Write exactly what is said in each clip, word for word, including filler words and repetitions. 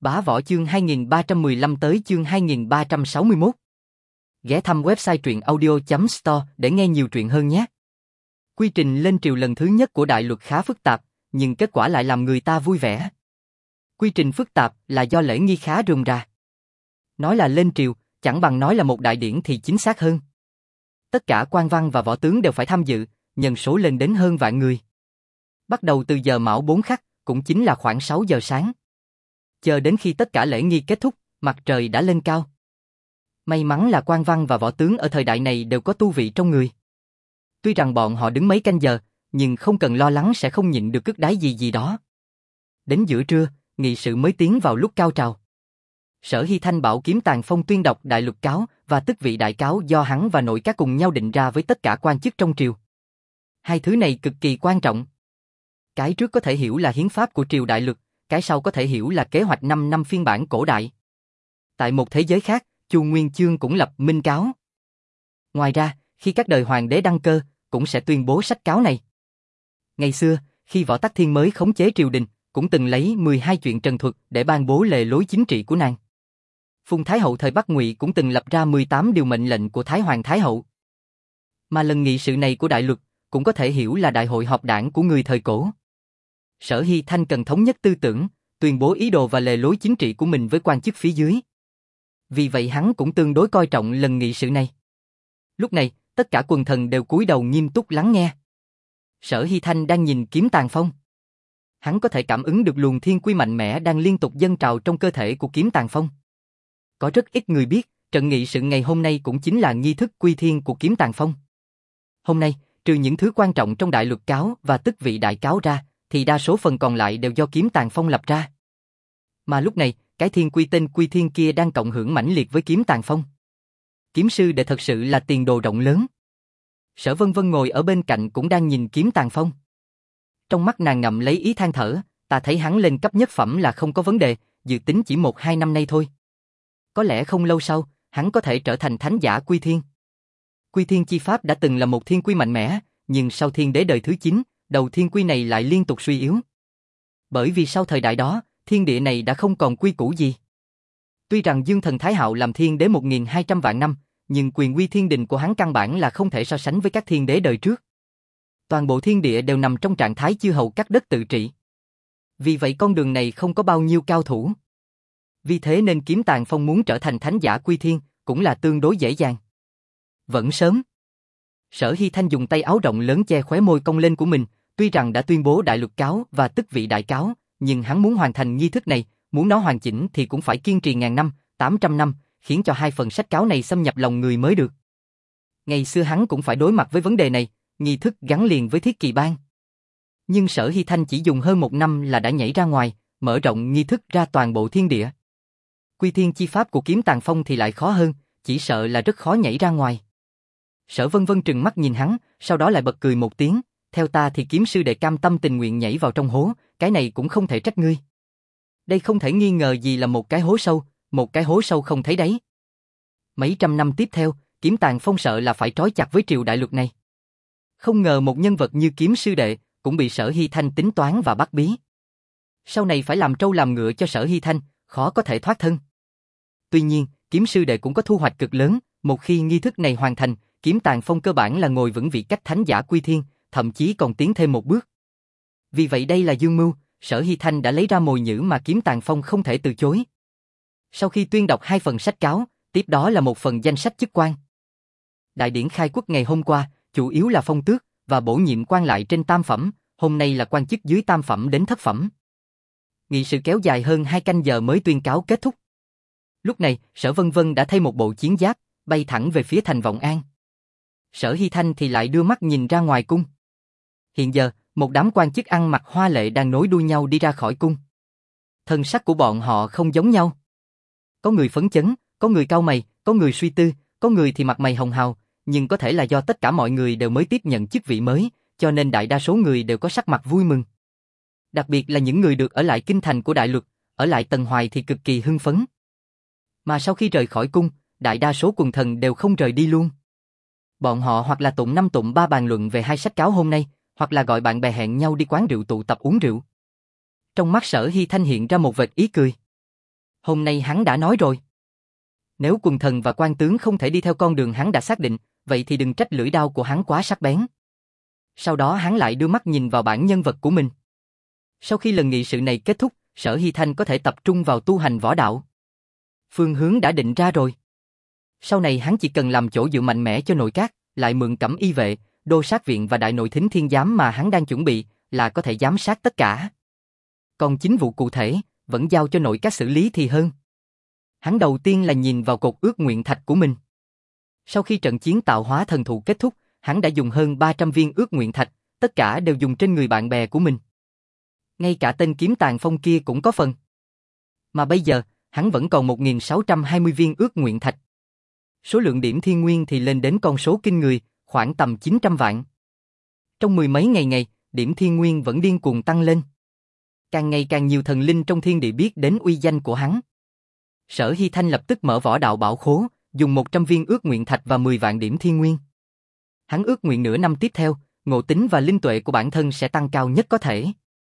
Bá Võ chương hai nghìn ba trăm mười lăm tới chương hai nghìn ba trăm sáu mươi mốt. Ghé thăm website truyện audio chấm store để nghe nhiều truyện hơn nhé. Quy trình lên triều lần thứ nhất của đại luật khá phức tạp, nhưng kết quả lại làm người ta vui vẻ. Quy trình phức tạp là do lễ nghi khá rườm rà. Nói là lên triều, chẳng bằng nói là một đại điển thì chính xác hơn. Tất cả quan văn và võ tướng đều phải tham dự, nhân số lên đến hơn vạn người. Bắt đầu từ giờ mão bốn khắc, cũng chính là khoảng sáu giờ sáng. Chờ đến khi tất cả lễ nghi kết thúc, mặt trời đã lên cao. May mắn là quan văn và võ tướng ở thời đại này đều có tu vị trong người. Tuy rằng bọn họ đứng mấy canh giờ, nhưng không cần lo lắng sẽ không nhịn được cước đái gì gì đó. Đến giữa trưa, nghị sự mới tiến vào lúc cao trào. Sở Hy Thanh bảo Kiếm Tàng Phong tuyên đọc đại luật cáo và tức vị đại cáo do hắn và nội các cùng nhau định ra với tất cả quan chức trong triều. Hai thứ này cực kỳ quan trọng. Cái trước có thể hiểu là hiến pháp của triều đại luật, cái sau có thể hiểu là kế hoạch năm năm phiên bản cổ đại. Tại một thế giới khác, Chu Nguyên Chương cũng lập minh cáo. Ngoài ra, khi các đời hoàng đế đăng cơ, cũng sẽ tuyên bố sách cáo này. Ngày xưa, khi Võ Tắc Thiên mới khống chế triều đình, cũng từng lấy mười hai chuyện trần thuật để ban bố lề lối chính trị của nàng. Phùng Thái Hậu thời Bắc Ngụy cũng từng lập ra mười tám điều mệnh lệnh của Thái Hoàng Thái Hậu. Mà lần nghị sự này của đại luật, cũng có thể hiểu là đại hội họp đảng của người thời cổ. Sở Hy Thanh cần thống nhất tư tưởng, tuyên bố ý đồ và lề lối chính trị của mình với quan chức phía dưới. Vì vậy hắn cũng tương đối coi trọng lần nghị sự này. Lúc này, tất cả quần thần đều cúi đầu nghiêm túc lắng nghe. Sở Hy Thanh đang nhìn Kiếm Tàng Phong. Hắn có thể cảm ứng được luồng thiên quy mạnh mẽ đang liên tục dâng trào trong cơ thể của Kiếm Tàng Phong. Có rất ít người biết, trận nghị sự ngày hôm nay cũng chính là nghi thức quy thiên của Kiếm Tàng Phong. Hôm nay, trừ những thứ quan trọng trong đại luật cáo và tức vị đại cáo ra, thì đa số phần còn lại đều do Kiếm Tàng Phong lập ra. Mà lúc này, cái thiên quy tên quy thiên kia đang cộng hưởng mãnh liệt với Kiếm Tàng Phong. Kiếm sư đệ thật sự là tiền đồ rộng lớn. Sở Vân Vân ngồi ở bên cạnh cũng đang nhìn Kiếm Tàng Phong. Trong mắt nàng ngậm lấy ý than thở, ta thấy hắn lên cấp nhất phẩm là không có vấn đề, dự tính chỉ một hai năm nay thôi. Có lẽ không lâu sau, hắn có thể trở thành thánh giả quy thiên. Quy thiên chi pháp đã từng là một thiên quy mạnh mẽ, nhưng sau thiên đế đời thứ chín, đầu thiên quy này lại liên tục suy yếu. Bởi vì sau thời đại đó, thiên địa này đã không còn quy củ gì. Tuy rằng Dương Thần Thái Hạo làm thiên đế một nghìn hai trăm vạn năm, nhưng quyền uy thiên đình của hắn căn bản là không thể so sánh với các thiên đế đời trước. Toàn bộ thiên địa đều nằm trong trạng thái chư hầu cắt đất tự trị. Vì vậy con đường này không có bao nhiêu cao thủ. Vì thế nên Kiếm Tàng Phong muốn trở thành thánh giả quy thiên, cũng là tương đối dễ dàng. Vẫn sớm. Sở Hy Thanh dùng tay áo rộng lớn che khóe môi cong lên của mình, tuy rằng đã tuyên bố đại luật cáo và tức vị đại cáo, nhưng hắn muốn hoàn thành nghi thức này, muốn nó hoàn chỉnh thì cũng phải kiên trì ngàn năm, tám trăm năm, khiến cho hai phần sách cáo này xâm nhập lòng người mới được. Ngày xưa hắn cũng phải đối mặt với vấn đề này, nghi thức gắn liền với thiết kỳ ban. Nhưng Sở Hy Thanh chỉ dùng hơn một năm là đã nhảy ra ngoài, mở rộng nghi thức ra toàn bộ thiên địa. Quy thiên chi pháp của Kiếm Tàng Phong thì lại khó hơn, chỉ sợ là rất khó nhảy ra ngoài. Sở Vân Vân trừng mắt nhìn hắn, sau đó lại bật cười một tiếng, theo ta thì kiếm sư đệ cam tâm tình nguyện nhảy vào trong hố, cái này cũng không thể trách ngươi. Đây không thể nghi ngờ gì là một cái hố sâu, một cái hố sâu không thấy đáy. Mấy trăm năm tiếp theo, Kiếm Tàng Phong sợ là phải trói chặt với triều đại luật này. Không ngờ một nhân vật như kiếm sư đệ cũng bị Sở Hy Thanh tính toán và bắt bí. Sau này phải làm trâu làm ngựa cho Sở Hy Thanh, khó có thể thoát thân. Tuy nhiên, kiếm sư đệ cũng có thu hoạch cực lớn, một khi nghi thức này hoàn thành, Kiếm Tàng Phong cơ bản là ngồi vững vị cách thánh giả quy thiên, thậm chí còn tiến thêm một bước. Vì vậy đây là dương mưu, Sở Hy Thanh đã lấy ra mồi nhữ mà Kiếm Tàng Phong không thể từ chối. Sau khi tuyên đọc hai phần sách cáo, tiếp đó là một phần danh sách chức quan. Đại điển khai quốc ngày hôm qua, chủ yếu là phong tước và bổ nhiệm quan lại trên tam phẩm, hôm nay là quan chức dưới tam phẩm đến thất phẩm. Nghị sự kéo dài hơn hai canh giờ mới tuyên cáo kết thúc. Lúc này, Sở Vân Vân đã thay một bộ chiến giáp, bay thẳng về phía thành Vọng An. Sở Hy Thanh thì lại đưa mắt nhìn ra ngoài cung. Hiện giờ, một đám quan chức ăn mặc hoa lệ đang nối đuôi nhau đi ra khỏi cung. Thân sắc của bọn họ không giống nhau. Có người phấn chấn, có người cau mày, có người suy tư, có người thì mặt mày hồng hào, nhưng có thể là do tất cả mọi người đều mới tiếp nhận chức vị mới, cho nên đại đa số người đều có sắc mặt vui mừng. Đặc biệt là những người được ở lại kinh thành của đại luật, ở lại Tần Hoài thì cực kỳ hưng phấn. Mà sau khi rời khỏi cung, đại đa số quần thần đều không rời đi luôn. Bọn họ hoặc là tụng năm tụng ba bàn luận về hai sách cáo hôm nay, hoặc là gọi bạn bè hẹn nhau đi quán rượu tụ tập uống rượu. Trong mắt Sở Hy Thanh hiện ra một vệt ý cười. Hôm nay hắn đã nói rồi. Nếu quần thần và quan tướng không thể đi theo con đường hắn đã xác định, vậy thì đừng trách lưỡi đao của hắn quá sắc bén. Sau đó hắn lại đưa mắt nhìn vào bản nhân vật của mình. Sau khi lần nghị sự này kết thúc, Sở Hy Thanh có thể tập trung vào tu hành võ đạo. Phương hướng đã định ra rồi. Sau này hắn chỉ cần làm chỗ dựa mạnh mẽ cho nội các, lại mượn Cẩm Y vệ, Đô sát viện và Đại nội thính thiên giám mà hắn đang chuẩn bị, là có thể giám sát tất cả. Còn chính vụ cụ thể, vẫn giao cho nội các xử lý thì hơn. Hắn đầu tiên là nhìn vào cột ước nguyện thạch của mình. Sau khi trận chiến tạo hóa thần thụ kết thúc, hắn đã dùng hơn ba trăm viên ước nguyện thạch, tất cả đều dùng trên người bạn bè của mình. Ngay cả tên kiếm tàn phong kia cũng có phần. Mà bây giờ, hắn vẫn còn một nghìn sáu trăm hai mươi viên ước nguyện thạch. Số lượng điểm thiên nguyên thì lên đến con số kinh người, khoảng tầm chín trăm vạn. Trong mười mấy ngày ngày, điểm thiên nguyên vẫn điên cuồng tăng lên. Càng ngày càng nhiều thần linh trong thiên địa biết đến uy danh của hắn. Sở Hy Thanh lập tức mở võ đạo bảo khố, dùng một trăm viên ước nguyện thạch và mười vạn điểm thiên nguyên. Hắn ước nguyện nửa năm tiếp theo, ngộ tính và linh tuệ của bản thân sẽ tăng cao nhất có thể.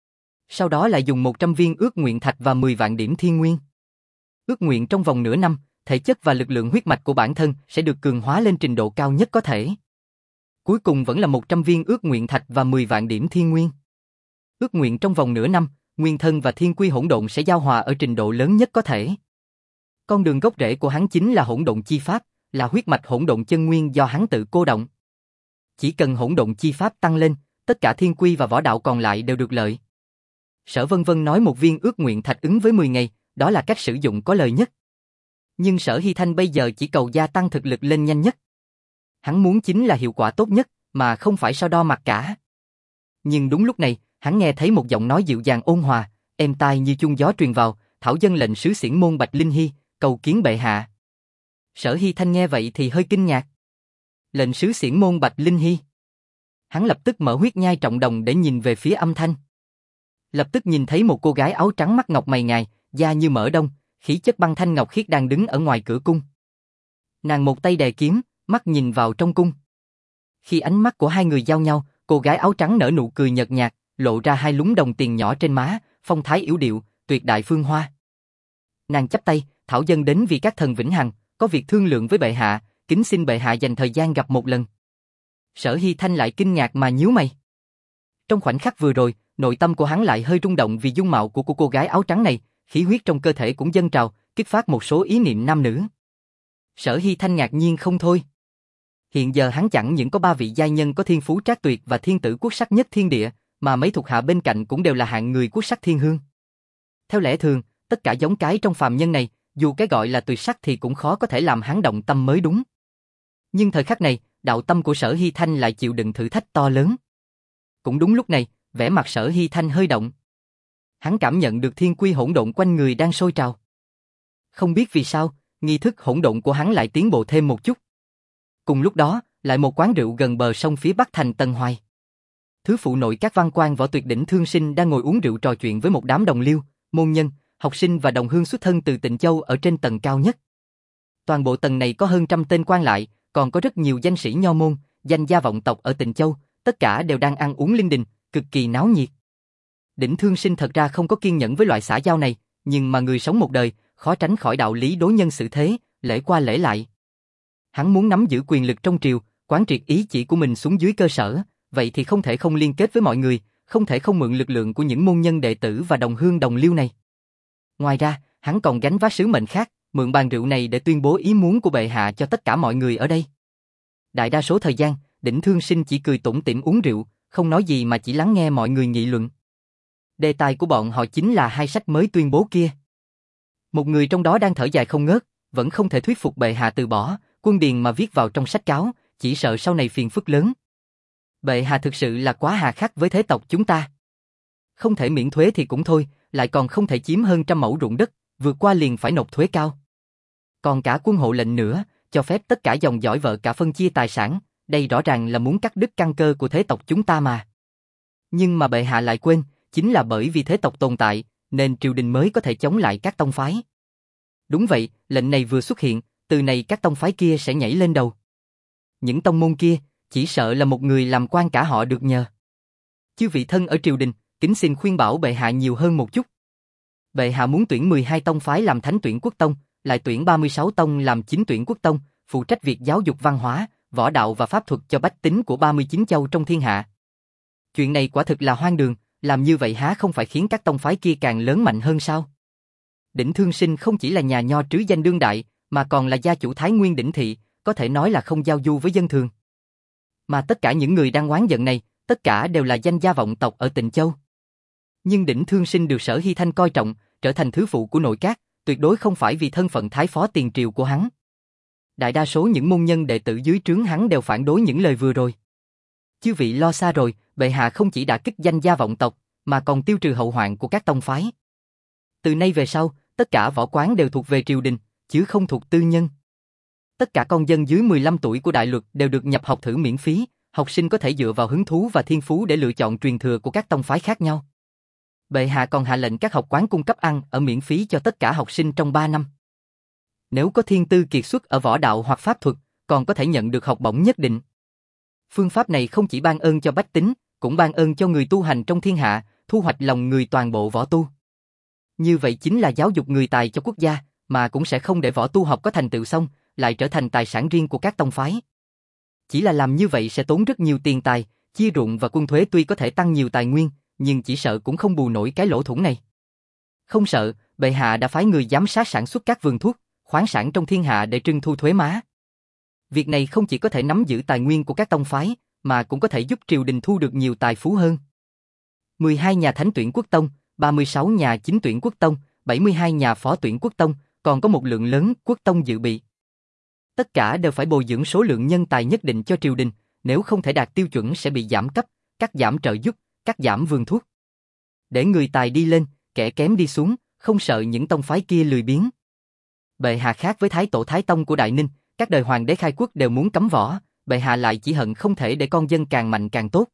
Sau đó lại dùng một trăm viên ước nguyện thạch và mười vạn điểm thiên nguyên. Ước nguyện trong vòng nửa năm, thể chất và lực lượng huyết mạch của bản thân sẽ được cường hóa lên trình độ cao nhất có thể. Cuối cùng vẫn là một trăm viên ước nguyện thạch và mười vạn điểm thiên nguyên. Ước nguyện trong vòng nửa năm, nguyên thân và thiên quy hỗn độn sẽ giao hòa ở trình độ lớn nhất có thể. Con đường gốc rễ của hắn chính là hỗn độn chi pháp, là huyết mạch hỗn độn chân nguyên do hắn tự cô động. Chỉ cần hỗn độn chi pháp tăng lên, tất cả thiên quy và võ đạo còn lại đều được lợi. Sở Vân Vân nói một viên ước nguyện thạch ứng với mười ngày, đó là cách sử dụng có lợi nhất. Nhưng Sở Hy Thanh bây giờ chỉ cầu gia tăng thực lực lên nhanh nhất. Hắn muốn chính là hiệu quả tốt nhất, mà không phải so đo mặc cả. Nhưng đúng lúc này, hắn nghe thấy một giọng nói dịu dàng ôn hòa, êm tai như chuông gió truyền vào, thảo dân lệnh sứ xiển môn Bạch Linh Hy, cầu kiến bệ hạ. Sở Hy Thanh nghe vậy thì hơi kinh ngạc. Lệnh sứ xiển môn Bạch Linh Hy. Hắn lập tức mở huyết nhai trọng đồng để nhìn về phía âm thanh. Lập tức nhìn thấy một cô gái áo trắng mắt ngọc mày ngài, da như mỡ đông, khí chất băng thanh ngọc khiết đang đứng ở ngoài cửa cung. Nàng một tay đè kiếm, mắt nhìn vào trong cung. Khi ánh mắt của hai người giao nhau, cô gái áo trắng nở nụ cười nhợt nhạt, lộ ra hai lúm đồng tiền nhỏ trên má, phong thái yểu điệu, tuyệt đại phương hoa. Nàng chắp tay, thảo dân đến vì các thần vĩnh hằng, có việc thương lượng với bệ hạ, kính xin bệ hạ dành thời gian gặp một lần. Sở Hy Thanh lại kinh ngạc mà nhíu mày. Trong khoảnh khắc vừa rồi, nội tâm của hắn lại hơi rung động vì dung mạo của cô cô gái áo trắng này, khí huyết trong cơ thể cũng dâng trào, kích phát một số ý niệm nam nữ. Sở Hy Thanh ngạc nhiên không thôi. Hiện giờ hắn chẳng những có ba vị giai nhân có thiên phú trác tuyệt và thiên tử quốc sắc nhất thiên địa, mà mấy thuộc hạ bên cạnh cũng đều là hạng người quốc sắc thiên hương. Theo lẽ thường, tất cả giống cái trong phàm nhân này, dù cái gọi là tuyệt sắc thì cũng khó có thể làm hắn động tâm mới đúng. Nhưng thời khắc này, đạo tâm của Sở Hy Thanh lại chịu đựng thử thách to lớn. Cũng đúng lúc này, vẻ mặt Sở Hy Thanh hơi động. Hắn cảm nhận được thiên quy hỗn độn quanh người đang sôi trào. Không biết vì sao, nghi thức hỗn độn của hắn lại tiến bộ thêm một chút. Cùng lúc đó, lại một quán rượu gần bờ sông phía bắc thành Tân Hoài. Thứ phụ nội các văn quan võ tuyệt đỉnh Thương Sinh đang ngồi uống rượu trò chuyện với một đám đồng liêu, môn nhân, học sinh và đồng hương xuất thân từ Tịnh Châu ở trên tầng cao nhất. Toàn bộ tầng này có hơn trăm tên quan lại, còn có rất nhiều danh sĩ nho môn, danh gia vọng tộc ở Tịnh Châu, tất cả đều đang ăn uống linh đình, cực kỳ náo nhiệt. Đỉnh Thương Sinh thật ra không có kiên nhẫn với loại xã giao này, nhưng mà người sống một đời, khó tránh khỏi đạo lý đối nhân xử thế, lễ qua lễ lại. Hắn muốn nắm giữ quyền lực trong triều, quán triệt ý chỉ của mình xuống dưới cơ sở, vậy thì không thể không liên kết với mọi người, không thể không mượn lực lượng của những môn nhân đệ tử và đồng hương đồng liêu này. Ngoài ra, hắn còn gánh vác sứ mệnh khác, mượn bàn rượu này để tuyên bố ý muốn của bệ hạ cho tất cả mọi người ở đây. Đại đa số thời gian, Đỉnh Thương Sinh chỉ cười tủm tỉm uống rượu, không nói gì mà chỉ lắng nghe mọi người nghị luận. Đề tài của bọn họ chính là hai sách mới tuyên bố kia. Một người trong đó đang thở dài không ngớt, vẫn không thể thuyết phục bệ hạ từ bỏ, quân điền mà viết vào trong sách cáo, chỉ sợ sau này phiền phức lớn. Bệ hạ thực sự là quá hà khắc với thế tộc chúng ta. Không thể miễn thuế thì cũng thôi, lại còn không thể chiếm hơn trăm mẫu ruộng đất, vượt qua liền phải nộp thuế cao. Còn cả quân hộ lệnh nữa, cho phép tất cả dòng dõi vợ cả phân chia tài sản, đây rõ ràng là muốn cắt đứt căn cơ của thế tộc chúng ta mà. Nhưng mà bệ hạ lại quên, chính là bởi vì thế tộc tồn tại, nên triều đình mới có thể chống lại các tông phái. Đúng vậy, lệnh này vừa xuất hiện, từ này các tông phái kia sẽ nhảy lên đầu. Những tông môn kia, chỉ sợ là một người làm quan cả họ được nhờ. Chư vị thân ở triều đình, kính xin khuyên bảo bệ hạ nhiều hơn một chút. Bệ hạ muốn tuyển mười hai tông phái làm thánh tuyển quốc tông, lại tuyển ba mươi sáu tông làm chính tuyển quốc tông, phụ trách việc giáo dục văn hóa, võ đạo và pháp thuật cho bách tính của ba mươi chín châu trong thiên hạ. Chuyện này quả thực là hoang đường, làm như vậy há không phải khiến các tông phái kia càng lớn mạnh hơn sao? Đỉnh Thương Sinh không chỉ là nhà nho trứ danh đương đại, mà còn là gia chủ Thái Nguyên Đỉnh Thị, có thể nói là không giao du với dân thường. Mà tất cả những người đang oán giận này, tất cả đều là danh gia vọng tộc ở Tịnh Châu. Nhưng Đỉnh Thương Sinh được Sở Hy Thanh coi trọng, trở thành thứ phụ của nội các, tuyệt đối không phải vì thân phận thái phó tiền triều của hắn. Đại đa số những môn nhân đệ tử dưới trướng hắn đều phản đối những lời vừa rồi. Chư vị lo xa rồi, bệ hạ không chỉ đả kích danh gia vọng tộc, mà còn tiêu trừ hậu hoạn của các tông phái. Từ nay về sau, tất cả võ quán đều thuộc về triều đình, chứ không thuộc tư nhân. Tất cả con dân dưới mười lăm tuổi của Đại Luật đều được nhập học thử miễn phí, học sinh có thể dựa vào hứng thú và thiên phú để lựa chọn truyền thừa của các tông phái khác nhau. Bệ hạ còn hạ lệnh các học quán cung cấp ăn ở miễn phí cho tất cả học sinh trong ba năm. Nếu có thiên tư kiệt xuất ở võ đạo hoặc pháp thuật, còn có thể nhận được học bổng nhất định. Phương pháp này không chỉ ban ơn cho bách tính, cũng ban ơn cho người tu hành trong thiên hạ, thu hoạch lòng người toàn bộ võ tu. Như vậy chính là giáo dục người tài cho quốc gia, mà cũng sẽ không để võ tu học có thành tựu xong, lại trở thành tài sản riêng của các tông phái. Chỉ là làm như vậy sẽ tốn rất nhiều tiền tài, chia ruộng và quân thuế tuy có thể tăng nhiều tài nguyên, nhưng chỉ sợ cũng không bù nổi cái lỗ thủng này. Không sợ, bệ hạ đã phái người giám sát sản xuất các vườn thuốc, khoáng sản trong thiên hạ để trưng thu thuế má. Việc này không chỉ có thể nắm giữ tài nguyên của các tông phái, mà cũng có thể giúp triều đình thu được nhiều tài phú hơn. mười hai nhà thánh tuyển quốc tông, ba mươi sáu nhà chính tuyển quốc tông, bảy mươi hai nhà phó tuyển quốc tông, còn có một lượng lớn quốc tông dự bị. Tất cả đều phải bồi dưỡng số lượng nhân tài nhất định cho triều đình, nếu không thể đạt tiêu chuẩn sẽ bị giảm cấp, cắt giảm trợ giúp, cắt giảm vườn thuốc. Để người tài đi lên, kẻ kém đi xuống, không sợ những tông phái kia lười biếng. Bệ hạ khác với Thái Tổ Thái Tông của Đại Ninh, các đời hoàng đế khai quốc đều muốn cấm võ, bệ hạ lại chỉ hận không thể để con dân càng mạnh càng tốt.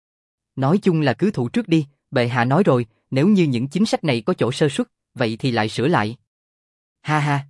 Nói chung là cứ thủ trước đi, bệ hạ nói rồi, nếu như những chính sách này có chỗ sơ suất, vậy thì lại sửa lại. Ha ha!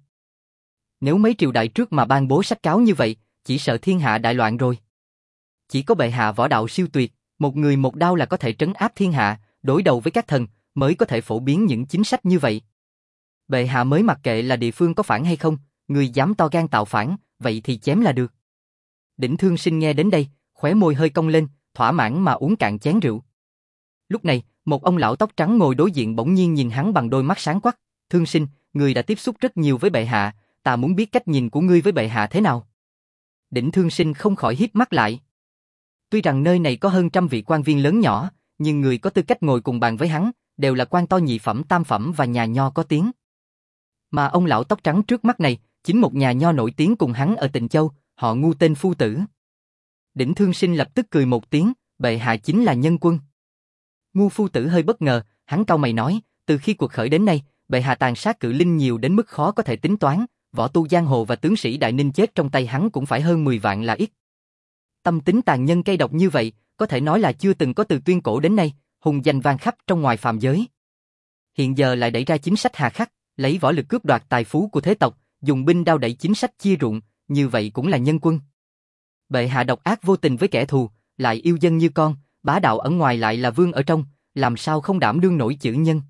Nếu mấy triều đại trước mà ban bố sách cáo như vậy, chỉ sợ thiên hạ đại loạn rồi. Chỉ có bệ hạ võ đạo siêu tuyệt, một người một đao là có thể trấn áp thiên hạ, đối đầu với các thần, mới có thể phổ biến những chính sách như vậy. Bệ hạ mới mặc kệ là địa phương có phản hay không, người dám to gan tạo phản, vậy thì chém là được. Đỉnh Thương Sinh nghe đến đây, khóe môi hơi cong lên, thỏa mãn mà uống cạn chén rượu. Lúc này, một ông lão tóc trắng ngồi đối diện bỗng nhiên nhìn hắn bằng đôi mắt sáng quắc. Thương Sinh, ngươi đã tiếp xúc rất nhiều với bệ hạ, ta muốn biết cách nhìn của ngươi với bệ hạ thế nào. Đỉnh Thương Sinh không khỏi híp mắt lại. Tuy rằng nơi này có hơn trăm vị quan viên lớn nhỏ, nhưng người có tư cách ngồi cùng bàn với hắn, đều là quan to nhị phẩm tam phẩm và nhà nho có tiếng. Mà ông lão tóc trắng trước mắt này, chính một nhà nho nổi tiếng cùng hắn ở Tịnh Châu, họ Ngu tên Phu Tử. Đỉnh Thương Sinh lập tức cười một tiếng, bệ hạ chính là nhân quân. Ngu Phu Tử hơi bất ngờ, hắn cau mày nói, từ khi cuộc khởi đến nay, bệ hạ tàn sát cự linh nhiều đến mức khó có thể tính toán, võ tu giang hồ và tướng sĩ Đại Ninh chết trong tay hắn cũng phải hơn mười vạn là ít. Tâm tính tàn nhân cay độc như vậy, có thể nói là chưa từng có từ tuyên cổ đến nay, hùng danh vang khắp trong ngoài phàm giới. Hiện giờ lại đẩy ra chính sách hà khắc, lấy võ lực cướp đoạt tài phú của thế tộc, dùng binh đao đẩy chính sách chia ruộng, như vậy cũng là nhân quân. Bệ hạ độc ác vô tình với kẻ thù, lại yêu dân như con, bá đạo ở ngoài lại là vương ở trong, làm sao không đảm đương nổi chữ nhân.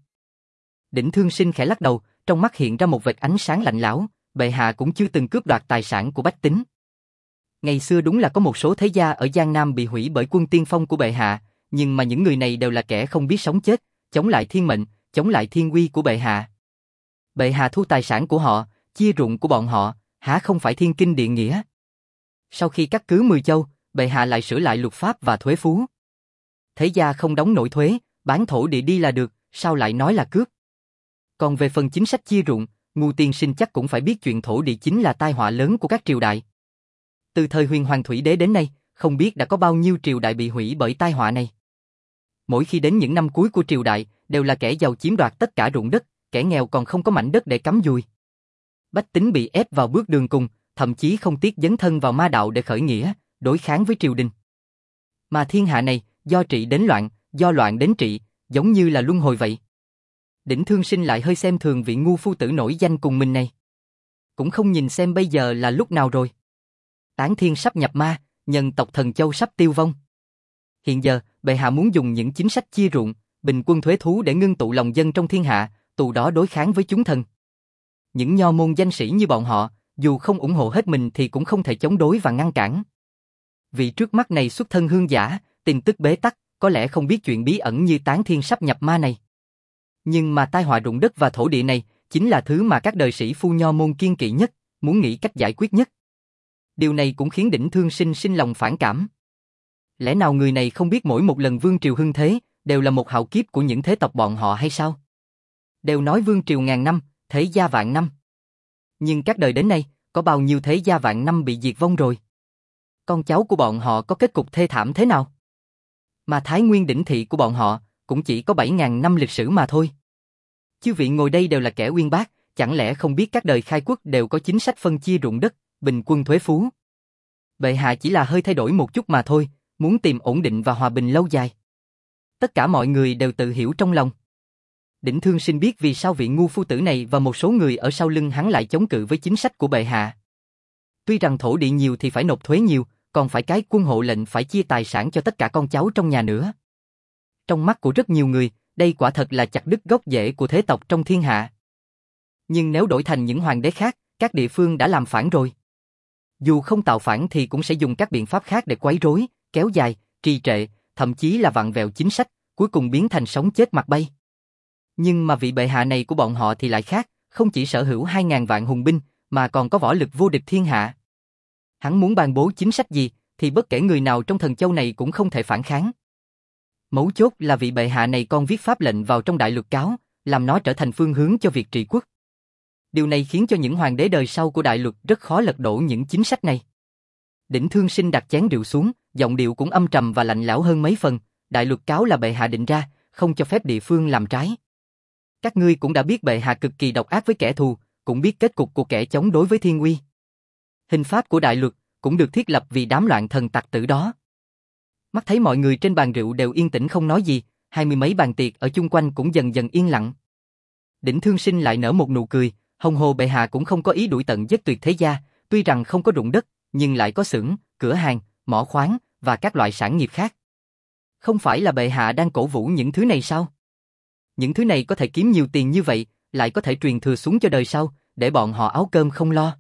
Đỉnh Thương Sinh khẽ lắc đầu, trong mắt hiện ra một vệt ánh sáng lạnh lẽo, bệ hạ cũng chưa từng cướp đoạt tài sản của bách tính. Ngày xưa đúng là có một số thế gia ở Giang Nam bị hủy bởi quân tiên phong của bệ hạ, nhưng mà những người này đều là kẻ không biết sống chết, chống lại thiên mệnh, chống lại thiên uy của bệ hạ. Bệ hạ thu tài sản của họ, chia ruộng của bọn họ, há không phải thiên kinh địa nghĩa. Sau khi cắt cứ mười châu, bệ hạ lại sửa lại luật pháp và thuế phú. Thế gia không đóng nổi thuế, bán thổ địa đi là được, sao lại nói là cướp. Còn về phần chính sách chia ruộng, Ngu tiên sinh chắc cũng phải biết chuyện thổ địa chính là tai họa lớn của các triều đại. Từ thời Huyền Hoàng Thủy Đế đến nay, không biết đã có bao nhiêu triều đại bị hủy bởi tai họa này. Mỗi khi đến những năm cuối của triều đại, đều là kẻ giàu chiếm đoạt tất cả ruộng đất, kẻ nghèo còn không có mảnh đất để cắm dùi. Bách tính bị ép vào bước đường cùng, thậm chí không tiếc dấn thân vào ma đạo để khởi nghĩa, đối kháng với triều đình. Mà thiên hạ này, do trị đến loạn, do loạn đến trị, giống như là luân hồi vậy. Đỉnh Thương Sinh lại hơi xem thường vị Ngu Phu Tử nổi danh cùng mình này. Cũng không nhìn xem bây giờ là lúc nào rồi. Tán thiên sắp nhập ma, nhân tộc Thần Châu sắp tiêu vong. Hiện giờ, bệ hạ muốn dùng những chính sách chia ruộng, bình quân thuế thú để ngưng tụ lòng dân trong thiên hạ, tù đó đối kháng với chúng thần. Những nho môn danh sĩ như bọn họ, dù không ủng hộ hết mình thì cũng không thể chống đối và ngăn cản. Vị trước mắt này xuất thân hương giả, tin tức bế tắc, có lẽ không biết chuyện bí ẩn như Tán Thiên sắp nhập ma này. Nhưng mà tai họa rụng đất và thổ địa này, chính là thứ mà các đời sĩ phu nho môn kiên kỵ nhất, muốn nghĩ cách giải quyết nhất. Điều này cũng khiến Đỉnh Thương Sinh sinh lòng phản cảm. Lẽ nào người này không biết mỗi một lần vương triều hưng thế, đều là một hạo kiếp của những thế tộc bọn họ hay sao? Đều nói vương triều ngàn năm, thế gia vạn năm. Nhưng các đời đến nay, có bao nhiêu thế gia vạn năm bị diệt vong rồi? Con cháu của bọn họ có kết cục thê thảm thế nào? Mà Thái Nguyên đỉnh thị của bọn họ, cũng chỉ có bảy ngàn năm lịch sử mà thôi. Chư vị ngồi đây đều là kẻ uyên bác, chẳng lẽ không biết các đời khai quốc đều có chính sách phân chia ruộng đất, bình quân thuế phú? Bệ hạ chỉ là hơi thay đổi một chút mà thôi, muốn tìm ổn định và hòa bình lâu dài. Tất cả mọi người đều tự hiểu trong lòng. Đỉnh Thương Sinh biết vì sao vị ngu phu tử này và một số người ở sau lưng hắn lại chống cự với chính sách của bệ hạ. Tuy rằng thổ địa nhiều thì phải nộp thuế nhiều, còn phải cái quân hộ lệnh phải chia tài sản cho tất cả con cháu trong nhà nữa. Trong mắt của rất nhiều người, đây quả thật là chặt đứt gốc rễ của thế tộc trong thiên hạ. Nhưng nếu đổi thành những hoàng đế khác, các địa phương đã làm phản rồi. Dù không tạo phản thì cũng sẽ dùng các biện pháp khác để quấy rối, kéo dài, trì trệ, thậm chí là vặn vẹo chính sách, cuối cùng biến thành sống chết mặt bay. Nhưng mà vị bệ hạ này của bọn họ thì lại khác, không chỉ sở hữu hai ngàn vạn hùng binh, mà còn có võ lực vô địch thiên hạ. Hắn muốn ban bố chính sách gì, thì bất kể người nào trong thần châu này cũng không thể phản kháng. Mấu chốt là vị bệ hạ này còn viết pháp lệnh vào trong đại luật cáo, làm nó trở thành phương hướng cho việc trị quốc. Điều này khiến cho những hoàng đế đời sau của đại luật rất khó lật đổ những chính sách này. Đỉnh Thương Sinh đặt chén rượu xuống, giọng điệu cũng âm trầm và lạnh lẽo hơn mấy phần. Đại luật cáo là bệ hạ định ra, không cho phép địa phương làm trái. Các ngươi cũng đã biết bệ hạ cực kỳ độc ác với kẻ thù, cũng biết kết cục của kẻ chống đối với thiên uy. Hình pháp của đại luật cũng được thiết lập vì đám loạn thần tặc tử đó. Mắt thấy mọi người trên bàn rượu đều yên tĩnh không nói gì, hai mươi mấy bàn tiệc ở chung quanh cũng dần dần yên lặng. Đỉnh Thương Sinh lại nở một nụ cười, hồng hồ bệ hạ cũng không có ý đuổi tận giết tuyệt thế gia, tuy rằng không có ruộng đất, nhưng lại có xưởng, cửa hàng, mỏ khoáng và các loại sản nghiệp khác. Không phải là bệ hạ đang cổ vũ những thứ này sao? Những thứ này có thể kiếm nhiều tiền như vậy, lại có thể truyền thừa xuống cho đời sau, để bọn họ áo cơm không lo.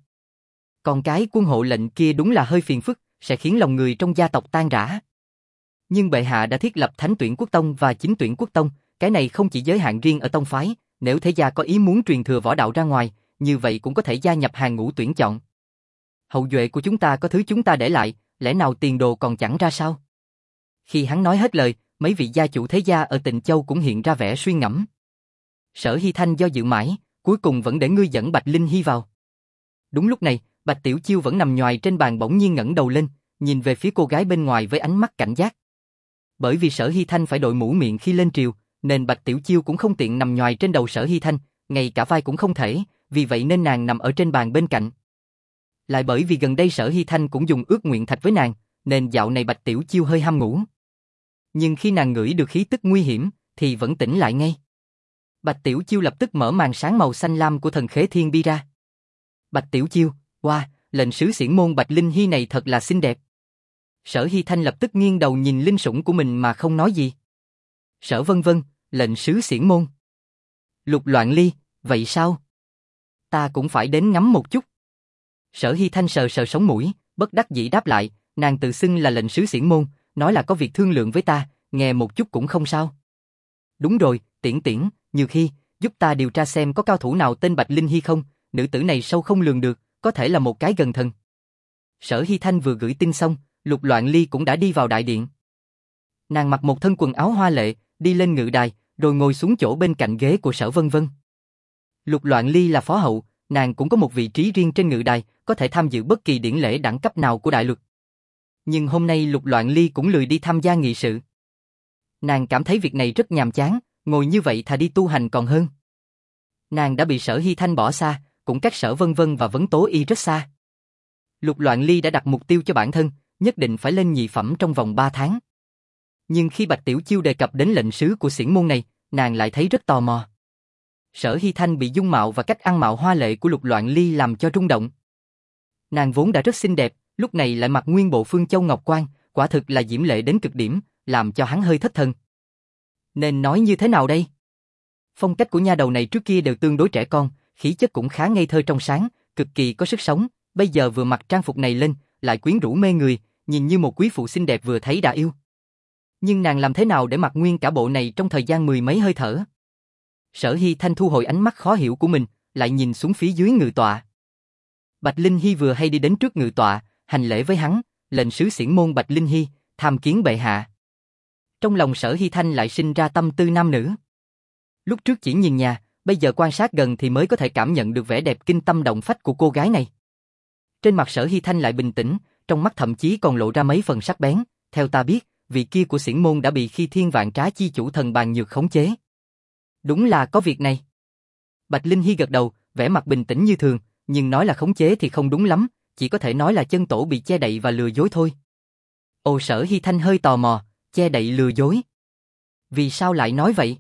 Còn cái quân hộ lệnh kia đúng là hơi phiền phức, sẽ khiến lòng người trong gia tộc tan rã. Nhưng bệ hạ đã thiết lập Thánh Tuyển Quốc Tông và Chính Tuyển Quốc Tông, cái này không chỉ giới hạn riêng ở tông phái, nếu thế gia có ý muốn truyền thừa võ đạo ra ngoài, như vậy cũng có thể gia nhập hàng ngũ tuyển chọn. Hậu duệ của chúng ta có thứ chúng ta để lại, lẽ nào tiền đồ còn chẳng ra sao? Khi hắn nói hết lời, mấy vị gia chủ thế gia ở Tịnh Châu cũng hiện ra vẻ suy ngẫm. Sở Hy Thanh do dự mãi, cuối cùng vẫn để ngươi dẫn Bạch Linh Hy vào. Đúng lúc này, Bạch Tiểu Chiêu vẫn nằm nhoài trên bàn bỗng nhiên ngẩng đầu lên, nhìn về phía cô gái bên ngoài với ánh mắt cảnh giác. Bởi vì Sở Hy Thanh phải đội mũ miệng khi lên triều, nên Bạch Tiểu Chiêu cũng không tiện nằm nhoài trên đầu Sở Hy Thanh, ngay cả vai cũng không thể, vì vậy nên nàng nằm ở trên bàn bên cạnh. Lại bởi vì gần đây Sở Hy Thanh cũng dùng ước nguyện thạch với nàng, nên dạo này Bạch Tiểu Chiêu hơi ham ngủ. Nhưng khi nàng ngửi được khí tức nguy hiểm, thì vẫn tỉnh lại ngay. Bạch Tiểu Chiêu lập tức mở màn sáng màu xanh lam của thần khế thiên bi ra. Bạch Tiểu Chiêu, wow, lệnh sứ xiển môn Bạch Linh Hy này thật là xinh đẹp. Sở Hy Thanh lập tức nghiêng đầu nhìn linh sủng của mình mà không nói gì. Sở Vân Vân, lệnh sứ xiển môn. Lục Loạn Ly, vậy sao? Ta cũng phải đến ngắm một chút. Sở Hy Thanh sờ sờ sống mũi, bất đắc dĩ đáp lại, nàng tự xưng là lệnh sứ xiển môn, nói là có việc thương lượng với ta, nghe một chút cũng không sao. Đúng rồi, Tiễn Tiễn, Như Khi, giúp ta điều tra xem có cao thủ nào tên Bạch Linh Hy không, nữ tử này sâu không lường được, có thể là một cái gần thần. Sở Hy Thanh vừa gửi tin xong, Lục Loạn Ly cũng đã đi vào đại điện. Nàng mặc một thân quần áo hoa lệ, đi lên ngự đài, rồi ngồi xuống chỗ bên cạnh ghế của Sở Vân Vân. Lục Loạn Ly là phó hậu, nàng cũng có một vị trí riêng trên ngự đài, có thể tham dự bất kỳ điển lễ đẳng cấp nào của đại luật. Nhưng hôm nay Lục Loạn Ly cũng lười đi tham gia nghị sự. Nàng cảm thấy việc này rất nhàm chán, ngồi như vậy thà đi tu hành còn hơn. Nàng đã bị Sở Hy Thanh bỏ xa, cũng cách Sở Vân Vân và Vấn Tố Y rất xa. Lục Loạn Ly đã đặt mục tiêu cho bản thân, nhất định phải lên nhị phẩm trong vòng ba tháng. Nhưng khi Bạch Tiểu Chiêu đề cập đến lệnh sứ của xiển môn này, nàng lại thấy rất tò mò. Sở Hy Thanh bị dung mạo và cách ăn mạo hoa lệ của Lục Loạn Ly làm cho rung động. Nàng vốn đã rất xinh đẹp, lúc này lại mặc nguyên bộ Phương Châu Ngọc Quan, quả thực là diễm lệ đến cực điểm, làm cho hắn hơi thất thần. Nên nói như thế nào đây? Phong cách của nha đầu này trước kia đều tương đối trẻ con, khí chất cũng khá ngây thơ trong sáng, cực kỳ có sức sống, bây giờ vừa mặc trang phục này lên, lại quyến rũ mê người, nhìn như một quý phụ xinh đẹp vừa thấy đã yêu. Nhưng nàng làm thế nào để mặc nguyên cả bộ này trong thời gian mười mấy hơi thở? Sở Hy Thanh thu hồi ánh mắt khó hiểu của mình, lại nhìn xuống phía dưới ngự tọa. Bạch Linh Hy vừa hay đi đến trước ngự tọa, hành lễ với hắn, lệnh sứ xiển môn Bạch Linh Hy, tham kiến bệ hạ. Trong lòng Sở Hy Thanh lại sinh ra tâm tư nam nữ. Lúc trước chỉ nhìn nhà, bây giờ quan sát gần thì mới có thể cảm nhận được vẻ đẹp kinh tâm động phách của cô gái này. Trên mặt Sở Hy Thanh lại bình tĩnh, trong mắt thậm chí còn lộ ra mấy phần sắc bén, theo ta biết, vị kia của xiển môn đã bị Khi Thiên Vạn Trá chi chủ thần bàn nhược khống chế. Đúng là có việc này. Bạch Linh Hy gật đầu, vẻ mặt bình tĩnh như thường, nhưng nói là khống chế thì không đúng lắm, chỉ có thể nói là chân tổ bị che đậy và lừa dối thôi. Ồ, Sở Hy Thanh hơi tò mò, che đậy lừa dối. Vì sao lại nói vậy?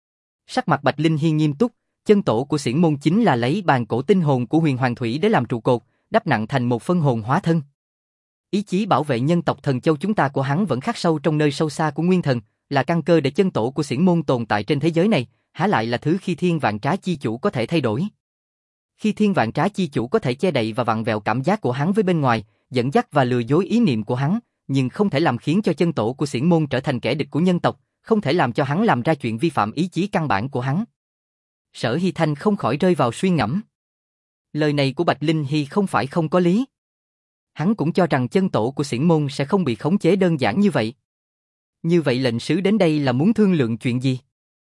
Sắc mặt Bạch Linh Hy nghiêm túc, chân tổ của xiển môn chính là lấy bàn cổ tinh hồn của Huyền Hoàng Thủy để làm trụ cột, đắp nặng thành một phân hồn hóa thân. Ý chí bảo vệ nhân tộc Thần Châu chúng ta của hắn vẫn khắc sâu trong nơi sâu xa của nguyên thần, là căn cơ để chân tổ của xiển môn tồn tại trên thế giới này, há lại là thứ Khi Thiên Vạn Trá chi chủ có thể thay đổi. Khi Thiên Vạn Trá chi chủ có thể che đậy và vặn vẹo cảm giác của hắn với bên ngoài, dẫn dắt và lừa dối ý niệm của hắn, nhưng không thể làm khiến cho chân tổ của xiển môn trở thành kẻ địch của nhân tộc, không thể làm cho hắn làm ra chuyện vi phạm ý chí căn bản của hắn. Sở Hy Thanh không khỏi rơi vào suy ngẫm. Lời này của Bạch Linh Hy không phải không có lý. Hắn cũng cho rằng chân tổ của xiển môn sẽ không bị khống chế đơn giản như vậy. Như vậy lệnh sứ đến đây là muốn thương lượng chuyện gì?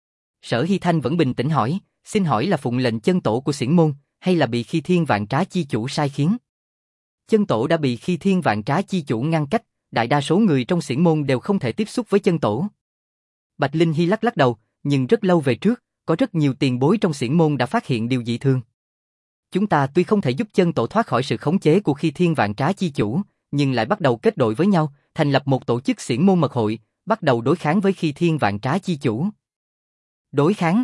Sở Hy Thanh vẫn bình tĩnh hỏi, xin hỏi là phụng lệnh chân tổ của xiển môn, hay là bị Khi Thiên Vạn Trá chi chủ sai khiến? Chân tổ đã bị Khi Thiên Vạn Trá chi chủ ngăn cách, đại đa số người trong xiển môn đều không thể tiếp xúc với chân tổ. Bạch Linh Hy lắc lắc đầu, nhưng rất lâu về trước, có rất nhiều tiền bối trong xiển môn đã phát hiện điều dị thường. Chúng ta tuy không thể giúp chân tổ thoát khỏi sự khống chế của Khi Thiên Vạn Trá chi chủ, nhưng lại bắt đầu kết đội với nhau, thành lập một tổ chức xiển môn mật hội, bắt đầu đối kháng với Khi Thiên Vạn Trá chi chủ. Đối kháng?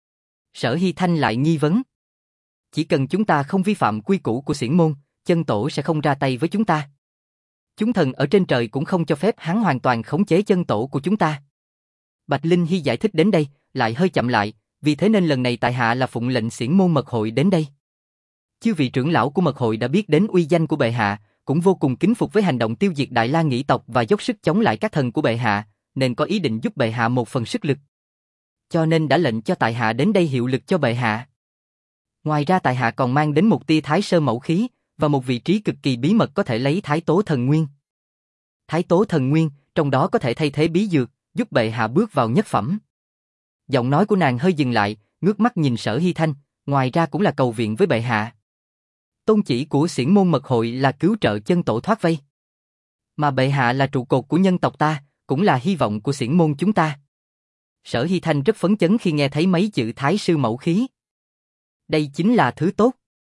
Sở Hy Thanh lại nghi vấn. Chỉ cần chúng ta không vi phạm quy củ của xiển môn, chân tổ sẽ không ra tay với chúng ta. Chúng thần ở trên trời cũng không cho phép hắn hoàn toàn khống chế chân tổ của chúng ta. Bạch Linh Hy giải thích đến đây, lại hơi chậm lại, vì thế nên lần này tại hạ là phụng lệnh xiển môn mật hội đến đây. Chư vị trưởng lão của mật hội đã biết đến uy danh của bệ hạ, cũng vô cùng kính phục với hành động tiêu diệt Đại La Nghĩ tộc và dốc sức chống lại các thần của bệ hạ, nên có ý định giúp bệ hạ một phần sức lực. Cho nên đã lệnh cho tại hạ đến đây hiệu lực cho bệ hạ. Ngoài ra tại hạ còn mang đến một tia Thái Sơ mẫu khí, và một vị trí cực kỳ bí mật có thể lấy Thái Tố Thần Nguyên. Thái Tố Thần Nguyên, trong đó có thể thay thế bí dược, giúp bệ hạ bước vào nhất phẩm. Giọng nói của nàng hơi dừng lại, ngước mắt nhìn Sở Hy Thanh, ngoài ra cũng là cầu viện với bệ hạ. Tôn chỉ của xiển môn mật hội là cứu trợ chân tổ thoát vây. Mà bệ hạ là trụ cột của nhân tộc ta, cũng là hy vọng của xiển môn chúng ta. Sở Hy Thanh rất phấn chấn khi nghe thấy mấy chữ Thái Sư mẫu khí. Đây chính là thứ tốt.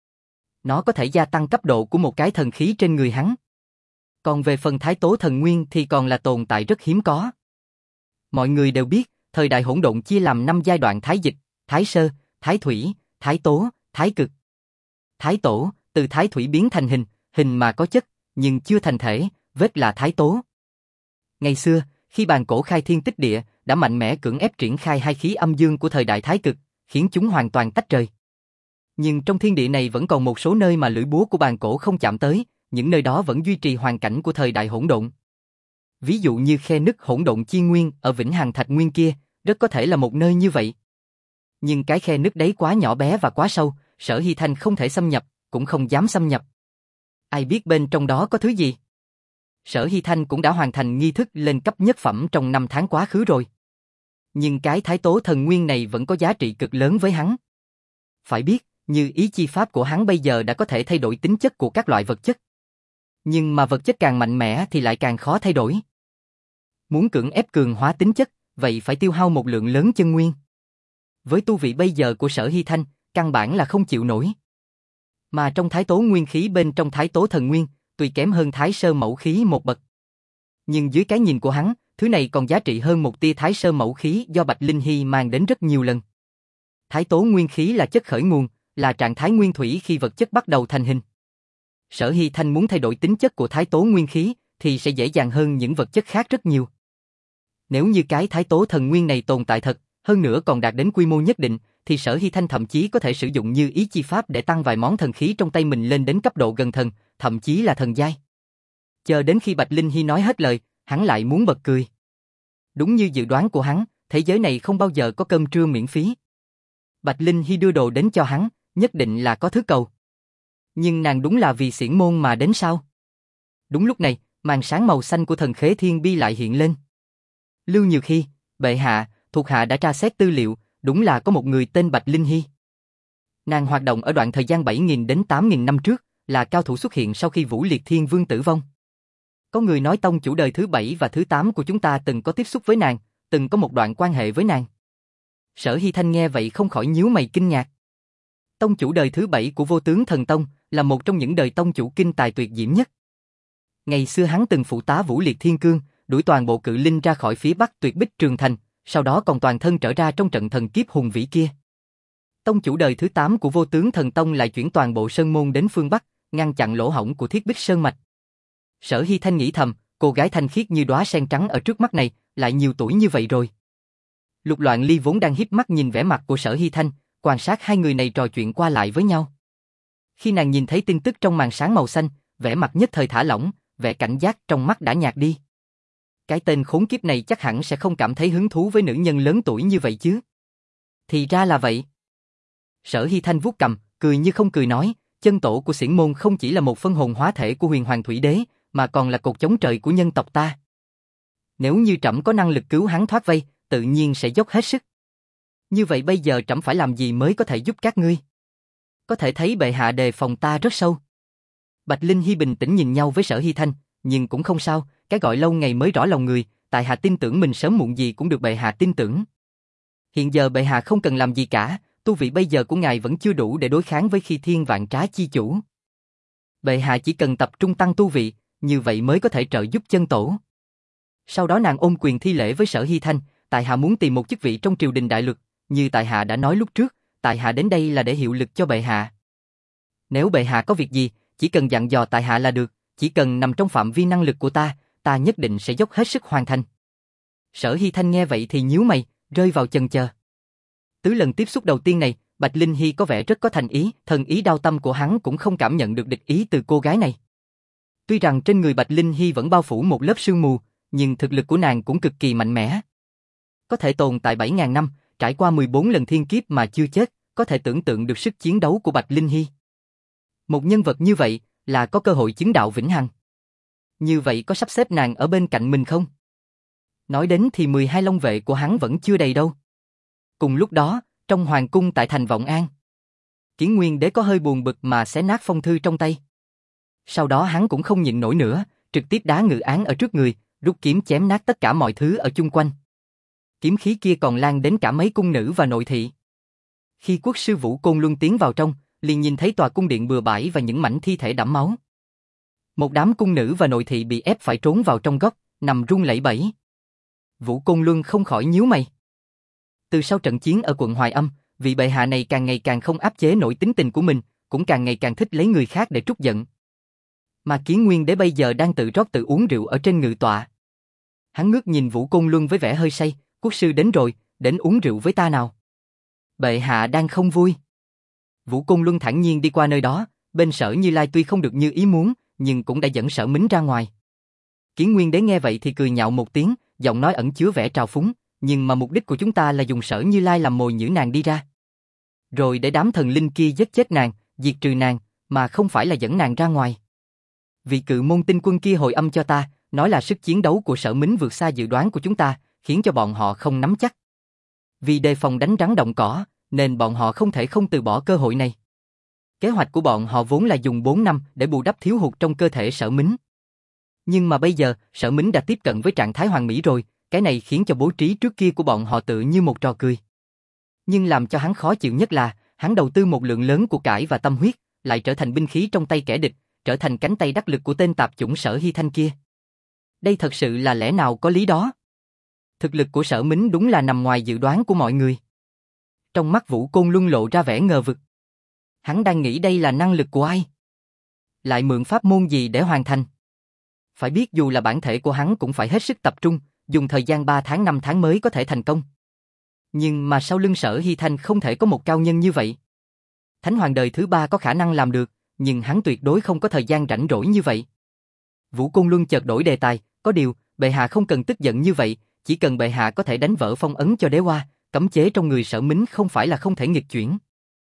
Nó có thể gia tăng cấp độ của một cái thần khí trên người hắn. Còn về phần Thái Tố Thần Nguyên thì còn là tồn tại rất hiếm có. Mọi người đều biết, thời đại hỗn độn chia làm năm giai đoạn Thái Dịch, Thái Sơ, Thái Thủy, Thái Tố, Thái Cực. Thái Tổ, từ Thái Thủy biến thành hình, hình mà có chất, nhưng chưa thành thể, vết là Thái Tố. Ngày xưa, khi bàn cổ khai thiên tích địa, đã mạnh mẽ cưỡng ép triển khai hai khí âm dương của thời đại Thái Cực, khiến chúng hoàn toàn tách rời. Nhưng trong thiên địa này vẫn còn một số nơi mà lưỡi búa của bàn cổ không chạm tới, những nơi đó vẫn duy trì hoàn cảnh của thời đại hỗn độn. Ví dụ như khe nứt hỗn độn chi nguyên ở Vĩnh Hằng Thạch Nguyên kia, rất có thể là một nơi như vậy. Nhưng cái khe nứt đấy quá nhỏ bé và quá sâu, Sở Hy Thanh không thể xâm nhập, cũng không dám xâm nhập. Ai biết bên trong đó có thứ gì? Sở Hy Thanh cũng đã hoàn thành nghi thức lên cấp nhất phẩm trong năm tháng quá khứ rồi. Nhưng cái Thái Tố Thần Nguyên này vẫn có giá trị cực lớn với hắn. Phải biết, như ý chi pháp của hắn bây giờ đã có thể thay đổi tính chất của các loại vật chất. Nhưng mà vật chất càng mạnh mẽ thì lại càng khó thay đổi. Muốn cưỡng ép cường hóa tính chất, vậy phải tiêu hao một lượng lớn chân nguyên. Với tu vị bây giờ của Sở Hy Thanh, căn bản là không chịu nổi. Mà trong Thái Tố Nguyên khí bên trong Thái Tố Thần Nguyên, tuy kém hơn Thái Sơ mẫu khí một bậc. Nhưng dưới cái nhìn của hắn, thứ này còn giá trị hơn một tia Thái Sơ mẫu khí do Bạch Linh Hy mang đến rất nhiều lần. Thái Tố Nguyên khí là chất khởi nguồn, là trạng thái nguyên thủy khi vật chất bắt đầu thành hình. Sở Hy Thanh muốn thay đổi tính chất của Thái Tố Nguyên khí thì sẽ dễ dàng hơn những vật chất khác rất nhiều. Nếu như cái Thái Tố Thần Nguyên này tồn tại thật, hơn nữa còn đạt đến quy mô nhất định, thì Sở Hy Thanh thậm chí có thể sử dụng như ý chi pháp để tăng vài món thần khí trong tay mình lên đến cấp độ gần thần, thậm chí là thần giai. Chờ đến khi Bạch Linh Hy nói hết lời, hắn lại muốn bật cười. Đúng như dự đoán của hắn, thế giới này không bao giờ có cơm trưa miễn phí. Bạch Linh Hy đưa đồ đến cho hắn, nhất định là có thứ cầu. Nhưng nàng đúng là vì xiển môn mà đến sao? Đúng lúc này, màn sáng màu xanh của thần khế thiên bi lại hiện lên. Lưu Nhược Hy, bệ hạ, thuộc hạ đã tra xét tư liệu, đúng là có một người tên Bạch Linh Hy. Nàng hoạt động ở đoạn thời gian bảy nghìn đến tám nghìn năm trước, là cao thủ xuất hiện sau khi Vũ Liệt Thiên Vương tử vong. Có người nói tông chủ đời thứ bảy và thứ tám của chúng ta từng có tiếp xúc với nàng, từng có một đoạn quan hệ với nàng. Sở Hy Thanh nghe vậy không khỏi nhíu mày kinh ngạc. Tông chủ đời thứ bảy của Vô Tướng Thần Tông là một trong những đời tông chủ kinh tài tuyệt diễm nhất. Ngày xưa hắn từng phụ tá Vũ Liệt Thiên Cương, đuổi toàn bộ cự linh ra khỏi phía bắc Tuyệt Bích Trường Thành, sau đó còn toàn thân trở ra trong trận thần kiếp hùng vĩ kia. Tông chủ đời thứ tám của Vô Tướng Thần Tông lại chuyển toàn bộ sơn môn đến phương bắc, ngăn chặn lỗ hổng của Thiết Bích Sơn mạch. Sở Hy Thanh nghĩ thầm, cô gái thanh khiết như đóa sen trắng ở trước mắt này, lại nhiều tuổi như vậy rồi. Lục Loạn Ly vốn đang híp mắt nhìn vẻ mặt của Sở Hy Thanh, quan sát hai người này trò chuyện qua lại với nhau. Khi nàng nhìn thấy tin tức trong màn sáng màu xanh, vẻ mặt nhất thời thả lỏng, vẻ cảnh giác trong mắt đã nhạt đi. Cái tên khốn kiếp này chắc hẳn sẽ không cảm thấy hứng thú với nữ nhân lớn tuổi như vậy chứ. Thì ra là vậy. Sở Hy Thanh vuốt cằm, cười như không cười nói, chân tổ của xiển môn không chỉ là một phân hồn hóa thể của Huyền Hoàng Thủy Đế, mà còn là cột chống trời của nhân tộc ta. Nếu như trẫm có năng lực cứu hắn thoát vây, tự nhiên sẽ dốc hết sức. Như vậy bây giờ trẫm phải làm gì mới có thể giúp các ngươi? Có thể thấy bệ hạ đề phòng ta rất sâu. Bạch Linh Hy bình tĩnh nhìn nhau với Sở Hy Thanh, nhưng cũng không sao, cái gọi lâu ngày mới rõ lòng người, tại hạ tin tưởng mình sớm muộn gì cũng được bệ hạ tin tưởng. Hiện giờ bệ hạ không cần làm gì cả, tu vị bây giờ của ngài vẫn chưa đủ để đối kháng với Khi Thiên Vạn Trá chi chủ. Bệ hạ chỉ cần tập trung tăng tu vị, như vậy mới có thể trợ giúp chân tổ. Sau đó nàng ôm quyền thi lễ với Sở Hy Thanh, tại hạ muốn tìm một chức vị trong triều đình đại luật, như tại hạ đã nói lúc trước, tại hạ đến đây là để hiệu lực cho bệ hạ. Nếu bệ hạ có việc gì, chỉ cần dặn dò tại hạ là được, chỉ cần nằm trong phạm vi năng lực của ta, ta nhất định sẽ dốc hết sức hoàn thành. Sở Hy Thanh nghe vậy thì nhíu mày, rơi vào chần chờ. Tứ lần tiếp xúc đầu tiên này, Bạch Linh Hy có vẻ rất có thành ý, thần ý đao tâm của hắn cũng không cảm nhận được địch ý từ cô gái này. Tuy rằng trên người Bạch Linh Hy vẫn bao phủ một lớp sương mù, nhưng thực lực của nàng cũng cực kỳ mạnh mẽ. Có thể tồn tại bảy nghìn năm, trải qua mười bốn lần thiên kiếp mà chưa chết, có thể tưởng tượng được sức chiến đấu của Bạch Linh Hy. Một nhân vật như vậy là có cơ hội chứng đạo vĩnh hằng. Như vậy có sắp xếp nàng ở bên cạnh mình không? Nói đến thì mười hai long vệ của hắn vẫn chưa đầy đâu. Cùng lúc đó, trong hoàng cung tại thành Vọng An, Kiến Nguyên Đế có hơi buồn bực mà xé nát phong thư trong tay. Sau đó hắn cũng không nhịn nổi nữa, trực tiếp đá ngự án ở trước người, rút kiếm chém nát tất cả mọi thứ ở chung quanh. Kiếm khí kia còn lan đến cả mấy cung nữ và nội thị. Khi quốc sư Vũ Côn Luân tiến vào trong, liền nhìn thấy tòa cung điện bừa bãi và những mảnh thi thể đẫm máu. Một đám cung nữ và nội thị bị ép phải trốn vào trong góc, nằm run lẩy bẩy. Vũ Côn Luân không khỏi nhíu mày. Từ sau trận chiến ở quận Hoài Âm, vị bệ hạ này càng ngày càng không áp chế nổi tính tình của mình, cũng càng ngày càng thích lấy người khác để trút giận. Mà Kiến Nguyên Đế bây giờ đang tự rót tự uống rượu ở trên ngự tọa. Hắn ngước nhìn Vũ Côn Luân với vẻ hơi say, quốc sư đến rồi, đến uống rượu với ta nào. Bệ hạ đang không vui. Vũ Côn Luân thản nhiên đi qua nơi đó, bên Sở Như Lai tuy không được như ý muốn, nhưng cũng đã dẫn Sở Mính ra ngoài. Kiến Nguyên Đế nghe vậy thì cười nhạo một tiếng, giọng nói ẩn chứa vẻ trào phúng, nhưng mà mục đích của chúng ta là dùng Sở Như Lai làm mồi nhử nàng đi ra. Rồi để đám thần linh kia giết chết nàng, diệt trừ nàng, mà không phải là dẫn nàng ra ngoài. Vị cự môn tinh quân kia hồi âm cho ta, nói là sức chiến đấu của Sở Mính vượt xa dự đoán của chúng ta, khiến cho bọn họ không nắm chắc. Vì đề phòng đánh rắn động cỏ, nên bọn họ không thể không từ bỏ cơ hội này. Kế hoạch của bọn họ vốn là dùng bốn năm để bù đắp thiếu hụt trong cơ thể Sở Mính. Nhưng mà bây giờ, Sở Mính đã tiếp cận với trạng thái hoàn mỹ rồi, cái này khiến cho bố trí trước kia của bọn họ tự như một trò cười. Nhưng làm cho hắn khó chịu nhất là, hắn đầu tư một lượng lớn của cải và tâm huyết, lại trở thành binh khí trong tay kẻ địch, trở thành cánh tay đắc lực của tên tạp chủng Sở Hy Thanh kia. Đây thật sự là lẽ nào có lý đó? Thực lực của Sở Mính đúng là nằm ngoài dự đoán của mọi người. Trong mắt Vũ Côn Luân lộ ra vẻ ngờ vực. Hắn đang nghĩ đây là năng lực của ai? Lại mượn pháp môn gì để hoàn thành? Phải biết dù là bản thể của hắn cũng phải hết sức tập trung, dùng thời gian ba tháng năm tháng mới có thể thành công. Nhưng mà sau lưng Sở Hy Thanh không thể có một cao nhân như vậy. Thánh hoàng đời thứ ba có khả năng làm được, nhưng hắn tuyệt đối không có thời gian rảnh rỗi như vậy. Vũ Côn Luân chợt đổi đề tài, có điều, bệ hạ không cần tức giận như vậy, chỉ cần bệ hạ có thể đánh vỡ phong ấn cho đế hoa, cấm chế trong người Sở Mính không phải là không thể nghịch chuyển.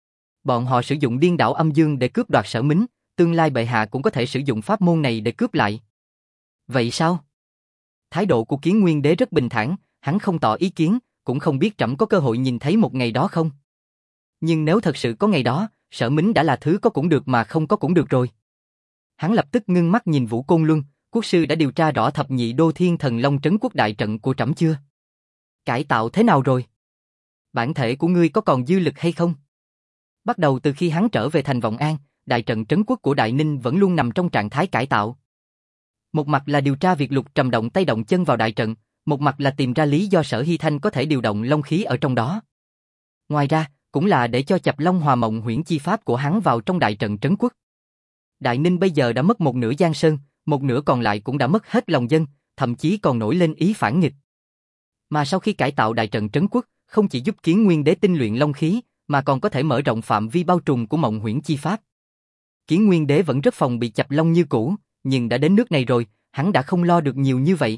Bọn họ sử dụng điên đảo âm dương để cướp đoạt Sở Mính, tương lai bệ hạ cũng có thể sử dụng pháp môn này để cướp lại. Vậy sao? Thái độ của Kiến Nguyên Đế rất bình thản, hắn không tỏ ý kiến, cũng không biết trẫm có cơ hội nhìn thấy một ngày đó không. Nhưng nếu thật sự có ngày đó, Sở Mính đã là thứ có cũng được mà không có cũng được rồi. Hắn lập tức ngưng mắt nhìn Vũ Côn Luân, quốc sư đã điều tra rõ thập nhị đô thiên thần long trấn quốc đại trận của trẫm chưa? Cải tạo thế nào rồi? Bản thể của ngươi có còn dư lực hay không? Bắt đầu từ khi hắn trở về thành Vọng An, đại trận trấn quốc của Đại Ninh vẫn luôn nằm trong trạng thái cải tạo. Một mặt là điều tra việc Lục Trầm động tay động chân vào đại trận, một mặt là tìm ra lý do Sở Hy Thanh có thể điều động long khí ở trong đó. Ngoài ra, cũng là để cho chập Long Hòa Mộng huyễn chi pháp của hắn vào trong đại trận trấn quốc. Đại Ninh bây giờ đã mất một nửa Giang Sơn, một nửa còn lại cũng đã mất hết lòng dân, thậm chí còn nổi lên ý phản nghịch. Mà sau khi cải tạo đại trận trấn quốc, không chỉ giúp Kiến Nguyên Đế tinh luyện long khí, mà còn có thể mở rộng phạm vi bao trùm của Mộng huyễn chi pháp. Kiến Nguyên Đế vẫn rất phòng bị chập long như cũ, nhưng đã đến nước này rồi, hắn đã không lo được nhiều như vậy.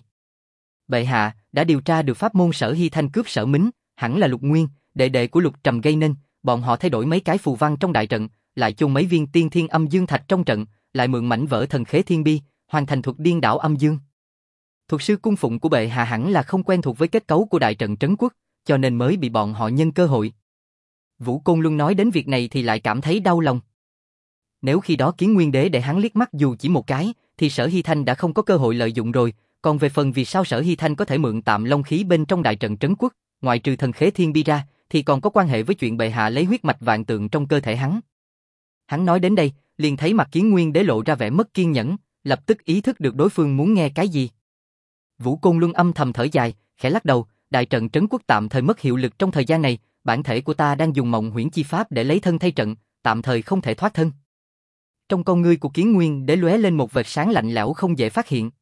Bệ hạ đã điều tra được pháp môn Sở Hy Thanh cướp Sở Mính, hẳn là Lục Nguyên, đệ đệ của Lục Trầm gây nên, bọn họ thay đổi mấy cái phù văn trong đại trận, lại chôn mấy viên tiên thiên âm dương thạch trong trận, lại mượn mảnh vỡ thần khế thiên bi, hoàn thành thuật điên đảo âm dương. Thuật sư cung phụng của bệ hạ hẳn là không quen thuộc với kết cấu của đại trận trấn quốc, cho nên mới bị bọn họ nhân cơ hội. Vũ Côn Luân nói đến việc này thì lại cảm thấy đau lòng. Nếu khi đó Kiến Nguyên Đế để hắn liếc mắt dù chỉ một cái, thì Sở Hy Thanh đã không có cơ hội lợi dụng rồi, còn về phần vì sao Sở Hy Thanh có thể mượn tạm long khí bên trong đại trận trấn quốc, ngoại trừ thần khế thiên bi ra, thì còn có quan hệ với chuyện bệ hạ lấy huyết mạch vạn tượng trong cơ thể hắn. Hắn nói đến đây, liền thấy mặt Kiến Nguyên Đế lộ ra vẻ mất kiên nhẫn, lập tức ý thức được đối phương muốn nghe cái gì. Vũ Côn Luân âm thầm thở dài, khẽ lắc đầu, đại trận trấn quốc tạm thời mất hiệu lực trong thời gian này, bản thể của ta đang dùng Mộng huyễn chi pháp để lấy thân thay trận, tạm thời không thể thoát thân. Trong con ngươi của Kiến Nguyên Đế lóe lên một vệt sáng lạnh lẽo không dễ phát hiện.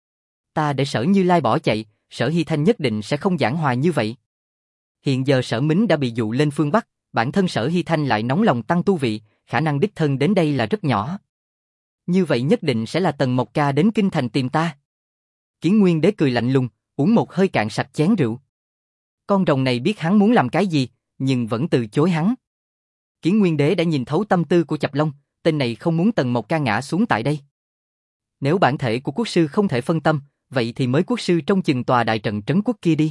Ta để Sở Như Lai bỏ chạy, Sở Hy Thanh nhất định sẽ không giảng hòa như vậy. Hiện giờ Sở Mính đã bị dụ lên phương Bắc, bản thân Sở Hy Thanh lại nóng lòng tăng tu vị, khả năng đích thân đến đây là rất nhỏ. Như vậy nhất định sẽ là Tần Mộc Ca đến kinh thành tìm ta. Kiến Nguyên Đế cười lạnh lùng, uống một hơi cạn sạch chén rượu. Con rồng này biết hắn muốn làm cái gì, nhưng vẫn từ chối hắn. Kiến Nguyên Đế đã nhìn thấu tâm tư của Chập Long, tên này không muốn Tần Mộc Ca ngã xuống tại đây. Nếu bản thể của quốc sư không thể phân tâm, vậy thì mới quốc sư trong chừng tòa đại trận trấn quốc kia đi.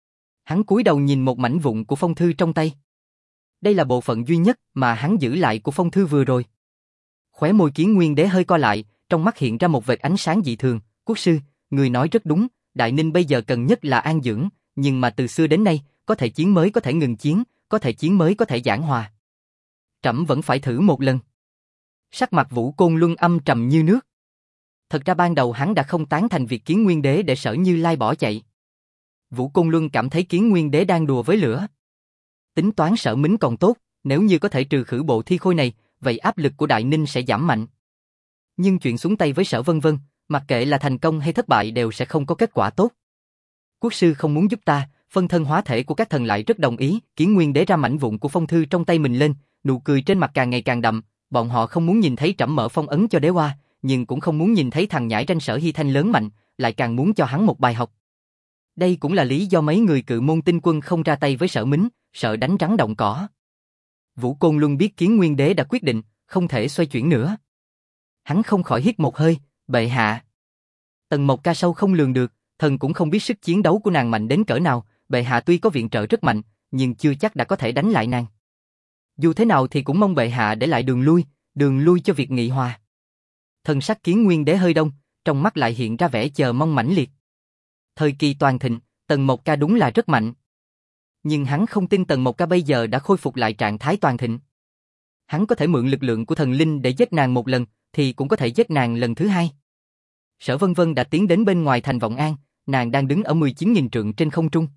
Hắn cúi đầu nhìn một mảnh vụn của phong thư trong tay. Đây là bộ phận duy nhất mà hắn giữ lại của phong thư vừa rồi. Khóe môi Kiến Nguyên Đế hơi co lại, trong mắt hiện ra một vệt ánh sáng dị thường. Quốc sư, người nói rất đúng, Đại Ninh bây giờ cần nhất là an dưỡng, nhưng mà từ xưa đến nay, có thể chiến mới có thể ngừng chiến, có thể chiến mới có thể giảng hòa. Trẫm vẫn phải thử một lần. Sắc mặt Vũ Côn Luân âm trầm như nước. Thật ra ban đầu hắn đã không tán thành việc Kiến Nguyên Đế để Sở Như Lai bỏ chạy. Vũ Côn Luân cảm thấy Kiến Nguyên Đế đang đùa với lửa. Tính toán Sở Mính còn tốt, nếu như có thể trừ khử bộ thi khôi này, vậy áp lực của Đại Ninh sẽ giảm mạnh. Nhưng chuyện xuống tay với Sở Vân Vân, mặc kệ là thành công hay thất bại đều sẽ không có kết quả tốt. Quốc sư không muốn giúp ta, phân thân hóa thể của các thần lại rất đồng ý. Kiến Nguyên Đế ra mảnh vụn của phong thư trong tay mình lên, nụ cười trên mặt càng ngày càng đậm. Bọn họ không muốn nhìn thấy trẫm mở phong ấn cho đế hoa, nhưng cũng không muốn nhìn thấy thằng nhãi ranh Sở Hy Thanh lớn mạnh, lại càng muốn cho hắn một bài học. Đây cũng là lý do mấy người Cự Môn Tinh Quân không ra tay với Sở Mính, sợ đánh rắn động cỏ. Vũ Côn Luân biết Kiến Nguyên Đế đã quyết định, không thể xoay chuyển nữa. Hắn không khỏi hít một hơi, bệ hạ. Tần Mộc Ca sâu không lường được, thần cũng không biết sức chiến đấu của nàng mạnh đến cỡ nào, bệ hạ tuy có viện trợ rất mạnh, nhưng chưa chắc đã có thể đánh lại nàng. Dù thế nào thì cũng mong bệ hạ để lại đường lui, đường lui cho việc nghị hòa. Thần sắc Kiến Nguyên Đế hơi đông, trong mắt lại hiện ra vẻ chờ mong mãnh liệt. Thời kỳ toàn thịnh, Tần Mộc Ca đúng là rất mạnh. Nhưng hắn không tin Tần Mộc Ca bây giờ đã khôi phục lại trạng thái toàn thịnh. Hắn có thể mượn lực lượng của thần linh để giết nàng một lần, thì cũng có thể giết nàng lần thứ hai. Sở Vân Vân đã tiến đến bên ngoài thành Vọng An, nàng đang đứng ở mười chín nghìn trượng trên không trung.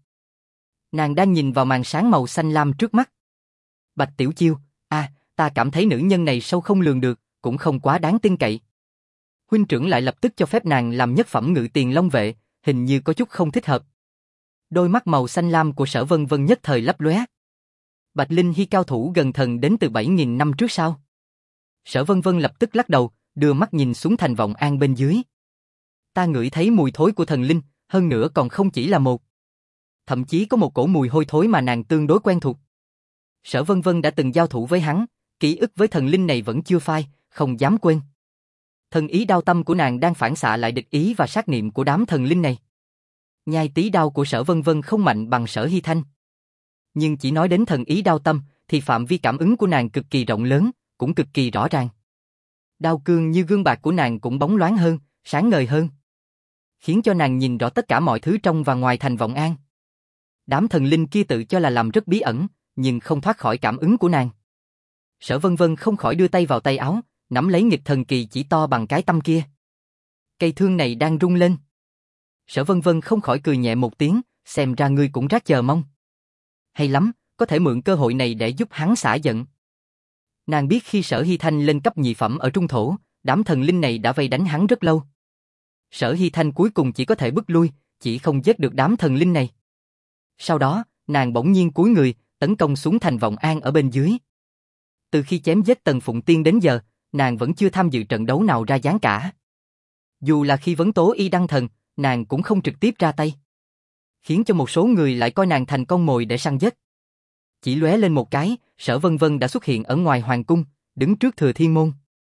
Nàng đang nhìn vào màn sáng màu xanh lam trước mắt. Bạch Tiểu Chiêu, a, à, ta cảm thấy nữ nhân này sâu không lường được, cũng không quá đáng tin cậy. Huynh trưởng lại lập tức cho phép nàng làm nhất phẩm ngự tiền long vệ, hình như có chút không thích hợp. Đôi mắt màu xanh lam của Sở Vân Vân nhất thời lấp lóe. Bạch Linh Hy cao thủ gần thần đến từ bảy nghìn năm trước sao? Sở Vân Vân lập tức lắc đầu, đưa mắt nhìn xuống thành vọng an bên dưới. Ta ngửi thấy mùi thối của thần linh, hơn nữa còn không chỉ là một. Thậm chí có một cổ mùi hôi thối mà nàng tương đối quen thuộc. Sở Vân Vân đã từng giao thủ với hắn, ký ức với thần linh này vẫn chưa phai, không dám quên. Thần ý đao tâm của nàng đang phản xạ lại địch ý và sát niệm của đám thần linh này. Nhai tí đao của Sở Vân Vân không mạnh bằng Sở Hy Thanh. Nhưng chỉ nói đến thần ý đao tâm, thì phạm vi cảm ứng của nàng cực kỳ rộng lớn, cũng cực kỳ rõ ràng. Đao cương như gương bạc của nàng cũng bóng loáng hơn, sáng ngời hơn. Khiến cho nàng nhìn rõ tất cả mọi thứ trong và ngoài thành vọng an. Đám thần linh kia tự cho là làm rất bí ẩn, nhưng không thoát khỏi cảm ứng của nàng. Sở Vân Vân không khỏi đưa tay vào tay áo, nắm lấy nghịch thần kỳ chỉ to bằng cái tăm kia. Cây thương này đang rung lên. Sở Vân Vân không khỏi cười nhẹ một tiếng, xem ra ngươi cũng rất chờ mong. Hay lắm, có thể mượn cơ hội này để giúp hắn xả giận. Nàng biết khi Sở Hy Thanh lên cấp nhị phẩm ở trung thổ, đám thần linh này đã vây đánh hắn rất lâu. Sở Hy Thanh cuối cùng chỉ có thể bức lui, chỉ không giết được đám thần linh này. Sau đó, nàng bỗng nhiên cúi người, tấn công xuống thành vọng an ở bên dưới. Từ khi chém giết Tần Phụng Tiên đến giờ, nàng vẫn chưa tham dự trận đấu nào ra dáng cả. Dù là khi vấn tố y đăng thần, nàng cũng không trực tiếp ra tay. Khiến cho một số người lại coi nàng thành con mồi để săn giết. Chỉ lóe lên một cái, Sở Vân Vân đã xuất hiện ở ngoài hoàng cung, đứng trước Thừa Thiên Môn.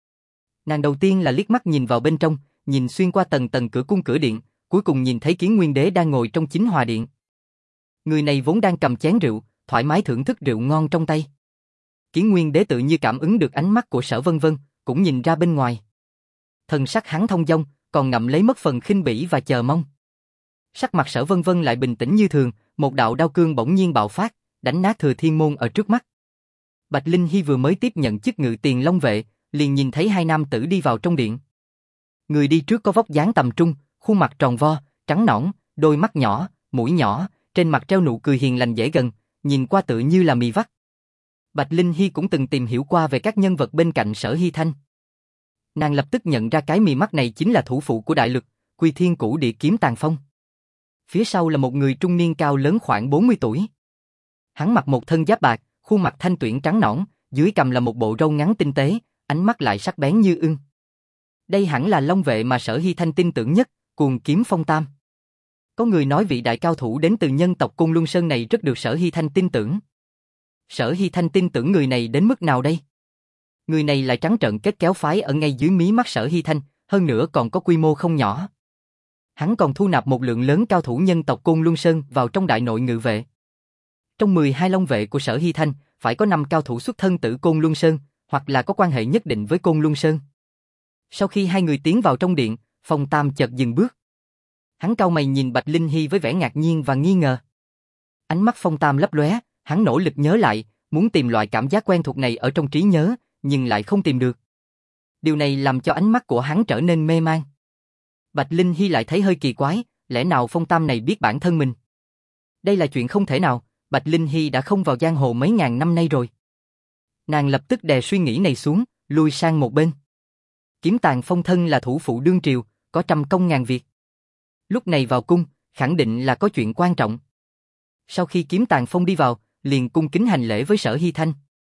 Nàng đầu tiên là liếc mắt nhìn vào bên trong, nhìn xuyên qua tầng tầng cửa cung cửa điện, cuối cùng nhìn thấy Kiến Nguyên Đế đang ngồi trong chính hòa điện. Người này vốn đang cầm chén rượu, thoải mái thưởng thức rượu ngon trong tay. Kiến Nguyên Đế tự như cảm ứng được ánh mắt của Sở Vân Vân, cũng nhìn ra bên ngoài. Thần sắc hắn thông dong, còn ngậm lấy mất phần khinh bỉ và chờ mong. Sắc mặt Sở Vân Vân lại bình tĩnh như thường, một đạo đao cương bỗng nhiên bạo phát, đánh nát Thừa Thiên Môn ở trước mắt. Bạch Linh Hy vừa mới tiếp nhận chức ngự tiền long vệ, liền nhìn thấy hai nam tử đi vào trong điện. Người đi trước có vóc dáng tầm trung, khuôn mặt tròn vo, trắng nõn, đôi mắt nhỏ, mũi nhỏ, trên mặt treo nụ cười hiền lành dễ gần, nhìn qua tự như là mì vắt. Bạch Linh Hy cũng từng tìm hiểu qua về các nhân vật bên cạnh Sở Hy Thanh. Nàng lập tức nhận ra cái mì mắt này chính là thủ phụ của đại lực, Quy Thiên Cửu Địa Kiếm Tàn Phong. Phía sau là một người trung niên cao lớn khoảng bốn mươi tuổi. Hắn mặc một thân giáp bạc, khuôn mặt thanh tuyển trắng nõn, dưới cằm là một bộ râu ngắn tinh tế, ánh mắt lại sắc bén như ưng. Đây hẳn là long vệ mà Sở Hy Thanh tin tưởng nhất, Cuồng Kiếm Phong Tam. Có người nói vị đại cao thủ đến từ nhân tộc Côn Luân Sơn này rất được Sở Hy Thanh tin tưởng. Sở Hy Thanh tin tưởng người này đến mức nào đây? Người này lại trắng trợn kết kéo phái ở ngay dưới mí mắt Sở Hy Thanh, hơn nữa còn có quy mô không nhỏ. Hắn còn thu nạp một lượng lớn cao thủ nhân tộc Côn Luân Sơn vào trong đại nội ngự vệ. Trong mười hai long vệ của Sở Hy Thanh, phải có năm cao thủ xuất thân từ Côn Luân Sơn, hoặc là có quan hệ nhất định với Côn Luân Sơn. Sau khi hai người tiến vào trong điện, Phong Tam chợt dừng bước. Hắn cau mày nhìn Bạch Linh Hy với vẻ ngạc nhiên và nghi ngờ. Ánh mắt Phong Tam lấp lóe, hắn nỗ lực nhớ lại, muốn tìm loại cảm giác quen thuộc này ở trong trí nhớ, nhưng lại không tìm được. Điều này làm cho ánh mắt của hắn trở nên mê man. Bạch Linh Hy lại thấy hơi kỳ quái, lẽ nào Phong Tam này biết bản thân mình? Đây là chuyện không thể nào, Bạch Linh Hy đã không vào giang hồ mấy ngàn năm nay rồi. Nàng lập tức đè suy nghĩ này xuống, lui sang một bên. Kiếm Tàn Phong thân là thủ phụ đương triều, có trăm công ngàn việc. Lúc này vào cung, khẳng định là có chuyện quan trọng. Sau khi Kiếm Tàn Phong đi vào, liền cung kính hành lễ với Sở Hy Thanh.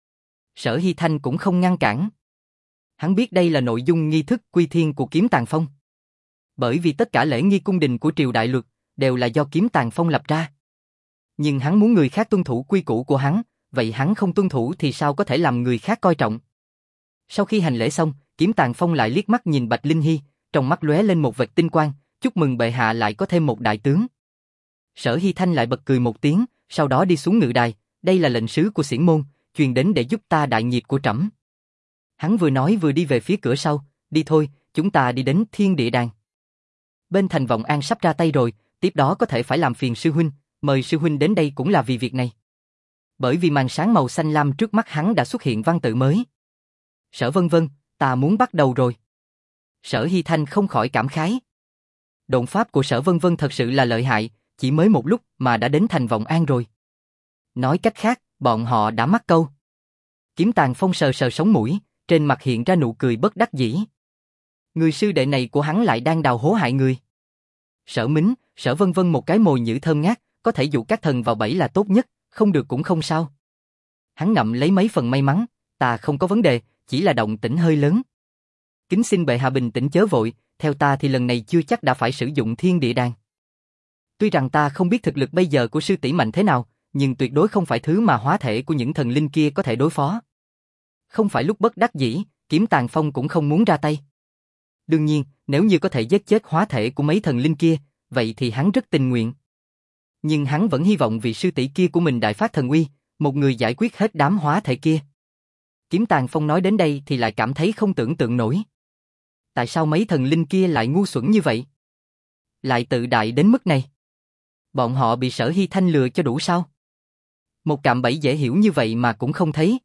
Sở Hy Thanh cũng không ngăn cản. Hắn biết đây là nội dung nghi thức quy thiên của Kiếm Tàn Phong. Bởi vì tất cả lễ nghi cung đình của triều đại luật đều là do Kiếm Tàn Phong lập ra. Nhưng hắn muốn người khác tuân thủ quy củ của hắn, vậy hắn không tuân thủ thì sao có thể làm người khác coi trọng. Sau khi hành lễ xong, Kiếm Tàn Phong lại liếc mắt nhìn Bạch Linh Hy, trong mắt lóe lên một vệt tinh quang, chúc mừng bệ hạ lại có thêm một đại tướng. Sở Hy Thanh lại bật cười một tiếng, sau đó đi xuống ngự đài, đây là lệnh sứ của Xiển Môn, truyền đến để giúp ta đại nghiệp của trẫm. Hắn vừa nói vừa đi về phía cửa sau, đi thôi, chúng ta đi đến Thiên Địa Đàn. Bên thành Vọng An sắp ra tay rồi, tiếp đó có thể phải làm phiền sư huynh, mời sư huynh đến đây cũng là vì việc này. Bởi vì màn sáng màu xanh lam trước mắt hắn đã xuất hiện văn tự mới. Sở Vân Vân, ta muốn bắt đầu rồi. Sở Hy Thanh không khỏi cảm khái. Độn pháp của Sở Vân Vân thật sự là lợi hại, chỉ mới một lúc mà đã đến thành Vọng An rồi. Nói cách khác, bọn họ đã mắc câu. Kiếm Tàn Phong sờ sờ sống mũi, trên mặt hiện ra nụ cười bất đắc dĩ. Người sư đệ này của hắn lại đang đào hố hại người. Sở Mính, Sở Vân Vân một cái mồi nhử thơm ngát, có thể dụ các thần vào bẫy là tốt nhất, không được cũng không sao. Hắn ngậm lấy mấy phần may mắn, ta không có vấn đề, chỉ là động tĩnh hơi lớn. Kính xin bệ hạ bình tĩnh chớ vội, theo ta thì lần này chưa chắc đã phải sử dụng thiên địa đan. Tuy rằng ta không biết thực lực bây giờ của sư tỷ mạnh thế nào, nhưng tuyệt đối không phải thứ mà hóa thể của những thần linh kia có thể đối phó. Không phải lúc bất đắc dĩ, Kiếm Tàn Phong cũng không muốn ra tay. Đương nhiên, nếu như có thể giết chết hóa thể của mấy thần linh kia, vậy thì hắn rất tình nguyện. Nhưng hắn vẫn hy vọng vị sư tỷ kia của mình đại phát thần uy, một người giải quyết hết đám hóa thể kia. Kiếm Tàn Phong nói đến đây thì lại cảm thấy không tưởng tượng nổi. Tại sao mấy thần linh kia lại ngu xuẩn như vậy? Lại tự đại đến mức này? Bọn họ bị Sở Hy Thanh lừa cho đủ sao? Một cạm bẫy dễ hiểu như vậy mà cũng không thấy.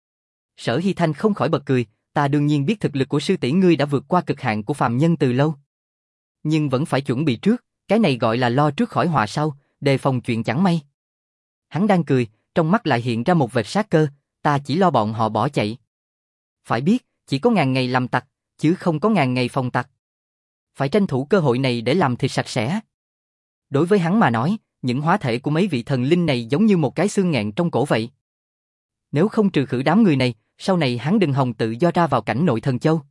Sở Hy Thanh không khỏi bật cười, ta đương nhiên biết thực lực của sư tỷ ngươi đã vượt qua cực hạn của phàm nhân từ lâu. Nhưng vẫn phải chuẩn bị trước, cái này gọi là lo trước khỏi họa sau, đề phòng chuyện chẳng may. Hắn đang cười, trong mắt lại hiện ra một vệt sát cơ, ta chỉ lo bọn họ bỏ chạy. Phải biết, chỉ có ngàn ngày làm tặc, chứ không có ngàn ngày phòng tặc. Phải tranh thủ cơ hội này để làm thịt sạch sẽ. Đối với hắn mà nói, những hóa thể của mấy vị thần linh này giống như một cái xương nghẹn trong cổ vậy. Nếu không trừ khử đám người này, sau này hắn đừng hòng tự do ra vào cảnh nội thần châu.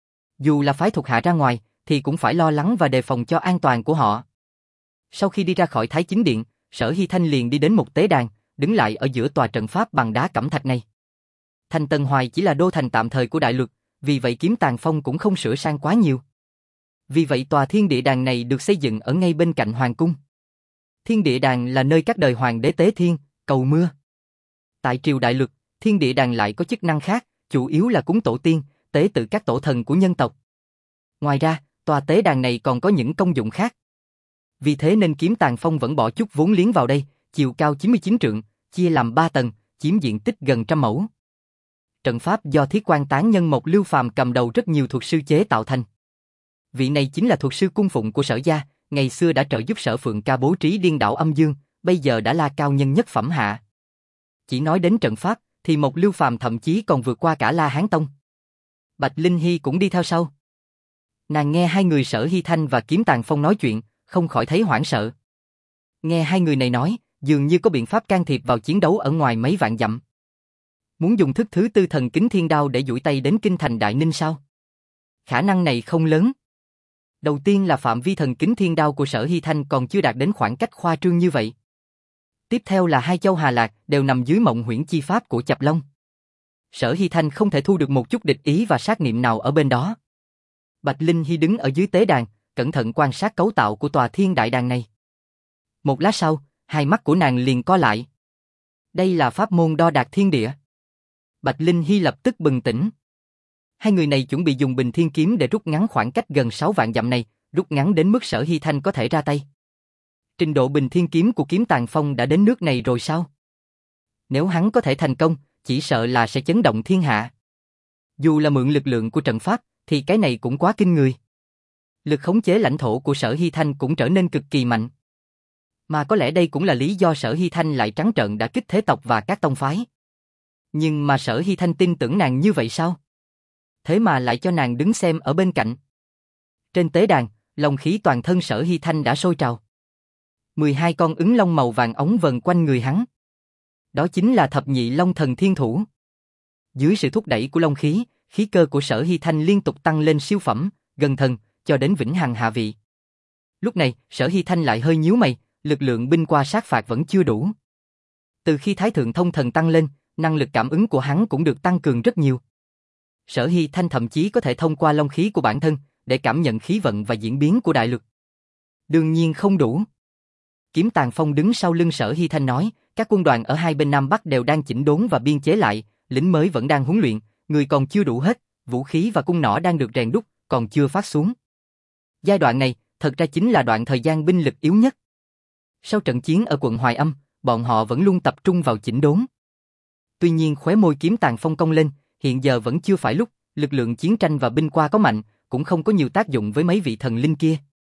Dù là phái thuộc hạ ra ngoài, thì cũng phải lo lắng và đề phòng cho an toàn của họ. Sau khi đi ra khỏi Thái Chính Điện, Sở Hy Thanh liền đi đến một tế đàn, đứng lại ở giữa tòa trận pháp bằng đá cẩm thạch này. Thành Tân Hoài chỉ là đô thành tạm thời của Đại Luật, vì vậy Kiếm Tàn Phong cũng không sửa sang quá nhiều. Vì vậy tòa thiên địa đàn này được xây dựng ở ngay bên cạnh hoàng cung. Thiên địa đàn là nơi các đời hoàng đế tế thiên, cầu mưa. Tại triều Đại Luật, thiên địa đàn lại có chức năng khác, chủ yếu là cúng tổ tiên, tế tự các tổ thần của nhân tộc. Ngoài ra, tòa tế đàn này còn có những công dụng khác. Vì thế nên Kiếm Tàn Phong vẫn bỏ chút vốn liếng vào đây, chiều cao chín mươi chín trượng, chia làm ba tầng, chiếm diện tích gần trăm mẫu. Trận pháp do Thiết Quan tán nhân Mộc Lưu Phàm cầm đầu rất nhiều thuật sư chế tạo thành. Vị này chính là thuật sư cung phụng của Sở gia, ngày xưa đã trợ giúp Sở Phượng Ca bố trí điên đảo âm dương, bây giờ đã là cao nhân nhất phẩm hạ. Chỉ nói đến trận pháp, thì Mộc Lưu Phàm thậm chí còn vượt qua cả La Hán Tông. Bạch Linh Hy cũng đi theo sau. Nàng nghe hai người Sở Hy Thanh và Kiếm Tàn Phong nói chuyện, không khỏi thấy hoảng sợ. Nghe hai người này nói, dường như có biện pháp can thiệp vào chiến đấu ở ngoài mấy vạn dặm. Muốn dùng thức thứ tư thần kính thiên đao để duỗi tay đến kinh thành Đại Ninh sao? Khả năng này không lớn. Đầu tiên là phạm vi thần kính thiên đao của Sở Hy Thanh còn chưa đạt đến khoảng cách khoa trương như vậy. Tiếp theo là hai châu Hà Lạc đều nằm dưới mộng huyễn chi pháp của Chập Long. Sở Hy Thanh không thể thu được một chút địch ý và sát niệm nào ở bên đó. Bạch Linh Hy đứng ở dưới tế đàn, cẩn thận quan sát cấu tạo của tòa thiên đại đàn này. Một lát sau, hai mắt của nàng liền co lại. Đây là pháp môn đo đạc thiên địa. Bạch Linh Hy lập tức bừng tỉnh. Hai người này chuẩn bị dùng Bình Thiên Kiếm để rút ngắn khoảng cách gần sáu vạn dặm này, rút ngắn đến mức Sở Hy Thanh có thể ra tay. Trình độ Bình Thiên Kiếm của Kiếm Tàn Phong đã đến nước này rồi sao? Nếu hắn có thể thành công, chỉ sợ là sẽ chấn động thiên hạ. Dù là mượn lực lượng của trận pháp, thì cái này cũng quá kinh người. Lực khống chế lãnh thổ của Sở Hy Thanh cũng trở nên cực kỳ mạnh. Mà có lẽ đây cũng là lý do Sở Hy Thanh lại trắng trợn đả kích thế tộc và các tông phái. Nhưng mà Sở Hy Thanh tin tưởng nàng như vậy sao? Thế mà lại cho nàng đứng xem ở bên cạnh. Trên tế đàn, long khí toàn thân Sở Hy Thanh đã sôi trào. mười hai con ứng long màu vàng ống vần quanh người hắn. Đó chính là thập nhị long thần thiên thủ. Dưới sự thúc đẩy của long khí, khí cơ của Sở Hy Thanh liên tục tăng lên siêu phẩm, gần thần, cho đến vĩnh hằng hạ vị. Lúc này, Sở Hy Thanh lại hơi nhíu mày, lực lượng binh qua sát phạt vẫn chưa đủ. Từ khi Thái Thượng Thông Thần tăng lên, năng lực cảm ứng của hắn cũng được tăng cường rất nhiều. Sở Hy Thanh thậm chí có thể thông qua long khí của bản thân, để cảm nhận khí vận và diễn biến của đại luật. Đương nhiên không đủ. Kiếm Tàn Phong đứng sau lưng Sở Hy Thanh nói, các quân đoàn ở hai bên Nam Bắc đều đang chỉnh đốn và biên chế lại, lính mới vẫn đang huấn luyện, người còn chưa đủ hết, vũ khí và cung nỏ đang được rèn đúc, còn chưa phát xuống. Giai đoạn này, thật ra chính là đoạn thời gian binh lực yếu nhất. Sau trận chiến ở quận Hoài Âm, bọn họ vẫn luôn tập trung vào chỉnh đốn. Tuy nhiên khóe môi Kiếm Tàn Phong cong lên, hiện giờ vẫn chưa phải lúc, lực lượng chiến tranh và binh qua có mạnh, cũng không có nhiều tác dụng với mấy vị thần linh kia.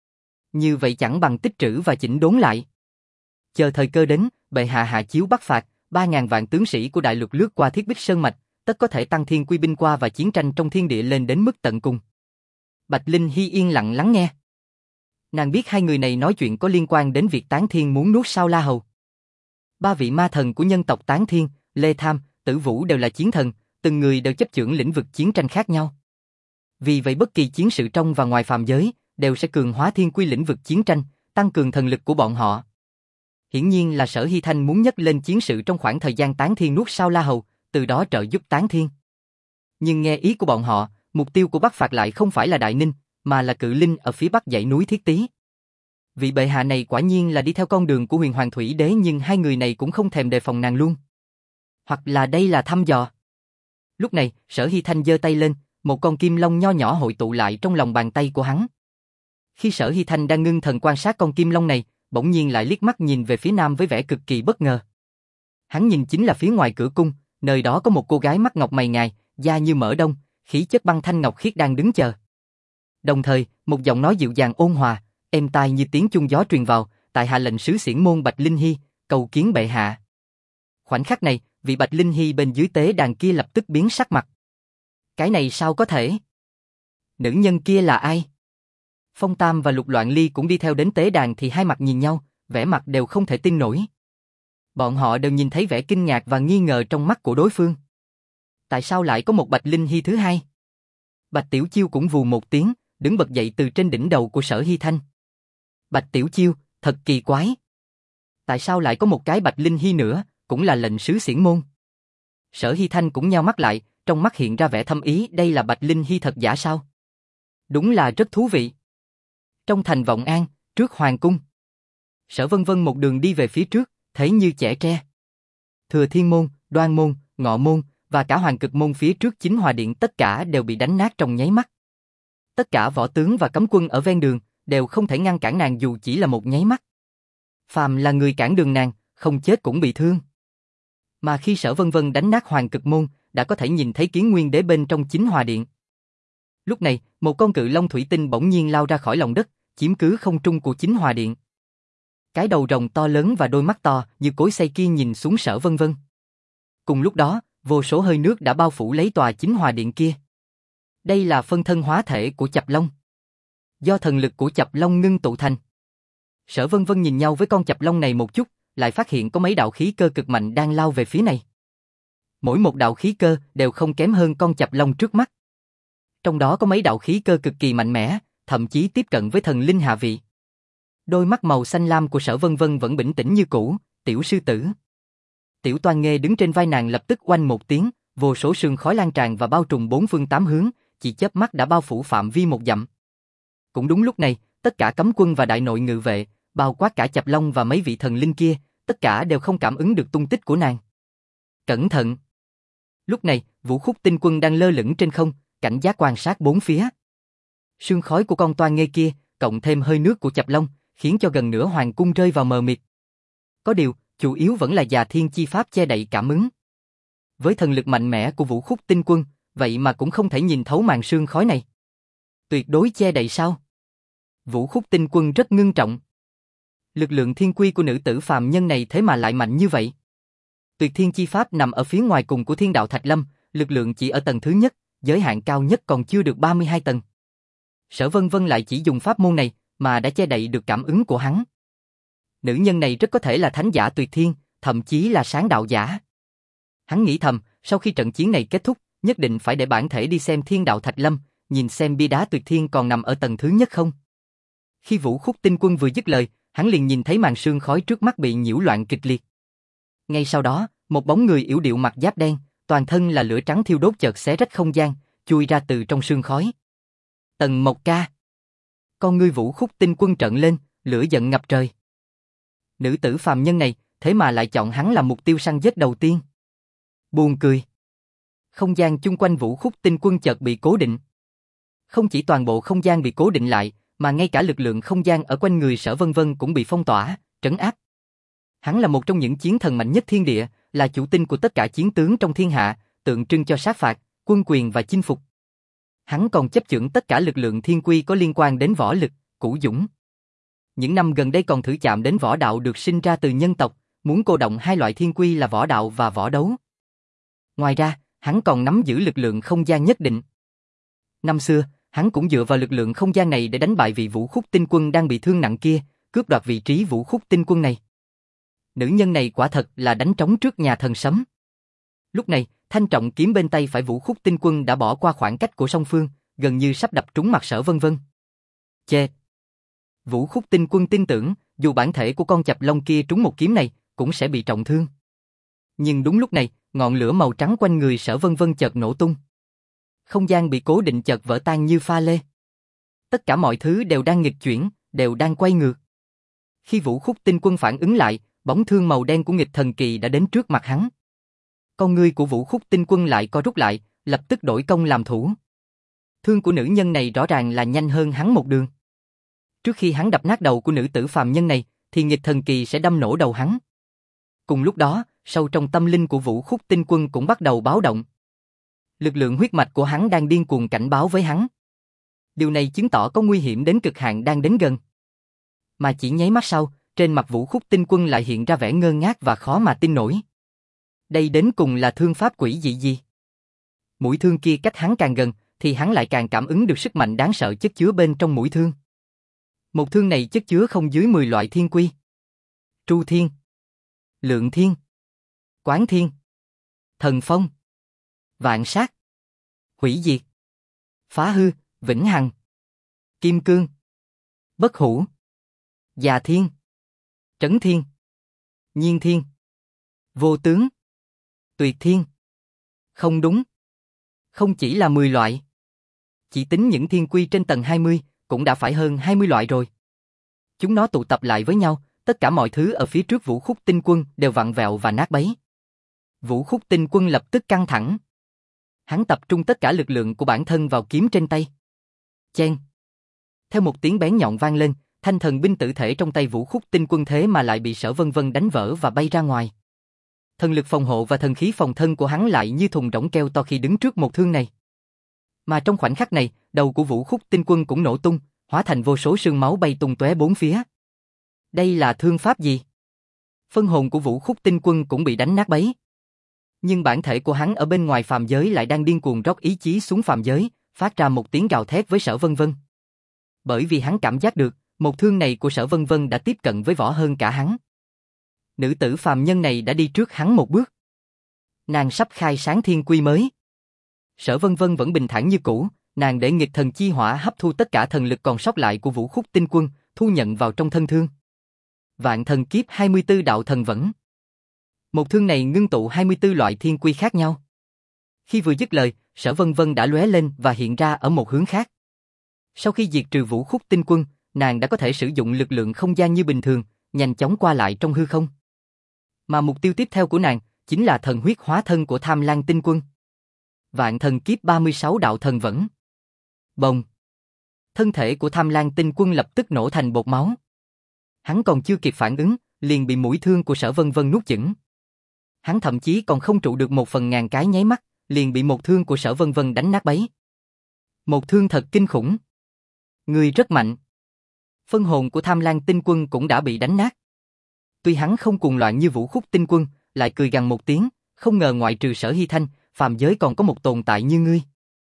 Như vậy chẳng bằng tích trữ và chỉnh đốn lại. Chờ thời cơ đến, bệ hạ hạ chiếu bắc phạt, ba ngàn vạn tướng sĩ của đại luật lướt qua Thiết Bích Sơn Mạch, tất có thể tăng thiên quy binh qua và chiến tranh trong thiên địa lên đến mức tận cùng. Bạch Linh Hy yên lặng lắng nghe. Nàng biết hai người này nói chuyện có liên quan đến việc Tán Thiên muốn nuốt Sao La Hầu. Ba vị ma thần của nhân tộc Tán Thiên, Lê Tham, Tử Vũ đều là chiến thần, từng người đều chấp chưởng lĩnh vực chiến tranh khác nhau. Vì vậy bất kỳ chiến sự trong và ngoài phàm giới đều sẽ cường hóa thiên quy lĩnh vực chiến tranh, tăng cường thần lực của bọn họ. Hiển nhiên là Sở Hy Thanh muốn nhấc lên chiến sự trong khoảng thời gian Tán Thiên nuốt Sao La Hầu, từ đó trợ giúp Tán Thiên. Nhưng nghe ý của bọn họ, mục tiêu của Bắc Phạt lại không phải là Đại Ninh, mà là Cự Linh ở phía bắc dãy núi Thiết Tý. Vị bệ hạ này quả nhiên là đi theo con đường của Huyền Hoàng Thủy Đế, nhưng hai người này cũng không thèm đề phòng nàng luôn. Hoặc là đây là thăm dò. Lúc này, Sở Hy Thanh giơ tay lên, một con kim long nho nhỏ hội tụ lại trong lòng bàn tay của hắn. Khi Sở Hy Thanh đang ngưng thần quan sát con kim long này, bỗng nhiên lại liếc mắt nhìn về phía nam với vẻ cực kỳ bất ngờ. Hắn nhìn chính là phía ngoài cửa cung, nơi đó có một cô gái mắt ngọc mày ngài, da như mỡ đông, khí chất băng thanh ngọc khiết đang đứng chờ. Đồng thời, một giọng nói dịu dàng ôn hòa, êm tai như tiếng chuông gió truyền vào, tại hạ lệnh sứ xiển môn Bạch Linh Hy, cầu kiến bệ hạ. Khoảnh khắc này, vị Bạch Linh Hy bên dưới tế đàn kia lập tức biến sắc mặt. Cái này sao có thể? Nữ nhân kia là ai? Phong Tam và Lục Loạn Ly cũng đi theo đến tế đàn thì hai mặt nhìn nhau, vẻ mặt đều không thể tin nổi. Bọn họ đều nhìn thấy vẻ kinh ngạc và nghi ngờ trong mắt của đối phương. Tại sao lại có một Bạch Linh Hy thứ hai? Bạch Tiểu Chiêu cũng vù một tiếng, đứng bật dậy từ trên đỉnh đầu của Sở Hy Thanh. Bạch Tiểu Chiêu, thật kỳ quái. Tại sao lại có một cái Bạch Linh Hy nữa, cũng là lệnh sứ xiển môn? Sở Hy Thanh cũng nheo mắt lại, trong mắt hiện ra vẻ thâm ý, đây là Bạch Linh Hy thật giả sao? Đúng là rất thú vị. Trong thành Vọng An, trước hoàng cung. Sở Vân Vân một đường đi về phía trước, thấy như chẻ tre. Thừa Thiên môn, Đoan môn, Ngọ môn và cả Hoàng Cực môn phía trước Chính Hòa điện tất cả đều bị đánh nát trong nháy mắt. Tất cả võ tướng và cấm quân ở ven đường đều không thể ngăn cản nàng dù chỉ là một nháy mắt. Phàm là người cản đường nàng, không chết cũng bị thương. Mà khi Sở Vân Vân đánh nát Hoàng Cực môn, đã có thể nhìn thấy Kiến Nguyên Đế bên trong Chính Hòa điện. Lúc này, một con cự long thủy tinh bỗng nhiên lao ra khỏi lòng đất, chiếm cứ không trung của Chính Hòa điện. Cái đầu rồng to lớn và đôi mắt to như cối xay kia nhìn xuống Sở Vân Vân. Cùng lúc đó, vô số hơi nước đã bao phủ lấy tòa Chính Hòa điện kia. Đây là phân thân hóa thể của Chập Long. Do thần lực của Chập Long ngưng tụ thành. Sở Vân Vân nhìn nhau với con Chập Long này một chút, lại phát hiện có mấy đạo khí cơ cực mạnh đang lao về phía này. Mỗi một đạo khí cơ đều không kém hơn con Chập Long trước mắt. Trong đó có mấy đạo khí cơ cực kỳ mạnh mẽ, thậm chí tiếp cận với thần linh hạ vị. Đôi mắt màu xanh lam của Sở Vân Vân vẫn bình tĩnh như cũ, tiểu sư tử. Tiểu Toan Nghê đứng trên vai nàng lập tức oanh một tiếng, vô số sương khói lan tràn và bao trùm bốn phương tám hướng, chỉ chớp mắt đã bao phủ phạm vi một dặm. Cũng đúng lúc này, tất cả cấm quân và đại nội ngự vệ, bao quát cả Chập Long và mấy vị thần linh kia, tất cả đều không cảm ứng được tung tích của nàng. Cẩn thận! Lúc này, Vũ Khúc tinh quân đang lơ lửng trên không, cảnh giác quan sát bốn phía. Sương khói của con Toan Nghê kia, cộng thêm hơi nước của Chập Long, khiến cho gần nửa hoàng cung rơi vào mờ mịt. Có điều, chủ yếu vẫn là Già Thiên chi pháp che đậy cảm ứng. Với thần lực mạnh mẽ của Vũ Khúc tinh quân, vậy mà cũng không thể nhìn thấu màn sương khói này. Tuyệt đối che đậy sao? Vũ Khúc tinh quân rất ngưng trọng. Lực lượng thiên quy của nữ tử phàm nhân này thế mà lại mạnh như vậy. Tuyệt Thiên chi pháp nằm ở phía ngoài cùng của Thiên Đạo Thạch Lâm, lực lượng chỉ ở tầng thứ nhất, giới hạn cao nhất còn chưa được ba mươi hai tầng. Sở Vân Vân lại chỉ dùng pháp môn này mà đã che đậy được cảm ứng của hắn. Nữ nhân này rất có thể là thánh giả tuyệt thiên, thậm chí là sáng đạo giả. Hắn nghĩ thầm, sau khi trận chiến này kết thúc, nhất định phải để bản thể đi xem Thiên Đạo Thạch Lâm, nhìn xem bia đá tuyệt thiên còn nằm ở tầng thứ nhất không. Khi Vũ Khúc tinh quân vừa dứt lời, hắn liền nhìn thấy màn sương khói trước mắt bị nhiễu loạn kịch liệt. Ngay sau đó, một bóng người yểu điệu mặc giáp đen, toàn thân là lửa trắng thiêu đốt chợt xé rách không gian, chui ra từ trong sương khói. Tần Mộc Ca. Con ngươi Vũ Khúc tinh quân trợn lên, lửa giận ngập trời. Nữ tử phàm nhân này, thế mà lại chọn hắn làm mục tiêu săn giết đầu tiên. Buồn cười. Không gian chung quanh Vũ Khúc tinh quân chợt bị cố định. Không chỉ toàn bộ không gian bị cố định lại, mà ngay cả lực lượng không gian ở quanh người Sở Vân Vân cũng bị phong tỏa, trấn áp. Hắn là một trong những chiến thần mạnh nhất thiên địa, là chủ tinh của tất cả chiến tướng trong thiên hạ, tượng trưng cho sát phạt, quân quyền và chinh phục. Hắn còn chấp chưởng tất cả lực lượng thiên quy có liên quan đến võ lực, vũ dũng. Những năm gần đây còn thử chạm đến võ đạo được sinh ra từ nhân tộc, muốn cô động hai loại thiên quy là võ đạo và võ đấu. Ngoài ra, hắn còn nắm giữ lực lượng không gian nhất định. Năm xưa, Hắn cũng dựa vào lực lượng không gian này để đánh bại vị Vũ Khúc Tinh Quân đang bị thương nặng kia, cướp đoạt vị trí Vũ Khúc Tinh Quân này. Nữ nhân này quả thật là đánh trống trước nhà thần sấm. Lúc này, thanh trọng kiếm bên tay phải Vũ Khúc Tinh Quân đã bỏ qua khoảng cách của song phương, gần như sắp đập trúng mặt Sở Vân Vân. Chê! Vũ Khúc Tinh Quân tin tưởng, dù bản thể của con chập long kia trúng một kiếm này, cũng sẽ bị trọng thương. Nhưng đúng lúc này, ngọn lửa màu trắng quanh người Sở Vân Vân chợt nổ tung. Không gian bị cố định chợt vỡ tan như pha lê. Tất cả mọi thứ đều đang nghịch chuyển, đều đang quay ngược. Khi Vũ Khúc Tinh Quân phản ứng lại, bóng thương màu đen của nghịch thần kỳ đã đến trước mặt hắn. Con ngươi của Vũ Khúc Tinh Quân lại co rút lại, lập tức đổi công làm thủ. Thương của nữ nhân này rõ ràng là nhanh hơn hắn một đường. Trước khi hắn đập nát đầu của nữ tử phàm nhân này, thì nghịch thần kỳ sẽ đâm nổ đầu hắn. Cùng lúc đó, sâu trong tâm linh của Vũ Khúc Tinh Quân cũng bắt đầu báo động. Lực lượng huyết mạch của hắn đang điên cuồng cảnh báo với hắn. Điều này chứng tỏ có nguy hiểm đến cực hạn đang đến gần. Mà chỉ nháy mắt sau, trên mặt Vũ Khúc Tinh Quân lại hiện ra vẻ ngơ ngác và khó mà tin nổi. Đây đến cùng là thương pháp quỷ dị gì? Mũi thương kia cách hắn càng gần, thì hắn lại càng cảm ứng được sức mạnh đáng sợ chất chứa bên trong mũi thương. Một thương này chất chứa không dưới mười loại thiên quy. Tru thiên, Lượng thiên, Quán thiên, Thần phong, Vạn sát, Hủy diệt, Phá hư, Vĩnh hằng, Kim cương, Bất hủ, Già thiên, Trấn thiên, Nhiên thiên, Vô tướng, Tuyệt thiên. Không đúng. Không chỉ là mười loại. Chỉ tính những thiên quy trên tầng hai mươi, cũng đã phải hơn hai mươi loại rồi. Chúng nó tụ tập lại với nhau, tất cả mọi thứ ở phía trước Vũ Khúc Tinh Quân đều vặn vẹo và nát bấy. Vũ Khúc Tinh Quân lập tức căng thẳng. Hắn tập trung tất cả lực lượng của bản thân vào kiếm trên tay. Chen. Theo một tiếng bén nhọn vang lên, thanh thần binh tử thể trong tay Vũ Khúc Tinh Quân thế mà lại bị Sở Vân Vân đánh vỡ và bay ra ngoài. Thần lực phòng hộ và thần khí phòng thân của hắn lại như thùng rỗng keo to khi đứng trước một thương này. Mà trong khoảnh khắc này, đầu của Vũ Khúc Tinh Quân cũng nổ tung, hóa thành vô số sương máu bay tung tóe bốn phía. Đây là thương pháp gì? Phân hồn của Vũ Khúc Tinh Quân cũng bị đánh nát bấy. Nhưng bản thể của hắn ở bên ngoài phàm giới lại đang điên cuồng rót ý chí xuống phàm giới, phát ra một tiếng gào thét với Sở Vân Vân. Bởi vì hắn cảm giác được, một thương này của Sở Vân Vân đã tiếp cận với võ hơn cả hắn. Nữ tử phàm nhân này đã đi trước hắn một bước. Nàng sắp khai sáng thiên quy mới. Sở Vân Vân vẫn bình thản như cũ, nàng để nghịch thần chi hỏa hấp thu tất cả thần lực còn sót lại của Vũ Khúc Tinh Quân, thu nhận vào trong thân thương. Vạn thần kiếp hai mươi tư đạo thần vẫn. Một thương này ngưng tụ hai mươi tư loại thiên quy khác nhau. Khi vừa dứt lời, Sở Vân Vân đã lóe lên và hiện ra ở một hướng khác. Sau khi diệt trừ Vũ Khúc Tinh Quân, nàng đã có thể sử dụng lực lượng không gian như bình thường, nhanh chóng qua lại trong hư không. Mà mục tiêu tiếp theo của nàng chính là thần huyết hóa thân của Tham Lang Tinh Quân. Vạn thần kiếp ba mươi sáu đạo thần vẫn. Bồng. Thân thể của Tham Lang Tinh Quân lập tức nổ thành bột máu. Hắn còn chưa kịp phản ứng, liền bị mũi thương của Sở Vân Vân nuốt chửng. Hắn thậm chí còn không trụ được một phần ngàn cái nháy mắt, liền bị một thương của Sở Vân Vân đánh nát bấy. Một thương thật kinh khủng. Người rất mạnh. Phân hồn của Tham Lang Tinh Quân cũng đã bị đánh nát. Tuy hắn không cuồng loạn như Vũ Khúc Tinh Quân, lại cười gằn một tiếng, không ngờ ngoại trừ Sở Hy Thanh, phàm giới còn có một tồn tại như ngươi.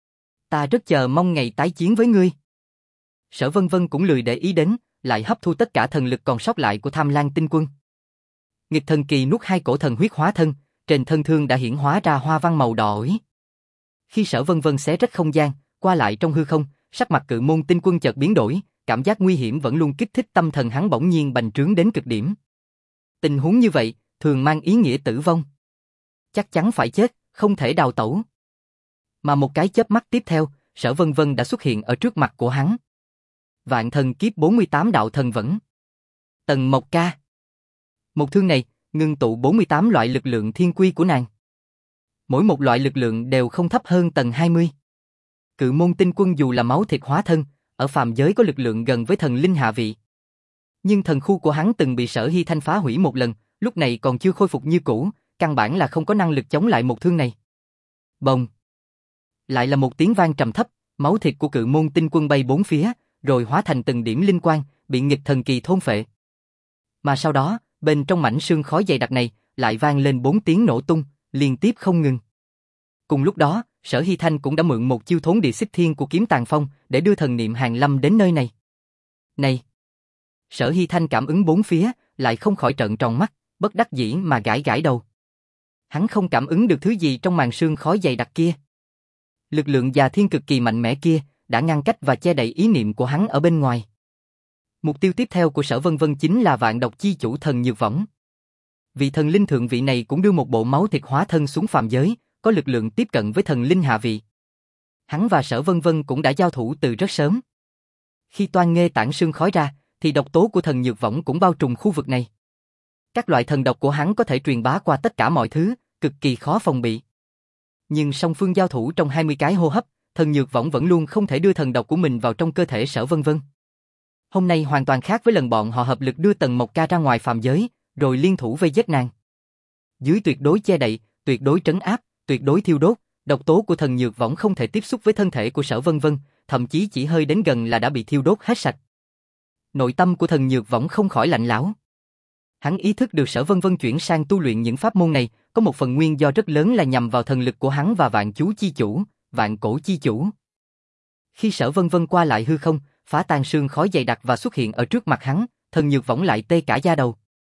Ta rất chờ mong ngày tái chiến với ngươi. Sở Vân Vân cũng lười để ý đến, lại hấp thu tất cả thần lực còn sót lại của Tham Lang Tinh Quân. Nghịch thần kỳ nuốt hai cổ thần huyết hóa thân, trên thân thương đã hiển hóa ra hoa văn màu đỏ ối. Khi Sở Vân Vân xé rách không gian, qua lại trong hư không, sắc mặt Cự Môn Tinh Quân chợt biến đổi, cảm giác nguy hiểm vẫn luôn kích thích tâm thần hắn bỗng nhiên bành trướng đến cực điểm. Tình huống như vậy, thường mang ý nghĩa tử vong. Chắc chắn phải chết, không thể đào tẩu. Mà một cái chớp mắt tiếp theo, Sở Vân Vân đã xuất hiện ở trước mặt của hắn. Vạn thần kiếp bốn mươi tám đạo thần vẫn. Tần Mộc Ca. Một thương này, ngưng tụ bốn mươi tám loại lực lượng thiên quy của nàng. Mỗi một loại lực lượng đều không thấp hơn tầng hai mươi. Cự Môn Tinh Quân dù là máu thịt hóa thân, ở phàm giới có lực lượng gần với thần linh hạ vị. Nhưng thần khu của hắn từng bị Sở Hy Thanh phá hủy một lần, lúc này còn chưa khôi phục như cũ, căn bản là không có năng lực chống lại một thương này. Bồng. Lại là một tiếng vang trầm thấp, máu thịt của Cự Môn Tinh Quân bay bốn phía, rồi hóa thành từng điểm linh quang, bị nghịch thần kỳ thôn phệ. Mà sau đó, bên trong mảnh xương khói dày đặc này, lại vang lên bốn tiếng nổ tung, liên tiếp không ngừng. Cùng lúc đó, Sở Hy Thanh cũng đã mượn một chiêu thốn địa xích thiên của kiếm tàn phong để đưa thần niệm hàng lâm đến nơi này. Này! Sở Hy Thanh cảm ứng bốn phía, lại không khỏi trợn tròn mắt, bất đắc dĩ mà gãi gãi đầu. Hắn không cảm ứng được thứ gì trong màn sương khói dày đặc kia. Lực lượng già thiên cực kỳ mạnh mẽ kia đã ngăn cách và che đậy ý niệm của hắn ở bên ngoài. Mục tiêu tiếp theo của Sở Vân Vân chính là vạn độc chi chủ thần Nhược Võng. Vị thần linh thượng vị này cũng đưa một bộ máu thịt hóa thân xuống phàm giới, có lực lượng tiếp cận với thần linh hạ vị. Hắn và Sở Vân Vân cũng đã giao thủ từ rất sớm. Khi toan nghê tản sương khói ra, thì độc tố của thần Nhược Võng cũng bao trùm khu vực này. Các loại thần độc của hắn có thể truyền bá qua tất cả mọi thứ, cực kỳ khó phòng bị. Nhưng song phương giao thủ trong hai mươi cái hô hấp, thần Nhược Võng vẫn luôn không thể đưa thần độc của mình vào trong cơ thể Sở Vân Vân. Hôm nay hoàn toàn khác với lần bọn họ hợp lực đưa Tần Mộc Ca ra ngoài phàm giới, rồi liên thủ vây giết nàng. Dưới tuyệt đối che đậy, tuyệt đối trấn áp, tuyệt đối thiêu đốt, độc tố của thần Nhược Võng không thể tiếp xúc với thân thể của Sở Vân Vân, thậm chí chỉ hơi đến gần là đã bị thiêu đốt hết sạch. Nội tâm của thần Nhược Võng không khỏi lạnh lẽo. Hắn ý thức được Sở Vân Vân chuyển sang tu luyện những pháp môn này, có một phần nguyên do rất lớn là nhằm vào thần lực của hắn và vạn chú chi chủ, vạn cổ chi chủ. Khi Sở Vân Vân qua lại hư không, phá tan sương khói dày đặc và xuất hiện ở trước mặt hắn, thần Nhược Võng lại tê cả da đầu.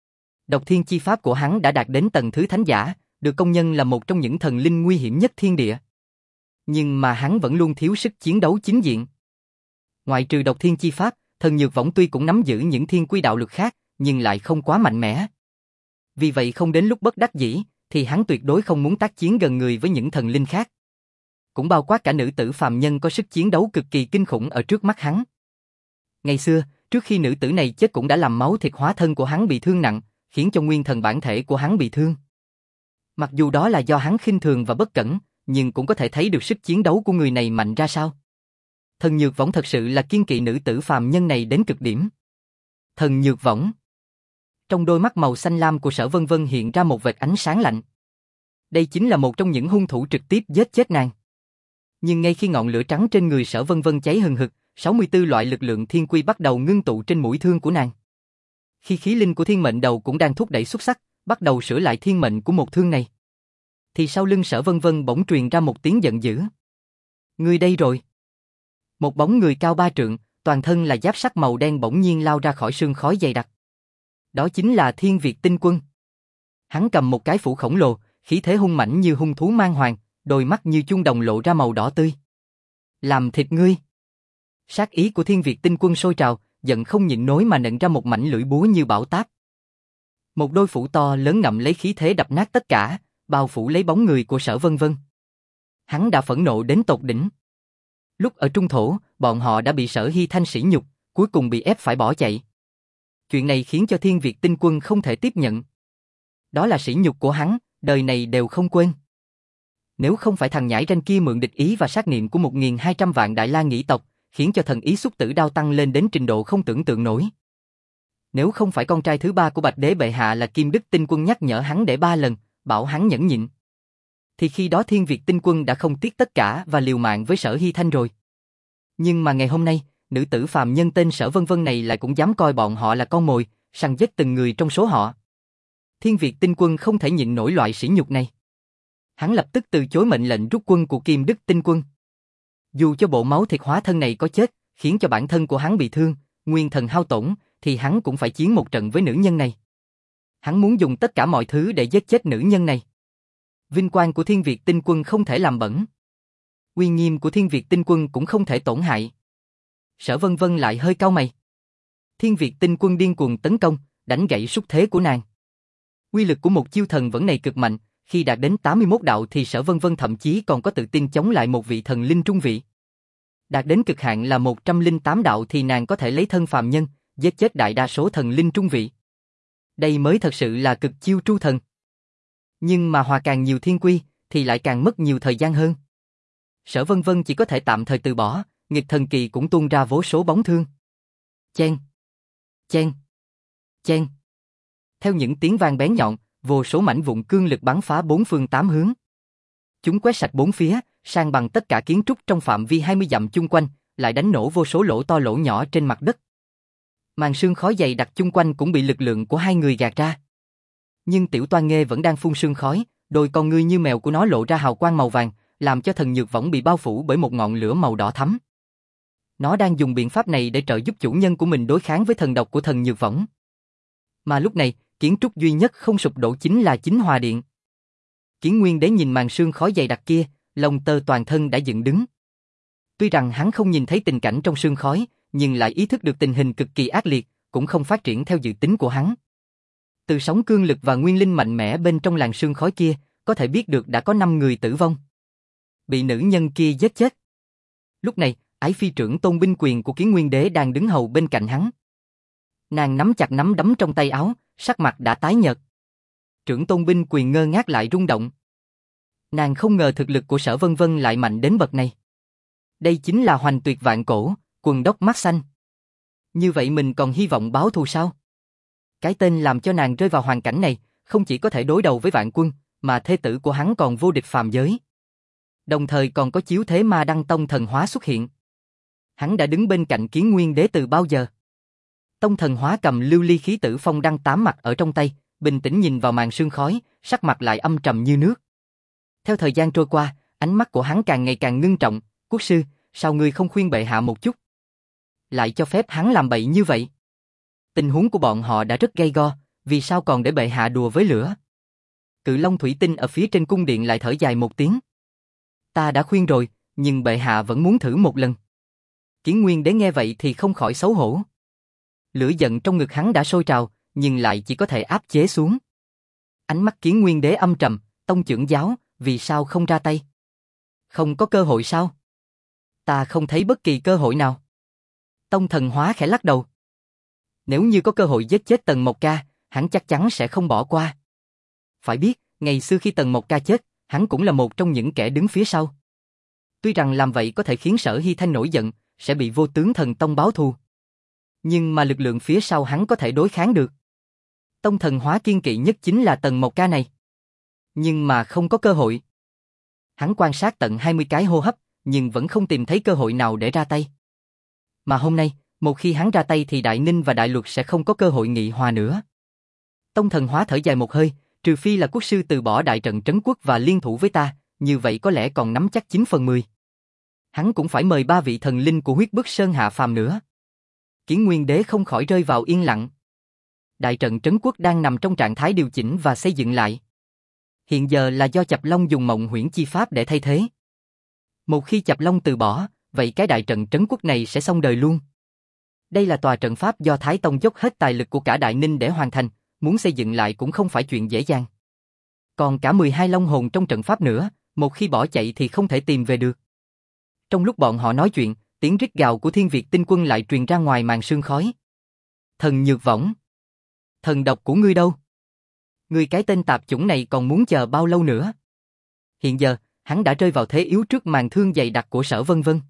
Độc thiên chi pháp của hắn đã đạt đến tầng thứ thánh giả, được công nhận là một trong những thần linh nguy hiểm nhất thiên địa. Nhưng mà hắn vẫn luôn thiếu sức chiến đấu chính diện. Ngoại trừ độc thiên chi pháp, thần Nhược Võng tuy cũng nắm giữ những thiên quy đạo lực khác, nhưng lại không quá mạnh mẽ. Vì vậy không đến lúc bất đắc dĩ, thì hắn tuyệt đối không muốn tác chiến gần người với những thần linh khác. Cũng bao quát cả nữ tử phàm nhân có sức chiến đấu cực kỳ kinh khủng ở trước mắt hắn. Ngày xưa, trước khi nữ tử này chết cũng đã làm máu thịt hóa thân của hắn bị thương nặng, khiến cho nguyên thần bản thể của hắn bị thương. Mặc dù đó là do hắn khinh thường và bất cẩn, nhưng cũng có thể thấy được sức chiến đấu của người này mạnh ra sao. Thần Nhược Võng thật sự là kiên kỵ nữ tử phàm nhân này đến cực điểm. Thần Nhược Võng. Trong đôi mắt màu xanh lam của Sở Vân Vân hiện ra một vệt ánh sáng lạnh. Đây chính là một trong những hung thủ trực tiếp giết chết nàng. Nhưng ngay khi ngọn lửa trắng trên người Sở Vân Vân cháy hừng hực, sáu mươi tư loại lực lượng thiên quy bắt đầu ngưng tụ trên mũi thương của nàng. Khi khí linh của thiên mệnh đầu cũng đang thúc đẩy xuất sắc, bắt đầu sửa lại thiên mệnh của một thương này, thì sau lưng Sở Vân Vân bỗng truyền ra một tiếng giận dữ. Người đây rồi. Một bóng người cao ba trượng, toàn thân là giáp sắt màu đen bỗng nhiên lao ra khỏi sương khói dày đặc. Đó chính là Thiên Việt Tinh Quân. Hắn cầm một cái phủ khổng lồ, khí thế hung mãnh như hung thú mang hoàng, đôi mắt như chuông đồng lộ ra màu đỏ tươi. Làm thịt ngươi. Sát ý của Thiên Việt Tinh Quân sôi trào, giận không nhịn nổi mà nện ra một mảnh lưỡi búa như bão táp. Một đôi phủ to lớn ngậm lấy khí thế đập nát tất cả, bao phủ lấy bóng người của Sở Vân Vân. Hắn đã phẫn nộ đến tột đỉnh. Lúc ở Trung Thổ, bọn họ đã bị Sở Hy Thanh sỉ nhục, cuối cùng bị ép phải bỏ chạy. Chuyện này khiến cho Thiên Việt Tinh Quân không thể tiếp nhận. Đó là sỉ nhục của hắn, đời này đều không quên. Nếu không phải thằng nhãi ranh kia mượn địch ý và sát niệm của một nghìn hai trăm vạn Đại La Nghĩ tộc, khiến cho thần ý xúc tử đao tăng lên đến trình độ không tưởng tượng nổi. Nếu không phải con trai thứ ba của Bạch Đế bệ hạ là Kim Đức Tinh Quân nhắc nhở hắn để ba lần, bảo hắn nhẫn nhịn, thì khi đó Thiên Việt Tinh Quân đã không tiếc tất cả và liều mạng với Sở Hy Thanh rồi. Nhưng mà ngày hôm nay, nữ tử phàm nhân tên Sở Vân Vân này lại cũng dám coi bọn họ là con mồi, săn giết từng người trong số họ. Thiên Việt Tinh Quân không thể nhịn nổi loại sỉ nhục này. Hắn lập tức từ chối mệnh lệnh rút quân của Kim Đức Tinh Quân. Dù cho bộ máu thịt hóa thân này có chết, khiến cho bản thân của hắn bị thương, nguyên thần hao tổn, thì hắn cũng phải chiến một trận với nữ nhân này. Hắn muốn dùng tất cả mọi thứ để giết chết nữ nhân này. Vinh quang của Thiên Việt Tinh Quân không thể làm bẩn. Uy nghiêm của Thiên Việt Tinh Quân cũng không thể tổn hại. Sở Vân Vân lại hơi cau mày. Thiên Việt Tinh Quân điên cuồng tấn công, đánh gãy xúc thế của nàng. Uy lực của một chiêu thần vẫn này cực mạnh, khi đạt đến tám mươi mốt đạo thì Sở Vân Vân thậm chí còn có tự tin chống lại một vị thần linh trung vị. Đạt đến cực hạn là một trăm lẻ tám đạo thì nàng có thể lấy thân phàm nhân, giết chết đại đa số thần linh trung vị. Đây mới thật sự là cực chiêu tru thần. Nhưng mà hòa càng nhiều thiên quy, thì lại càng mất nhiều thời gian hơn. Sở Vân Vân chỉ có thể tạm thời từ bỏ, nghịch thần kỳ cũng tuôn ra vô số bóng thương. Chen, chen, chen. Theo những tiếng vang bén nhọn, vô số mảnh vụn cương lực bắn phá bốn phương tám hướng. Chúng quét sạch bốn phía, san bằng tất cả kiến trúc trong phạm vi hai mươi dặm chung quanh, lại đánh nổ vô số lỗ to lỗ nhỏ trên mặt đất. Màn sương khói dày đặc chung quanh cũng bị lực lượng của hai người gạt ra. Nhưng Tiểu Toan Nghê vẫn đang phun sương khói, đôi con ngươi như mèo của nó lộ ra hào quang màu vàng, làm cho thần nhược võng bị bao phủ bởi một ngọn lửa màu đỏ thắm. Nó đang dùng biện pháp này để trợ giúp chủ nhân của mình đối kháng với thần độc của thần nhược võng. Mà lúc này, kiến trúc duy nhất không sụp đổ chính là Chính Hòa Điện. Kiến Nguyên Đế nhìn màn sương khói dày đặc kia, lông tơ toàn thân đã dựng đứng. Tuy rằng hắn không nhìn thấy tình cảnh trong sương khói, nhưng lại ý thức được tình hình cực kỳ ác liệt, cũng không phát triển theo dự tính của hắn. Từ sóng cương lực và nguyên linh mạnh mẽ bên trong làn sương khói kia, có thể biết được đã có năm người tử vong. Bị nữ nhân kia giết chết. Lúc này, Ái Phi trưởng tôn binh quyền của Kiến Nguyên Đế đang đứng hầu bên cạnh hắn. Nàng nắm chặt nắm đấm trong tay áo, sắc mặt đã tái nhợt. Trưởng tôn binh quyền ngơ ngác lại rung động. Nàng không ngờ thực lực của Sở Vân Vân lại mạnh đến bậc này. Đây chính là Hoành Tuyệt Vạn Cổ, Quần Đốc Mắt Xanh. Như vậy mình còn hy vọng báo thù sao? Cái tên làm cho nàng rơi vào hoàn cảnh này, không chỉ có thể đối đầu với Vạn Quân, mà thê tử của hắn còn vô địch phàm giới. Đồng thời còn có chiếu thế Ma Đăng Tông thần hóa xuất hiện. Hắn đã đứng bên cạnh Kiến Nguyên Đế từ bao giờ? Tông thần hóa cầm lưu ly khí tử phong đăng tám mặt ở trong tay, bình tĩnh nhìn vào màn sương khói, sắc mặt lại âm trầm như nước. Theo thời gian trôi qua, ánh mắt của hắn càng ngày càng ngưng trọng. Quốc sư, sao ngươi không khuyên bệ hạ một chút? Lại cho phép hắn làm bậy như vậy? Tình huống của bọn họ đã rất gay go, vì sao còn để bệ hạ đùa với lửa? Cự Long thủy tinh ở phía trên cung điện lại thở dài một tiếng. Ta đã khuyên rồi, nhưng bệ hạ vẫn muốn thử một lần. Kiến Nguyên Đế nghe vậy thì không khỏi xấu hổ. Lửa giận trong ngực hắn đã sôi trào, nhưng lại chỉ có thể áp chế xuống. Ánh mắt Kiến Nguyên Đế âm trầm, tông trưởng giáo, vì sao không ra tay? Không có cơ hội sao? Ta không thấy bất kỳ cơ hội nào. Tông thần hóa khẽ lắc đầu. Nếu như có cơ hội giết chết Tần Mộc Ca, hắn chắc chắn sẽ không bỏ qua. Phải biết, ngày xưa khi Tần Mộc Ca chết, hắn cũng là một trong những kẻ đứng phía sau. Tuy rằng làm vậy có thể khiến Sở Hy Thanh nổi giận, sẽ bị Vô Tướng Thần Tông báo thù. Nhưng mà lực lượng phía sau hắn có thể đối kháng được. Tông thần hóa kiên kỵ nhất chính là Tần Mộc Ca này. Nhưng mà không có cơ hội. Hắn quan sát tận hai mươi cái hô hấp, nhưng vẫn không tìm thấy cơ hội nào để ra tay. Mà hôm nay, một khi hắn ra tay thì Đại Ninh và Đại Luật sẽ không có cơ hội nghị hòa nữa. Tông thần hóa thở dài một hơi, trừ phi là quốc sư từ bỏ đại trận trấn quốc và liên thủ với ta, như vậy có lẽ còn nắm chắc chín phần mười. Hắn cũng phải mời ba vị thần linh của huyết bức sơn hạ phàm nữa. Kiến Nguyên Đế không khỏi rơi vào yên lặng. Đại trận trấn quốc đang nằm trong trạng thái điều chỉnh và xây dựng lại. Hiện giờ là do Chập Long dùng Mộng Huyễn chi pháp để thay thế. Một khi Chập Long từ bỏ, vậy cái đại trận trấn quốc này sẽ xong đời luôn. Đây là tòa trận pháp do Thái Tông dốc hết tài lực của cả Đại Ninh để hoàn thành, muốn xây dựng lại cũng không phải chuyện dễ dàng. Còn cả mười hai long hồn trong trận pháp nữa, một khi bỏ chạy thì không thể tìm về được. Trong lúc bọn họ nói chuyện, tiếng rít gào của Thiên Việt Tinh Quân lại truyền ra ngoài màn sương khói. Thần Nhược Võng, thần độc của ngươi đâu? Ngươi cái tên tạp chủng này còn muốn chờ bao lâu nữa? Hiện giờ, hắn đã rơi vào thế yếu trước màn thương dày đặc của Sở Vân Vân.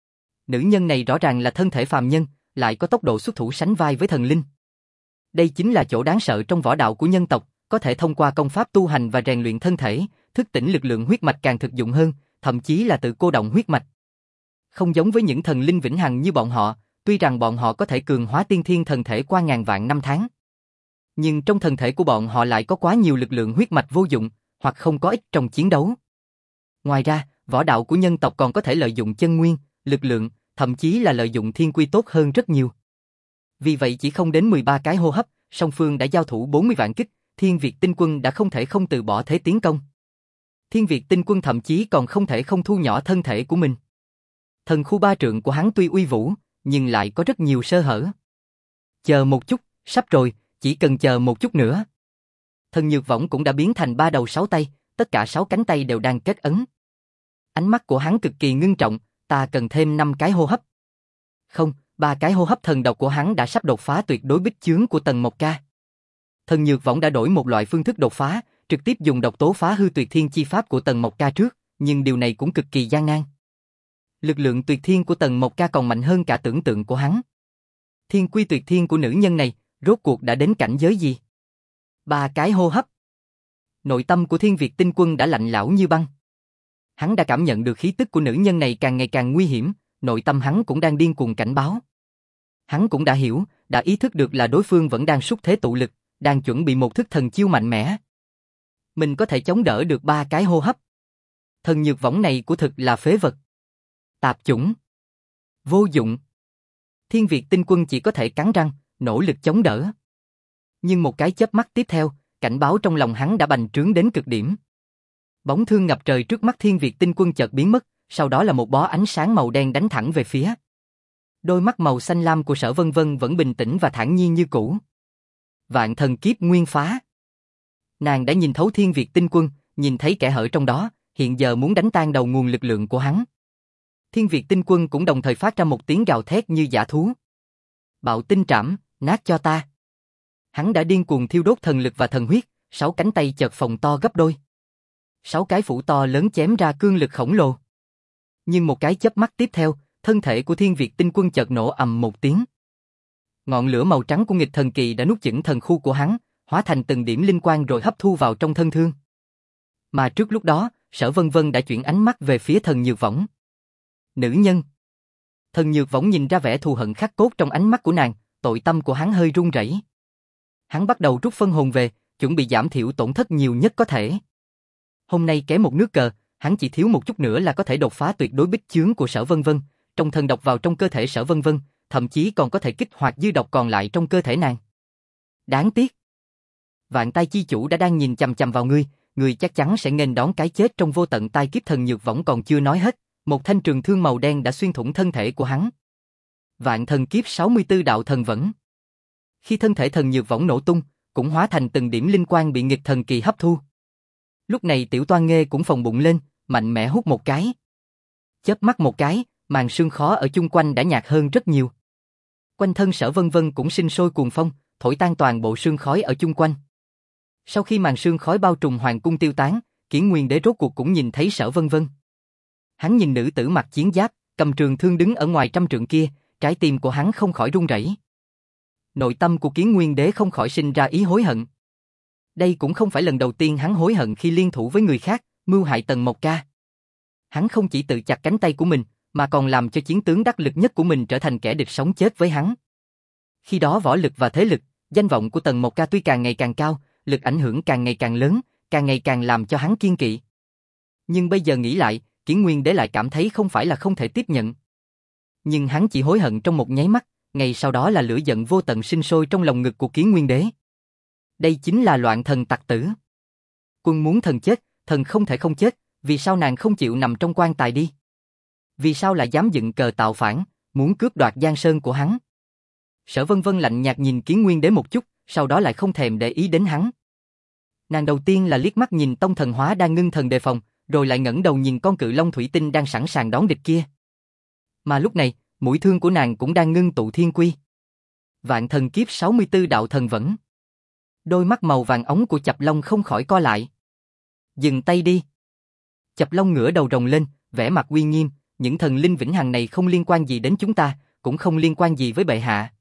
Nữ nhân này rõ ràng là thân thể phàm nhân, lại có tốc độ xuất thủ sánh vai với thần linh. Đây chính là chỗ đáng sợ trong võ đạo của nhân tộc, có thể thông qua công pháp tu hành và rèn luyện thân thể, thức tỉnh lực lượng huyết mạch càng thực dụng hơn, thậm chí là tự cô động huyết mạch. Không giống với những thần linh vĩnh hằng như bọn họ, tuy rằng bọn họ có thể cường hóa tiên thiên thần thể qua ngàn vạn năm tháng. Nhưng trong thân thể của bọn họ lại có quá nhiều lực lượng huyết mạch vô dụng, hoặc không có ích trong chiến đấu. Ngoài ra, võ đạo của nhân tộc còn có thể lợi dụng chân nguyên, lực lượng, thậm chí là lợi dụng thiên quy tốt hơn rất nhiều. Vì vậy chỉ không đến mười ba cái hô hấp, song phương đã giao thủ bốn mươi vạn kích, Thiên Việt Tinh Quân đã không thể không từ bỏ thế tiến công. Thiên Việt Tinh Quân thậm chí còn không thể không thu nhỏ thân thể của mình. Thần khu ba trượng của hắn tuy uy vũ, nhưng lại có rất nhiều sơ hở. Chờ một chút, sắp rồi, chỉ cần chờ một chút nữa. Thần Nhược Võng cũng đã biến thành ba đầu sáu tay, tất cả sáu cánh tay đều đang kết ấn. Ánh mắt của hắn cực kỳ ngưng trọng, ta cần thêm năm cái hô hấp. Không, ba cái hô hấp thần độc của hắn đã sắp đột phá tuyệt đối bích chướng của Tần Mộc Ca. Thần Nhược Võng đã đổi một loại phương thức đột phá, trực tiếp dùng độc tố phá hư tuyệt thiên chi pháp của Tần Mộc Ca trước, nhưng điều này cũng cực kỳ gian nan. Lực lượng tuyệt thiên của Tần Mộc Ca còn mạnh hơn cả tưởng tượng của hắn. Thiên quy tuyệt thiên của nữ nhân này, rốt cuộc đã đến cảnh giới gì? Ba cái hô hấp. Nội tâm của Thiên Việt Tinh Quân đã lạnh lẽo như băng. Hắn đã cảm nhận được khí tức của nữ nhân này càng ngày càng nguy hiểm, nội tâm hắn cũng đang điên cuồng cảnh báo. Hắn cũng đã hiểu, đã ý thức được là đối phương vẫn đang xúc thế tụ lực, đang chuẩn bị một thức thần chiêu mạnh mẽ. Mình có thể chống đỡ được ba cái hô hấp. Thần nhược võng này của thực là phế vật. Tạp chủng. Vô dụng. Thiên Việt Tinh Quân chỉ có thể cắn răng, nỗ lực chống đỡ. Nhưng một cái chớp mắt tiếp theo, cảnh báo trong lòng hắn đã bành trướng đến cực điểm. Bóng thương ngập trời trước mắt Thiên Việt Tinh Quân chợt biến mất, sau đó là một bó ánh sáng màu đen đánh thẳng về phía. Đôi mắt màu xanh lam của Sở Vân Vân vẫn bình tĩnh và thản nhiên như cũ. Vạn thần kiếp nguyên phá. Nàng đã nhìn thấu Thiên Việt Tinh Quân, nhìn thấy kẻ hở trong đó, hiện giờ muốn đánh tan đầu nguồn lực lượng của hắn. Thiên Việt Tinh Quân cũng đồng thời phát ra một tiếng gào thét như dã thú. Bạo tinh trảm, nát cho ta. Hắn đã điên cuồng thiêu đốt thần lực và thần huyết, sáu cánh tay chợt phồng to gấp đôi. Sáu cái phủ to lớn chém ra cương lực khổng lồ. Nhưng một cái chớp mắt tiếp theo, thân thể của Thiên Việt Tinh Quân chợt nổ ầm một tiếng. Ngọn lửa màu trắng của nghịch thần kỳ đã nuốt chửng thần khu của hắn, hóa thành từng điểm linh quang rồi hấp thu vào trong thân thương. Mà trước lúc đó, Sở Vân Vân đã chuyển ánh mắt về phía thần nhược võng. Nữ nhân. Thần nhược võng nhìn ra vẻ thù hận khắc cốt trong ánh mắt của nàng, tội tâm của hắn hơi run rẩy. Hắn bắt đầu rút phân hồn về, chuẩn bị giảm thiểu tổn thất nhiều nhất có thể. Hôm nay kém một nước cờ, hắn chỉ thiếu một chút nữa là có thể đột phá tuyệt đối bích chướng của Sở Vân Vân, trong thần độc vào trong cơ thể Sở Vân Vân, thậm chí còn có thể kích hoạt dư độc còn lại trong cơ thể nàng. Đáng tiếc. Vạn tai chi chủ đã đang nhìn chằm chằm vào ngươi, ngươi chắc chắn sẽ nghênh đón cái chết trong vô tận tai kiếp. Thần nhược võng còn chưa nói hết, một thanh trường thương màu đen đã xuyên thủng thân thể của hắn. Vạn thần kiếp sáu mươi tư đạo thần vẫn. Khi thân thể thần nhược võng nổ tung, cũng hóa thành từng điểm linh quang bị nghịch thần kỳ hấp thu. Lúc này tiểu toan nghê cũng phồng bụng lên, mạnh mẽ hút một cái. Chớp mắt một cái, màn sương khói ở chung quanh đã nhạt hơn rất nhiều. Quanh thân Sở Vân Vân cũng sinh sôi cuồng phong, thổi tan toàn bộ sương khói ở chung quanh. Sau khi màn sương khói bao trùm hoàng cung tiêu tán, Kiển Nguyên Đế rốt cuộc cũng nhìn thấy Sở Vân Vân. Hắn nhìn nữ tử mặc chiến giáp, cầm trường thương đứng ở ngoài trăm trượng kia, trái tim của hắn không khỏi run rẩy. Nội tâm của Kiển Nguyên Đế không khỏi sinh ra ý hối hận. Đây cũng không phải lần đầu tiên hắn hối hận khi liên thủ với người khác, mưu hại Tần Mộc Ca. Hắn không chỉ tự chặt cánh tay của mình, mà còn làm cho chiến tướng đắc lực nhất của mình trở thành kẻ địch sống chết với hắn. Khi đó võ lực và thế lực, danh vọng của Tần Mộc Ca tuy càng ngày càng cao, lực ảnh hưởng càng ngày càng lớn, càng ngày càng làm cho hắn kiêng kỵ. Nhưng bây giờ nghĩ lại, Kiển Nguyên Đế lại cảm thấy không phải là không thể tiếp nhận. Nhưng hắn chỉ hối hận trong một nháy mắt, ngày sau đó là lửa giận vô tận sinh sôi trong lòng ngực của Kiển Nguyên Đế. Đây chính là loạn thần tặc tử. Quân muốn thần chết, thần không thể không chết, vì sao nàng không chịu nằm trong quan tài đi? Vì sao lại dám dựng cờ tạo phản, muốn cướp đoạt Giang Sơn của hắn? Sở Vân Vân lạnh nhạt nhìn Kiển Nguyên Đế một chút, sau đó lại không thèm để ý đến hắn. Nàng đầu tiên là liếc mắt nhìn tông thần hóa đang ngưng thần đề phòng, rồi lại ngẩng đầu nhìn con cự long thủy tinh đang sẵn sàng đón địch kia. Mà lúc này, mũi thương của nàng cũng đang ngưng tụ thiên quy. Vạn thần kiếp sáu mươi tư đạo thần vẫn. Đôi mắt màu vàng óng của Chập Long không khỏi co lại. Dừng tay đi. Chập Long ngửa đầu rồng lên, vẻ mặt uy nghiêm, những thần linh vĩnh hằng này không liên quan gì đến chúng ta, cũng không liên quan gì với bệ hạ.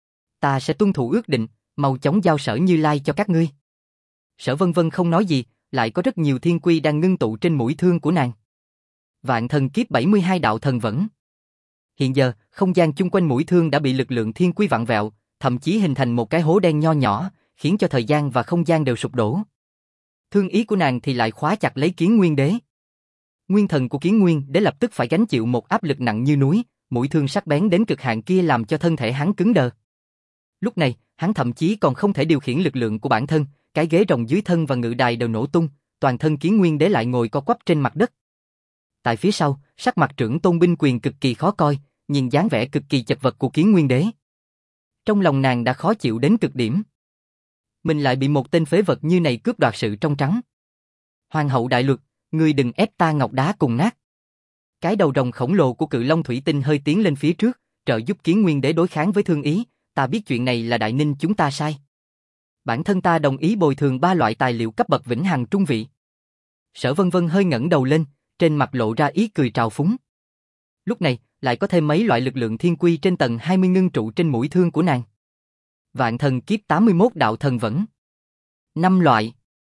Ta sẽ tuân thủ ước định, mau chóng giao Sở Như Lai cho các ngươi. Sở Vân Vân không nói gì, lại có rất nhiều thiên quy đang ngưng tụ trên mũi thương của nàng. Vạn thần kiếp bảy mươi hai đạo thần vẫn. Hiện giờ, không gian chung quanh mũi thương đã bị lực lượng thiên quy vặn vẹo, thậm chí hình thành một cái hố đen nho nhỏ, khiến cho thời gian và không gian đều sụp đổ. Thương ý của nàng thì lại khóa chặt lấy Kiển Nguyên Đế. Nguyên thần của Kiển Nguyên Đế lập tức phải gánh chịu một áp lực nặng như núi, mũi thương sắc bén đến cực hạn kia làm cho thân thể hắn cứng đờ. Lúc này, hắn thậm chí còn không thể điều khiển lực lượng của bản thân, cái ghế rồng dưới thân và ngự đài đều nổ tung, toàn thân Kiển Nguyên Đế lại ngồi co quắp trên mặt đất. Tại phía sau, sắc mặt trưởng tôn binh quyền cực kỳ khó coi, nhìn dáng vẻ cực kỳ chật vật của Kiển Nguyên Đế. Trong lòng nàng đã khó chịu đến cực điểm. Mình lại bị một tên phế vật như này cướp đoạt sự trong trắng. Hoàng hậu đại luật, ngươi đừng ép ta ngọc đá cùng nát. Cái đầu rồng khổng lồ của cự long thủy tinh hơi tiến lên phía trước, trợ giúp Kiển Nguyên Đế đối kháng với Thương Ý. Ta biết chuyện này là đại ninh chúng ta sai. Bản thân ta đồng ý bồi thường ba loại tài liệu cấp bậc vĩnh hằng trung vị. Sở Vân Vân hơi ngẩng đầu lên, trên mặt lộ ra ý cười trào phúng. Lúc này, lại có thêm mấy loại lực lượng thiên quy trên tầng hai mươi ngưng trụ trên mũi thương của nàng. Vạn thần kiếp tám mươi mốt đạo thần vẫn. Năm loại.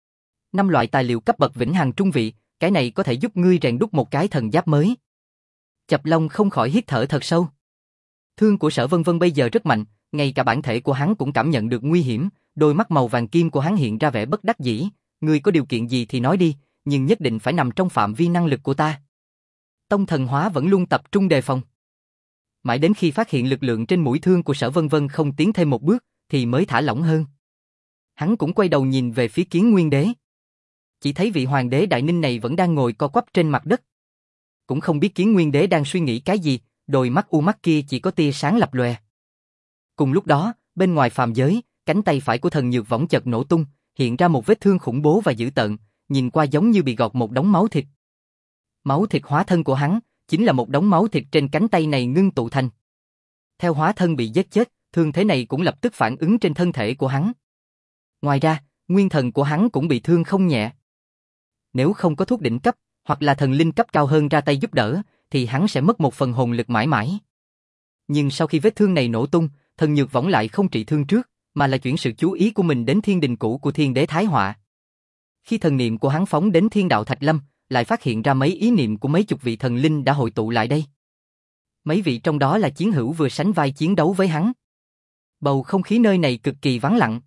Năm loại tài liệu cấp bậc vĩnh hằng trung vị, cái này có thể giúp ngươi rèn đúc một cái thần giáp mới. Chập Long không khỏi hít thở thật sâu. Thương của Sở Vân Vân bây giờ rất mạnh, ngay cả bản thể của hắn cũng cảm nhận được nguy hiểm, đôi mắt màu vàng kim của hắn hiện ra vẻ bất đắc dĩ, ngươi có điều kiện gì thì nói đi, nhưng nhất định phải nằm trong phạm vi năng lực của ta. Tông thần hóa vẫn luôn tập trung đề phòng. Mãi đến khi phát hiện lực lượng trên mũi thương của Sở Vân Vân không tiến thêm một bước, thì mới thả lỏng hơn. Hắn cũng quay đầu nhìn về phía Kiến Nguyên Đế. Chỉ thấy vị hoàng đế Đại Ninh này vẫn đang ngồi co quắp trên mặt đất. Cũng không biết Kiến Nguyên Đế đang suy nghĩ cái gì, đôi mắt u mắt kia chỉ có tia sáng lập lòe. Cùng lúc đó, bên ngoài phàm giới, cánh tay phải của Thần Nhược Võng chợt nổ tung, hiện ra một vết thương khủng bố và dữ tợn, nhìn qua giống như bị gọt một đống máu thịt. Máu thịt hóa thân của hắn, chính là một đống máu thịt trên cánh tay này ngưng tụ thành. Theo hóa thân bị giết chết, thương thế này cũng lập tức phản ứng trên thân thể của hắn. Ngoài ra, nguyên thần của hắn cũng bị thương không nhẹ. Nếu không có thuốc đỉnh cấp, hoặc là thần linh cấp cao hơn ra tay giúp đỡ, thì hắn sẽ mất một phần hồn lực mãi mãi. Nhưng sau khi vết thương này nổ tung, Thần Nhược Võng lại không trị thương trước, mà là chuyển sự chú ý của mình đến thiên đình cũ của Thiên Đế Thái Họa. Khi thần niệm của hắn phóng đến Thiên Đạo Thạch Lâm, lại phát hiện ra mấy ý niệm của mấy chục vị thần linh đã hội tụ lại đây. Mấy vị trong đó là chiến hữu vừa sánh vai chiến đấu với hắn. Bầu không khí nơi này cực kỳ vắng lặng.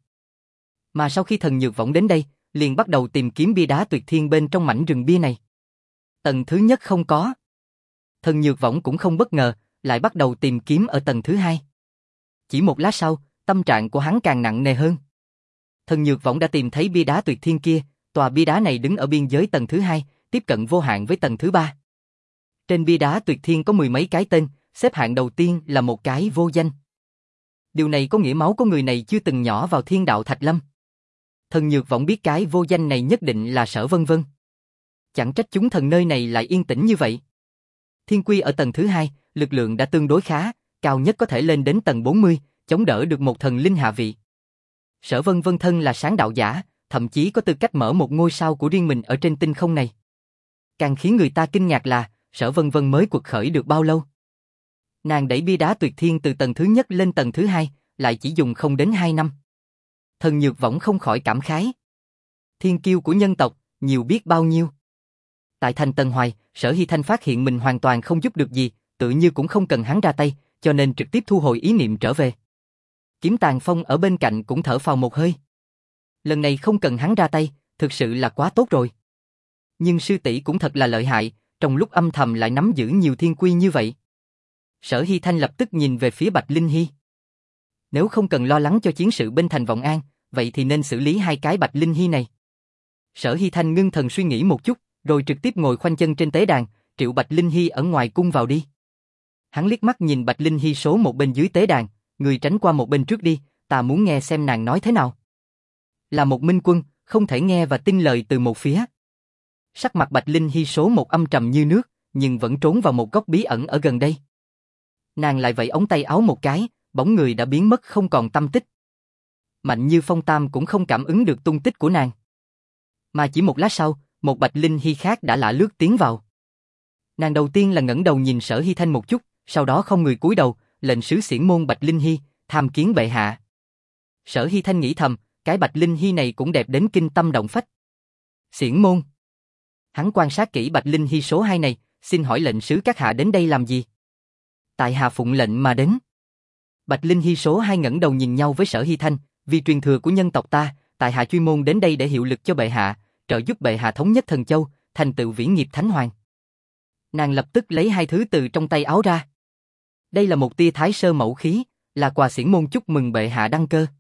Mà sau khi Thần Nhược Võng đến đây, liền bắt đầu tìm kiếm bia đá tuyệt thiên bên trong mảnh rừng bia này. Tầng thứ nhất không có. Thần Nhược Võng cũng không bất ngờ, lại bắt đầu tìm kiếm ở tầng thứ hai. Chỉ một lát sau, tâm trạng của hắn càng nặng nề hơn. Thần Nhược Võng đã tìm thấy bia đá tuyệt thiên kia, tòa bia đá này đứng ở biên giới tầng thứ hai, tiếp cận vô hạn với tầng thứ ba. Trên bia đá tuyệt thiên có mười mấy cái tên, xếp hạng đầu tiên là một cái vô danh. Điều này có nghĩa máu của người này chưa từng nhỏ vào Thiên Đạo Thạch Lâm. Thần Nhược Võng biết cái vô danh này nhất định là Sở Vân Vân. Chẳng trách chúng thần nơi này lại yên tĩnh như vậy. Thiên Quy ở tầng thứ hai, lực lượng đã tương đối khá, cao nhất có thể lên đến tầng bốn mươi, chống đỡ được một thần linh hạ vị. Sở Vân Vân thân là sáng đạo giả, thậm chí có tư cách mở một ngôi sao của riêng mình ở trên tinh không này. Càng khiến người ta kinh ngạc là, Sở Vân Vân mới quật khởi được bao lâu. Nàng đẩy bia đá tuyệt thiên từ tầng thứ nhất lên tầng thứ hai, lại chỉ dùng không đến hai năm. Thần Nhược Võng không khỏi cảm khái. Thiên kiêu của nhân tộc, nhiều biết bao nhiêu. Tại thành Tần Hoài, Sở Hy Thanh phát hiện mình hoàn toàn không giúp được gì, tự như cũng không cần hắn ra tay, cho nên trực tiếp thu hồi ý niệm trở về. Kiếm Tàn Phong ở bên cạnh cũng thở phào một hơi. Lần này không cần hắn ra tay, thực sự là quá tốt rồi. Nhưng sư tỷ cũng thật là lợi hại, trong lúc âm thầm lại nắm giữ nhiều thiên quy như vậy. Sở Hy Thanh lập tức nhìn về phía Bạch Linh Hy. Nếu không cần lo lắng cho chiến sự bên thành Vọng An, vậy thì nên xử lý hai cái Bạch Linh Hy này. Sở Hy Thanh ngưng thần suy nghĩ một chút, rồi trực tiếp ngồi khoanh chân trên tế đàn, triệu Bạch Linh Hy ở ngoài cung vào đi. Hắn liếc mắt nhìn Bạch Linh Hy số một bên dưới tế đàn, người tránh qua một bên trước đi, ta muốn nghe xem nàng nói thế nào. Là một minh quân, không thể nghe và tin lời từ một phía. Sắc mặt Bạch Linh Hy số một âm trầm như nước, nhưng vẫn trốn vào một góc bí ẩn ở gần đây. Nàng lại vẫy ống tay áo một cái, bóng người đã biến mất không còn tăm tích. Mạnh như Phong Tam cũng không cảm ứng được tung tích của nàng. Mà chỉ một lát sau, một Bạch Linh Hy khác đã lạ lướt tiến vào. Nàng đầu tiên là ngẩng đầu nhìn Sở Hy Thanh một chút, sau đó không người cúi đầu, lệnh sứ xiển môn Bạch Linh Hy, tham kiến bệ hạ. Sở Hy Thanh nghĩ thầm, cái Bạch Linh Hy này cũng đẹp đến kinh tâm động phách. Xiển môn. Hắn quan sát kỹ Bạch Linh Hy số hai này, xin hỏi lệnh sứ các hạ đến đây làm gì? Tại hạ phụng lệnh mà đến. Bạch Linh Hy số hai ngẩng đầu nhìn nhau với Sở Hy Thanh, vì truyền thừa của nhân tộc ta, tại hạ chuyên môn đến đây để hiệu lực cho bệ hạ, trợ giúp bệ hạ thống nhất Thần Châu, thành tựu vĩ nghiệp thánh hoàng. Nàng lập tức lấy hai thứ từ trong tay áo ra. Đây là một tia thái sơ mẫu khí, là quà xiển môn chúc mừng bệ hạ đăng cơ.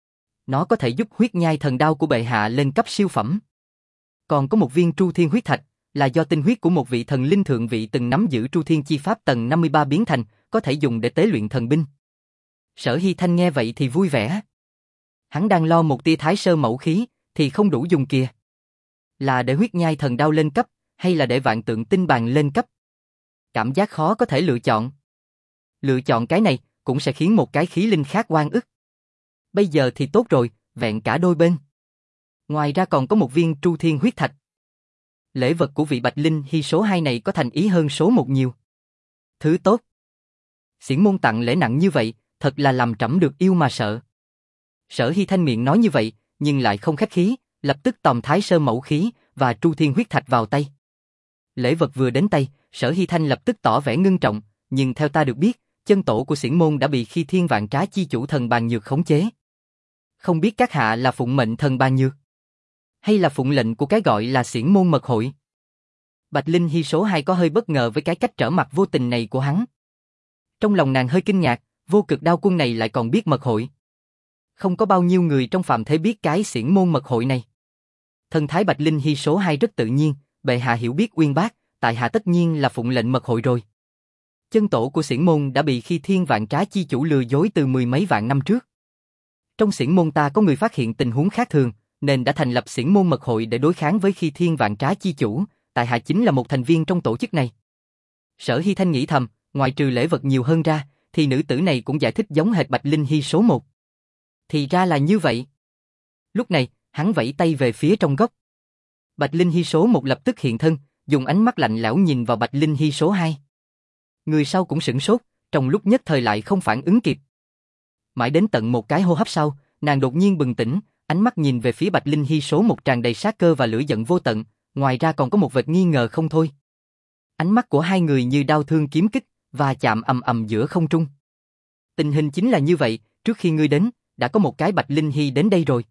Nó có thể giúp huyết nhai thần đao của bệ hạ lên cấp siêu phẩm. Còn có một viên Tru Thiên huyết thạch, là do tinh huyết của một vị thần linh thượng vị từng nắm giữ Tru Thiên chi pháp tầng năm mươi ba biến thành, có thể dùng để tế luyện thần binh. Sở Hy Thanh nghe vậy thì vui vẻ. Hắn đang lo một tia thái sơ mẫu khí, thì không đủ dùng kìa. Là để huyết nhai thần đao lên cấp, hay là để vạn tượng tinh bàn lên cấp? Cảm giác khó có thể lựa chọn. Lựa chọn cái này, cũng sẽ khiến một cái khí linh khác oan ức. Bây giờ thì tốt rồi, vẹn cả đôi bên. Ngoài ra còn có một viên Tru Thiên huyết thạch. Lễ vật của vị Bạch Linh Hy số hai này có thành ý hơn số một nhiều. Thứ tốt. Xiển môn tặng lễ nặng như vậy, thật là làm trẫm được yêu mà sợ. Sở Hy Thanh miệng nói như vậy, nhưng lại không khách khí, lập tức tòng thái sơ mẫu khí và Tru Thiên huyết thạch vào tay. Lễ vật vừa đến tay, Sở Hy Thanh lập tức tỏ vẻ ngưng trọng, nhưng theo ta được biết, chân tổ của xiển môn đã bị Khi Thiên Vạn Trá chi chủ thần Bàn Nhược khống chế. Không biết các hạ là phụng mệnh thần Bàn Nhược, Hay là phụng lệnh của cái gọi là xiển môn mật hội? Bạch Linh Hy số hai có hơi bất ngờ với cái cách trở mặt vô tình này của hắn. Trong lòng nàng hơi kinh ngạc, vô cực đao quân này lại còn biết mật hội. Không có bao nhiêu người trong phàm thế biết cái xiển môn mật hội này. Thần thái Bạch Linh Hy số hai rất tự nhiên, bệ hạ hiểu biết uyên bác, tại hạ tất nhiên là phụng lệnh mật hội rồi. Chân tổ của xiển môn đã bị Khi Thiên Vạn Trá chi chủ lừa dối từ mười mấy vạn năm trước. Trong xiển môn ta có người phát hiện tình huống khác thường, nên đã thành lập xiển môn mật hội để đối kháng với Khi Thiên Vạn Trá chi chủ, tại hạ chính là một thành viên trong tổ chức này. Sở Hy Thanh nghĩ thầm, ngoại trừ lễ vật nhiều hơn ra, thì nữ tử này cũng giải thích giống hệt Bạch Linh Hy số một. Thì ra là như vậy. Lúc này, hắn vẫy tay về phía trong góc. Bạch Linh Hy số một lập tức hiện thân, dùng ánh mắt lạnh lẽo nhìn vào Bạch Linh Hy số hai. Người sau cũng sửng sốt, trong lúc nhất thời lại không phản ứng kịp. Mãi đến tận một cái hô hấp sau, nàng đột nhiên bừng tỉnh, ánh mắt nhìn về phía Bạch Linh Hy số một tràn đầy sát cơ và lửa giận vô tận, ngoài ra còn có một vệt nghi ngờ không thôi. Ánh mắt của hai người như đao thương kiếm kích, và chạm ầm ầm giữa không trung. Tình hình chính là như vậy, trước khi ngươi đến, đã có một cái Bạch Linh Hy đến đây rồi.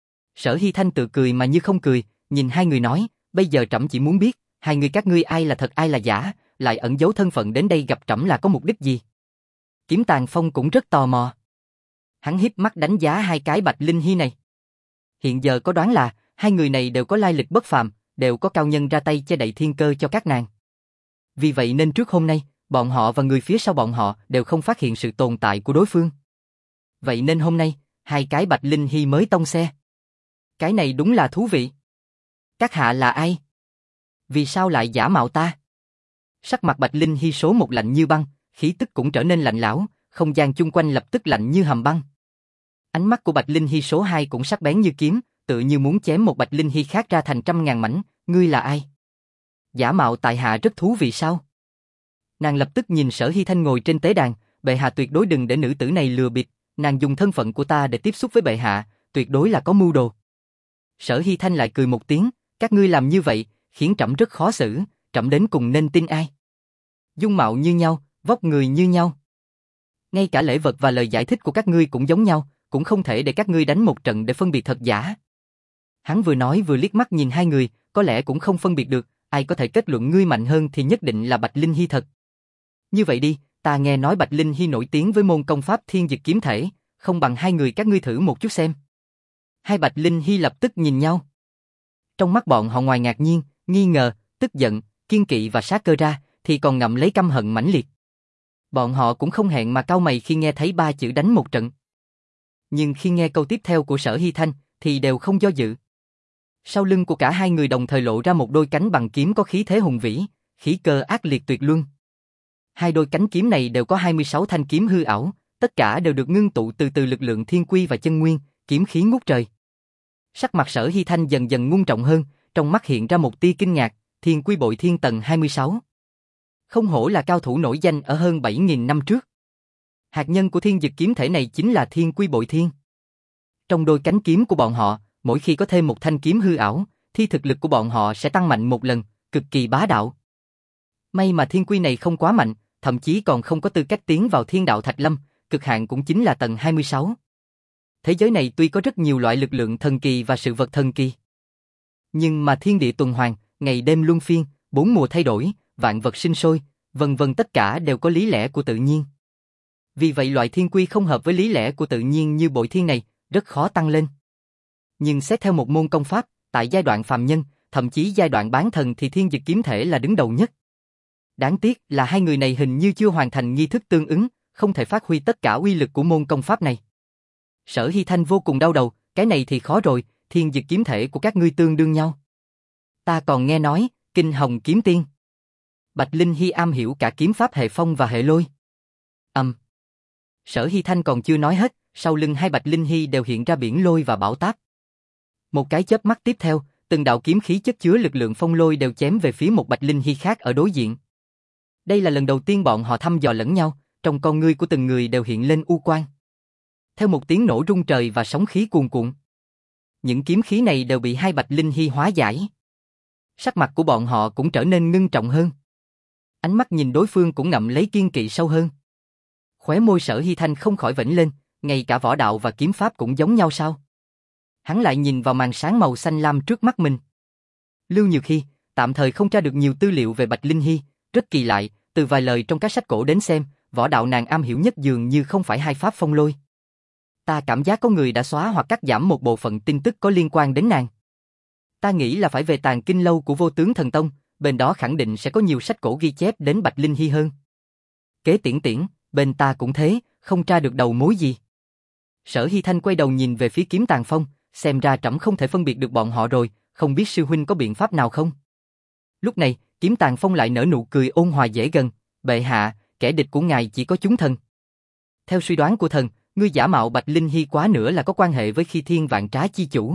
Sở Hy Thanh tự cười mà như không cười, nhìn hai người nói, bây giờ trẫm chỉ muốn biết, hai người các ngươi ai là thật ai là giả, lại ẩn giấu thân phận đến đây gặp trẫm là có mục đích gì? Kiếm Tàn Phong cũng rất tò mò. Hắn híp mắt đánh giá hai cái Bạch Linh Hy này. Hiện giờ có đoán là, hai người này đều có lai lịch bất phàm, đều có cao nhân ra tay che đậy thiên cơ cho các nàng. Vì vậy nên trước hôm nay, bọn họ và người phía sau bọn họ đều không phát hiện sự tồn tại của đối phương. Vậy nên hôm nay, hai cái Bạch Linh Hy mới tông xe. Cái này đúng là thú vị. Các hạ là ai? Vì sao lại giả mạo ta? Sắc mặt Bạch Linh Hy số một lạnh như băng, khí tức cũng trở nên lạnh lẽo, không gian chung quanh lập tức lạnh như hầm băng. Ánh mắt của Bạch Linh Hy số hai cũng sắc bén như kiếm, tự như muốn chém một Bạch Linh Hy khác ra thành trăm ngàn mảnh. Ngươi là ai? Giả mạo tại hạ rất thú vị sao? Nàng lập tức nhìn Sở Hy Thanh ngồi trên tế đàn, bệ hạ tuyệt đối đừng để nữ tử này lừa bịp, nàng dùng thân phận của ta để tiếp xúc với bệ hạ, tuyệt đối là có mưu đồ. Sở Hy Thanh lại cười một tiếng, các ngươi làm như vậy, khiến trẫm rất khó xử, trẫm đến cùng nên tin ai? Dung mạo như nhau, vóc người như nhau. Ngay cả lễ vật và lời giải thích của các ngươi cũng giống nhau, cũng không thể để các ngươi đánh một trận để phân biệt thật giả. Hắn vừa nói vừa liếc mắt nhìn hai người, có lẽ cũng không phân biệt được, ai có thể kết luận ngươi mạnh hơn thì nhất định là Bạch Linh Hy thật. Như vậy đi, ta nghe nói Bạch Linh Hy nổi tiếng với môn công pháp Thiên Dực Kiếm Thể, không bằng hai người các ngươi thử một chút xem. Hai Bạch Linh Hy lập tức nhìn nhau. Trong mắt bọn họ ngoài ngạc nhiên, nghi ngờ, tức giận, kiên kỵ và sát cơ ra, thì còn ngậm lấy căm hận mãnh liệt. Bọn họ cũng không hẹn mà cau mày khi nghe thấy ba chữ đánh một trận. Nhưng khi nghe câu tiếp theo của Sở Hy Thanh, thì đều không do dự. Sau lưng của cả hai người đồng thời lộ ra một đôi cánh bằng kiếm có khí thế hùng vĩ, khí cơ ác liệt tuyệt luân. Hai đôi cánh kiếm này đều có hai mươi sáu thanh kiếm hư ảo, tất cả đều được ngưng tụ từ từ lực lượng thiên quy và chân nguyên, kiếm khí ngút trời. Sắc mặt Sở Hy Thanh dần dần ngưng trọng hơn, trong mắt hiện ra một tia kinh ngạc, Thiên Quy Bội Thiên tầng hai mươi sáu. Không hổ là cao thủ nổi danh ở hơn bảy nghìn năm trước. Hạt nhân của Thiên Dực Kiếm Thể này chính là Thiên Quy Bội Thiên. Trong đôi cánh kiếm của bọn họ, mỗi khi có thêm một thanh kiếm hư ảo, thì thực lực của bọn họ sẽ tăng mạnh một lần, cực kỳ bá đạo. May mà Thiên Quy này không quá mạnh, thậm chí còn không có tư cách tiến vào Thiên Đạo Thạch Lâm, cực hạn cũng chính là tầng hai mươi sáu. Thế giới này tuy có rất nhiều loại lực lượng thần kỳ và sự vật thần kỳ, nhưng mà thiên địa tuần hoàn, ngày đêm luân phiên, bốn mùa thay đổi, vạn vật sinh sôi, vân vân tất cả đều có lý lẽ của tự nhiên. Vì vậy loại thiên quy không hợp với lý lẽ của tự nhiên như bội thiên này, rất khó tăng lên. Nhưng xét theo một môn công pháp, tại giai đoạn phàm nhân, thậm chí giai đoạn bán thần thì Thiên Dực Kiếm Thể là đứng đầu nhất. Đáng tiếc là hai người này hình như chưa hoàn thành nghi thức tương ứng, không thể phát huy tất cả uy lực của môn công pháp này. Sở Hy Thanh vô cùng đau đầu, cái này thì khó rồi, Thiên Dực Kiếm Thể của các ngươi tương đương nhau. Ta còn nghe nói, Kinh Hồng Kiếm Tiên. Bạch Linh Hy am hiểu cả kiếm pháp hệ phong và hệ lôi. Âm. Um. Sở Hy Thanh còn chưa nói hết, sau lưng hai Bạch Linh Hy đều hiện ra biển lôi và bão táp. Một cái chớp mắt tiếp theo, từng đạo kiếm khí chất chứa lực lượng phong lôi đều chém về phía một Bạch Linh Hy khác ở đối diện. Đây là lần đầu tiên bọn họ thăm dò lẫn nhau, trong con ngươi của từng người đều hiện lên u quang. Theo một tiếng nổ rung trời và sóng khí cuồn cuộn, những kiếm khí này đều bị hai Bạch Linh Hy hóa giải. Sắc mặt của bọn họ cũng trở nên ngưng trọng hơn. Ánh mắt nhìn đối phương cũng ngậm lấy kiên kỵ sâu hơn. Khóe môi Sở Hy Thanh không khỏi vểnh lên, ngay cả võ đạo và kiếm pháp cũng giống nhau sao? Hắn lại nhìn vào màn sáng màu xanh lam trước mắt mình. Lưu Nhược Hy, tạm thời không tra được nhiều tư liệu về Bạch Linh Hy, rất kỳ lạ, từ vài lời trong các sách cổ đến xem, võ đạo nàng am hiểu nhất dường như không phải hai pháp phong lôi. Ta cảm giác có người đã xóa hoặc cắt giảm một bộ phận tin tức có liên quan đến nàng. Ta nghĩ là phải về Tàng Kinh Lâu của Vô Tướng Thần Tông, bên đó khẳng định sẽ có nhiều sách cổ ghi chép đến Bạch Linh Hy hơn. Kế Tiễn Tiễn, bên ta cũng thế, không tra được đầu mối gì. Sở Hy Thanh quay đầu nhìn về phía Kiếm Tàng Phong, xem ra trẫm không thể phân biệt được bọn họ rồi, không biết sư huynh có biện pháp nào không? Lúc này, Kiếm Tàng Phong lại nở nụ cười ôn hòa dễ gần, bệ hạ, kẻ địch của ngài chỉ có chúng thần. Theo suy đoán của thần, ngươi giả mạo Bạch Linh Hy quá nữa là có quan hệ với Khi Thiên Vạn Trá chi chủ.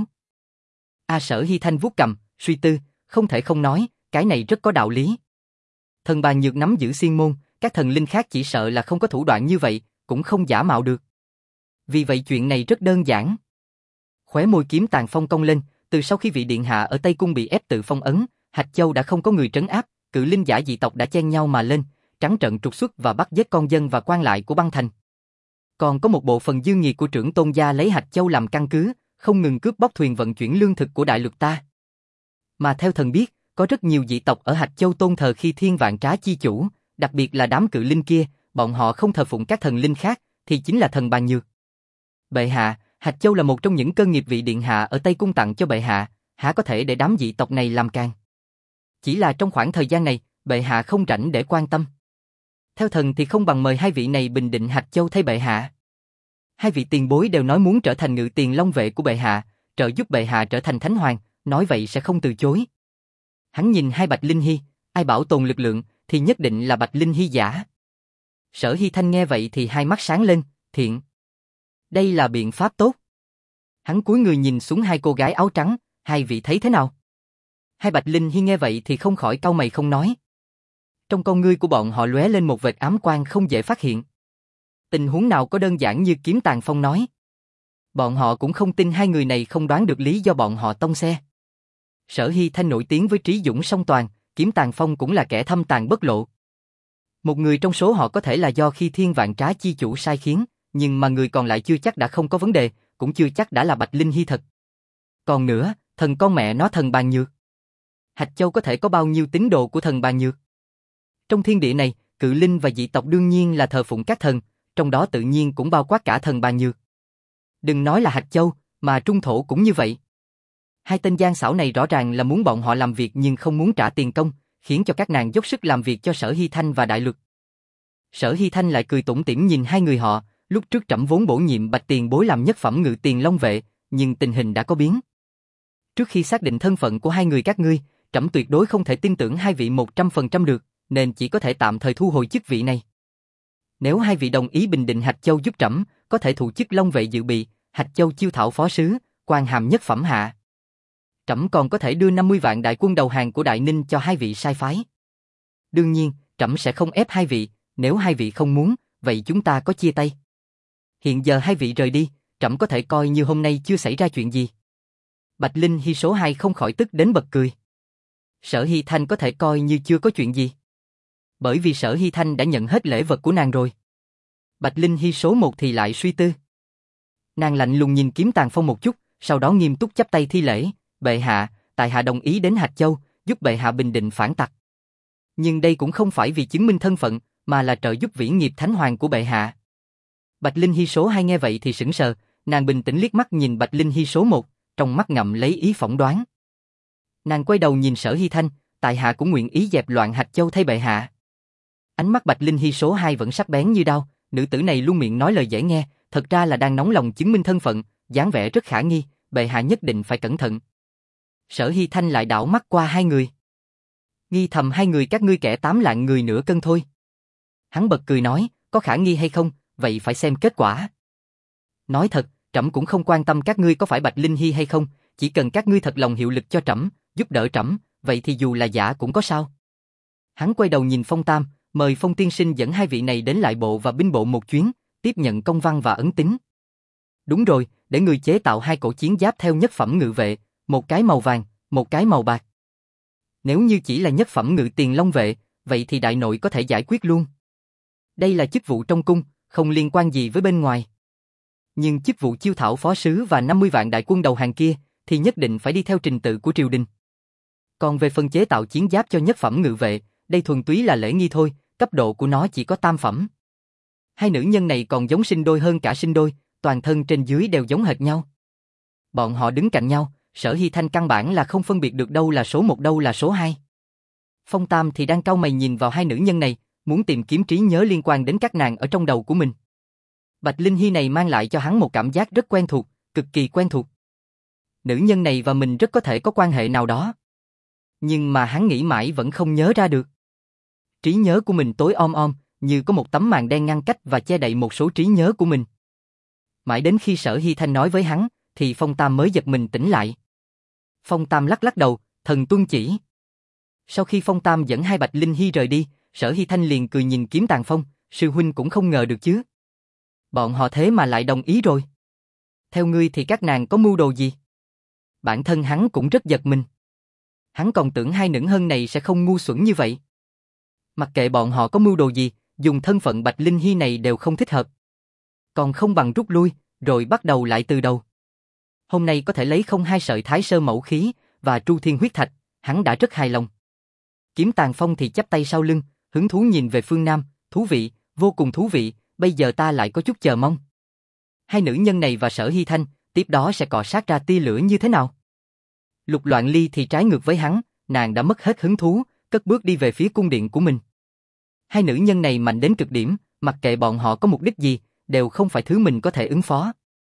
A Sở Hy Thanh vuốt cầm, suy tư, không thể không nói, cái này rất có đạo lý. Thần Bàn Nhược nắm giữ Xiên Môn, các thần linh khác chỉ sợ là không có thủ đoạn như vậy, cũng không giả mạo được. Vì vậy chuyện này rất đơn giản. Khóe môi Kiếm Tàng Phong cong lên, từ sau khi vị điện hạ ở Tây Cung bị ép tự phong ấn, Hạch Châu đã không có người trấn áp, cự linh giả dị tộc đã chen nhau mà lên, trắng trợn trục xuất và bắt giết con dân và quan lại của băng thành. Còn có một bộ phận dư nghiệt của trưởng tôn gia lấy Hạch Châu làm căn cứ, không ngừng cướp bóc thuyền vận chuyển lương thực của đại lục ta. Mà theo thần biết, có rất nhiều dị tộc ở Hạch Châu tôn thờ Khi Thiên Vạn Trá chi chủ, đặc biệt là đám cự linh kia, bọn họ không thờ phụng các thần linh khác, thì chính là thần Bàn Nhược. Bệ hạ, Hạch Châu là một trong những cơ nghiệp vị điện hạ ở Tây Cung tặng cho bệ hạ, há có thể để đám dị tộc này làm càng. Chỉ là trong khoảng thời gian này, bệ hạ không rảnh để quan tâm. Theo thần thì không bằng mời hai vị này bình định Hạch Châu thay bệ hạ. Hai vị tiền bối đều nói muốn trở thành ngự tiền long vệ của bệ hạ, trợ giúp bệ hạ trở thành thánh hoàng, nói vậy sẽ không từ chối. Hắn nhìn hai Bạch Linh Hy, ai bảo tồn lực lượng thì nhất định là Bạch Linh Hy giả. Sở Hy Thanh nghe vậy thì hai mắt sáng lên, thiện. Đây là biện pháp tốt. Hắn cúi người nhìn xuống hai cô gái áo trắng, hai vị thấy thế nào? Hai Bạch Linh Hy nghe vậy thì không khỏi cau mày không nói. Trong con ngươi của bọn họ lóe lên một vệt ám quang không dễ phát hiện. Tình huống nào có đơn giản như Kiếm Tàng Phong nói. Bọn họ cũng không tin hai người này không đoán được lý do bọn họ tông xe. Sở Hy Thanh nổi tiếng với trí dũng song toàn, Kiếm Tàng Phong cũng là kẻ thâm tàn bất lộ. Một người trong số họ có thể là do Khi Thiên Vạn Trá chi chủ sai khiến, nhưng mà người còn lại chưa chắc đã không có vấn đề, cũng chưa chắc đã là Bạch Linh Hy thật. Còn nữa, thần con mẹ nó thần Bàn Nhược. Hạch Châu có thể có bao nhiêu tín đồ của thần Bàn Nhược? Trong thiên địa này, cự linh và dị tộc đương nhiên là thờ phụng các thần, trong đó tự nhiên cũng bao quát cả thần Bàn Nhược. Đừng nói là Hạch Châu, mà Trung Thổ cũng như vậy. Hai tên gian xảo này rõ ràng là muốn bọn họ làm việc nhưng không muốn trả tiền công, khiến cho các nàng dốc sức làm việc cho Sở Hy Thanh và Đại Luật. Sở Hy Thanh lại cười tủm tỉm nhìn hai người họ, lúc trước trẫm vốn bổ nhiệm Bạch tiền bối làm nhất phẩm ngự tiền long vệ, nhưng tình hình đã có biến. Trước khi xác định thân phận của hai người các ngươi, trẫm tuyệt đối không thể tin tưởng hai vị một trăm phần trăm được, nên chỉ có thể tạm thời thu hồi chức vị này. Nếu hai vị đồng ý bình định Hạch Châu giúp trẫm, có thể thụ chức long vệ dự bị, Hạch Châu chiêu thảo phó sứ, quan hàm nhất phẩm hạ. Trẫm còn có thể đưa năm mươi vạn đại quân đầu hàng của Đại Ninh cho hai vị sai phái. Đương nhiên, trẫm sẽ không ép hai vị, nếu hai vị không muốn, vậy chúng ta có chia tay. Hiện giờ hai vị rời đi, trẫm có thể coi như hôm nay chưa xảy ra chuyện gì. Bạch Linh Hy số hai không khỏi tức đến bật cười. Sở Hy Thanh có thể coi như chưa có chuyện gì. Bởi vì Sở Hy Thanh đã nhận hết lễ vật của nàng rồi. Bạch Linh Hy số một thì lại suy tư. Nàng lạnh lùng nhìn Kiếm Tàng Phong một chút, sau đó nghiêm túc chắp tay thi lễ, bệ hạ, tại hạ đồng ý đến Hạch Châu, giúp bệ hạ bình định phản tặc. Nhưng đây cũng không phải vì chứng minh thân phận, mà là trợ giúp vĩ nghiệp thánh hoàng của bệ hạ. Bạch Linh Hy số hai nghe vậy thì sững sờ, nàng bình tĩnh liếc mắt nhìn Bạch Linh Hy số một, trong mắt ngậm lấy ý phỏng đoán. Nàng quay đầu nhìn Sở Hy Thanh, tại hạ cũng nguyện ý dẹp loạn Hạch Châu thay bệ hạ. Ánh mắt Bạch Linh Hy số hai vẫn sắc bén như đao, nữ tử này luôn miệng nói lời dễ nghe, thật ra là đang nóng lòng chứng minh thân phận, dáng vẻ rất khả nghi, bệ hạ nhất định phải cẩn thận. Sở Hy Thanh lại đảo mắt qua hai người. Nghi thầm hai người các ngươi kẻ tám lạng người nửa cân thôi. Hắn bật cười nói, có khả nghi hay không, vậy phải xem kết quả. Nói thật, trẫm cũng không quan tâm các ngươi có phải Bạch Linh Hy hay không, chỉ cần các ngươi thật lòng hiệu lực cho trẫm, giúp đỡ trẫm, vậy thì dù là giả cũng có sao. Hắn quay đầu nhìn Phong Tam, mời Phong tiên sinh dẫn hai vị này đến lại bộ và binh bộ một chuyến, tiếp nhận công văn và ấn tín. Đúng rồi, để người chế tạo hai cổ chiến giáp theo nhất phẩm ngự vệ, một cái màu vàng, một cái màu bạc. Nếu như chỉ là nhất phẩm ngự tiền long vệ, vậy thì đại nội có thể giải quyết luôn. Đây là chức vụ trong cung, không liên quan gì với bên ngoài. Nhưng chức vụ chiêu thảo phó sứ và năm mươi vạn đại quân đầu hàng kia, thì nhất định phải đi theo trình tự của triều đình. Còn về phần chế tạo chiến giáp cho nhất phẩm ngự vệ, đây thuần túy là lễ nghi thôi, cấp độ của nó chỉ có tam phẩm. Hai nữ nhân này còn giống sinh đôi hơn cả sinh đôi, toàn thân trên dưới đều giống hệt nhau. Bọn họ đứng cạnh nhau, Sở Hy Thanh căn bản là không phân biệt được đâu là số một đâu là số hai. Phong Tam thì đang cau mày nhìn vào hai nữ nhân này, muốn tìm kiếm trí nhớ liên quan đến các nàng ở trong đầu của mình. Bạch Linh Hy này mang lại cho hắn một cảm giác rất quen thuộc, cực kỳ quen thuộc. Nữ nhân này và mình rất có thể có quan hệ nào đó. Nhưng mà hắn nghĩ mãi vẫn không nhớ ra được. Trí nhớ của mình tối om om, như có một tấm màn đen ngăn cách và che đậy một số trí nhớ của mình. Mãi đến khi Sở Hy Thanh nói với hắn, thì Phong Tam mới giật mình tỉnh lại. Phong Tam lắc lắc đầu, thần tuân chỉ. Sau khi Phong Tam dẫn hai Bạch Linh Hy rời đi, Sở Hy Thanh liền cười nhìn Kiếm Tàng Phong, sư huynh cũng không ngờ được chứ. Bọn họ thế mà lại đồng ý rồi. Theo ngươi thì các nàng có mưu đồ gì? Bản thân hắn cũng rất giật mình. Hắn còn tưởng hai nữ hân này sẽ không ngu xuẩn như vậy. Mặc kệ bọn họ có mưu đồ gì, dùng thân phận Bạch Linh Hy này đều không thích hợp. Còn không bằng rút lui, rồi bắt đầu lại từ đầu. Hôm nay có thể lấy không hai sợi Thái Sơ Mẫu Khí và Tru Thiên Huyết Thạch, hắn đã rất hài lòng. Kiếm Tàng Phong thì chắp tay sau lưng, hứng thú nhìn về phương Nam, thú vị, vô cùng thú vị, bây giờ ta lại có chút chờ mong. Hai nữ nhân này và Sở Hy Thanh, tiếp đó sẽ cọ sát ra tia lửa như thế nào? Lục Loạn Ly thì trái ngược với hắn, nàng đã mất hết hứng thú, cất bước đi về phía cung điện của mình. Hai nữ nhân này mạnh đến cực điểm, mặc kệ bọn họ có mục đích gì, đều không phải thứ mình có thể ứng phó.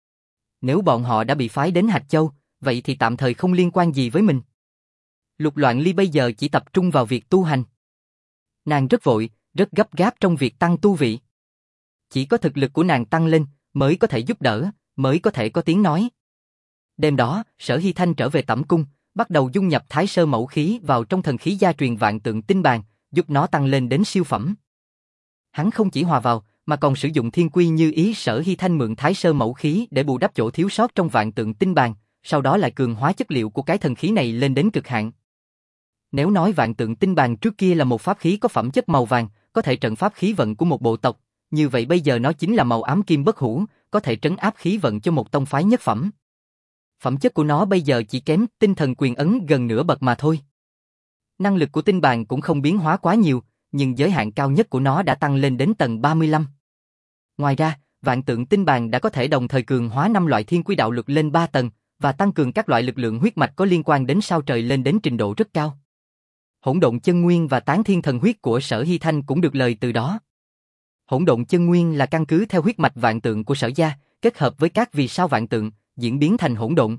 Nếu bọn họ đã bị phái đến Hạch Châu, vậy thì tạm thời không liên quan gì với mình. Lục Loạn Ly bây giờ chỉ tập trung vào việc tu hành. Nàng rất vội, rất gấp gáp trong việc tăng tu vị. Chỉ có thực lực của nàng tăng lên, mới có thể giúp đỡ, mới có thể có tiếng nói. Đêm đó, Sở Hy Thanh trở về Tẩm Cung, bắt đầu dung nhập Thái Sơ Mẫu Khí vào trong thần khí gia truyền Vạn Tượng Tinh Bàn, giúp nó tăng lên đến siêu phẩm. Hắn không chỉ hòa vào, mà còn sử dụng thiên quy như ý. Sở Hy Thanh mượn Thái Sơ Mẫu Khí để bù đắp chỗ thiếu sót trong Vạn Tượng Tinh Bàn, sau đó lại cường hóa chất liệu của cái thần khí này lên đến cực hạn. Nếu nói Vạn Tượng Tinh Bàn trước kia là một pháp khí có phẩm chất màu vàng, có thể trận pháp khí vận của một bộ tộc, như vậy bây giờ nó chính là màu ám kim bất hủ, có thể trấn áp khí vận cho một tông phái nhất phẩm. Phẩm chất của nó bây giờ chỉ kém tinh thần quyền ấn gần nửa bậc mà thôi. Năng lực của tinh bàn cũng không biến hóa quá nhiều, nhưng giới hạn cao nhất của nó đã tăng lên đến tầng ba mươi lăm. Ngoài ra, Vạn Tượng Tinh Bàn đã có thể đồng thời cường hóa năm loại thiên quy đạo lực lên ba tầng, và tăng cường các loại lực lượng huyết mạch có liên quan đến sao trời lên đến trình độ rất cao. Hỗn độn chân nguyên và tán thiên thần huyết của Sở Hy Thanh cũng được lời từ đó. Hỗn độn chân nguyên là căn cứ theo huyết mạch vạn tượng của Sở gia, kết hợp với các vì sao vạn tượng, diễn biến thành hỗn độn.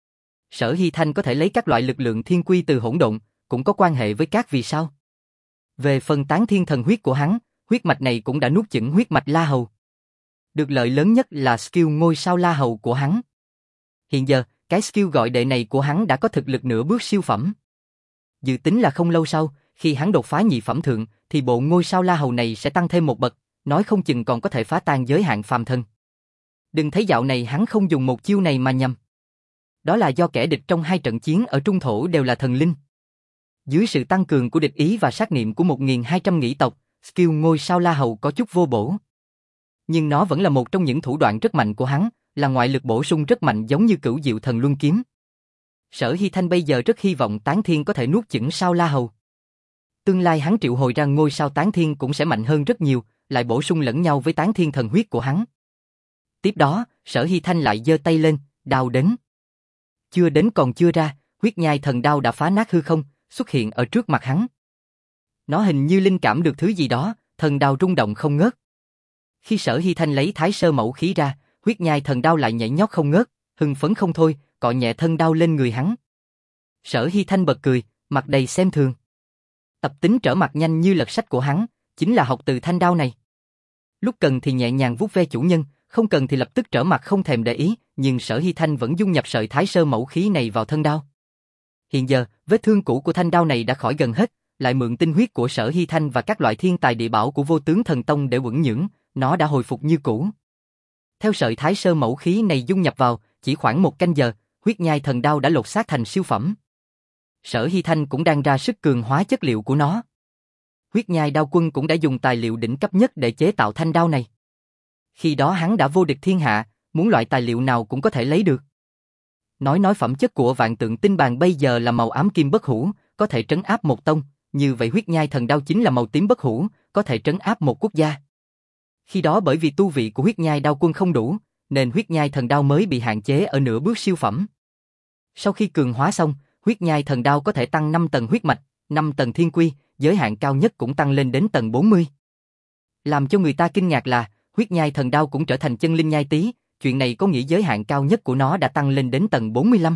Sở Hy Thanh có thể lấy các loại lực lượng thiên quy từ hỗn độn, cũng có quan hệ với các vì sao. Về phần tán thiên thần huyết của hắn, huyết mạch này cũng đã nuốt chửng huyết mạch La Hầu. Được lợi lớn nhất là skill ngôi sao La Hầu của hắn. Hiện giờ, cái skill gọi đệ này của hắn đã có thực lực nửa bước siêu phẩm. Dự tính là không lâu sau, khi hắn đột phá nhị phẩm thượng, thì bộ ngôi sao La Hầu này sẽ tăng thêm một bậc, nói không chừng còn có thể phá tan giới hạn phàm thân. Đừng thấy dạo này hắn không dùng một chiêu này mà nhầm. Đó là do kẻ địch trong hai trận chiến ở Trung Thổ đều là thần linh. Dưới sự tăng cường của địch ý và sát niệm của một nghìn hai trăm nghĩ tộc, skill ngôi sao La Hầu có chút vô bổ. Nhưng nó vẫn là một trong những thủ đoạn rất mạnh của hắn, là ngoại lực bổ sung rất mạnh giống như Cửu Diệu Thần Luân Kiếm. Sở Hy Thanh bây giờ rất hy vọng Tán Thiên có thể nuốt chửng sao La Hầu. Tương lai hắn triệu hồi ra ngôi sao Tán Thiên cũng sẽ mạnh hơn rất nhiều, lại bổ sung lẫn nhau với Tán Thiên thần huyết của hắn. Tiếp đó, Sở Hy Thanh lại giơ tay lên, đao đến. Chưa đến còn chưa ra, huyết nhai thần đao đã phá nát hư không, xuất hiện ở trước mặt hắn. Nó hình như linh cảm được thứ gì đó, thần đao rung động không ngớt. Khi Sở Hy Thanh lấy Thái Sơ Mẫu Khí ra, huyết nhai thần đao lại nhảy nhót không ngớt, hưng phấn không thôi, cọ nhẹ thân đao lên người hắn. Sở Hy Thanh bật cười, mặt đầy xem thường. Tập tính trở mặt nhanh như lật sách của hắn, chính là học từ thanh đao này. Lúc cần thì nhẹ nhàng vuốt ve chủ nhân, không cần thì lập tức trở mặt không thèm để ý, nhưng Sở Hy Thanh vẫn dung nhập sợi Thái Sơ Mẫu Khí này vào thân đao. Hiện giờ, vết thương cũ của thanh đao này đã khỏi gần hết, lại mượn tinh huyết của Sở Hy Thanh và các loại thiên tài địa bảo của Vô Tướng Thần Tông để uẩn nhưỡng, nó đã hồi phục như cũ. Theo sợi Thái Sơ Mẫu Khí này dung nhập vào, chỉ khoảng một canh giờ, huyết nhai thần đao đã lột xác thành siêu phẩm. Sở Hy Thanh cũng đang ra sức cường hóa chất liệu của nó. Huyết nhai đao quân cũng đã dùng tài liệu đỉnh cấp nhất để chế tạo thanh đao này. Khi đó hắn đã vô địch thiên hạ, muốn loại tài liệu nào cũng có thể lấy được. Nói nói phẩm chất của vạn tượng tinh bàn bây giờ là màu ám kim bất hủ, có thể trấn áp một tông, như vậy huyết nhai thần đao chính là màu tím bất hủ, có thể trấn áp một quốc gia. Khi đó bởi vì tu vị của huyết nhai đao quân không đủ, nên huyết nhai thần đao mới bị hạn chế ở nửa bước siêu phẩm. Sau khi cường hóa xong, huyết nhai thần đao có thể tăng năm tầng huyết mạch, năm tầng thiên quy, giới hạn cao nhất cũng tăng lên đến tầng bốn mươi. Làm cho người ta kinh ngạc là, huyết nhai thần đao cũng trở thành chân linh nhai tý, chuyện này có nghĩa giới hạn cao nhất của nó đã tăng lên đến tầng bốn mươi lăm.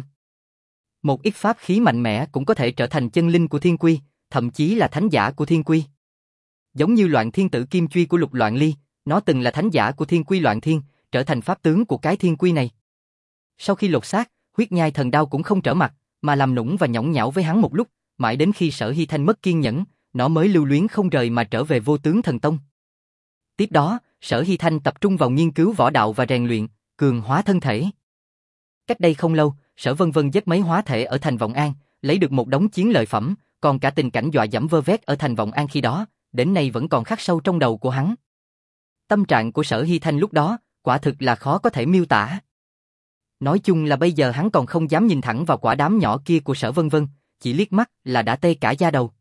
Một ít pháp khí mạnh mẽ cũng có thể trở thành chân linh của thiên quy, thậm chí là thánh giả của thiên quy. Giống như loạn thiên tử kim truy của Lục Loạn Ly, nó từng là thánh giả của thiên quy loạn thiên, trở thành pháp tướng của cái thiên quy này. Sau khi lột xác, huyết nhai thần đao cũng không trở mặt, mà làm nũng và nhõng nhẽo với hắn một lúc, mãi đến khi Sở Hy Thanh mất kiên nhẫn, nó mới lưu luyến không rời mà trở về Vô Tướng Thần Tông. Tiếp đó, Sở Hy Thanh tập trung vào nghiên cứu võ đạo và rèn luyện, cường hóa thân thể. Cách đây không lâu, Sở Vân Vân giết mấy hóa thể ở thành Vọng An, lấy được một đống chiến lợi phẩm, còn cả tình cảnh dọa dẫm vơ vét ở thành Vọng An khi đó, đến nay vẫn còn khắc sâu trong đầu của hắn. Tâm trạng của Sở Hy Thanh lúc đó, quả thực là khó có thể miêu tả. Nói chung là bây giờ hắn còn không dám nhìn thẳng vào quả đám nhỏ kia của Sở Vân Vân, chỉ liếc mắt là đã tê cả da đầu.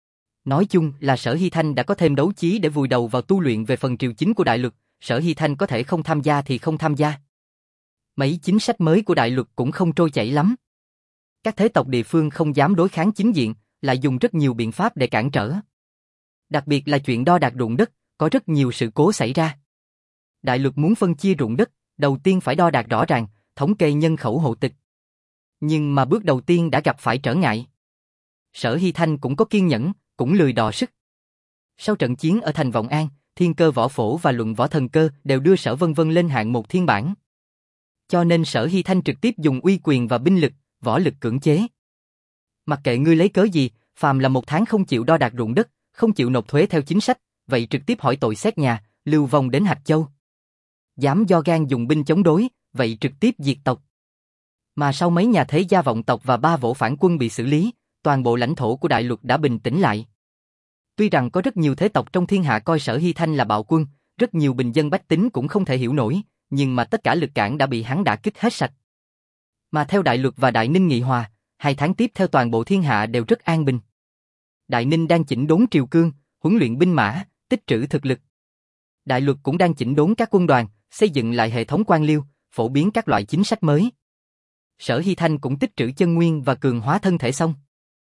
Nói chung là Sở Hy Thanh đã có thêm đấu chí để vùi đầu vào tu luyện về phần triều chính của Đại Luật, Sở Hy Thanh có thể không tham gia thì không tham gia. Mấy chính sách mới của Đại Luật cũng không trôi chảy lắm. Các thế tộc địa phương không dám đối kháng chính diện, lại dùng rất nhiều biện pháp để cản trở. Đặc biệt là chuyện đo đạc ruộng đất, có rất nhiều sự cố xảy ra. Đại Luật muốn phân chia ruộng đất, đầu tiên phải đo đạc rõ ràng, thống kê nhân khẩu hộ tịch. Nhưng mà bước đầu tiên đã gặp phải trở ngại. Sở Hy Thanh cũng có kiên nhẫn, cũng lười đọ sức. Sau trận chiến ở thành Vọng An, Thiên Cơ Võ Phổ và Luận Võ Thần Cơ đều đưa Sở Vân Vân lên hạng một thiên bản. Cho nên Sở Hy Thanh trực tiếp dùng uy quyền và binh lực, võ lực cưỡng chế. Mặc kệ ngươi lấy cớ gì, phàm là một tháng không chịu đo đạc ruộng đất, không chịu nộp thuế theo chính sách, vậy trực tiếp hỏi tội xét nhà, lưu vong đến Hạt Châu. Dám do gan dùng binh chống đối, vậy trực tiếp diệt tộc. Mà sau mấy nhà thế gia vọng tộc và ba vỗ phản quân bị xử lý, toàn bộ lãnh thổ của Đại Luật đã bình tĩnh lại. Tuy rằng có rất nhiều thế tộc trong thiên hạ coi Sở Hy Thanh là bạo quân, rất nhiều bình dân bách tính cũng không thể hiểu nổi, nhưng mà tất cả lực cản đã bị hắn đả kích hết sạch. Mà theo Đại Luật và Đại Ninh nghị hòa, hai tháng tiếp theo toàn bộ thiên hạ đều rất an bình. Đại Ninh đang chỉnh đốn triều cương, huấn luyện binh mã, tích trữ thực lực. Đại Luật cũng đang chỉnh đốn các quân đoàn, xây dựng lại hệ thống quan liêu, phổ biến các loại chính sách mới. Sở Hy Thanh cũng tích trữ chân nguyên và cường hóa thân thể xong.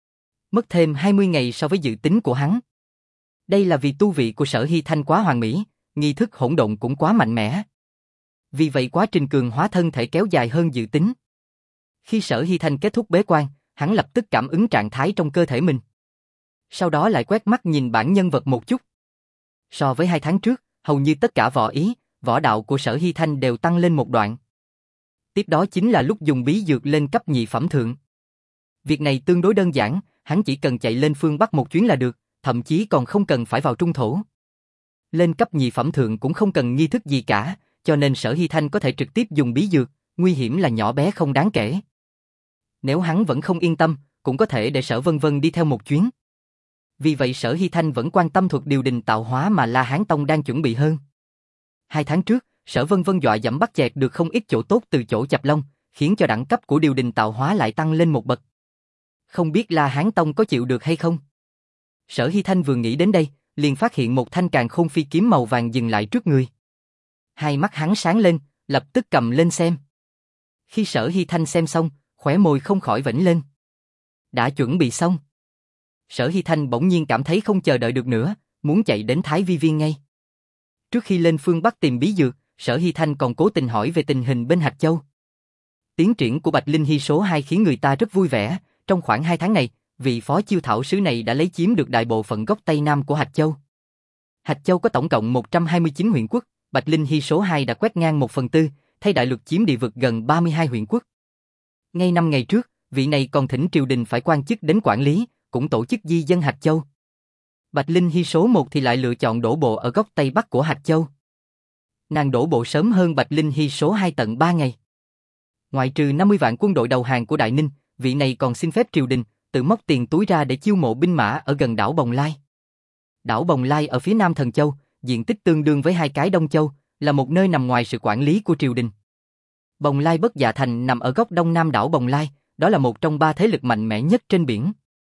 Mất thêm hai mươi ngày so với dự tính của hắn. Đây là vì tu vị của Sở Hy Thanh quá hoàn mỹ, nghi thức hỗn độn cũng quá mạnh mẽ. Vì vậy quá trình cường hóa thân thể kéo dài hơn dự tính. Khi Sở Hy Thanh kết thúc bế quan, hắn lập tức cảm ứng trạng thái trong cơ thể mình. Sau đó lại quét mắt nhìn bản nhân vật một chút. So với hai tháng trước, hầu như tất cả võ ý, võ đạo của Sở Hy Thanh đều tăng lên một đoạn. Tiếp đó chính là lúc dùng bí dược lên cấp nhị phẩm thượng. Việc này tương đối đơn giản, hắn chỉ cần chạy lên phương Bắc một chuyến là được, thậm chí còn không cần phải vào trung thổ. Lên cấp nhị phẩm thượng cũng không cần nghi thức gì cả, cho nên Sở Hy Thanh có thể trực tiếp dùng bí dược, nguy hiểm là nhỏ bé không đáng kể. Nếu hắn vẫn không yên tâm, cũng có thể để Sở Vân Vân đi theo một chuyến. Vì vậy Sở Hy Thanh vẫn quan tâm thuật điều đình tạo hóa mà La Hán Tông đang chuẩn bị hơn. Hai tháng trước, Sở Vân Vân dọa dẫm bắt chẹt được không ít chỗ tốt từ chỗ Chập Long, khiến cho đẳng cấp của điều đình tạo hóa lại tăng lên một bậc. Không biết La Hán Tông có chịu được hay không? Sở Hy Thanh vừa nghĩ đến đây, liền phát hiện một thanh càn khôn phi kiếm màu vàng dừng lại trước người. Hai mắt hắn sáng lên, lập tức cầm lên xem. Khi Sở Hy Thanh xem xong, khóe môi không khỏi vểnh lên. Đã chuẩn bị xong. Sở Hy Thanh bỗng nhiên cảm thấy không chờ đợi được nữa, muốn chạy đến Thái Vi Viên ngay. Trước khi lên phương Bắc tìm bí dược, Sở Hy Thanh còn cố tình hỏi về tình hình bên Hạt Châu. Tiến triển của Bạch Linh Hy số hai khiến người ta rất vui vẻ, trong khoảng hai tháng này, vị phó chiêu thảo sứ này đã lấy chiếm được đại bộ phận góc Tây Nam của Hạt Châu. Hạt Châu có tổng cộng một trăm hai mươi chín huyện quốc, Bạch Linh Hy số hai đã quét ngang một phần tư, thay Đại Luật chiếm địa vực gần ba mươi hai huyện quốc. Ngay năm ngày trước, vị này còn thỉnh triều đình phải quan chức đến quản lý, cũng tổ chức di dân Hạt Châu. Bạch Linh Hy số một thì lại lựa chọn đổ bộ ở góc Tây Bắc của Hạt Châu. Nàng đổ bộ sớm hơn Bạch Linh Hy số hai tận ba ngày. Ngoại trừ năm mươi vạn quân đội đầu hàng của Đại Ninh, vị này còn xin phép triều đình, tự móc tiền túi ra để chiêu mộ binh mã ở gần đảo Bồng Lai. Đảo Bồng Lai ở phía nam Thần Châu, diện tích tương đương với hai cái Đông Châu, là một nơi nằm ngoài sự quản lý của triều đình. Bồng Lai Bất Dạ Thành nằm ở góc đông nam đảo Bồng Lai, đó là một trong ba thế lực mạnh mẽ nhất trên biển.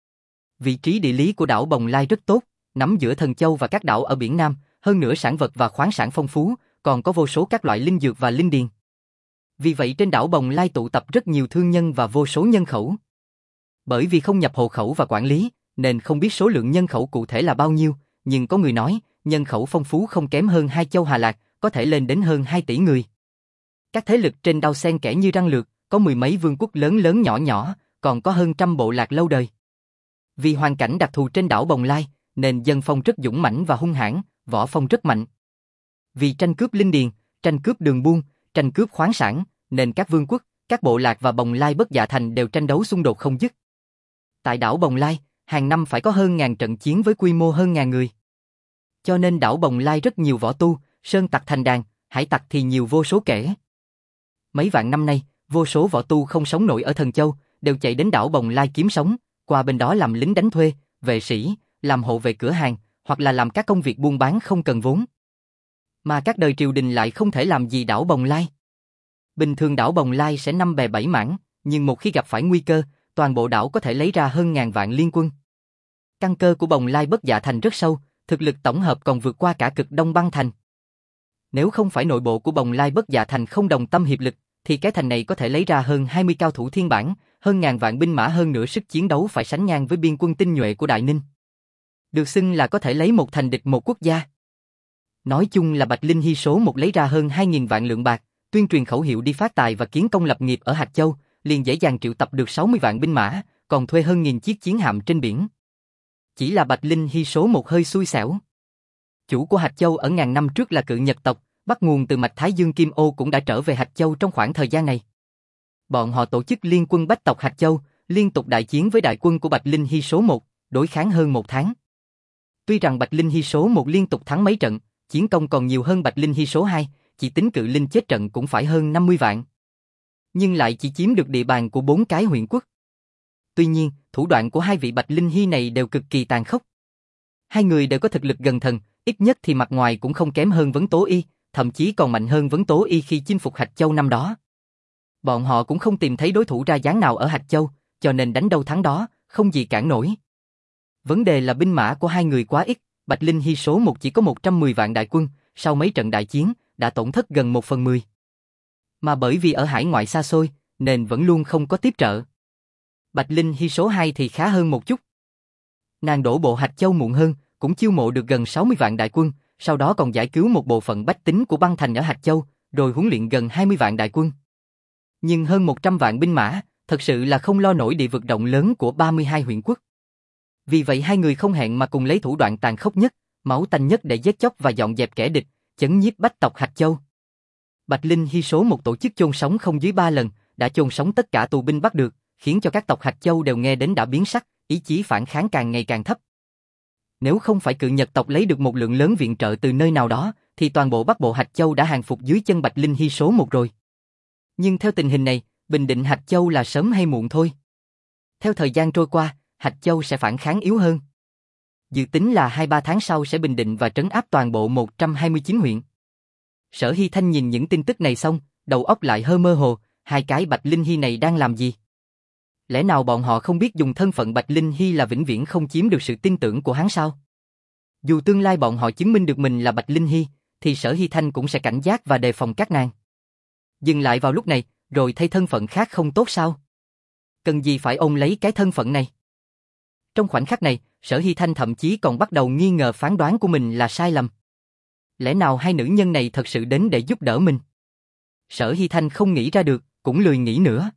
Vị trí địa lý của đảo Bồng Lai rất tốt, nằm giữa Thần Châu và các đảo ở biển Nam, hơn nữa sản vật và khoáng sản phong phú, còn có vô số các loại linh dược và linh điền. Vì vậy trên đảo Bồng Lai tụ tập rất nhiều thương nhân và vô số nhân khẩu. Bởi vì không nhập hộ khẩu và quản lý, nên không biết số lượng nhân khẩu cụ thể là bao nhiêu, nhưng có người nói, nhân khẩu phong phú không kém hơn hai châu Hà Lạc, có thể lên đến hơn hai tỷ người. Các thế lực trên đao xen kẽ như răng lược, có mười mấy vương quốc lớn lớn nhỏ nhỏ, còn có hơn trăm bộ lạc lâu đời. Vì hoàn cảnh đặc thù trên đảo Bồng Lai, nên dân phong rất dũng mãnh và hung hãn, võ phong rất mạnh. Vì tranh cướp linh điền, tranh cướp đường buôn, tranh cướp khoáng sản, nên các vương quốc, các bộ lạc và Bồng Lai Bất Dạ Thành đều tranh đấu xung đột không dứt. Tại đảo Bồng Lai, hàng năm phải có hơn ngàn trận chiến với quy mô hơn ngàn người. Cho nên đảo Bồng Lai rất nhiều võ tu, sơn tặc thành đàn, hải tặc thì nhiều vô số kể. Mấy vạn năm nay, vô số võ tu không sống nổi ở Thần Châu, đều chạy đến đảo Bồng Lai kiếm sống, qua bên đó làm lính đánh thuê, vệ sĩ, làm hộ vệ cửa hàng, hoặc là làm các công việc buôn bán không cần vốn. Mà các đời triều đình lại không thể làm gì đảo Bồng Lai. Bình thường đảo Bồng Lai sẽ năm bè bảy mảng, nhưng một khi gặp phải nguy cơ, toàn bộ đảo có thể lấy ra hơn ngàn vạn liên quân. Căn cơ của Bồng Lai Bất Dạ Thành rất sâu, thực lực tổng hợp còn vượt qua cả cực Đông Băng Thành. Nếu không phải nội bộ của Bồng Lai Bất Dạ Thành không đồng tâm hiệp lực, thì cái thành này có thể lấy ra hơn hai mươi cao thủ thiên bản, hơn ngàn vạn binh mã, hơn nữa sức chiến đấu phải sánh ngang với biên quân tinh nhuệ của Đại Ninh. Được xưng là có thể lấy một thành địch một quốc gia. Nói chung là Bạch Linh Hy số một lấy ra hơn hai nghìn vạn lượng bạc, tuyên truyền khẩu hiệu đi phát tài và kiến công lập nghiệp ở Hạt Châu, liền dễ dàng triệu tập được sáu mươi vạn binh mã, còn thuê hơn nghìn chiếc chiến hạm trên biển. Chỉ là Bạch Linh Hy số một hơi xui xẻo. Chủ của Hạt Châu ở ngàn năm trước là Cự Nhật tộc, bắt nguồn từ mạch Thái Dương Kim Ô cũng đã trở về Hạt Châu trong khoảng thời gian này. Bọn họ tổ chức liên quân bách tộc Hạt Châu, liên tục đại chiến với đại quân của Bạch Linh Hy số một, đối kháng hơn một tháng. Tuy rằng Bạch Linh Hy số một liên tục thắng mấy trận, chiến công còn nhiều hơn Bạch Linh Hy số hai, chỉ tính Cự Linh chết trận cũng phải hơn năm mươi vạn. Nhưng lại chỉ chiếm được địa bàn của bốn cái huyện quốc. Tuy nhiên, thủ đoạn của hai vị Bạch Linh Hy này đều cực kỳ tàn khốc. Hai người đều có thực lực gần thần, ít nhất thì mặt ngoài cũng không kém hơn Vấn Tố Y, thậm chí còn mạnh hơn Vấn Tố Y khi chinh phục Hạt Châu năm đó. Bọn họ cũng không tìm thấy đối thủ ra dáng nào ở Hạt Châu, cho nên đánh đâu thắng đó, không gì cản nổi. Vấn đề là binh mã của hai người quá ít, Bạch Linh Hy số một chỉ có một trăm mười vạn đại quân, sau mấy trận đại chiến, đã tổn thất gần một phần mười. Mà bởi vì ở hải ngoại xa xôi, nên vẫn luôn không có tiếp trợ. Bạch Linh Hy số hai thì khá hơn một chút. Nàng đổ bộ Hạt Châu muộn hơn, cũng chiêu mộ được gần sáu mươi vạn đại quân, sau đó còn giải cứu một bộ phận bách tính của băng thành ở Hạt Châu, rồi huấn luyện gần hai mươi vạn đại quân. Nhưng hơn một trăm vạn binh mã, thật sự là không lo nổi địa vực rộng lớn của ba mươi hai huyện quốc. Vì vậy hai người không hẹn mà cùng lấy thủ đoạn tàn khốc nhất, máu tanh nhất để giết chóc và dọn dẹp kẻ địch, chấn nhiếp bách tộc Hạt Châu. Bạch Linh Hy số một tổ chức chôn sống không dưới ba lần, đã chôn sống tất cả tù binh bắt được, khiến cho các tộc Hạt Châu đều nghe đến đã biến sắc, ý chí phản kháng càng ngày càng thấp. Nếu không phải Cự Nhật tộc lấy được một lượng lớn viện trợ từ nơi nào đó, thì toàn bộ Bắc Bộ Hạt Châu đã hàng phục dưới chân Bạch Linh Hy số một rồi. Nhưng theo tình hình này, bình định Hạt Châu là sớm hay muộn thôi. Theo thời gian trôi qua, Hạt Châu sẽ phản kháng yếu hơn. Dự tính là hai ba tháng sau sẽ bình định và trấn áp toàn bộ một trăm hai mươi chín huyện. Sở Hy Thanh nhìn những tin tức này xong, đầu óc lại hơi mơ hồ, hai cái Bạch Linh Hy này đang làm gì? Lẽ nào bọn họ không biết dùng thân phận Bạch Linh Hy là vĩnh viễn không chiếm được sự tin tưởng của hắn sao? Dù tương lai bọn họ chứng minh được mình là Bạch Linh Hy, thì Sở Hy Thanh cũng sẽ cảnh giác và đề phòng các nàng. Dừng lại vào lúc này, rồi thay thân phận khác không tốt sao? Cần gì phải ôm lấy cái thân phận này? Trong khoảnh khắc này, Sở Hy Thanh thậm chí còn bắt đầu nghi ngờ phán đoán của mình là sai lầm. Lẽ nào hai nữ nhân này thật sự đến để giúp đỡ mình? Sở Hy Thanh không nghĩ ra được, cũng lười nghĩ nữa.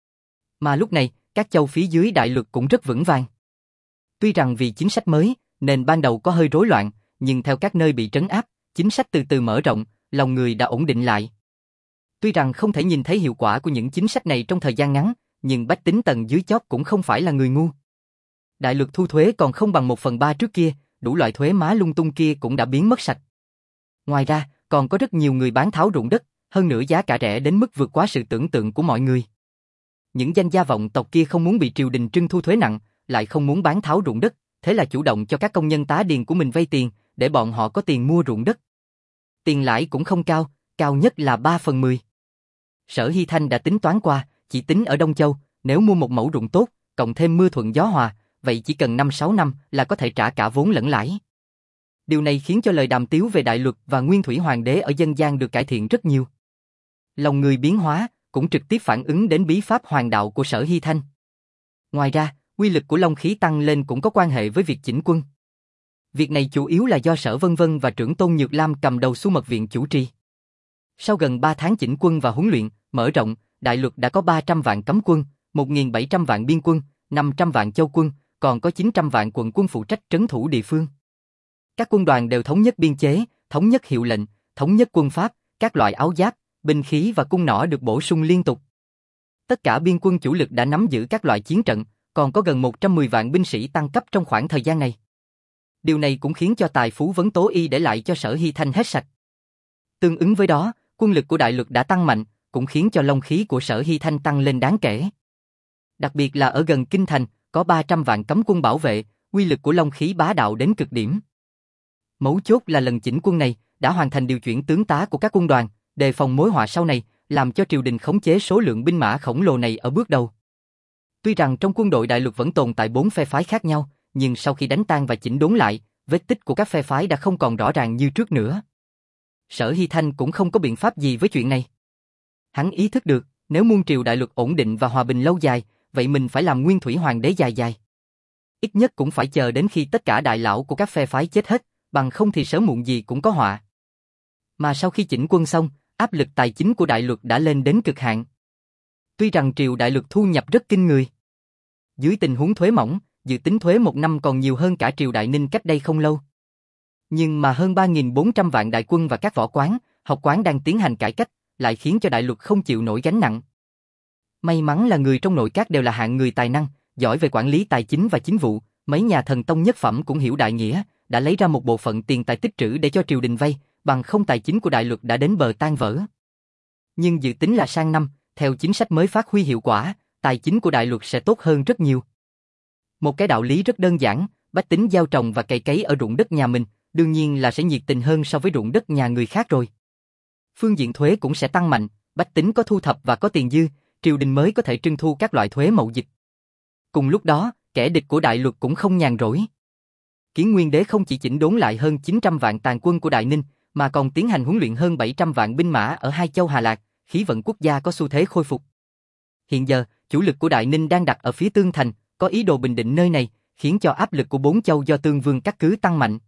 Mà lúc này, các châu phía dưới đại lục cũng rất vững vàng. Tuy rằng vì chính sách mới, nên ban đầu có hơi rối loạn, nhưng theo các nơi bị trấn áp, chính sách từ từ mở rộng, lòng người đã ổn định lại. Tuy rằng không thể nhìn thấy hiệu quả của những chính sách này trong thời gian ngắn, nhưng bách tính tầng dưới chót cũng không phải là người ngu. Đại lục thu thuế còn không bằng một phần ba trước kia, đủ loại thuế má lung tung kia cũng đã biến mất sạch. Ngoài ra, còn có rất nhiều người bán tháo ruộng đất, hơn nữa giá cả rẻ đến mức vượt quá sự tưởng tượng của mọi người. Những danh gia vọng tộc kia không muốn bị triều đình trưng thu thuế nặng, lại không muốn bán tháo ruộng đất, thế là chủ động cho các công nhân tá điền của mình vay tiền, để bọn họ có tiền mua ruộng đất. Tiền lãi cũng không cao, cao nhất là ba phần mười. Sở Hy Thanh đã tính toán qua, chỉ tính ở Đông Châu, nếu mua một mẫu ruộng tốt, cộng thêm mưa thuận gió hòa, vậy chỉ cần năm sáu năm là có thể trả cả vốn lẫn lãi. Điều này khiến cho lời đàm tiếu về đại luật và nguyên thủy hoàng đế ở dân gian được cải thiện rất nhiều. Lòng người biến hóa, cũng trực tiếp phản ứng đến bí pháp hoàng đạo của Sở Hy Thanh. Ngoài ra, uy lực của long khí tăng lên cũng có quan hệ với việc chỉnh quân. Việc này chủ yếu là do Sở Vân Vân và trưởng Tôn Nhược Lam cầm đầu Xu Mật Viện chủ trì. Sau gần ba tháng chỉnh quân và huấn luyện, mở rộng, đại luật đã có ba trăm vạn cấm quân, một nghìn bảy trăm vạn biên quân, năm trăm vạn châu quân, còn có chín trăm vạn quận quân phụ trách trấn thủ địa phương. Các quân đoàn đều thống nhất biên chế, thống nhất hiệu lệnh, thống nhất quân pháp, các loại áo giáp, binh khí và cung nỏ được bổ sung liên tục. Tất cả biên quân chủ lực đã nắm giữ các loại chiến trận, còn có gần một trăm mười vạn binh sĩ tăng cấp trong khoảng thời gian này. Điều này cũng khiến cho tài phú Vấn Tố Y để lại cho Sở Hy Thanh hết sạch. Tương ứng với đó, quân lực của đại luật đã tăng mạnh, cũng khiến cho long khí của Sở Hy Thanh tăng lên đáng kể. Đặc biệt là ở gần kinh thành, có ba trăm vạn cấm quân bảo vệ, uy lực của long khí bá đạo đến cực điểm. Mấu chốt là lần chỉnh quân này đã hoàn thành điều chuyển tướng tá của các quân đoàn, đề phòng mối họa sau này, làm cho triều đình khống chế số lượng binh mã khổng lồ này ở bước đầu. Tuy rằng trong quân đội đại luật vẫn tồn tại bốn phe phái khác nhau, nhưng sau khi đánh tan và chỉnh đốn lại, vết tích của các phe phái đã không còn rõ ràng như trước nữa. Sở Hy Thanh cũng không có biện pháp gì với chuyện này. Hắn ý thức được, nếu muôn triều đại luật ổn định và hòa bình lâu dài, vậy mình phải làm nguyên thủy hoàng đế dài dài. Ít nhất cũng phải chờ đến khi tất cả đại lão của các phe phái chết hết, bằng không thì sớm muộn gì cũng có họa. Mà sau khi chỉnh quân xong, áp lực tài chính của đại luật đã lên đến cực hạn. Tuy rằng triều đại luật thu nhập rất kinh người. Dưới tình huống thuế mỏng, dự tính thuế một năm còn nhiều hơn cả triều Đại Ninh cách đây không lâu. Nhưng mà hơn ba nghìn bốn trăm vạn đại quân và các võ quán, học quán đang tiến hành cải cách, lại khiến cho đại luật không chịu nổi gánh nặng. May mắn là người trong nội các đều là hạng người tài năng, giỏi về quản lý tài chính và chính vụ, mấy nhà thần tông nhất phẩm cũng hiểu đại nghĩa, đã lấy ra một bộ phận tiền tài tích trữ để cho triều đình vay, bằng không tài chính của đại luật đã đến bờ tan vỡ. Nhưng dự tính là sang năm, theo chính sách mới phát huy hiệu quả, tài chính của đại luật sẽ tốt hơn rất nhiều. Một cái đạo lý rất đơn giản, bách tính gieo trồng và cày cấy ở ruộng đất nhà mình, đương nhiên là sẽ nhiệt tình hơn so với ruộng đất nhà người khác rồi. Phương diện thuế cũng sẽ tăng mạnh, bách tính có thu thập và có tiền dư, triều đình mới có thể trưng thu các loại thuế mậu dịch. Cùng lúc đó, kẻ địch của đại luật cũng không nhàn rỗi. Kiến Nguyên Đế không chỉ chỉnh đốn lại hơn chín trăm vạn tàn quân của Đại Ninh, mà còn tiến hành huấn luyện hơn bảy trăm vạn binh mã ở hai châu Hà Lạc, khí vận quốc gia có xu thế khôi phục. Hiện giờ, chủ lực của Đại Ninh đang đặt ở phía Tương Thành, có ý đồ bình định nơi này, khiến cho áp lực của bốn châu do Tương Vương cắt cứ tăng mạnh.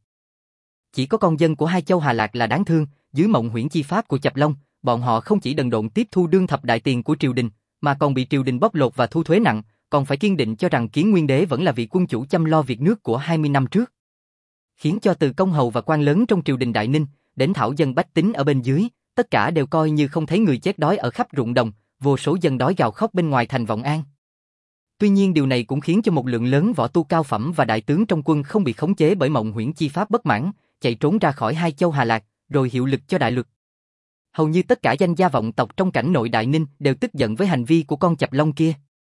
Chỉ có con dân của hai châu Hà Lạc là đáng thương, dưới mộng huyễn chi pháp của Chập Long, bọn họ không chỉ đần độn tiếp thu đương thập đại tiền của triều đình, mà còn bị triều đình bóc lột và thu thuế nặng, còn phải kiên định cho rằng Kiến Nguyên Đế vẫn là vị quân chủ chăm lo việc nước của hai mươi năm trước. Khiến cho từ công hầu và quan lớn trong triều đình Đại Ninh, đến thảo dân bách tính ở bên dưới, tất cả đều coi như không thấy người chết đói ở khắp ruộng đồng, vô số dân đói gào khóc bên ngoài thành Vọng An. Tuy nhiên điều này cũng khiến cho một lượng lớn võ tu cao phẩm và đại tướng trong quân không bị khống chế bởi mộng huyễn chi pháp bất mãn, chạy trốn ra khỏi hai châu Hà Lạc, rồi hiệu lực cho đại luật. Hầu như tất cả danh gia vọng tộc trong cảnh nội Đại Ninh đều tức giận với hành vi của con Chập Long kia.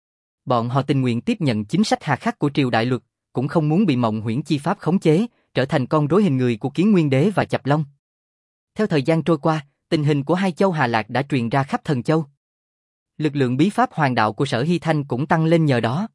Bọn họ tình nguyện tiếp nhận chính sách hà khắc của triều đại luật, cũng không muốn bị mộng huyễn chi pháp khống chế, trở thành con rối hình người của Kiến Nguyên Đế và Chập Long. Theo thời gian trôi qua, tình hình của hai châu Hà Lạc đã truyền ra khắp thần châu. Lực lượng bí pháp hoàng đạo của Sở Hy Thanh cũng tăng lên nhờ đó.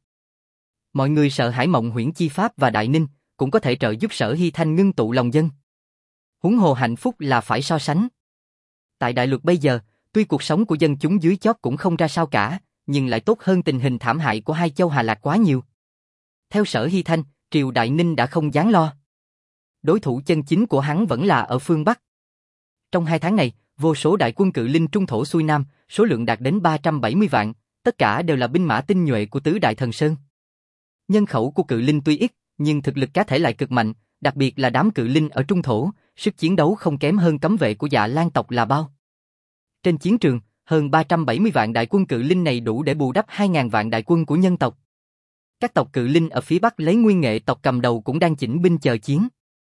Mọi người sợ hãi mộng huyễn chi pháp và Đại Ninh, cũng có thể trợ giúp Sở Hy Thanh ngưng tụ lòng dân. Huống hồ hạnh phúc là phải so sánh. Tại đại luật bây giờ, tuy cuộc sống của dân chúng dưới chót cũng không ra sao cả, nhưng lại tốt hơn tình hình thảm hại của hai châu Hà Lạc quá nhiều. Theo Sở Hy Thanh, triều Đại Ninh đã không giáng lo. Đối thủ chân chính của hắn vẫn là ở phương Bắc. Trong hai tháng này, vô số đại quân cự linh trung thổ xuôi nam, số lượng đạt đến ba trăm bảy mươi vạn, tất cả đều là binh mã tinh nhuệ của tứ đại thần sơn. Nhân khẩu của cự linh tuy ít, nhưng thực lực cá thể lại cực mạnh, đặc biệt là đám cự linh ở trung thổ, sức chiến đấu không kém hơn cấm vệ của Dạ Lan tộc là bao. Trên chiến trường, hơn ba trăm bảy mươi vạn đại quân cự linh này đủ để bù đắp hai nghìn vạn đại quân của nhân tộc. Các tộc cự linh ở phía Bắc lấy Nguyên Nghệ tộc cầm đầu cũng đang chỉnh binh chờ chiến.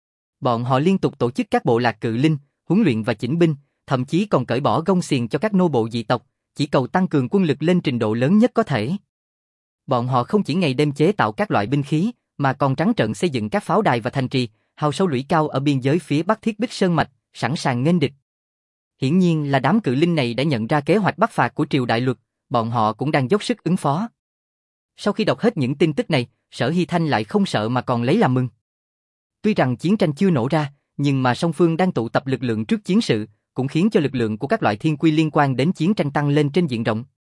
Bọn họ liên tục tổ chức các bộ lạc cự linh, huấn luyện và chỉnh binh, thậm chí còn cởi bỏ gông xiềng cho các nô bộ dị tộc, chỉ cầu tăng cường quân lực lên trình độ lớn nhất có thể. Bọn họ không chỉ ngày đêm chế tạo các loại binh khí, mà còn trắng trợn xây dựng các pháo đài và thành trì, hào sâu lũy cao ở biên giới phía Bắc Thiết Bích Sơn Mạch, sẵn sàng nghênh địch. Hiển nhiên là đám cự linh này đã nhận ra kế hoạch bắt phạt của triều đại luật, bọn họ cũng đang dốc sức ứng phó. Sau khi đọc hết những tin tức này, Sở Hy Thanh lại không sợ mà còn lấy làm mừng. Tuy rằng chiến tranh chưa nổ ra, nhưng mà song phương đang tụ tập lực lượng trước chiến sự, cũng khiến cho lực lượng của các loại thiên quy liên quan đến chiến tranh tăng lên trên diện rộng.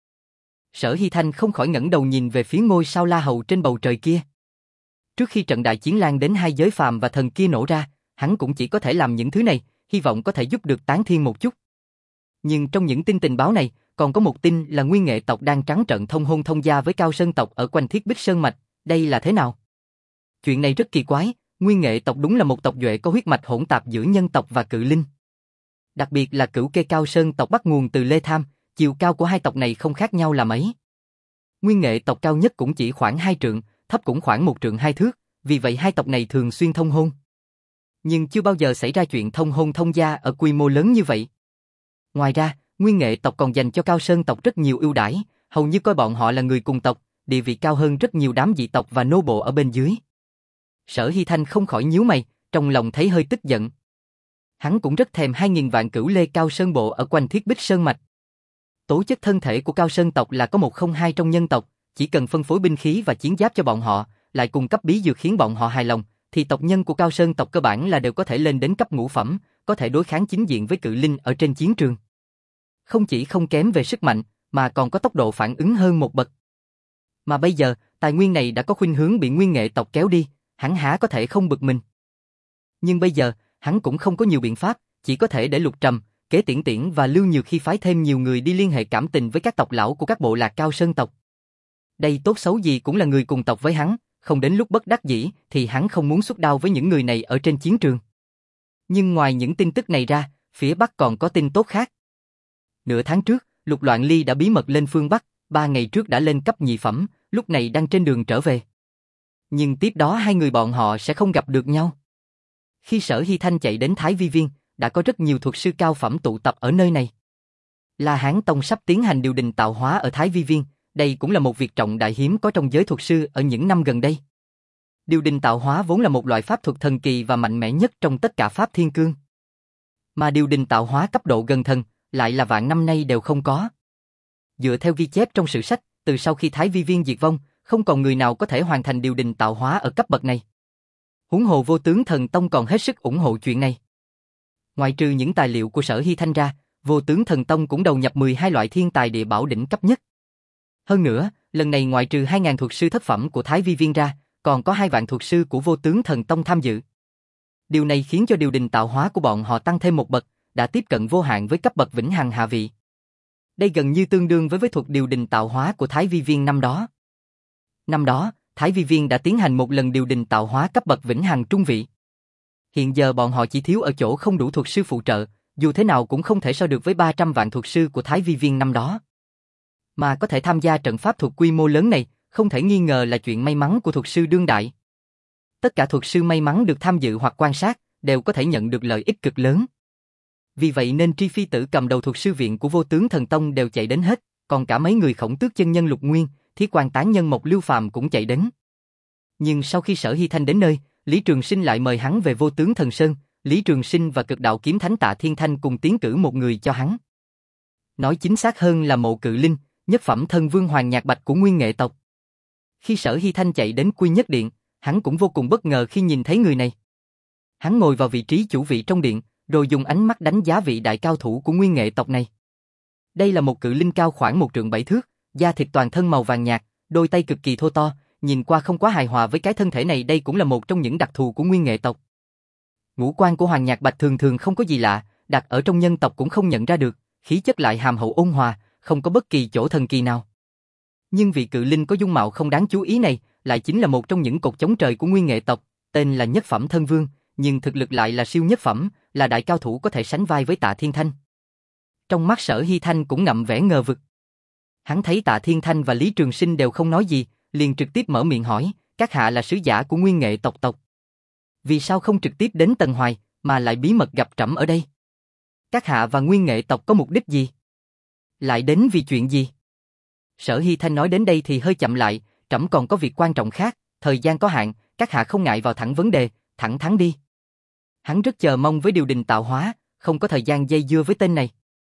Sở Hy Thanh không khỏi ngẩng đầu nhìn về phía ngôi sao La Hầu trên bầu trời kia. Trước khi trận đại chiến lan đến hai giới phàm và thần kia nổ ra, hắn cũng chỉ có thể làm những thứ này, hy vọng có thể giúp được Tán Thiên một chút. Nhưng trong những tin tình báo này, còn có một tin là Nguyên Nghệ tộc đang trắng trợn thông hôn thông gia với Cao Sơn tộc ở quanh Thiết Bích Sơn Mạch, đây là thế nào? Chuyện này rất kỳ quái, Nguyên Nghệ tộc đúng là một tộc duệ có huyết mạch hỗn tạp giữa nhân tộc và cự linh. Đặc biệt là Cửu Kê Cao Sơn tộc bắt nguồn từ Lê Tham, chiều cao của hai tộc này không khác nhau là mấy. Nguyên Nghệ tộc cao nhất cũng chỉ khoảng hai trượng, thấp cũng khoảng một trượng hai thước, vì vậy hai tộc này thường xuyên thông hôn. Nhưng chưa bao giờ xảy ra chuyện thông hôn thông gia ở quy mô lớn như vậy. Ngoài ra, Nguyên Nghệ tộc còn dành cho Cao Sơn tộc rất nhiều ưu đãi, hầu như coi bọn họ là người cùng tộc, địa vị cao hơn rất nhiều đám dị tộc và nô bộ ở bên dưới. Sở Hy Thanh không khỏi nhíu mày, trong lòng thấy hơi tức giận. Hắn cũng rất thèm hai nghìn vạn Cửu Lê Cao Sơn bộ ở quanh Thiết Bích Sơn Mạch. Tố chất thân thể của Cao Sơn tộc là có một không hai trong nhân tộc, chỉ cần phân phối binh khí và chiến giáp cho bọn họ, lại cung cấp bí dược khiến bọn họ hài lòng, thì tộc nhân của Cao Sơn tộc cơ bản là đều có thể lên đến cấp ngũ phẩm, có thể đối kháng chính diện với cự linh ở trên chiến trường. Không chỉ không kém về sức mạnh, mà còn có tốc độ phản ứng hơn một bậc. Mà bây giờ, tài nguyên này đã có khuynh hướng bị Nguyên Nghệ tộc kéo đi, hắn há có thể không bực mình. Nhưng bây giờ, hắn cũng không có nhiều biện pháp, chỉ có thể để Lục Trầm, Kế Tiễn Tiễn và Lưu Nhược Khi phái thêm nhiều người đi liên hệ cảm tình với các tộc lão của các bộ lạc Cao Sơn tộc. Đây tốt xấu gì cũng là người cùng tộc với hắn, không đến lúc bất đắc dĩ thì hắn không muốn xuất đao với những người này ở trên chiến trường. Nhưng ngoài những tin tức này ra, phía Bắc còn có tin tốt khác. Nửa tháng trước, Lục Loạn Ly đã bí mật lên phương Bắc, ba ngày trước đã lên cấp nhị phẩm, lúc này đang trên đường trở về. Nhưng tiếp đó hai người bọn họ sẽ không gặp được nhau. Khi Sở Hy Thanh chạy đến Thái Vi Viên, đã có rất nhiều thuật sư cao phẩm tụ tập ở nơi này. La Hán Tông sắp tiến hành điều đình tạo hóa ở Thái Vi Viên, đây cũng là một việc trọng đại hiếm có trong giới thuật sư ở những năm gần đây. Điều đình tạo hóa vốn là một loại pháp thuật thần kỳ và mạnh mẽ nhất trong tất cả pháp thiên cương. Mà điều đình tạo hóa cấp độ gần thần, lại là vạn năm nay đều không có. Dựa theo ghi chép trong sử sách, từ sau khi Thái Vi Viên diệt vong, không còn người nào có thể hoàn thành điều đình tạo hóa ở cấp bậc này. Huống hồ Vô Tướng Thần Tông còn hết sức ủng hộ chuyện này. Ngoài trừ những tài liệu của Sở Hy Thanh ra, Vô Tướng Thần Tông cũng đầu nhập mười hai loại thiên tài địa bảo đỉnh cấp nhất. Hơn nữa, lần này ngoại trừ hai nghìn thuật sư thất phẩm của Thái Vi Viên ra, còn có hai vạn thuật sư của Vô Tướng Thần Tông tham dự. Điều này khiến cho điều đình tạo hóa của bọn họ tăng thêm một bậc, đã tiếp cận vô hạn với cấp bậc vĩnh hằng hạ vị. Đây gần như tương đương với với thuật điều đình tạo hóa của Thái Vi Viên năm đó. Năm đó, Thái Vi Viên đã tiến hành một lần điều đình tạo hóa cấp bậc vĩnh hằng trung vị. Hiện giờ bọn họ chỉ thiếu ở chỗ không đủ thuật sư phụ trợ, dù thế nào cũng không thể so được với ba trăm vạn thuật sư của Thái Vi Viên năm đó. Mà có thể tham gia trận pháp thuật quy mô lớn này, không thể nghi ngờ là chuyện may mắn của thuật sư đương đại. Tất cả thuật sư may mắn được tham dự hoặc quan sát, đều có thể nhận được lợi ích cực lớn. Vì vậy nên Tri Phi Tử cầm đầu thuật sư viện của Vô Tướng Thần Tông đều chạy đến hết, còn cả mấy người Khổng Tước chân nhân Lục Nguyên, Thiết Quan tán nhân Mộc Lưu Phàm cũng chạy đến. Nhưng sau khi Sở Hy Thanh đến nơi, Lý Trường Sinh lại mời hắn về Vô Tướng Thần Sơn, Lý Trường Sinh và Cực Đạo Kiếm Thánh Tạ Thiên Thanh cùng tiến cử một người cho hắn. Nói chính xác hơn là Mộ Cự Linh, nhất phẩm thân vương Hoàng Nhạc Bạch của Nguyên Nghệ tộc. Khi Sở Hy Thanh chạy đến Quy Nhất Điện, hắn cũng vô cùng bất ngờ khi nhìn thấy người này. Hắn ngồi vào vị trí chủ vị trong điện, rồi dùng ánh mắt đánh giá vị đại cao thủ của Nguyên Nghệ tộc này. Đây là một cự linh cao khoảng một trượng bảy thước, da thịt toàn thân màu vàng nhạt, đôi tay cực kỳ thô to, nhìn qua không quá hài hòa với cái thân thể này, đây cũng là một trong những đặc thù của Nguyên Nghệ tộc. Ngũ quan của Hoàng Nhạc Bạch thường thường không có gì lạ, đặt ở trong nhân tộc cũng không nhận ra được, khí chất lại hàm hậu ôn hòa, không có bất kỳ chỗ thần kỳ nào. Nhưng vị cự linh có dung mạo không đáng chú ý này, lại chính là một trong những cột chống trời của Nguyên Nghệ tộc, tên là Nhất Phẩm Thân Vương, nhưng thực lực lại là siêu nhất phẩm, là đại cao thủ có thể sánh vai với Tạ Thiên Thanh. Trong mắt Sở Hy Thanh cũng ngậm vẻ ngờ vực. Hắn thấy Tạ Thiên Thanh và Lý Trường Sinh đều không nói gì, liền trực tiếp mở miệng hỏi, các hạ là sứ giả của Nguyên Nghệ tộc tộc. Vì sao không trực tiếp đến Tần Hoài, mà lại bí mật gặp trẫm ở đây? Các hạ và Nguyên Nghệ tộc có mục đích gì? Lại đến vì chuyện gì? Sở Hy Thanh nói đến đây thì hơi chậm lại, trẫm còn có việc quan trọng khác, thời gian có hạn, các hạ không ngại vào thẳng vấn đề, thẳng thắn đi. Hắn rất chờ mong với điều đình tạo hóa, không có thời gian dây dưa với tên này.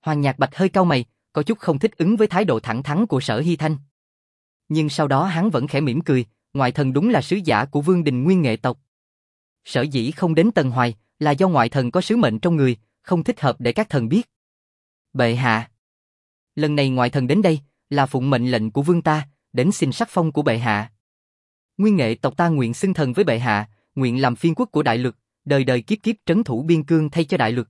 Hoàng Nhạc Bạch hơi cau mày, có chút không thích ứng với thái độ thẳng thắn của Sở Hy Thanh. Nhưng sau đó hắn vẫn khẽ mỉm cười, ngoại thần đúng là sứ giả của Vương Đình Nguyên Nghệ tộc. Sở dĩ không đến Tần Hoài, là do ngoại thần có sứ mệnh trong người, không thích hợp để các thần biết. Bệ hạ. Lần này ngoại thần đến đây, là phụng mệnh lệnh của vương ta, đến xin sắc phong của bệ hạ. Nguyên Nghệ tộc ta nguyện xưng thần với bệ hạ, nguyện làm phiên quốc của đại luật, đời đời kiếp kiếp trấn thủ biên cương thay cho đại luật.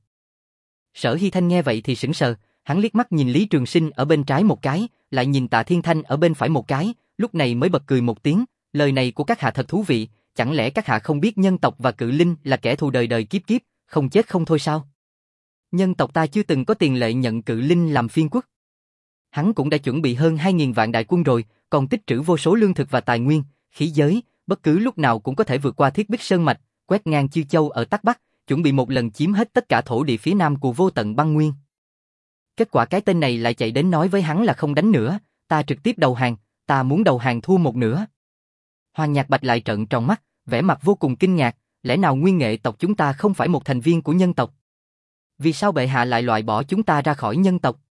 Sở Hy Thanh nghe vậy thì sững sờ, hắn liếc mắt nhìn Lý Trường Sinh ở bên trái một cái, lại nhìn Tạ Thiên Thanh ở bên phải một cái, lúc này mới bật cười một tiếng, lời này của các hạ thật thú vị, chẳng lẽ các hạ không biết nhân tộc và cự linh là kẻ thù đời đời kiếp kiếp, không chết không thôi sao? Nhân tộc ta chưa từng có tiền lệ nhận cự linh làm phiên quốc. Hắn cũng đã chuẩn bị hơn hai nghìn vạn đại quân rồi, còn tích trữ vô số lương thực và tài nguyên, khí giới, bất cứ lúc nào cũng có thể vượt qua Thiết Bích Sơn mạch, quét ngang Chư Châu ở Tắc Bắc, chuẩn bị một lần chiếm hết tất cả thổ địa phía nam của Vô Tận Băng Nguyên. Kết quả cái tên này lại chạy đến nói với hắn là không đánh nữa, ta trực tiếp đầu hàng, ta muốn đầu hàng thua một nửa. Hoàng Nhạc Bạch lại trợn tròn mắt, vẻ mặt vô cùng kinh ngạc, lẽ nào Nguyên Nghệ tộc chúng ta không phải một thành viên của nhân tộc? Vì sao bệ hạ lại loại bỏ chúng ta ra khỏi nhân tộc?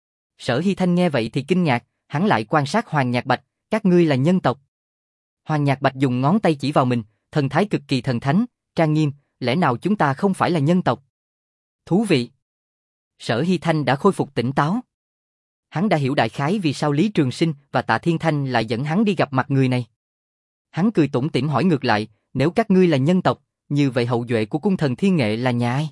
Sở Hy Thanh nghe vậy thì kinh ngạc, hắn lại quan sát Hoàng Nhạc Bạch, các ngươi là nhân tộc. Hoàng Nhạc Bạch dùng ngón tay chỉ vào mình, thần thái cực kỳ thần thánh, trang nghiêm, lẽ nào chúng ta không phải là nhân tộc? Thú vị. Sở Hy Thanh đã khôi phục tỉnh táo. Hắn đã hiểu đại khái vì sao Lý Trường Sinh và Tạ Thiên Thanh lại dẫn hắn đi gặp mặt người này. Hắn cười tủm tỉm hỏi ngược lại, nếu các ngươi là nhân tộc, như vậy hậu duệ của cung thần Thiên Nghệ là nhà ai?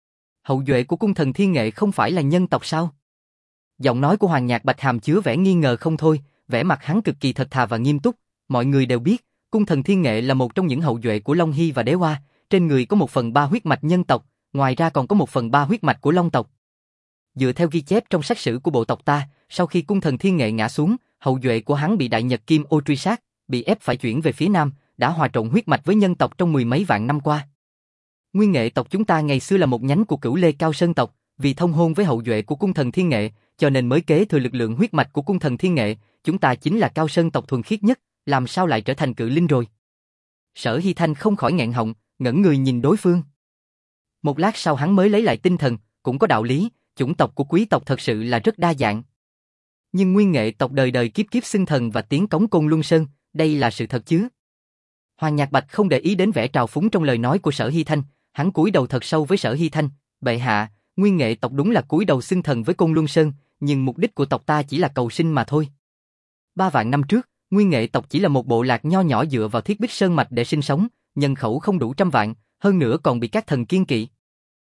Hậu duệ của cung thần Thiên Nghệ không phải là nhân tộc sao? Giọng nói của Hoàng Nhạc Bạch hàm chứa vẻ nghi ngờ không thôi, vẻ mặt hắn cực kỳ thật thà và nghiêm túc. Mọi người đều biết, cung thần Thiên Nghệ là một trong những hậu duệ của Long Hy và Đế Hoa, trên người có một phần ba huyết mạch nhân tộc, ngoài ra còn có một phần ba huyết mạch của Long tộc. Dựa theo ghi chép trong sách sử của bộ tộc ta, sau khi cung thần Thiên Nghệ ngã xuống, hậu duệ của hắn bị Đại Nhật Kim Ô truy sát, bị ép phải chuyển về phía nam, đã hòa trộn huyết mạch với nhân tộc trong mười mấy vạn năm qua. Nguyên Nghệ tộc chúng ta ngày xưa là một nhánh của Cửu Lê Cao Sơn tộc, vì thông hôn với hậu duệ của cung thần Thiên Nghệ, cho nên mới kế thừa lực lượng huyết mạch của cung thần Thiên Nghệ, chúng ta chính là Cao Sơn tộc thuần khiết nhất, làm sao lại trở thành cự linh rồi? Sở Hy Thanh không khỏi nghẹn họng, ngẩn người nhìn đối phương. Một lát sau hắn mới lấy lại tinh thần, cũng có đạo lý, chủng tộc của quý tộc thật sự là rất đa dạng. Nhưng Nguyên Nghệ tộc đời đời kiếp kiếp xưng thần và tiến cống Côn Luân Sơn, đây là sự thật chứ? Hoàng Nhạc Bạch không để ý đến vẻ trào phúng trong lời nói của Sở Hy Thanh, hắn cúi đầu thật sâu với Sở Hy Thanh, bệ hạ, Nguyên Nghệ tộc đúng là cúi đầu xưng thần với Côn Luân Sơn, nhưng mục đích của tộc ta chỉ là cầu sinh mà thôi. Ba vạn năm trước, Nguyên Nghệ tộc chỉ là một bộ lạc nho nhỏ dựa vào Thiết Bích Sơn mạch để sinh sống, nhân khẩu không đủ trăm vạn, hơn nữa còn bị các thần kiêng kỵ.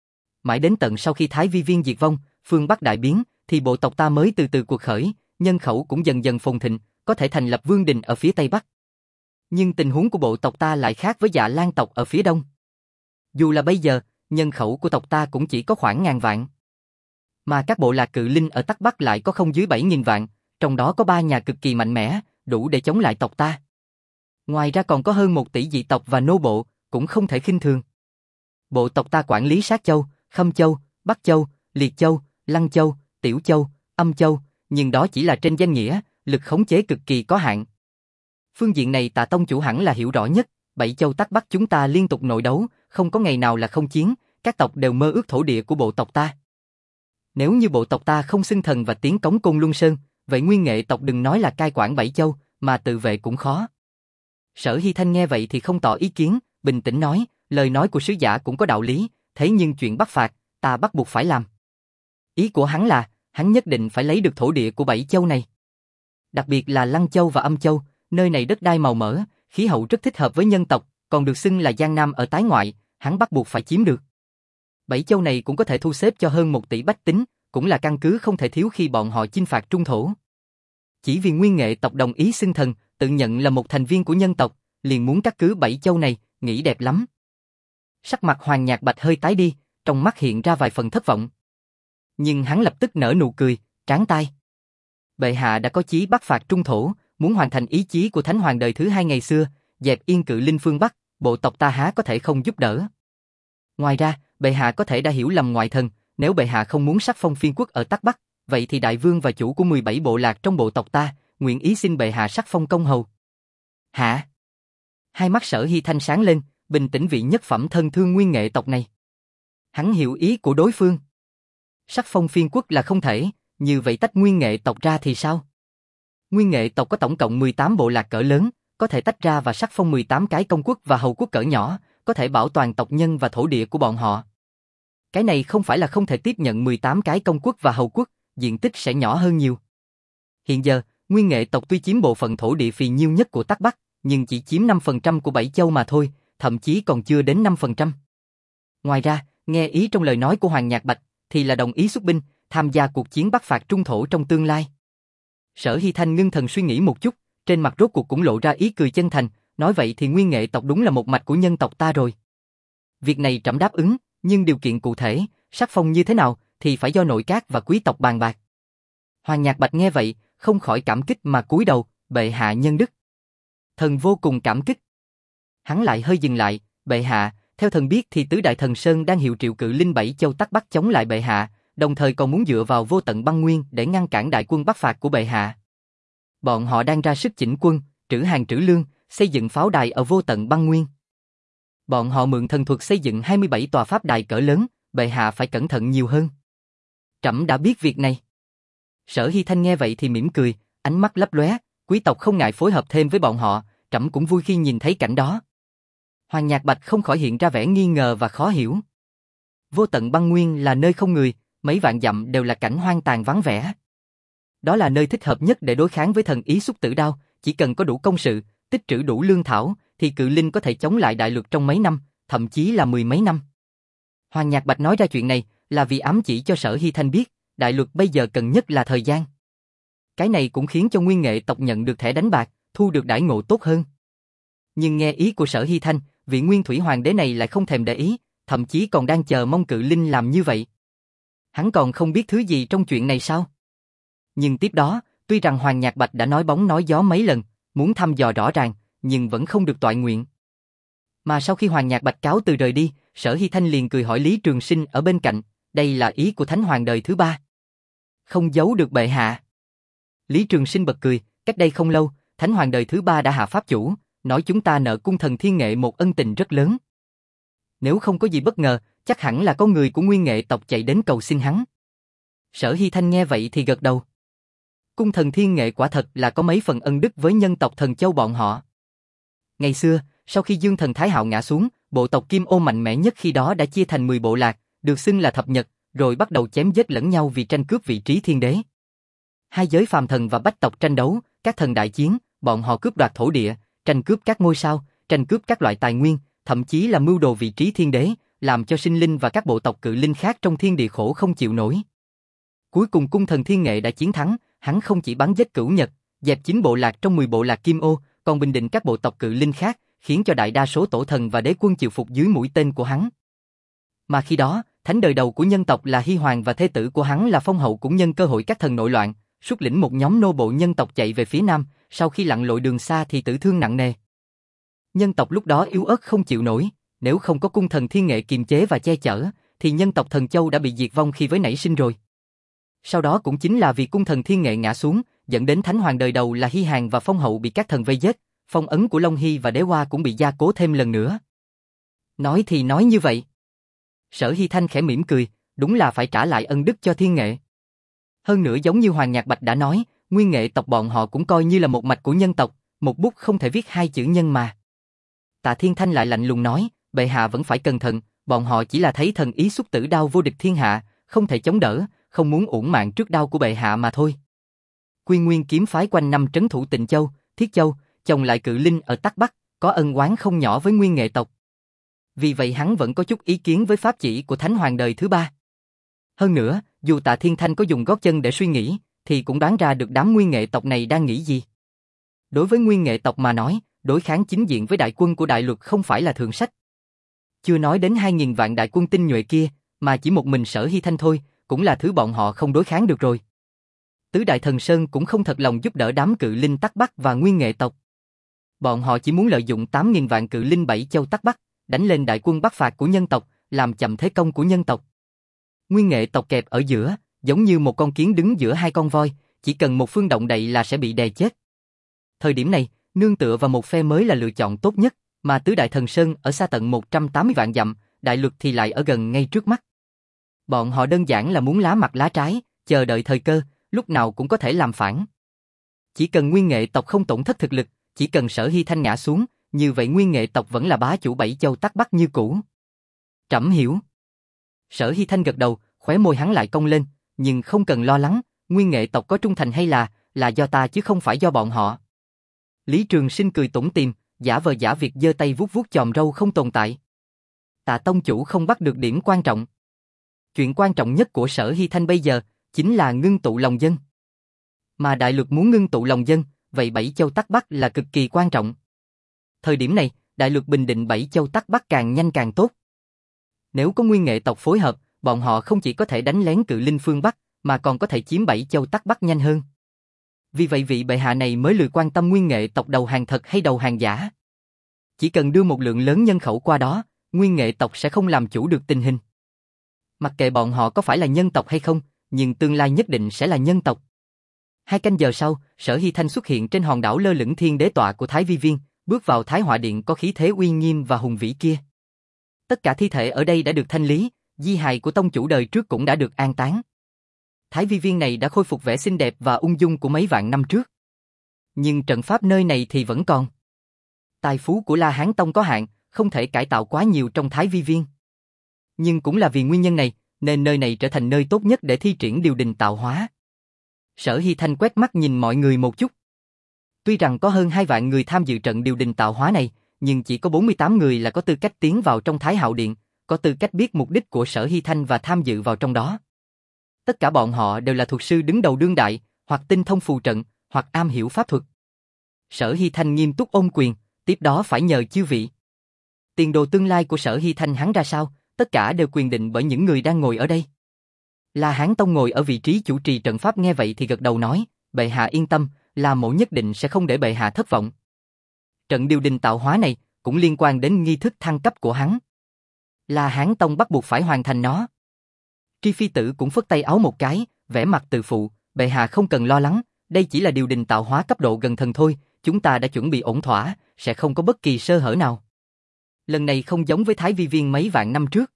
Mãi đến tận sau khi Thái Vi Viên diệt vong, phương Bắc đại biến, thì bộ tộc ta mới từ từ cuộc khởi, nhân khẩu cũng dần dần phồn thịnh, có thể thành lập vương đình ở phía Tây Bắc. Nhưng tình huống của bộ tộc ta lại khác với Dạ Lan tộc ở phía Đông. Dù là bây giờ, nhân khẩu của tộc ta cũng chỉ có khoảng ngàn vạn. Mà các bộ lạc cự linh ở Tắc Bắc lại có không dưới bảy nghìn vạn, trong đó có ba nhà cực kỳ mạnh mẽ, đủ để chống lại tộc ta. Ngoài ra còn có hơn một tỷ dị tộc và nô bộ, cũng không thể khinh thường. Bộ tộc ta quản lý Sát Châu, Khâm Châu, Bắc Châu, Liệt Châu, Lăng Châu, Tiểu Châu, Âm Châu, nhưng đó chỉ là trên danh nghĩa, lực khống chế cực kỳ có hạn. Phương diện này Tạ tông chủ hẳn là hiểu rõ nhất, bảy châu Tắc Bắc chúng ta liên tục nội đấu, không có ngày nào là không chiến, các tộc đều mơ ước thổ địa của bộ tộc ta. Nếu như bộ tộc ta không xưng thần và tiến cống Côn Luân Sơn, vậy Nguyên Nghệ tộc đừng nói là cai quản bảy châu, mà tự vệ cũng khó. Sở Hy Thanh nghe vậy thì không tỏ ý kiến, bình tĩnh nói, lời nói của sứ giả cũng có đạo lý, thế nhưng chuyện bắt phạt, ta bắt buộc phải làm. Ý của hắn là, hắn nhất định phải lấy được thổ địa của bảy châu này. Đặc biệt là Lăng Châu và Âm Châu, nơi này đất đai màu mỡ, khí hậu rất thích hợp với nhân tộc, còn được xưng là Giang Nam ở tái ngoại, hắn bắt buộc phải chiếm được. Bảy châu này cũng có thể thu xếp cho hơn một tỷ bách tính, cũng là căn cứ không thể thiếu khi bọn họ chinh phạt trung thổ. Chỉ vì Nguyên Nghệ tộc đồng ý xưng thần, tự nhận là một thành viên của nhân tộc, liền muốn cắt cứ bảy châu này, nghĩ đẹp lắm. Sắc mặt Hoàng Nhạc Bạch hơi tái đi, trong mắt hiện ra vài phần thất vọng. Nhưng hắn lập tức nở nụ cười, tráng tai. Bệ hạ đã có chí bắt phạt trung thổ, muốn hoàn thành ý chí của Thánh Hoàng đời thứ hai ngày xưa, dẹp yên cự linh phương Bắc, bộ tộc ta há có thể không giúp đỡ. Ngoài ra, bệ hạ có thể đã hiểu lầm ngoại thần, nếu bệ hạ không muốn sắc phong phiên quốc ở Tắc Bắc, vậy thì đại vương và chủ của mười bảy bộ lạc trong bộ tộc ta, nguyện ý xin bệ hạ sắc phong công hầu. Hả? Hai mắt Sở Hy Thanh sáng lên, bình tĩnh vị nhất phẩm thân thương Nguyên Nghệ tộc này. Hắn hiểu ý của đối phương. Sắc phong phiên quốc là không thể, như vậy tách nguyên nghệ tộc ra thì sao? Nguyên nghệ tộc có tổng cộng mười tám bộ lạc cỡ lớn, có thể tách ra và sắc phong mười tám cái công quốc và hầu quốc cỡ nhỏ, có thể bảo toàn tộc nhân và thổ địa của bọn họ. Cái này không phải là không thể tiếp nhận mười tám cái công quốc và hầu quốc, diện tích sẽ nhỏ hơn nhiều. Hiện giờ, nguyên nghệ tộc tuy chiếm bộ phận thổ địa phì nhiêu nhất của Tắc Bắc, nhưng chỉ chiếm năm phần trăm của bảy châu mà thôi, thậm chí còn chưa đến năm phần trăm. Ngoài ra, nghe ý trong lời nói của Hoàng Nhạc Bạch, thì là đồng ý xuất binh, tham gia cuộc chiến bắc phạt trung thổ trong tương lai. Sở Hy Thanh ngưng thần suy nghĩ một chút, trên mặt rốt cuộc cũng lộ ra ý cười chân thành, nói vậy thì nguyên nghệ tộc đúng là một mạch của nhân tộc ta rồi. Việc này trẫm đáp ứng, nhưng điều kiện cụ thể, sắc phong như thế nào, thì phải do nội các và quý tộc bàn bạc. Hoàng Nhạc Bạch nghe vậy, không khỏi cảm kích mà cúi đầu, bệ hạ nhân đức. Thần vô cùng cảm kích. Hắn lại hơi dừng lại, bệ hạ, theo thần biết thì tứ đại thần sơn đang hiệu triệu cự linh bảy châu Tắc Bắc chống lại bệ hạ, đồng thời còn muốn dựa vào vô tận băng nguyên để ngăn cản đại quân bắc phạt của bệ hạ. Bọn họ đang ra sức chỉnh quân, trữ hàng trữ lương, xây dựng pháo đài ở vô tận băng nguyên. Bọn họ mượn thần thuật xây dựng hai mươi bảy tòa pháp đài cỡ lớn, bệ hạ phải cẩn thận nhiều hơn. Trẫm đã biết việc này. Sở Hy Thanh nghe vậy thì mỉm cười, ánh mắt lấp lóe, quý tộc không ngại phối hợp thêm với bọn họ, trẫm cũng vui khi nhìn thấy cảnh đó. Hoàng Nhạc Bạch không khỏi hiện ra vẻ nghi ngờ và khó hiểu. Vô tận băng nguyên là nơi không người, mấy vạn dặm đều là cảnh hoang tàn vắng vẻ. Đó là nơi thích hợp nhất để đối kháng với thần ý xúc tử đao, chỉ cần có đủ công sự, tích trữ đủ lương thảo, thì cự linh có thể chống lại đại lục trong mấy năm, thậm chí là mười mấy năm. Hoàng Nhạc Bạch nói ra chuyện này là vì ám chỉ cho Sở Hy Thanh biết, đại lục bây giờ cần nhất là thời gian. Cái này cũng khiến cho nguyên nghệ tộc nhận được thẻ đánh bạc, thu được đãi ngộ tốt hơn. Nhưng nghe ý của Sở Hy Thanh, vị nguyên thủy hoàng đế này lại không thèm để ý, thậm chí còn đang chờ mong cự linh làm như vậy. Hắn còn không biết thứ gì trong chuyện này sao? Nhưng tiếp đó, tuy rằng Hoàng Nhạc Bạch đã nói bóng nói gió mấy lần, muốn thăm dò rõ ràng, nhưng vẫn không được toại nguyện. Mà sau khi Hoàng Nhạc Bạch cáo từ rời đi, Sở Hy Thanh liền cười hỏi Lý Trường Sinh ở bên cạnh, đây là ý của Thánh Hoàng đời thứ ba. Không giấu được bệ hạ. Lý Trường Sinh bật cười, cách đây không lâu, Thánh Hoàng đời thứ ba đã hạ pháp chủ, nói chúng ta nợ cung thần Thiên Nghệ một ân tình rất lớn. Nếu không có gì bất ngờ, chắc hẳn là có người của nguyên nghệ tộc chạy đến cầu xin hắn. Sở Hy Thanh nghe vậy thì gật đầu. Cung thần Thiên Nghệ quả thật là có mấy phần ân đức với nhân tộc Thần Châu bọn họ. Ngày xưa, sau khi Dương Thần Thái Hạo ngã xuống, bộ tộc Kim Ô mạnh mẽ nhất khi đó đã chia thành mười bộ lạc, được xưng là thập nhật, rồi bắt đầu chém giết lẫn nhau vì tranh cướp vị trí thiên đế. Hai giới phàm thần và bách tộc tranh đấu, các thần đại chiến, bọn họ cướp đoạt thổ địa, tranh cướp các ngôi sao, tranh cướp các loại tài nguyên, thậm chí là mưu đồ vị trí thiên đế, làm cho sinh linh và các bộ tộc cự linh khác trong thiên địa khổ không chịu nổi. Cuối cùng cung thần Thiên Nghệ đã chiến thắng, hắn không chỉ bắn giết cửu nhật, dẹp chín bộ lạc trong mười bộ lạc Kim Ô, còn bình định các bộ tộc cự linh khác, khiến cho đại đa số tổ thần và đế quân chịu phục dưới mũi tên của hắn. Mà khi đó, thánh đời đầu của nhân tộc là Hy Hoàng và thê tử của hắn là Phong Hậu cũng nhân cơ hội các thần nội loạn, xuất lĩnh một nhóm nô bộ nhân tộc chạy về phía nam, sau khi lặn lội đường xa thì tử thương nặng nề. Nhân tộc lúc đó yếu ớt không chịu nổi, nếu không có cung thần Thiên Nghệ kiềm chế và che chở, thì nhân tộc Thần Châu đã bị diệt vong khi mới nảy sinh rồi. Sau đó cũng chính là vì cung thần Thiên Nghệ ngã xuống, dẫn đến Thánh Hoàng đời đầu là Hy Hàn và Phong Hậu bị các thần vây giết, phong ấn của Long Hy và Đế Hoa cũng bị gia cố thêm lần nữa. Nói thì nói như vậy. Sở Hy Thanh khẽ mỉm cười, đúng là phải trả lại ân đức cho Thiên Nghệ. Hơn nữa giống như Hoàng Nhạc Bạch đã nói, nguyên nghệ tộc bọn họ cũng coi như là một mạch của nhân tộc, một bút không thể viết hai chữ nhân mà. Tạ Thiên Thanh lại lạnh lùng nói, bệ hạ vẫn phải cẩn thận, bọn họ chỉ là thấy thần ý xúc tử đao vô địch thiên hạ, không thể chống đỡ, không muốn uổng mạng trước đao của bệ hạ mà thôi. Quy Nguyên kiếm phái quanh năm trấn thủ Tịnh Châu, Thiết Châu, chồng lại cự linh ở Tắc Bắc, có ân oán không nhỏ với nguyên nghệ tộc. Vì vậy hắn vẫn có chút ý kiến với pháp chỉ của Thánh Hoàng đời thứ ba. Hơn nữa, dù Tạ Thiên Thanh có dùng gót chân để suy nghĩ, thì cũng đoán ra được đám nguyên nghệ tộc này đang nghĩ gì. Đối với nguyên nghệ tộc mà nói, đối kháng chính diện với đại quân của đại luật không phải là thượng sách. Chưa nói đến hai nghìn vạn đại quân tinh nhuệ kia, mà chỉ một mình Sở Hy Thanh thôi, cũng là thứ bọn họ không đối kháng được rồi. Tứ Đại Thần Sơn cũng không thật lòng giúp đỡ đám cự linh Tắc Bắc và nguyên nghệ tộc. Bọn họ chỉ muốn lợi dụng tám nghìn vạn cự linh bảy châu Tắc Bắc, đánh lên đại quân bắc phạt của nhân tộc, làm chậm thế công của nhân tộc. Nguyên nghệ tộc kẹp ở giữa, giống như một con kiến đứng giữa hai con voi, chỉ cần một phương động đậy là sẽ bị đè chết. Thời điểm này, nương tựa vào một phe mới là lựa chọn tốt nhất, mà Tứ Đại Thần Sơn ở xa tận một trăm tám mươi vạn dặm, đại luật thì lại ở gần ngay trước mắt. Bọn họ đơn giản là muốn lá mặt lá trái, chờ đợi thời cơ, lúc nào cũng có thể làm phản. Chỉ cần Nguyên Nghệ tộc không tổn thất thực lực, chỉ cần Sở Hy Thanh ngã xuống, như vậy Nguyên Nghệ tộc vẫn là bá chủ Bảy Châu Tắc Bắc như cũ. Trẫm hiểu. Sở Hy Thanh gật đầu, khóe môi hắn lại cong lên, nhưng không cần lo lắng, Nguyên Nghệ tộc có trung thành hay là, là do ta chứ không phải do bọn họ. Lý Trường Sinh cười tủm tỉm, giả vờ giả việc giơ tay vuốt vuốt chòm râu không tồn tại. Tạ tông chủ không bắt được điểm quan trọng. Chuyện quan trọng nhất của Sở Hy Thanh bây giờ, chính là ngưng tụ lòng dân. Mà đại lục muốn ngưng tụ lòng dân, vậy Bảy Châu Tắc Bắc là cực kỳ quan trọng. Thời điểm này, đại lục bình định Bảy Châu Tắc Bắc càng nhanh càng tốt. Nếu có Nguyên Nghệ tộc phối hợp, bọn họ không chỉ có thể đánh lén Cự Linh phương Bắc, mà còn có thể chiếm Bảy Châu Tắc Bắc nhanh hơn. Vì vậy vị bệ hạ này mới lười quan tâm Nguyên Nghệ tộc đầu hàng thật hay đầu hàng giả. Chỉ cần đưa một lượng lớn nhân khẩu qua đó, Nguyên Nghệ tộc sẽ không làm chủ được tình hình. Mặc kệ bọn họ có phải là nhân tộc hay không, nhưng tương lai nhất định sẽ là nhân tộc. Hai canh giờ sau, Sở Hy Thanh xuất hiện trên hòn đảo lơ lửng thiên đế tọa của Thái Vi Viên, bước vào Thái Họa Điện có khí thế uy nghiêm và hùng vĩ kia. Tất cả thi thể ở đây đã được thanh lý, di hài của tông chủ đời trước cũng đã được an táng. Thái Vi Viên này đã khôi phục vẻ xinh đẹp và ung dung của mấy vạn năm trước. Nhưng trận pháp nơi này thì vẫn còn. Tài phú của La Hán Tông có hạn, không thể cải tạo quá nhiều trong Thái Vi Viên. Nhưng cũng là vì nguyên nhân này, nên nơi này trở thành nơi tốt nhất để thi triển điều đình tạo hóa. Sở Hy Thanh quét mắt nhìn mọi người một chút. Tuy rằng có hơn hai vạn người tham dự trận điều đình tạo hóa này, nhưng chỉ có bốn mươi tám người là có tư cách tiến vào trong Thái Hạo Điện, có tư cách biết mục đích của Sở Hy Thanh và tham dự vào trong đó. Tất cả bọn họ đều là thuật sư đứng đầu đương đại, hoặc tinh thông phù trận, hoặc am hiểu pháp thuật. Sở Hy Thanh nghiêm túc ôm quyền, tiếp đó phải nhờ chư vị. Tiền đồ tương lai của Sở Hy Thanh hắn ra sao, tất cả đều quyền định bởi những người đang ngồi ở đây. La Hán Tông ngồi ở vị trí chủ trì trận pháp nghe vậy thì gật đầu nói, bệ hạ yên tâm, La Mỗ nhất định sẽ không để bệ hạ thất vọng. Trận điều đình tạo hóa này cũng liên quan đến nghi thức thăng cấp của hắn. La Hán Tông bắt buộc phải hoàn thành nó. Tri Phi Tử cũng phất tay áo một cái, vẻ mặt tự phụ, bệ hạ không cần lo lắng, đây chỉ là điều đình tạo hóa cấp độ gần thần thôi, chúng ta đã chuẩn bị ổn thỏa, sẽ không có bất kỳ sơ hở nào. Lần này không giống với Thái Vi Viên mấy vạn năm trước.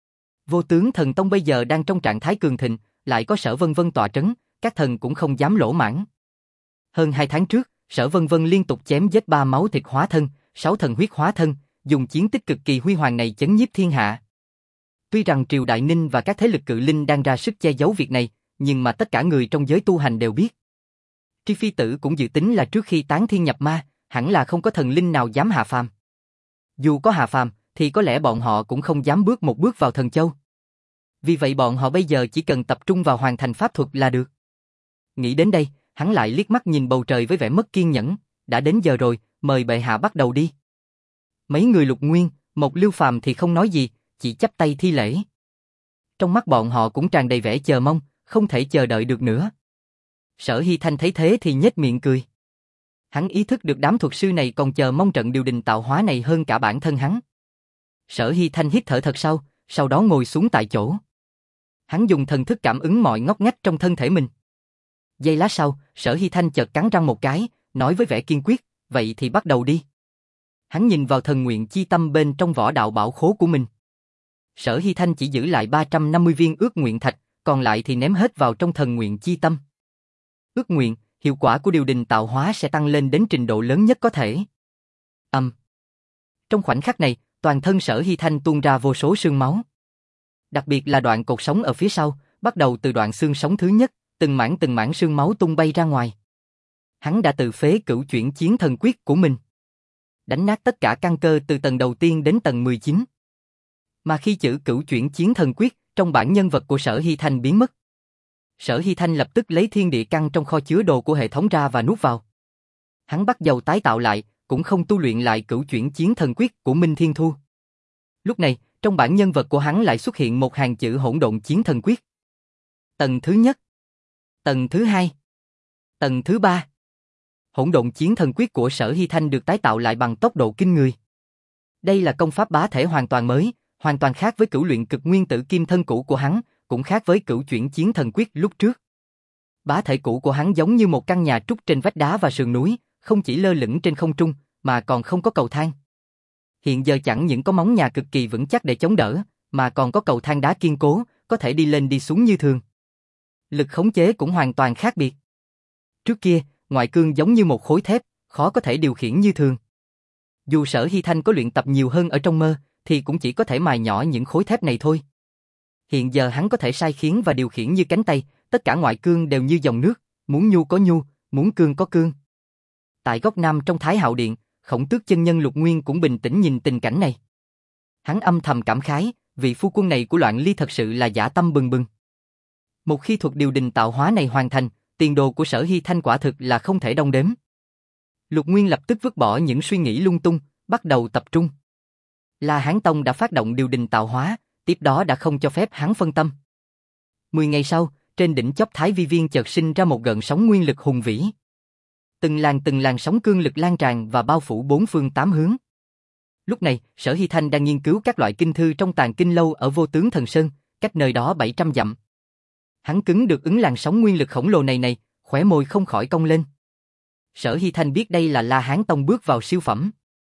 Vô Tướng Thần Tông bây giờ đang trong trạng thái cường thịnh, lại có Sở Vân Vân tọa trấn, các thần cũng không dám lỗ mãng. Hơn hai tháng trước, Sở Vân Vân liên tục chém giết ba máu thịt hóa thân, sáu thần huyết hóa thân, dùng chiến tích cực kỳ huy hoàng này chấn nhiếp thiên hạ. Tuy rằng Triều Đại Ninh và các thế lực cự linh đang ra sức che giấu việc này, nhưng mà tất cả người trong giới tu hành đều biết. Tri Phi Tử cũng dự tính là trước khi tán thiên nhập ma, hẳn là không có thần linh nào dám hạ phàm. Dù có hạ phàm, thì có lẽ bọn họ cũng không dám bước một bước vào thần châu. Vì vậy bọn họ bây giờ chỉ cần tập trung vào hoàn thành pháp thuật là được. Nghĩ đến đây, hắn lại liếc mắt nhìn bầu trời với vẻ mất kiên nhẫn, đã đến giờ rồi, mời bệ hạ bắt đầu đi. Mấy người Lục Nguyên, Mộc Lưu Phàm thì không nói gì, chỉ chắp tay thi lễ. Trong mắt bọn họ cũng tràn đầy vẻ chờ mong, không thể chờ đợi được nữa. Sở Hy Thanh thấy thế thì nhếch miệng cười. Hắn ý thức được đám thuật sư này còn chờ mong trận điều đình tạo hóa này hơn cả bản thân hắn. Sở Hy Thanh hít thở thật sâu, sau đó ngồi xuống tại chỗ. Hắn dùng thần thức cảm ứng mọi ngóc ngách trong thân thể mình. Giây lát sau, Sở Hy Thanh chợt cắn răng một cái, nói với vẻ kiên quyết, vậy thì bắt đầu đi. Hắn nhìn vào thần nguyện chi tâm bên trong võ đạo bảo khố của mình. Sở Hy Thanh chỉ giữ lại ba trăm năm mươi viên ước nguyện thạch, còn lại thì ném hết vào trong thần nguyện chi tâm. Ước nguyện, hiệu quả của điều đình tạo hóa sẽ tăng lên đến trình độ lớn nhất có thể. Âm. Um. Trong khoảnh khắc này, toàn thân Sở Hy Thanh tuôn ra vô số xương máu. Đặc biệt là đoạn cột sống ở phía sau, bắt đầu từ đoạn xương sống thứ nhất, từng mảng từng mảng xương máu tung bay ra ngoài. Hắn đã tự phế cửu chuyển chiến thần quyết của mình, đánh nát tất cả căn cơ từ tầng đầu tiên đến tầng mười chín. Mà khi chữ cửu chuyển chiến thần quyết trong bản nhân vật của Sở Hy Thanh biến mất, Sở Hy Thanh lập tức lấy thiên địa căn trong kho chứa đồ của hệ thống ra và nuốt vào. Hắn bắt đầu tái tạo lại, cũng không tu luyện lại cửu chuyển chiến thần quyết của Minh Thiên Thu. Lúc này, trong bản nhân vật của hắn lại xuất hiện một hàng chữ hỗn độn chiến thần quyết. Tầng thứ nhất, tầng thứ hai, tầng thứ ba. Hỗn độn chiến thần quyết của Sở Hy Thanh được tái tạo lại bằng tốc độ kinh người. Đây là công pháp bá thể hoàn toàn mới, hoàn toàn khác với cửu luyện cực nguyên tử kim thân cũ của hắn, cũng khác với cửu chuyển chiến thần quyết lúc trước. Bá thể cũ của hắn giống như một căn nhà trúc trên vách đá và sườn núi, không chỉ lơ lửng trên không trung, mà còn không có cầu thang. Hiện giờ chẳng những có móng nhà cực kỳ vững chắc để chống đỡ, mà còn có cầu thang đá kiên cố, có thể đi lên đi xuống như thường. Lực khống chế cũng hoàn toàn khác biệt. Trước kia, ngoại cương giống như một khối thép, khó có thể điều khiển như thường. Dù Sở Hy Thanh có luyện tập nhiều hơn ở trong mơ, thì cũng chỉ có thể mài nhỏ những khối thép này thôi. Hiện giờ hắn có thể sai khiến và điều khiển như cánh tay, tất cả ngoại cương đều như dòng nước, muốn nhu có nhu, muốn cương có cương. Tại góc nam trong Thái Hạo Điện, Khổng Tước chân nhân Lục Nguyên cũng bình tĩnh nhìn tình cảnh này. Hắn âm thầm cảm khái, vị phu quân này của Loạn Ly thật sự là dã tâm bừng bừng. Một khi thuật điều đình tạo hóa này hoàn thành, tiền đồ của Sở Hy Thanh quả thực là không thể đong đếm. Lục Nguyên lập tức vứt bỏ những suy nghĩ lung tung, bắt đầu tập trung. La Hán Tông đã phát động điều đình tạo hóa, tiếp đó đã không cho phép hắn phân tâm. Mười ngày sau, trên đỉnh chóp Thái Vi Viên chợt sinh ra một gợn sóng nguyên lực hùng vĩ. Từng làn từng làn sóng cương lực lan tràn và bao phủ bốn phương tám hướng. Lúc này, Sở Hy Thanh đang nghiên cứu các loại kinh thư trong Tàng Kinh Lâu ở Vô Tướng Thần Sơn, cách nơi đó bảy trăm dặm. Hắn cứng được ứng làn sóng nguyên lực khổng lồ này này, khóe môi không khỏi cong lên. Sở Hy Thanh biết đây là La Hán Tông bước vào siêu phẩm.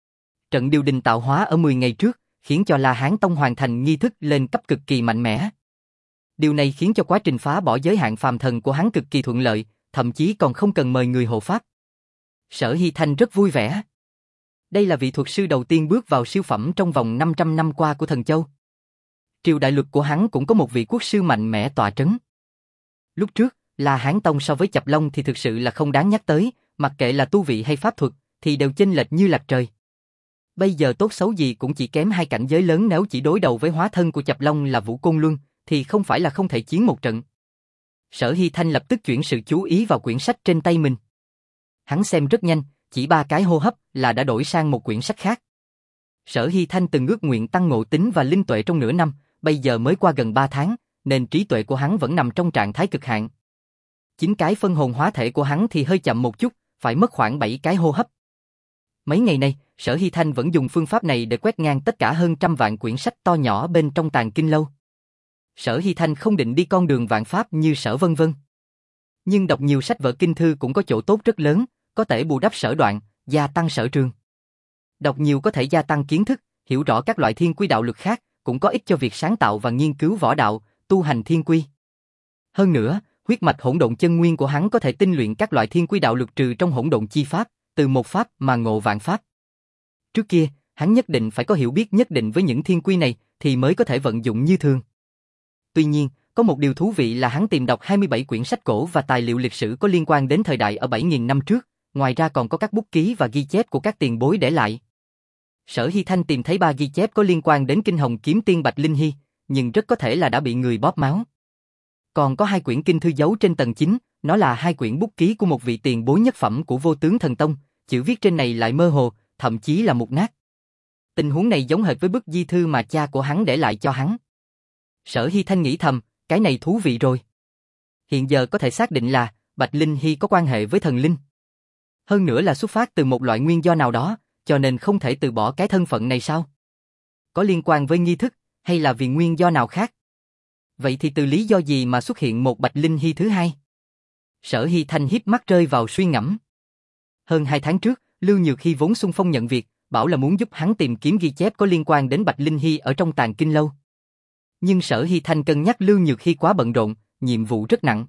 Trận điều đình tạo hóa ở mười ngày trước, khiến cho La Hán Tông hoàn thành nghi thức lên cấp cực kỳ mạnh mẽ. Điều này khiến cho quá trình phá bỏ giới hạn phàm thần của hắn cực kỳ thuận lợi, thậm chí còn không cần mời người hộ pháp. Sở Hy Thanh rất vui vẻ. Đây là vị thuật sư đầu tiên bước vào siêu phẩm trong vòng năm trăm năm qua của Thần Châu. Triều đại luật của hắn cũng có một vị quốc sư mạnh mẽ tọa trấn. Lúc trước, La Hán Tông so với Chập Long thì thực sự là không đáng nhắc tới, mặc kệ là tu vị hay pháp thuật, thì đều chênh lệch như lệch trời. Bây giờ tốt xấu gì cũng chỉ kém hai cảnh giới lớn, nếu chỉ đối đầu với hóa thân của Chập Long là Vũ Côn Luân, thì không phải là không thể chiến một trận. Sở Hy Thanh lập tức chuyển sự chú ý vào quyển sách trên tay mình. Hắn xem rất nhanh, chỉ ba cái hô hấp là đã đổi sang một quyển sách khác. Sở Hy Thanh từng ước nguyện tăng ngộ tính và linh tuệ trong nửa năm, bây giờ mới qua gần ba tháng, nên trí tuệ của hắn vẫn nằm trong trạng thái cực hạn. Chính cái phân hồn hóa thể của hắn thì hơi chậm một chút, phải mất khoảng bảy cái hô hấp. Mấy ngày nay, Sở Hy Thanh vẫn dùng phương pháp này để quét ngang tất cả hơn trăm vạn quyển sách to nhỏ bên trong Tàng Kinh Lâu. Sở Hy Thanh không định đi con đường vạn pháp như Sở Vân Vân. Nhưng đọc nhiều sách vở kinh thư cũng có chỗ tốt rất lớn, có thể bù đắp sở đoạn, gia tăng sở trường. Đọc nhiều có thể gia tăng kiến thức, hiểu rõ các loại thiên quy đạo lực khác, cũng có ích cho việc sáng tạo và nghiên cứu võ đạo, tu hành thiên quy. Hơn nữa, huyết mạch hỗn độn chân nguyên của hắn có thể tinh luyện các loại thiên quy đạo lực trừ trong hỗn độn chi pháp, từ một pháp mà ngộ vạn pháp. Trước kia, hắn nhất định phải có hiểu biết nhất định với những thiên quy này thì mới có thể vận dụng như thường. Tuy nhiên, có một điều thú vị là hắn tìm đọc hai mươi bảy quyển sách cổ và tài liệu lịch sử có liên quan đến thời đại ở bảy nghìn năm trước, ngoài ra còn có các bút ký và ghi chép của các tiền bối để lại. Sở Hy Thanh tìm thấy ba ghi chép có liên quan đến kinh hồng kiếm tiên Bạch Linh Hy, nhưng rất có thể là đã bị người bóp máu. Còn có hai quyển kinh thư giấu trên tầng chín, nó là hai quyển bút ký của một vị tiền bối nhất phẩm của Vô Tướng Thần Tông, chữ viết trên này lại mơ hồ, thậm chí là mục nát. Tình huống này giống hệt với bức di thư mà cha của hắn để lại cho hắn. Sở Hy Thanh nghĩ thầm, cái này thú vị rồi. Hiện giờ có thể xác định là Bạch Linh Hy có quan hệ với thần linh. Hơn nữa là xuất phát từ một loại nguyên do nào đó, cho nên không thể từ bỏ cái thân phận này sao? Có liên quan với nghi thức, hay là vì nguyên do nào khác? Vậy thì từ lý do gì mà xuất hiện một Bạch Linh Hy thứ hai? Sở Hy Thanh híp mắt rơi vào suy ngẫm. Hơn hai tháng trước, Lưu Nhược Hy vốn xung phong nhận việc, bảo là muốn giúp hắn tìm kiếm ghi chép có liên quan đến Bạch Linh Hy ở trong Tàng Kinh Lâu. Nhưng Sở Hy Thanh cân nhắc Lưu Nhược Hy quá bận rộn, nhiệm vụ rất nặng.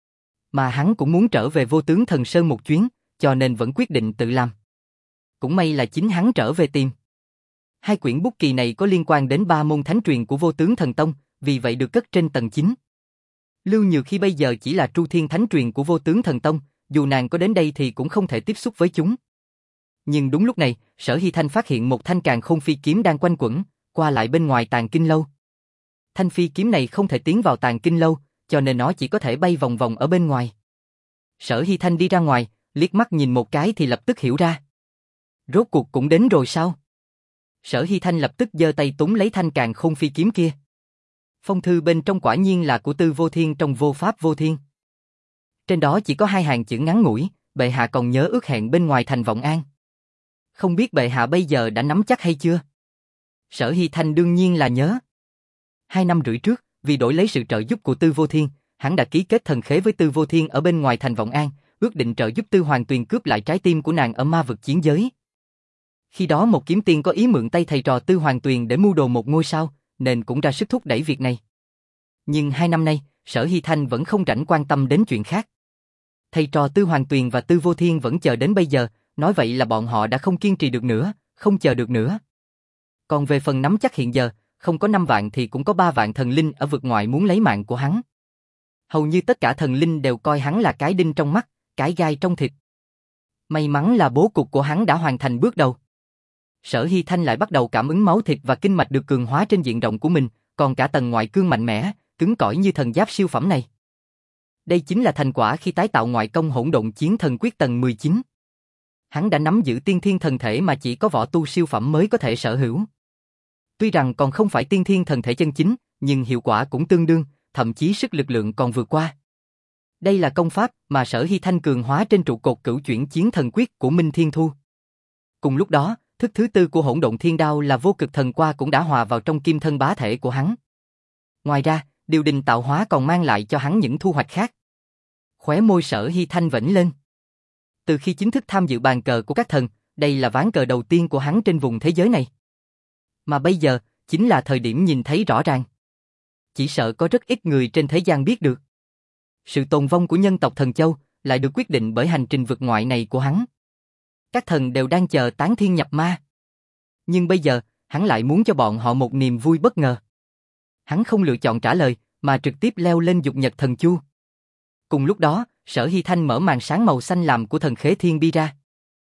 Mà hắn cũng muốn trở về Vô Tướng Thần Sơn một chuyến, cho nên vẫn quyết định tự làm. Cũng may là chính hắn trở về tìm. Hai quyển bút kỳ này có liên quan đến ba môn thánh truyền của Vô Tướng Thần Tông, vì vậy được cất trên tầng chín. Lưu Nhược Hy bây giờ chỉ là Tru Thiên thánh truyền của Vô Tướng Thần Tông, dù nàng có đến đây thì cũng không thể tiếp xúc với chúng. Nhưng đúng lúc này, Sở Hy Thanh phát hiện một thanh càn khôn phi kiếm đang quanh quẩn, qua lại bên ngoài Tàng Kinh Lâu. Thanh phi kiếm này không thể tiến vào Tàng Kinh Lâu, cho nên nó chỉ có thể bay vòng vòng ở bên ngoài. Sở Hy Thanh đi ra ngoài, liếc mắt nhìn một cái thì lập tức hiểu ra. Rốt cuộc cũng đến rồi sao? Sở Hy Thanh lập tức giơ tay túm lấy thanh càn khôn phi kiếm kia. Phong thư bên trong quả nhiên là của Tư Vô Thiên trong Vô Pháp Vô Thiên. Trên đó chỉ có hai hàng chữ ngắn ngủi, bệ hạ còn nhớ ước hẹn bên ngoài thành Vọng An. Không biết bệ hạ bây giờ đã nắm chắc hay chưa? Sở Hy Thanh đương nhiên là nhớ. Hai năm rưỡi trước, vì đổi lấy sự trợ giúp của Tư Vô Thiên, hắn đã ký kết thần khế với Tư Vô Thiên ở bên ngoài thành Vọng An, ước định trợ giúp Tư Hoàng Tuyền cướp lại trái tim của nàng ở ma vực chiến giới. Khi đó một kiếm tiên có ý mượn tay thầy trò Tư Hoàng Tuyền để mưu đồ một ngôi sao, nên cũng ra sức thúc đẩy việc này. Nhưng hai năm nay, Sở Hy Thanh vẫn không rảnh quan tâm đến chuyện khác. Thầy trò Tư Hoàng Tuyền và Tư Vô Thiên vẫn chờ đến bây giờ, nói vậy là bọn họ đã không kiên trì được nữa, không chờ được nữa. Còn về phần nắm chắc hiện giờ, không có năm vạn thì cũng có ba vạn thần linh ở vực ngoại muốn lấy mạng của hắn. Hầu như tất cả thần linh đều coi hắn là cái đinh trong mắt, cái gai trong thịt. May mắn là bố cục của hắn đã hoàn thành bước đầu. Sở Hy Thanh lại bắt đầu cảm ứng máu thịt và kinh mạch được cường hóa trên diện rộng của mình, còn cả tầng ngoại cương mạnh mẽ, cứng cỏi như thần giáp siêu phẩm này. Đây chính là thành quả khi tái tạo ngoại công hỗn độn chiến thần quyết tầng mười chín. Hắn đã nắm giữ tiên thiên thần thể mà chỉ có võ tu siêu phẩm mới có thể sở hữu. Tuy rằng còn không phải tiên thiên thần thể chân chính, nhưng hiệu quả cũng tương đương, thậm chí sức lực lượng còn vượt qua. Đây là công pháp mà Sở Hy Thanh cường hóa trên trụ cột cửu chuyển chiến thần quyết của Minh Thiên Thu. Cùng lúc đó, thức thứ tư của hỗn độn thiên đao là vô cực thần qua cũng đã hòa vào trong kim thân bá thể của hắn. Ngoài ra, điều đình tạo hóa còn mang lại cho hắn những thu hoạch khác. Khóe môi Sở Hy Thanh vểnh lên. Từ khi chính thức tham dự bàn cờ của các thần, đây là ván cờ đầu tiên của hắn trên vùng thế giới này. Mà bây giờ, chính là thời điểm nhìn thấy rõ ràng. Chỉ sợ có rất ít người trên thế gian biết được. Sự tồn vong của nhân tộc Thần Châu lại được quyết định bởi hành trình vượt ngoại này của hắn. Các thần đều đang chờ tán thiên nhập ma. Nhưng bây giờ, hắn lại muốn cho bọn họ một niềm vui bất ngờ. Hắn không lựa chọn trả lời, mà trực tiếp leo lên dục nhật thần chu. Cùng lúc đó, Sở Hy Thanh mở màn sáng màu xanh làm của thần khế thiên bi ra.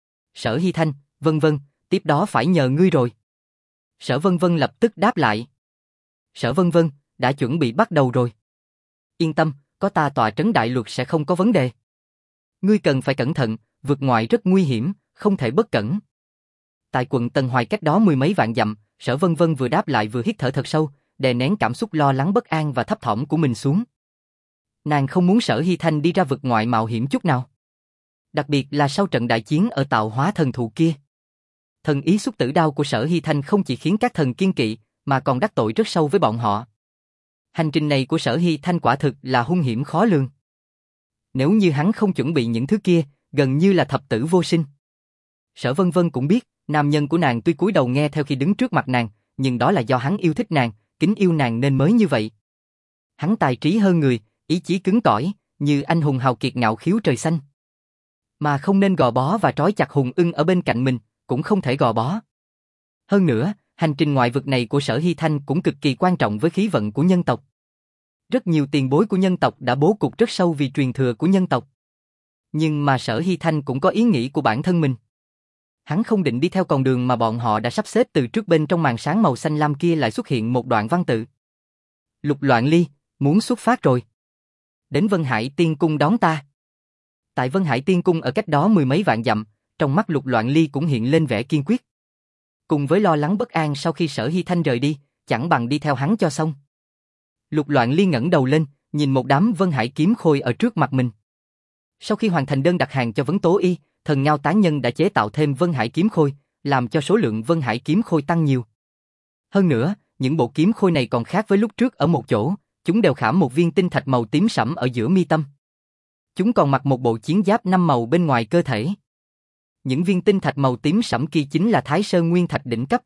Sở Hy Thanh, vân vân, tiếp đó phải nhờ ngươi rồi. Sở Vân Vân lập tức đáp lại. Sở Vân Vân, đã chuẩn bị bắt đầu rồi. Yên tâm, có ta tọa trấn đại luật sẽ không có vấn đề. Ngươi cần phải cẩn thận, vượt ngoại rất nguy hiểm, không thể bất cẩn. Tại quận Tân Hoài cách đó mười mấy vạn dặm, Sở Vân Vân vừa đáp lại vừa hít thở thật sâu, đè nén cảm xúc lo lắng bất an và thấp thỏm của mình xuống. Nàng không muốn Sở Hy Thanh đi ra vực ngoại mạo hiểm chút nào. Đặc biệt là sau trận đại chiến ở tạo hóa thần thụ kia. Thần ý xúc tử đao của Sở Hy Thanh không chỉ khiến các thần kiên kỵ, mà còn đắc tội rất sâu với bọn họ. Hành trình này của Sở Hy Thanh quả thực là hung hiểm khó lường. Nếu như hắn không chuẩn bị những thứ kia, gần như là thập tử vô sinh. Sở Vân Vân cũng biết, nam nhân của nàng tuy cúi đầu nghe theo khi đứng trước mặt nàng, nhưng đó là do hắn yêu thích nàng, kính yêu nàng nên mới như vậy. Hắn tài trí hơn người, ý chí cứng cỏi, như anh hùng hào kiệt ngạo khiếu trời xanh. Mà không nên gò bó và trói chặt hùng ưng ở bên cạnh mình, cũng không thể gò bó. Hơn nữa, hành trình ngoại vực này của Sở Hy Thanh cũng cực kỳ quan trọng với khí vận của nhân tộc. Rất nhiều tiền bối của nhân tộc đã bố cục rất sâu vì truyền thừa của nhân tộc. Nhưng mà Sở Hy Thanh cũng có ý nghĩ của bản thân mình. Hắn không định đi theo con đường mà bọn họ đã sắp xếp từ trước, bên trong màn sáng màu xanh lam kia lại xuất hiện một đoạn văn tự. Lục Loạn Ly, muốn xuất phát rồi. Đến Vân Hải Tiên Cung đón ta. Tại Vân Hải Tiên Cung ở cách đó mười mấy vạn dặm, trong mắt Lục Loạn Ly cũng hiện lên vẻ kiên quyết. Cùng với lo lắng bất an sau khi Sở Hy Thanh rời đi, chẳng bằng đi theo hắn cho xong. Lục Loạn Ly ngẩng đầu lên, nhìn một đám Vân Hải kiếm khôi ở trước mặt mình. Sau khi hoàn thành đơn đặt hàng cho Vấn Tố Y, Thần Ngao Tán Nhân đã chế tạo thêm Vân Hải kiếm khôi, làm cho số lượng Vân Hải kiếm khôi tăng nhiều. Hơn nữa, những bộ kiếm khôi này còn khác với lúc trước ở một chỗ, chúng đều khảm một viên tinh thạch màu tím sẫm ở giữa mi tâm. Chúng còn mặc một bộ chiến giáp năm màu bên ngoài cơ thể. Những viên tinh thạch màu tím sẫm kia chính là Thái Sơn Nguyên Thạch đỉnh cấp.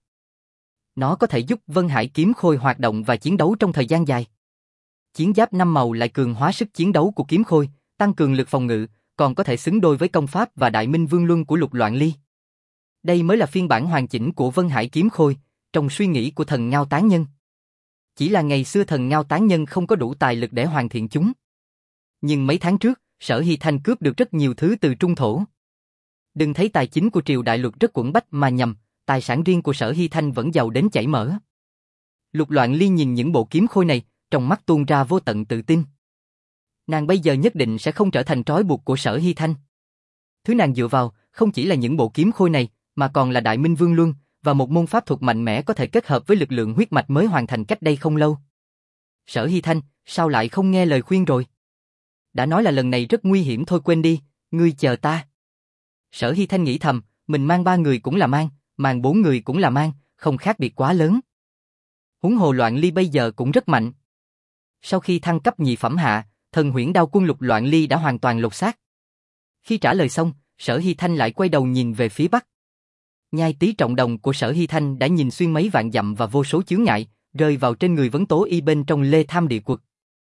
Nó có thể giúp Vân Hải kiếm khôi hoạt động và chiến đấu trong thời gian dài. Chiến giáp năm màu lại cường hóa sức chiến đấu của kiếm khôi, tăng cường lực phòng ngự, còn có thể xứng đôi với công pháp và Đại Minh Vương Luân của Lục Loạn Ly. Đây mới là phiên bản hoàn chỉnh của Vân Hải kiếm khôi, trong suy nghĩ của Thần Ngao Tán Nhân. Chỉ là ngày xưa Thần Ngao Tán Nhân không có đủ tài lực để hoàn thiện chúng. Nhưng mấy tháng trước, Sở Hy Thanh cướp được rất nhiều thứ từ Trung Thổ. Đừng thấy tài chính của triều đại luật rất quẫn bách mà nhầm, tài sản riêng của Sở Hy Thanh vẫn giàu đến chảy mỡ. Lục Loạn Ly nhìn những bộ kiếm khôi này, trong mắt tuôn ra vô tận tự tin. Nàng bây giờ nhất định sẽ không trở thành trói buộc của Sở Hy Thanh. Thứ nàng dựa vào không chỉ là những bộ kiếm khôi này, mà còn là Đại Minh Vương Luân và một môn pháp thuật mạnh mẽ có thể kết hợp với lực lượng huyết mạch mới hoàn thành cách đây không lâu. Sở Hy Thanh, sao lại không nghe lời khuyên rồi? Đã nói là lần này rất nguy hiểm thôi, quên đi, ngươi chờ ta. Sở Hy Thanh nghĩ thầm, mình mang ba người cũng là mang, mang bốn người cũng là mang, không khác biệt quá lớn. Huống hồ Loạn Ly bây giờ cũng rất mạnh. Sau khi thăng cấp nhị phẩm hạ, Thần Huyễn Đao Quân Lục Loạn Ly đã hoàn toàn lột xác. Khi trả lời xong, Sở Hy Thanh lại quay đầu nhìn về phía bắc. Nhai Tý Trọng Đồng của Sở Hy Thanh đã nhìn xuyên mấy vạn dặm và vô số chướng ngại, rơi vào trên người Vấn Tố Y bên trong Lê Tham Địa Quật.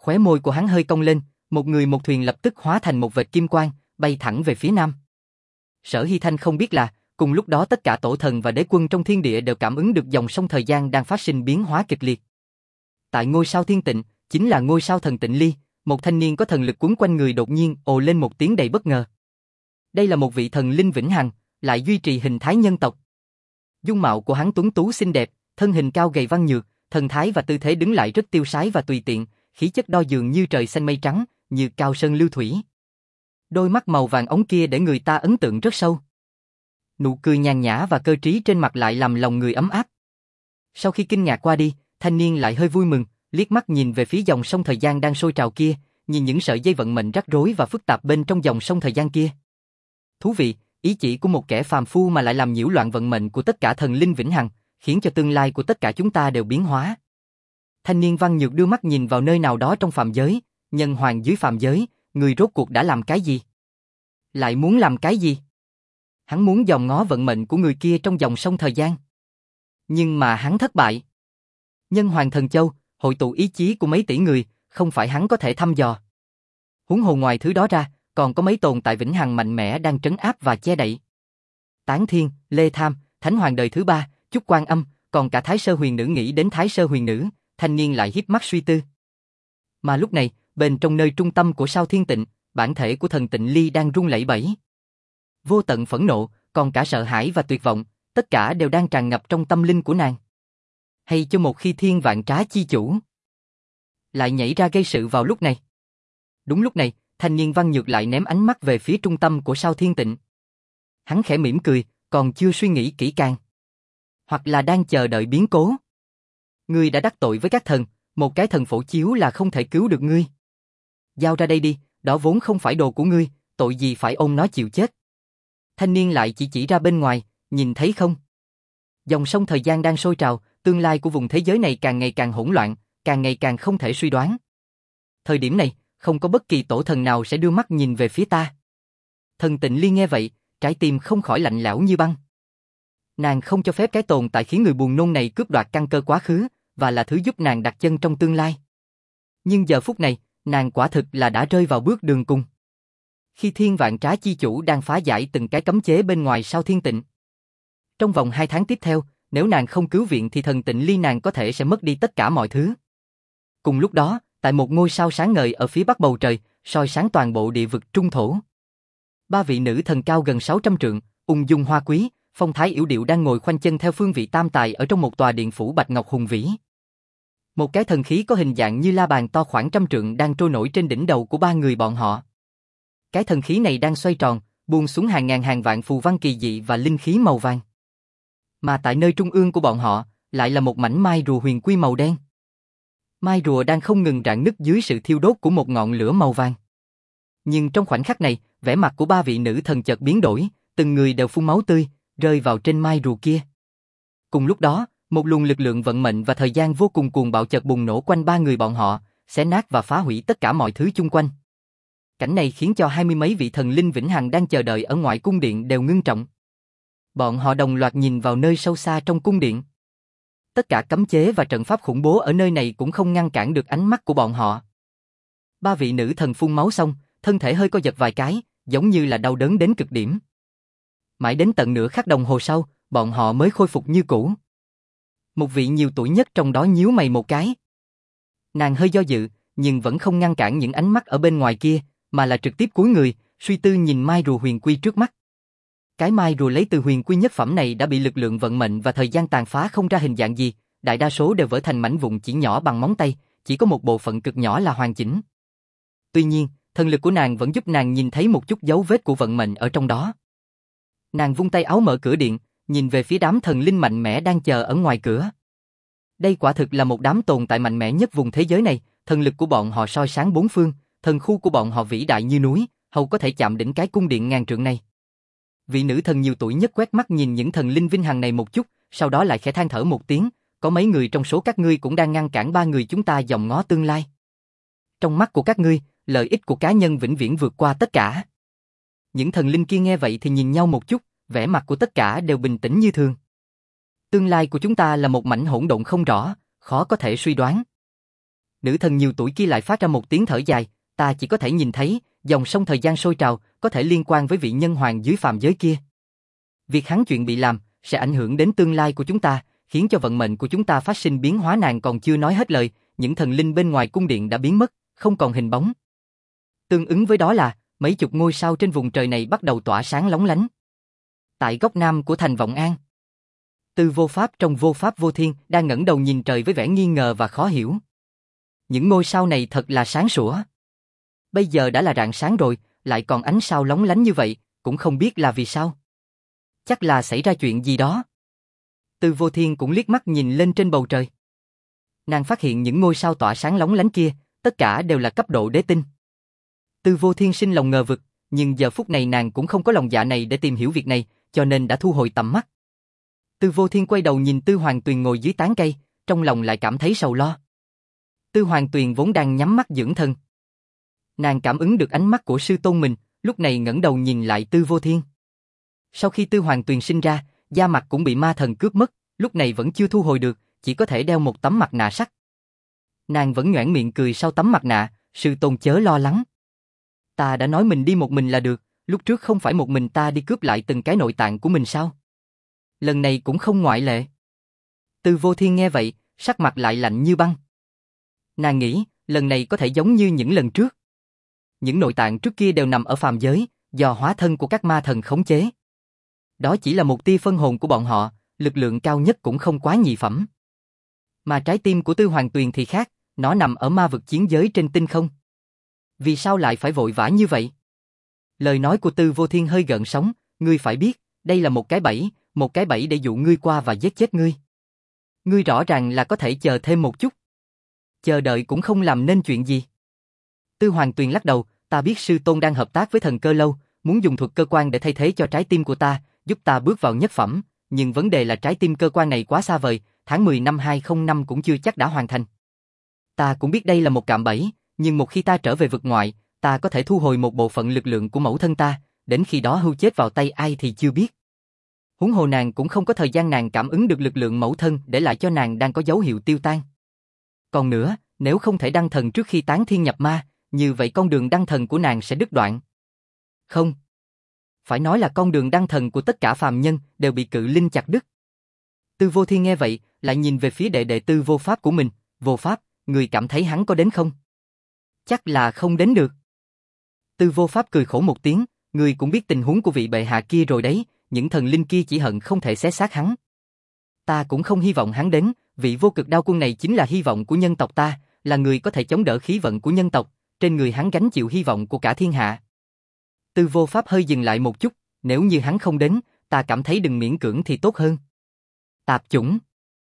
Khóe môi của hắn hơi cong lên, một người một thuyền lập tức hóa thành một vệt kim quang, bay thẳng về phía nam. Sở Hy Thanh không biết là, cùng lúc đó tất cả tổ thần và đế quân trong thiên địa đều cảm ứng được dòng sông thời gian đang phát sinh biến hóa kịch liệt. Tại ngôi sao Thiên Tịnh, chính là ngôi sao thần Tịnh Ly, một thanh niên có thần lực quấn quanh người đột nhiên ồ lên một tiếng đầy bất ngờ. Đây là một vị thần linh vĩnh hằng, lại duy trì hình thái nhân tộc. Dung mạo của hắn tuấn tú xinh đẹp, thân hình cao gầy văn nhược, thần thái và tư thế đứng lại rất tiêu sái và tùy tiện, khí chất đo dường như trời xanh mây trắng, như cao sơn lưu thủy. Đôi mắt màu vàng ống kia để người ta ấn tượng rất sâu. Nụ cười nhàn nhã và cơ trí trên mặt lại làm lòng người ấm áp. Sau khi kinh ngạc qua đi, thanh niên lại hơi vui mừng, liếc mắt nhìn về phía dòng sông thời gian đang sôi trào kia, nhìn những sợi dây vận mệnh rắc rối và phức tạp bên trong dòng sông thời gian kia. Thú vị, ý chỉ của một kẻ phàm phu mà lại làm nhiễu loạn vận mệnh của tất cả thần linh vĩnh hằng, khiến cho tương lai của tất cả chúng ta đều biến hóa. Thanh niên văn nhược đưa mắt nhìn vào nơi nào đó trong phàm giới, nhân hoàng dưới phàm giới, người rốt cuộc đã làm cái gì? Lại muốn làm cái gì? Hắn muốn dòm ngó vận mệnh của người kia trong dòng sông thời gian. Nhưng mà hắn thất bại. Nhân hoàng thần châu, hội tụ ý chí của mấy tỷ người, không phải hắn có thể thăm dò. Huống hồ ngoài thứ đó ra, còn có mấy tồn tại vĩnh hằng mạnh mẽ đang trấn áp và che đậy. Tán Thiên, Lê Tham, Thánh Hoàng đời thứ ba, Chúc Quan Âm, còn cả Thái Sơ Huyền Nữ nghĩ đến Thái Sơ Huyền Nữ, thanh niên lại híp mắt suy tư. Mà lúc này, bên trong nơi trung tâm của sao Thiên Tịnh, bản thể của thần Tịnh Ly đang rung lẩy bẩy. Vô tận phẫn nộ, còn cả sợ hãi và tuyệt vọng, tất cả đều đang tràn ngập trong tâm linh của nàng. Hay cho một khi thiên vạn trá chi chủ lại nhảy ra gây sự vào lúc này. Đúng lúc này, thanh niên văn nhược lại ném ánh mắt về phía trung tâm của sao Thiên Tịnh. Hắn khẽ mỉm cười, còn chưa suy nghĩ kỹ càng. Hoặc là đang chờ đợi biến cố. Ngươi đã đắc tội với các thần, một cái thần phổ chiếu là không thể cứu được ngươi. Giao ra đây đi, đó vốn không phải đồ của ngươi, tội gì phải ôm nó chịu chết. Thanh niên lại chỉ chỉ ra bên ngoài, nhìn thấy không? Dòng sông thời gian đang sôi trào, tương lai của vùng thế giới này càng ngày càng hỗn loạn, càng ngày càng không thể suy đoán. Thời điểm này, không có bất kỳ tổ thần nào sẽ đưa mắt nhìn về phía ta. Thần Tịnh Ly nghe vậy, trái tim không khỏi lạnh lẽo như băng. Nàng không cho phép cái tồn tại khiến người buồn nôn này cướp đoạt căn cơ quá khứ, và là thứ giúp nàng đặt chân trong tương lai. Nhưng giờ phút này, nàng quả thực là đã rơi vào bước đường cùng. Khi thiên vạn trá chi chủ đang phá giải từng cái cấm chế bên ngoài sao Thiên Tịnh. Trong vòng hai tháng tiếp theo, nếu nàng không cứu viện thì thần Tịnh Ly nàng có thể sẽ mất đi tất cả mọi thứ. Cùng lúc đó, tại một ngôi sao sáng ngời ở phía bắc bầu trời, soi sáng toàn bộ địa vực trung thổ. Ba vị nữ thần cao gần sáu trăm trượng, ung dung hoa quý, phong thái yểu điệu đang ngồi khoanh chân theo phương vị tam tài ở trong một tòa điện phủ bạch ngọc hùng vĩ. Một cái thần khí có hình dạng như la bàn to khoảng trăm trượng đang trôi nổi trên đỉnh đầu của ba người bọn họ. Cái thần khí này đang xoay tròn, buông xuống hàng ngàn hàng vạn phù văn kỳ dị và linh khí màu vàng. Mà tại nơi trung ương của bọn họ, lại là một mảnh mai rùa huyền quy màu đen. Mai rùa đang không ngừng rạn nứt dưới sự thiêu đốt của một ngọn lửa màu vàng. Nhưng trong khoảnh khắc này, vẻ mặt của ba vị nữ thần chợt biến đổi, từng người đều phun máu tươi, rơi vào trên mai rùa kia. Cùng lúc đó, một luồng lực lượng vận mệnh và thời gian vô cùng cuồng bạo chợt bùng nổ quanh ba người bọn họ, xé nát và phá hủy tất cả mọi thứ chung quanh. Cảnh này khiến cho hai mươi mấy vị thần linh vĩnh hằng đang chờ đợi ở ngoại cung điện đều ngưng trọng. Bọn họ đồng loạt nhìn vào nơi sâu xa trong cung điện. Tất cả cấm chế và trận pháp khủng bố ở nơi này cũng không ngăn cản được ánh mắt của bọn họ. Ba vị nữ thần phun máu xong, thân thể hơi co giật vài cái, giống như là đau đớn đến cực điểm. Mãi đến tận nửa khắc đồng hồ sau, bọn họ mới khôi phục như cũ. Một vị nhiều tuổi nhất trong đó nhíu mày một cái. Nàng hơi do dự, nhưng vẫn không ngăn cản những ánh mắt ở bên ngoài kia, mà là trực tiếp cúi người, suy tư nhìn mai rùa huyền quy trước mắt. Cái mai rùa lấy từ huyền quy nhất phẩm này đã bị lực lượng vận mệnh và thời gian tàn phá không ra hình dạng gì, đại đa số đều vỡ thành mảnh vụn chỉ nhỏ bằng móng tay, chỉ có một bộ phận cực nhỏ là hoàn chỉnh. Tuy nhiên, thần lực của nàng vẫn giúp nàng nhìn thấy một chút dấu vết của vận mệnh ở trong đó. Nàng vung tay áo mở cửa điện, nhìn về phía đám thần linh mạnh mẽ đang chờ ở ngoài cửa. Đây quả thực là một đám tồn tại mạnh mẽ nhất vùng thế giới này, thần lực của bọn họ soi sáng bốn phương, thần khu của bọn họ vĩ đại như núi, hầu có thể chạm đỉnh cái cung điện ngàn trượng này. Vị nữ thần nhiều tuổi nhất quét mắt nhìn những thần linh vinh hằng này một chút, sau đó lại khẽ than thở một tiếng, có mấy người trong số các ngươi cũng đang ngăn cản ba người chúng ta dòm ngó tương lai. Trong mắt của các ngươi, lợi ích của cá nhân vĩnh viễn vượt qua tất cả. Những thần linh kia nghe vậy thì nhìn nhau một chút, vẻ mặt của tất cả đều bình tĩnh như thường. Tương lai của chúng ta là một mảnh hỗn độn không rõ, khó có thể suy đoán. Nữ thần nhiều tuổi kia lại phát ra một tiếng thở dài, ta chỉ có thể nhìn thấy, dòng sông thời gian sôi trào, có thể liên quan với vị nhân hoàng dưới phàm giới kia. Việc hắn chuyện bị làm, sẽ ảnh hưởng đến tương lai của chúng ta, khiến cho vận mệnh của chúng ta phát sinh biến hóa. Nàng còn chưa nói hết lời, những thần linh bên ngoài cung điện đã biến mất, không còn hình bóng. Tương ứng với đó là, mấy chục ngôi sao trên vùng trời này bắt đầu tỏa sáng lóng lánh. Tại góc nam của thành Vọng An, Tư Vô Pháp trong Vô Pháp Vô Thiên đang ngẩng đầu nhìn trời với vẻ nghi ngờ và khó hiểu. Những ngôi sao này thật là sáng sủa. Bây giờ đã là rạng sáng rồi, lại còn ánh sao lóng lánh như vậy, cũng không biết là vì sao. Chắc là xảy ra chuyện gì đó. Tư Vô Thiên cũng liếc mắt nhìn lên trên bầu trời. Nàng phát hiện những ngôi sao tỏa sáng lóng lánh kia, tất cả đều là cấp độ đế tinh. Tư Vô Thiên sinh lòng ngờ vực, nhưng giờ phút này nàng cũng không có lòng dạ này để tìm hiểu việc này, cho nên đã thu hồi tầm mắt. Tư Vô Thiên quay đầu nhìn Tư Hoàng Tuyền ngồi dưới tán cây, trong lòng lại cảm thấy sầu lo. Tư Hoàng Tuyền vốn đang nhắm mắt dưỡng thần. Nàng cảm ứng được ánh mắt của sư tôn mình, lúc này ngẩng đầu nhìn lại Tư Vô Thiên. Sau khi Tư Hoàng Tuyền sinh ra, da mặt cũng bị ma thần cướp mất, lúc này vẫn chưa thu hồi được, chỉ có thể đeo một tấm mặt nạ sắt. Nàng vẫn nhoẻn miệng cười sau tấm mặt nạ, sư tôn chớ lo lắng. Ta đã nói mình đi một mình là được, lúc trước không phải một mình ta đi cướp lại từng cái nội tạng của mình sao? Lần này cũng không ngoại lệ. Tư Vô Thiên nghe vậy, sắc mặt lại lạnh như băng. Nàng nghĩ, lần này có thể giống như những lần trước. Những nội tạng trước kia đều nằm ở phàm giới, do hóa thân của các ma thần khống chế. Đó chỉ là một tia phân hồn của bọn họ, lực lượng cao nhất cũng không quá nhị phẩm. Mà trái tim của Tư Hoàng Tuyền thì khác, nó nằm ở ma vực chiến giới trên tinh không. Vì sao lại phải vội vã như vậy? Lời nói của Tư Vô Thiên hơi gợn sóng, ngươi phải biết, đây là một cái bẫy, một cái bẫy để dụ ngươi qua và giết chết ngươi. Ngươi rõ ràng là có thể chờ thêm một chút. Chờ đợi cũng không làm nên chuyện gì. Tư Hoàng Tuyền lắc đầu, ta biết sư tôn đang hợp tác với thần cơ lâu, muốn dùng thuật cơ quan để thay thế cho trái tim của ta, giúp ta bước vào nhất phẩm, nhưng vấn đề là trái tim cơ quan này quá xa vời, tháng mười năm hai không năm cũng chưa chắc đã hoàn thành. Ta cũng biết đây là một cạm bẫy, nhưng một khi ta trở về vực ngoại, ta có thể thu hồi một bộ phận lực lượng của mẫu thân ta, đến khi đó hưu chết vào tay ai thì chưa biết. Huống hồ nàng cũng không có thời gian nàng cảm ứng được lực lượng mẫu thân để lại cho nàng đang có dấu hiệu tiêu tan. Còn nữa, nếu không thể đăng thần trước khi tán thiên nhập ma, như vậy con đường đăng thần của nàng sẽ đứt đoạn. Không. Phải nói là con đường đăng thần của tất cả phàm nhân đều bị cự linh chặt đứt. Tư Vô Thiên nghe vậy, lại nhìn về phía đệ đệ Tư Vô Pháp của mình, Vô Pháp, người cảm thấy hắn có đến không? Chắc là không đến được. Tư Vô Pháp cười khổ một tiếng, người cũng biết tình huống của vị bệ hạ kia rồi đấy, những thần linh kia chỉ hận không thể xé xác hắn. Ta cũng không hy vọng hắn đến, vị vô cực đao quân này chính là hy vọng của nhân tộc ta, là người có thể chống đỡ khí vận của nhân tộc, trên người hắn gánh chịu hy vọng của cả thiên hạ. Tư Vô Pháp hơi dừng lại một chút, nếu như hắn không đến, ta cảm thấy đừng miễn cưỡng thì tốt hơn. Tạp chủng.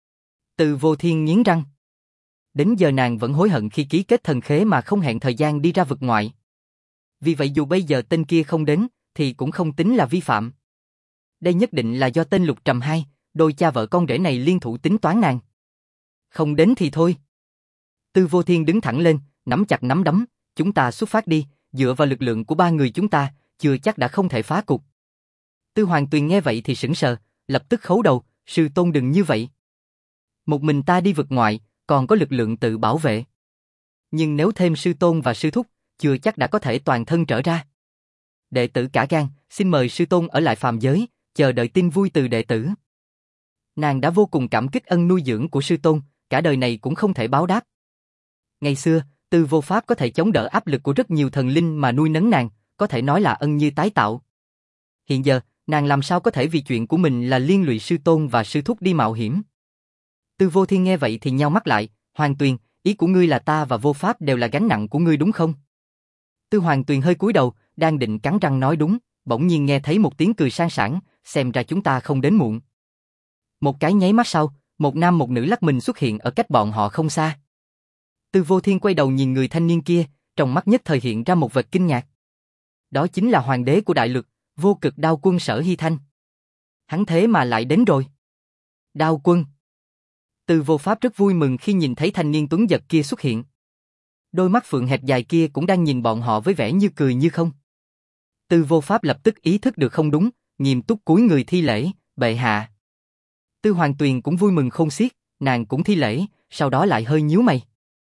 Tư Vô Thiên nghiến răng. Đến giờ nàng vẫn hối hận khi ký kết thần khế mà không hẹn thời gian đi ra vực ngoại. Vì vậy dù bây giờ tên kia không đến, thì cũng không tính là vi phạm. Đây nhất định là do tên Lục Trầm hai, đôi cha vợ con rể này liên thủ tính toán nàng. Không đến thì thôi. Tư Vô Thiên đứng thẳng lên, nắm chặt nắm đấm, chúng ta xuất phát đi, dựa vào lực lượng của ba người chúng ta, chưa chắc đã không thể phá cục. Tư Hoàng Tuyền nghe vậy thì sững sờ, lập tức khấu đầu, sư tôn đừng như vậy. Một mình ta đi vực ngoại, còn có lực lượng tự bảo vệ. Nhưng nếu thêm sư tôn và sư thúc, chưa chắc đã có thể toàn thân trở ra. Đệ tử cả gan, xin mời sư tôn ở lại phàm giới, chờ đợi tin vui từ đệ tử. Nàng đã vô cùng cảm kích ân nuôi dưỡng của sư tôn, cả đời này cũng không thể báo đáp. Ngày xưa, Tư Vô Pháp có thể chống đỡ áp lực của rất nhiều thần linh mà nuôi nấng nàng, có thể nói là ân như tái tạo. Hiện giờ, nàng làm sao có thể vì chuyện của mình là liên lụy sư tôn và sư thúc đi mạo hiểm. Tư Vô Thiên nghe vậy thì nheo mắt lại, Hoàng Tuyền, ý của ngươi là ta và Vô Pháp đều là gánh nặng của ngươi đúng không? Tư Hoàng Tuyền hơi cúi đầu, đang định cắn răng nói đúng, bỗng nhiên nghe thấy một tiếng cười sang sảng, xem ra chúng ta không đến muộn. Một cái nháy mắt sau, một nam một nữ lắc mình xuất hiện ở cách bọn họ không xa. Tư Vô Thiên quay đầu nhìn người thanh niên kia, trong mắt nhất thời hiện ra một vệt kinh ngạc. Đó chính là hoàng đế của đại lục, vô cực đao quân Sở Hy Thanh. Hắn thế mà lại đến rồi. Đao quân. Tư Vô Pháp rất vui mừng khi nhìn thấy thanh niên tuấn giật kia xuất hiện. Đôi mắt phượng hẹp dài kia cũng đang nhìn bọn họ với vẻ như cười như không. Tư Vô Pháp lập tức ý thức được không đúng, nghiêm túc cúi người thi lễ, bệ hạ. Tư Hoàng Tuyền cũng vui mừng khôn xiết, nàng cũng thi lễ, sau đó lại hơi nhíu mày.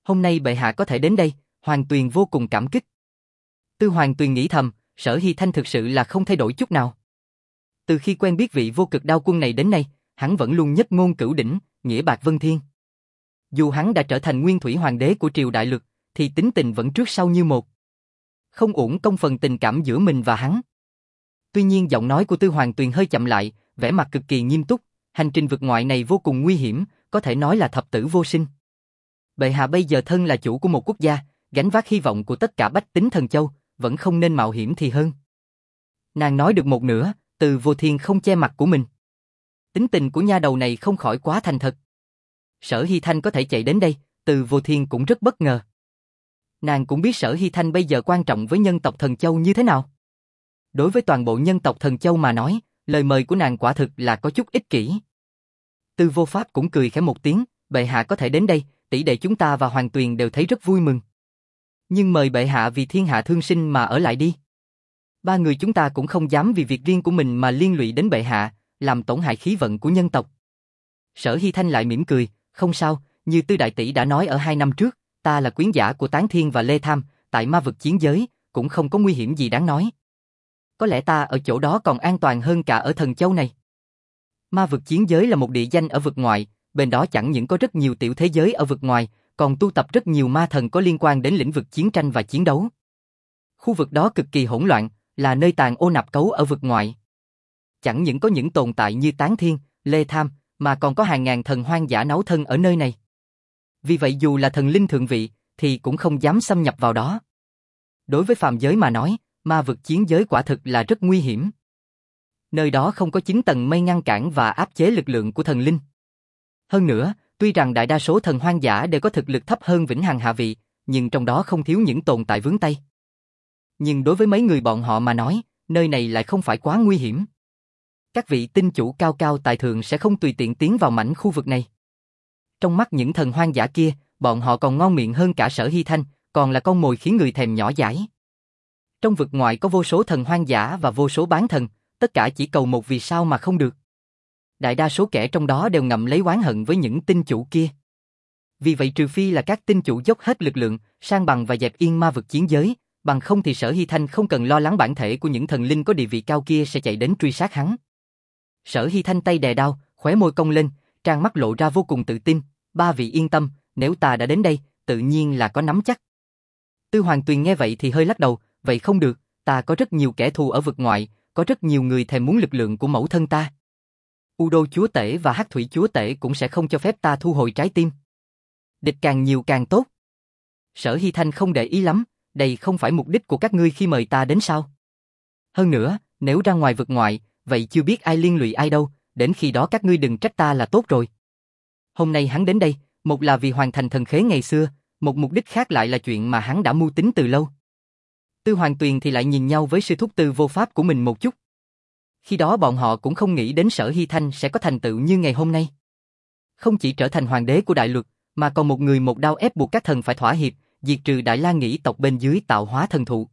Hôm nay bệ hạ có thể đến đây, Hoàng Tuyền vô cùng cảm kích. Tư Hoàng Tuyền nghĩ thầm, Sở Hy Thanh thực sự là không thay đổi chút nào. Từ khi quen biết vị vô cực đao quân này đến nay, hắn vẫn luôn nhất ngôn cửu đỉnh, nghĩa bạc vân thiên. Dù hắn đã trở thành nguyên thủy hoàng đế của triều đại lực, thì tính tình vẫn trước sau như một. Không uổng công phần tình cảm giữa mình và hắn. Tuy nhiên giọng nói của Tư Hoàng Tuyền hơi chậm lại, vẻ mặt cực kỳ nghiêm túc, hành trình vượt ngoại này vô cùng nguy hiểm, có thể nói là thập tử vô sinh. Bệ hạ bây giờ thân là chủ của một quốc gia, gánh vác hy vọng của tất cả bách tính Thần Châu, vẫn không nên mạo hiểm thì hơn. Nàng nói được một nửa, Từ Vô Thiên không che mặt của mình. Tính tình của nha đầu này không khỏi quá thành thật. Sở Hy Thanh có thể chạy đến đây, Từ Vô Thiên cũng rất bất ngờ. Nàng cũng biết Sở Hy Thanh bây giờ quan trọng với nhân tộc Thần Châu như thế nào. Đối với toàn bộ nhân tộc Thần Châu mà nói, lời mời của nàng quả thực là có chút ích kỷ. Tư Vô Pháp cũng cười khẽ một tiếng, bệ hạ có thể đến đây, tỷ đệ chúng ta và Hoàng Tuyền đều thấy rất vui mừng. Nhưng mời bệ hạ vì thiên hạ thương sinh mà ở lại đi. Ba người chúng ta cũng không dám vì việc riêng của mình mà liên lụy đến bệ hạ, làm tổn hại khí vận của nhân tộc. Sở Hy Thanh lại mỉm cười, không sao, như Tư đại tỷ đã nói ở hai năm trước, ta là quyến giả của Tán Thiên và Lê Tham, tại ma vực chiến giới, cũng không có nguy hiểm gì đáng nói. Có lẽ ta ở chỗ đó còn an toàn hơn cả ở Thần Châu này. Ma vực chiến giới là một địa danh ở vực ngoại, bên đó chẳng những có rất nhiều tiểu thế giới ở vực ngoài, còn tu tập rất nhiều ma thần có liên quan đến lĩnh vực chiến tranh và chiến đấu. Khu vực đó cực kỳ hỗn loạn, là nơi tàn ô nạp cấu ở vực ngoại. Chẳng những có những tồn tại như Tán Thiên, Lê Tham, mà còn có hàng ngàn thần hoang dã náo thân ở nơi này. Vì vậy dù là thần linh thượng vị, thì cũng không dám xâm nhập vào đó. Đối với phàm giới mà nói, ma vực chiến giới quả thực là rất nguy hiểm. Nơi đó không có chín tầng mây ngăn cản và áp chế lực lượng của thần linh. Hơn nữa, tuy rằng đại đa số thần hoang dã đều có thực lực thấp hơn vĩnh hằng hạ vị, nhưng trong đó không thiếu những tồn tại vướng tay. Nhưng đối với mấy người bọn họ mà nói, nơi này lại không phải quá nguy hiểm. Các vị tinh chủ cao cao tại thượng sẽ không tùy tiện tiến vào mảnh khu vực này. Trong mắt những thần hoang dã kia, bọn họ còn ngon miệng hơn cả Sở Hy Thanh, còn là con mồi khiến người thèm nhỏ dãi. Trong vực ngoại có vô số thần hoang dã và vô số bán thần, tất cả chỉ cầu một vì sao mà không được. Đại đa số kẻ trong đó đều ngậm lấy oán hận với những tinh chủ kia. Vì vậy trừ phi là các tinh chủ dốc hết lực lượng, san bằng và dẹp yên ma vực chiến giới, bằng không thì Sở Hy Thanh không cần lo lắng bản thể của những thần linh có địa vị cao kia sẽ chạy đến truy sát hắn. Sở Hy Thanh tay đè đao, khóe môi cong lên, trang mắt lộ ra vô cùng tự tin, ba vị yên tâm, nếu ta đã đến đây, tự nhiên là có nắm chắc. Tư Hoàng Tuyền nghe vậy thì hơi lắc đầu, vậy không được, ta có rất nhiều kẻ thù ở vực ngoại, có rất nhiều người thèm muốn lực lượng của mẫu thân ta. U Đô chúa tể và Hắc Thủy chúa tể cũng sẽ không cho phép ta thu hồi trái tim. Địch càng nhiều càng tốt. Sở Hy Thanh không để ý lắm, đây không phải mục đích của các ngươi khi mời ta đến sao? Hơn nữa, nếu ra ngoài vực ngoại, vậy chưa biết ai liên lụy ai đâu, đến khi đó các ngươi đừng trách ta là tốt rồi. Hôm nay hắn đến đây, một là vì hoàn thành thần khế ngày xưa, một mục đích khác lại là chuyện mà hắn đã mưu tính từ lâu. Tư Hoàng Tuyền thì lại nhìn nhau với sư thúc Tư Vô Pháp của mình một chút. Khi đó bọn họ cũng không nghĩ đến Sở Hy Thanh sẽ có thành tựu như ngày hôm nay. Không chỉ trở thành hoàng đế của đại luật, mà còn một người một đao ép buộc các thần phải thỏa hiệp, diệt trừ Đại La Nghĩ tộc bên dưới tạo hóa thần thụ.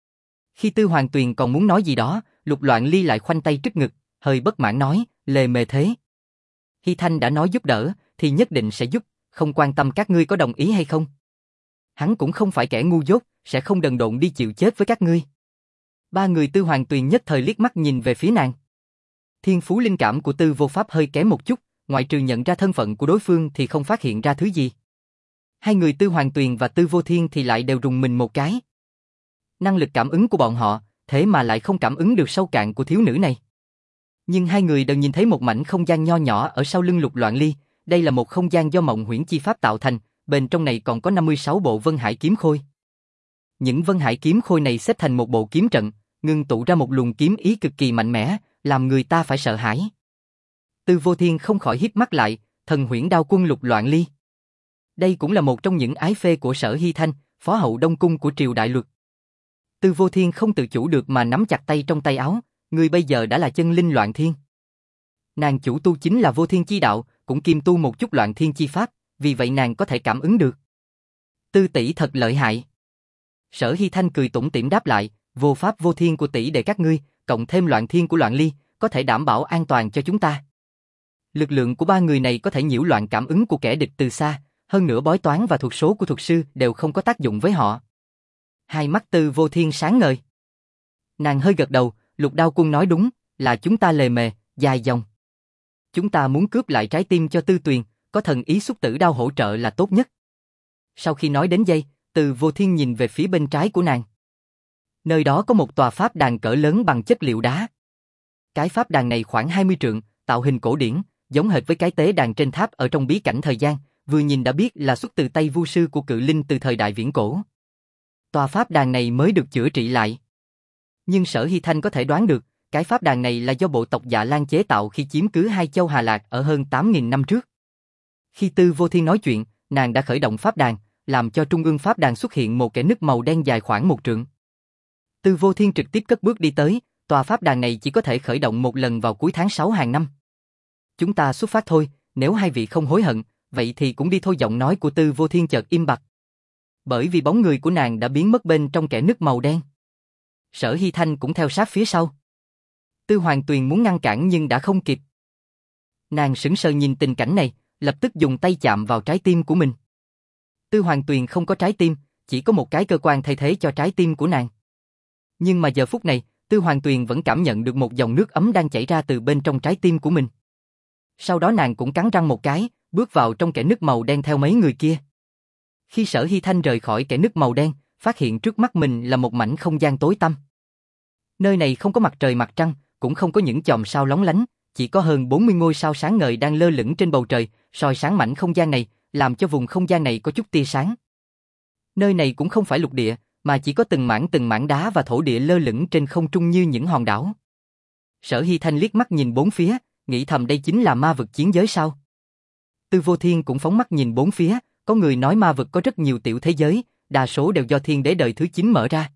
Khi Tư Hoàng Tuyền còn muốn nói gì đó, Lục Loạn Ly lại khoanh tay trước ngực, hơi bất mãn nói, lề mề thế. Hy Thanh đã nói giúp đỡ, thì nhất định sẽ giúp, không quan tâm các ngươi có đồng ý hay không. Hắn cũng không phải kẻ ngu dốt, sẽ không đần độn đi chịu chết với các ngươi. Ba người Tư Hoàng Tuyền nhất thời liếc mắt nhìn về phía nàng. Thiên phú linh cảm của Tư Vô Pháp hơi kém một chút, ngoại trừ nhận ra thân phận của đối phương thì không phát hiện ra thứ gì. Hai người Tư Hoàng Tuyền và Tư Vô Thiên thì lại đều rùng mình một cái. Năng lực cảm ứng của bọn họ, thế mà lại không cảm ứng được sâu cạn của thiếu nữ này. Nhưng hai người đều nhìn thấy một mảnh không gian nho nhỏ ở sau lưng Lục Loạn Ly, đây là một không gian do Mộng Huyễn Chi Pháp tạo thành, bên trong này còn có năm mươi sáu bộ Vân Hải kiếm khôi. Những Vân Hải kiếm khôi này xếp thành một bộ kiếm trận, ngưng tụ ra một luồng kiếm ý cực kỳ mạnh mẽ, làm người ta phải sợ hãi. Tư Vô Thiên không khỏi híp mắt lại, Thần Huyễn Đao Quân Lục Loạn Ly. Đây cũng là một trong những ái phê của Sở Hy Thanh, phó hậu Đông Cung của triều đại luật. Tư Vô Thiên không tự chủ được mà nắm chặt tay trong tay áo, người bây giờ đã là chân linh Loạn Thiên. Nàng chủ tu chính là Vô Thiên chi đạo, cũng kiêm tu một chút Loạn Thiên chi pháp, vì vậy nàng có thể cảm ứng được. Tư tỷ thật lợi hại. Sở Hy Thanh cười tủm tỉm đáp lại, vô pháp vô thiên của tỷ đệ các ngươi, cộng thêm Loạn Thiên của Loạn Ly, có thể đảm bảo an toàn cho chúng ta. Lực lượng của ba người này có thể nhiễu loạn cảm ứng của kẻ địch từ xa, hơn nữa bói toán và thuật số của thuật sư đều không có tác dụng với họ. Hai mắt Tư Vô Thiên sáng ngời. Nàng hơi gật đầu, Lục Đao Quân nói đúng, là chúng ta lề mề, dài dòng. Chúng ta muốn cướp lại trái tim cho Tư Tuyền, có thần ý xúc tử đao hỗ trợ là tốt nhất. Sau khi nói đến đây, Từ Vô Thiên nhìn về phía bên trái của nàng. Nơi đó có một tòa pháp đàn cỡ lớn bằng chất liệu đá. Cái pháp đàn này khoảng hai mươi trượng, tạo hình cổ điển, giống hệt với cái tế đàn trên tháp ở trong bí cảnh thời gian, vừa nhìn đã biết là xuất từ tay vu sư của cự linh từ thời đại viễn cổ. Tòa pháp đàn này mới được chữa trị lại. Nhưng Sở Hy Thanh có thể đoán được, cái pháp đàn này là do bộ tộc Dạ Lan chế tạo khi chiếm cứ hai châu Hà Lạc ở hơn tám nghìn năm trước. Khi Tư Vô Thiên nói chuyện, nàng đã khởi động pháp đàn, làm cho trung ương pháp đàn xuất hiện một kẽ nứt màu đen dài khoảng một trượng. Tư Vô Thiên trực tiếp cất bước đi tới, tòa pháp đàn này chỉ có thể khởi động một lần vào cuối tháng sáu hàng năm. Chúng ta xuất phát thôi, nếu hai vị không hối hận, vậy thì cũng đi thôi. Giọng nói của Tư Vô Thiên chợt im bặt. Bởi vì bóng người của nàng đã biến mất bên trong kẽ nứt màu đen. Sở Hy Thanh cũng theo sát phía sau. Tư Hoàng Tuyền muốn ngăn cản nhưng đã không kịp. Nàng sững sờ nhìn tình cảnh này, lập tức dùng tay chạm vào trái tim của mình. Tư Hoàng Tuyền không có trái tim, chỉ có một cái cơ quan thay thế cho trái tim của nàng. Nhưng mà giờ phút này, Tư Hoàng Tuyền vẫn cảm nhận được một dòng nước ấm đang chảy ra từ bên trong trái tim của mình. Sau đó nàng cũng cắn răng một cái, bước vào trong kẽ nứt màu đen theo mấy người kia. Khi Sở Hy Thanh rời khỏi kẽ nứt màu đen, phát hiện trước mắt mình là một mảnh không gian tối tăm. Nơi này không có mặt trời mặt trăng, cũng không có những chòm sao lóng lánh, chỉ có hơn bốn mươi ngôi sao sáng ngời đang lơ lửng trên bầu trời, soi sáng mảnh không gian này, làm cho vùng không gian này có chút tia sáng. Nơi này cũng không phải lục địa, mà chỉ có từng mảng từng mảng đá và thổ địa lơ lửng trên không trung như những hòn đảo. Sở Hy Thanh liếc mắt nhìn bốn phía, nghĩ thầm đây chính là ma vực chiến giới sao? Tư Vô Thiên cũng phóng mắt nhìn bốn phía, có người nói ma vực có rất nhiều tiểu thế giới, đa số đều do thiên đế đời thứ chín mở ra.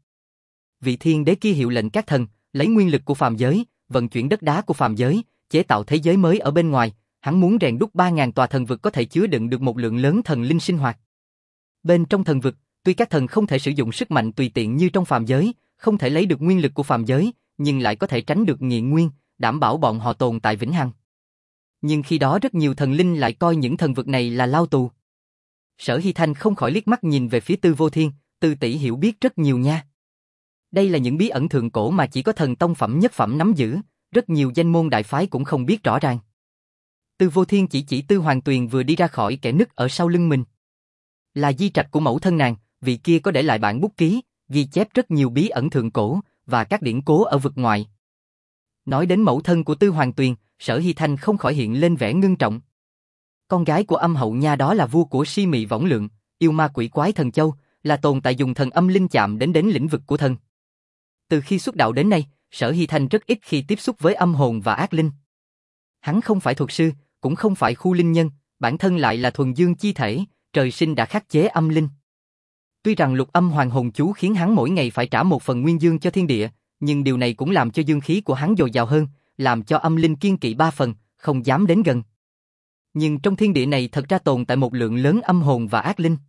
Vị thiên đế kia hiệu lệnh các thần, lấy nguyên lực của phàm giới, vận chuyển đất đá của phàm giới, chế tạo thế giới mới ở bên ngoài, hắn muốn rèn đúc ba ngàn tòa thần vực có thể chứa đựng được một lượng lớn thần linh sinh hoạt. Bên trong thần vực, tuy các thần không thể sử dụng sức mạnh tùy tiện như trong phàm giới, không thể lấy được nguyên lực của phàm giới, nhưng lại có thể tránh được nghiện nguyên, đảm bảo bọn họ tồn tại vĩnh hằng. Nhưng khi đó rất nhiều thần linh lại coi những thần vực này là lao tù. Sở Hy Thanh không khỏi liếc mắt nhìn về phía Tư Vô Thiên, Tư tỷ hiểu biết rất nhiều nha. Đây là những bí ẩn thượng cổ mà chỉ có thần tông phẩm nhất phẩm nắm giữ, rất nhiều danh môn đại phái cũng không biết rõ ràng. Tư Vô Thiên chỉ chỉ Tư Hoàng Tuyền vừa đi ra khỏi kẽ nứt ở sau lưng mình. Là di trạch của mẫu thân nàng, vị kia có để lại bản bút ký, ghi chép rất nhiều bí ẩn thượng cổ và các điển cố ở vực ngoại. Nói đến mẫu thân của Tư Hoàng Tuyền, Sở Hy Thanh không khỏi hiện lên vẻ ngưng trọng. Con gái của Âm Hậu Nha đó là vua của si mị võng lượng, yêu ma quỷ quái thần châu, là tồn tại dùng thần âm linh chạm đến đến lĩnh vực của thần. Từ khi xuất đạo đến nay, Sở Hy Thanh rất ít khi tiếp xúc với âm hồn và ác linh. Hắn không phải thuật sư, cũng không phải khu linh nhân, bản thân lại là thuần dương chi thể, trời sinh đã khắc chế âm linh. Tuy rằng lục âm hoàng hồn chú khiến hắn mỗi ngày phải trả một phần nguyên dương cho thiên địa, nhưng điều này cũng làm cho dương khí của hắn dồi dào hơn, làm cho âm linh kiên kỵ ba phần, không dám đến gần. Nhưng trong thiên địa này thật ra tồn tại một lượng lớn âm hồn và ác linh.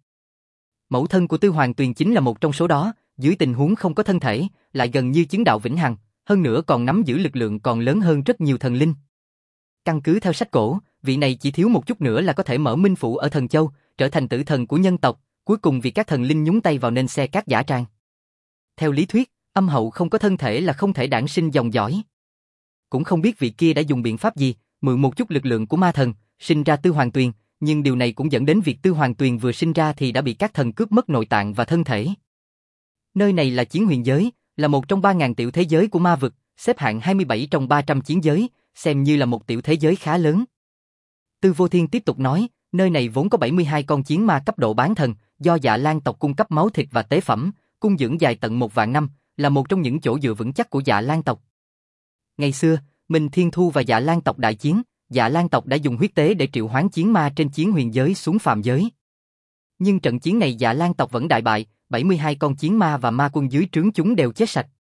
Mẫu thân của Tư Hoàng Tuyền chính là một trong số đó, dưới tình huống không có thân thể, lại gần như chứng đạo vĩnh hằng, hơn nữa còn nắm giữ lực lượng còn lớn hơn rất nhiều thần linh. Căn cứ theo sách cổ, vị này chỉ thiếu một chút nữa là có thể mở minh phủ ở Thần Châu, trở thành tử thần của nhân tộc, cuối cùng vì các thần linh nhúng tay vào nên xe cát giả trang. Theo lý thuyết, âm hậu không có thân thể là không thể đản sinh dòng dõi. Cũng không biết vị kia đã dùng biện pháp gì, mượn một chút lực lượng của ma thần, sinh ra Tư Hoàng Tuyền, nhưng điều này cũng dẫn đến việc Tư Hoàng Tuyền vừa sinh ra thì đã bị các thần cướp mất nội tạng và thân thể. Nơi này là chiến huyền giới, là một trong ba ngàn tiểu thế giới của ma vực, xếp hạng hai mươi bảy trong ba trăm chiến giới, xem như là một tiểu thế giới khá lớn. Tư Vô Thiên tiếp tục nói, nơi này vốn có bảy mươi hai con chiến ma cấp độ bán thần, do Dạ Lan tộc cung cấp máu thịt và tế phẩm, cung dưỡng dài tận một vạn năm, là một trong những chỗ dựa vững chắc của Dạ Lan tộc. Ngày xưa, Minh Thiên Thu và Dạ Lan tộc đại chiến, Dạ Lan tộc đã dùng huyết tế để triệu hoán chiến ma trên chiến huyền giới xuống phàm giới. Nhưng trận chiến này Dạ Lan tộc vẫn đại bại, bảy mươi hai con chiến ma và ma quân dưới trướng chúng đều chết sạch.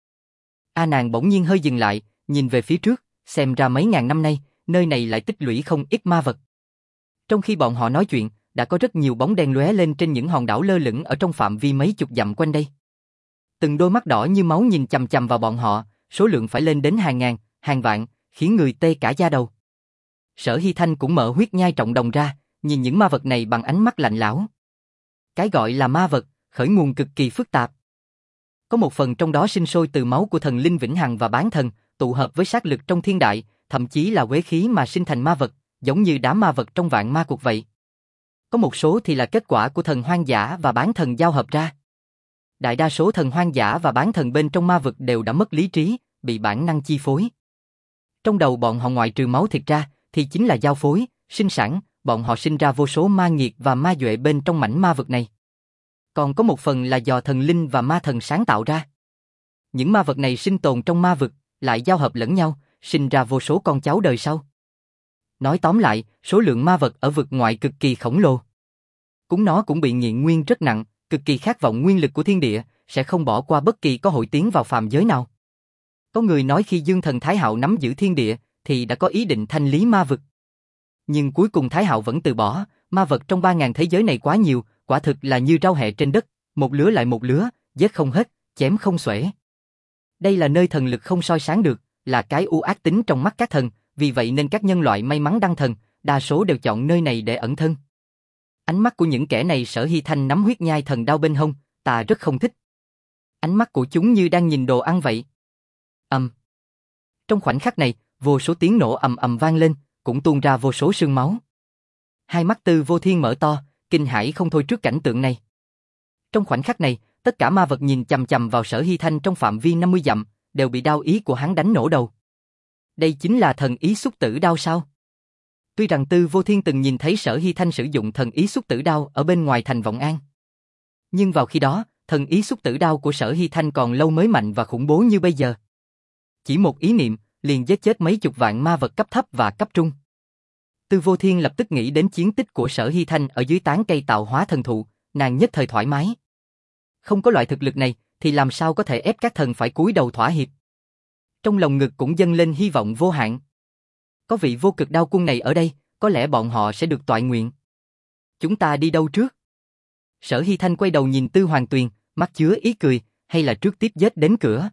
A nàng bỗng nhiên hơi dừng lại, nhìn về phía trước, xem ra mấy ngàn năm nay, nơi này lại tích lũy không ít ma vật. Trong khi bọn họ nói chuyện, đã có rất nhiều bóng đen lóe lên trên những hòn đảo lơ lửng ở trong phạm vi mấy chục dặm quanh đây. Từng đôi mắt đỏ như máu nhìn chằm chằm vào bọn họ, số lượng phải lên đến hàng ngàn, hàng vạn, khiến người tê cả da đầu. Sở Hy Thanh cũng mở huyết nhai trọng đồng ra, nhìn những ma vật này bằng ánh mắt lạnh lẽo. Cái gọi là ma vật, khởi nguồn cực kỳ phức tạp. Có một phần trong đó sinh sôi từ máu của thần linh vĩnh hằng và bán thần, tụ hợp với sát lực trong thiên đại, thậm chí là quế khí mà sinh thành ma vật, giống như đám ma vật trong vạn ma cuộc vậy. Có một số thì là kết quả của thần hoang dã và bán thần giao hợp ra. Đại đa số thần hoang dã và bán thần bên trong ma vực đều đã mất lý trí, bị bản năng chi phối. Trong đầu bọn họ ngoại trừ máu thịt ra, thì chính là giao phối, sinh sản, bọn họ sinh ra vô số ma nghiệt và ma duệ bên trong mảnh ma vực này. Còn có một phần là do thần linh và ma thần sáng tạo ra. Những ma vật này sinh tồn trong ma vực, lại giao hợp lẫn nhau, sinh ra vô số con cháu đời sau. Nói tóm lại, số lượng ma vật ở vực ngoại cực kỳ khổng lồ. Cũng nó cũng bị nghiện nguyên rất nặng, cực kỳ khát vọng nguyên lực của thiên địa, sẽ không bỏ qua bất kỳ cơ hội tiến vào phàm giới nào. Có người nói khi Dương Thần Thái Hạo nắm giữ thiên địa, thì đã có ý định thanh lý ma vực. Nhưng cuối cùng Thái Hạo vẫn từ bỏ, ma vật trong ba ngàn thế giới này quá nhiều, quả thực là như rau hẹ trên đất, một lứa lại một lứa, giết không hết, chém không xuể. Đây là nơi thần lực không soi sáng được, là cái u ác tính trong mắt các thần, vì vậy nên các nhân loại may mắn đăng thần, đa số đều chọn nơi này để ẩn thân. Ánh mắt của những kẻ này Sở Hy Thanh nắm huyết nhai thần đao bên hông, ta rất không thích. Ánh mắt của chúng như đang nhìn đồ ăn vậy. Ầm. Trong khoảnh khắc này, vô số tiếng nổ ầm ầm vang lên, cũng tuôn ra vô số sương máu. Hai mắt Tư Vô Thiên mở to, kinh hãi không thôi trước cảnh tượng này. Trong khoảnh khắc này, tất cả ma vật nhìn chằm chằm vào Sở Hy Thanh trong phạm vi năm mươi dặm, đều bị đao ý của hắn đánh nổ đầu. Đây chính là thần ý xúc tử đao sao? Tuy rằng Tư Vô Thiên từng nhìn thấy Sở Hy Thanh sử dụng thần ý xúc tử đao ở bên ngoài thành Vọng An. Nhưng vào khi đó, thần ý xúc tử đao của Sở Hy Thanh còn lâu mới mạnh và khủng bố như bây giờ. Chỉ một ý niệm, liền giết chết mấy chục vạn ma vật cấp thấp và cấp trung. Tư Vô Thiên lập tức nghĩ đến chiến tích của Sở Hy Thanh ở dưới tán cây tạo hóa thần thụ, nàng nhất thời thoải mái. Không có loại thực lực này, thì làm sao có thể ép các thần phải cúi đầu thỏa hiệp. Trong lòng ngực cũng dâng lên hy vọng vô hạn. Có vị vô cực đao quân này ở đây, có lẽ bọn họ sẽ được toại nguyện. Chúng ta đi đâu trước? Sở Hy Thanh quay đầu nhìn Tư Hoàng Tuyền, mắt chứa ý cười, hay là trước tiếp giết đến cửa.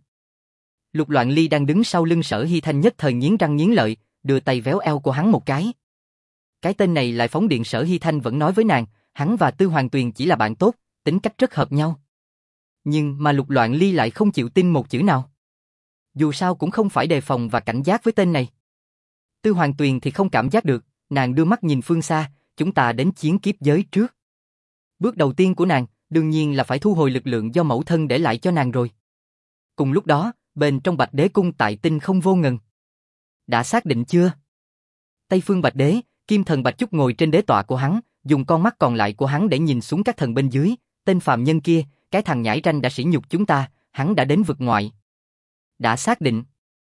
Lục Loạn Ly đang đứng sau lưng Sở Hy Thanh nhất thời nghiến răng nghiến lợi, đưa tay véo eo của hắn một cái. Cái tên này lại phóng điện. Sở Hy Thanh vẫn nói với nàng, hắn và Tư Hoàng Tuyền chỉ là bạn tốt, tính cách rất hợp nhau. Nhưng mà Lục Loạn Ly lại không chịu tin một chữ nào. Dù sao cũng không phải đề phòng và cảnh giác với tên này. Tư Hoàng Tuyền thì không cảm giác được, nàng đưa mắt nhìn phương xa, chúng ta đến chiến kiếp giới trước. Bước đầu tiên của nàng, đương nhiên là phải thu hồi lực lượng do mẫu thân để lại cho nàng rồi. Cùng lúc đó, bên trong Bạch Đế cung tại Tinh Không Vô Ngần. Đã xác định chưa? Tây Phương Bạch Đế, Kim Thần Bạch Chúc ngồi trên đế tọa của hắn, dùng con mắt còn lại của hắn để nhìn xuống các thần bên dưới, tên phàm nhân kia, cái thằng nhãi ranh đã sỉ nhục chúng ta, hắn đã đến vực ngoại. Đã xác định.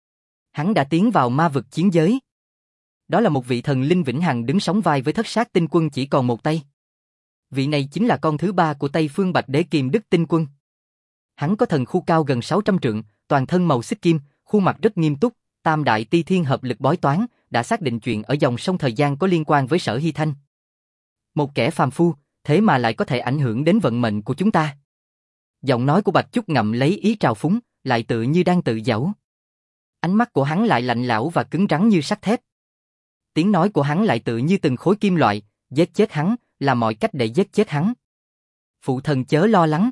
Hắn đã tiến vào ma vực chiến giới. Đó là một vị thần linh vĩnh hằng đứng sóng vai với Thất Sát Tinh Quân chỉ còn một tay. Vị này chính là con thứ ba của Tây Phương Bạch Đế Kiềm Đức Tinh Quân. Hắn có thần khu cao gần sáu trăm trượng, toàn thân màu xích kim, khuôn mặt rất nghiêm túc, tam đại ti thiên hợp lực bói toán, đã xác định chuyện ở dòng sông thời gian có liên quan với Sở Hy Thanh. Một kẻ phàm phu, thế mà lại có thể ảnh hưởng đến vận mệnh của chúng ta. Giọng nói của Bạch Chúc ngậm lấy ý trào phúng, lại tự như đang tự giễu. Ánh mắt của hắn lại lạnh lẽo và cứng rắn như sắt thép. Tiếng nói của hắn lại tự như từng khối kim loại, giết chết hắn, là mọi cách để giết chết hắn. Phụ thần chớ lo lắng.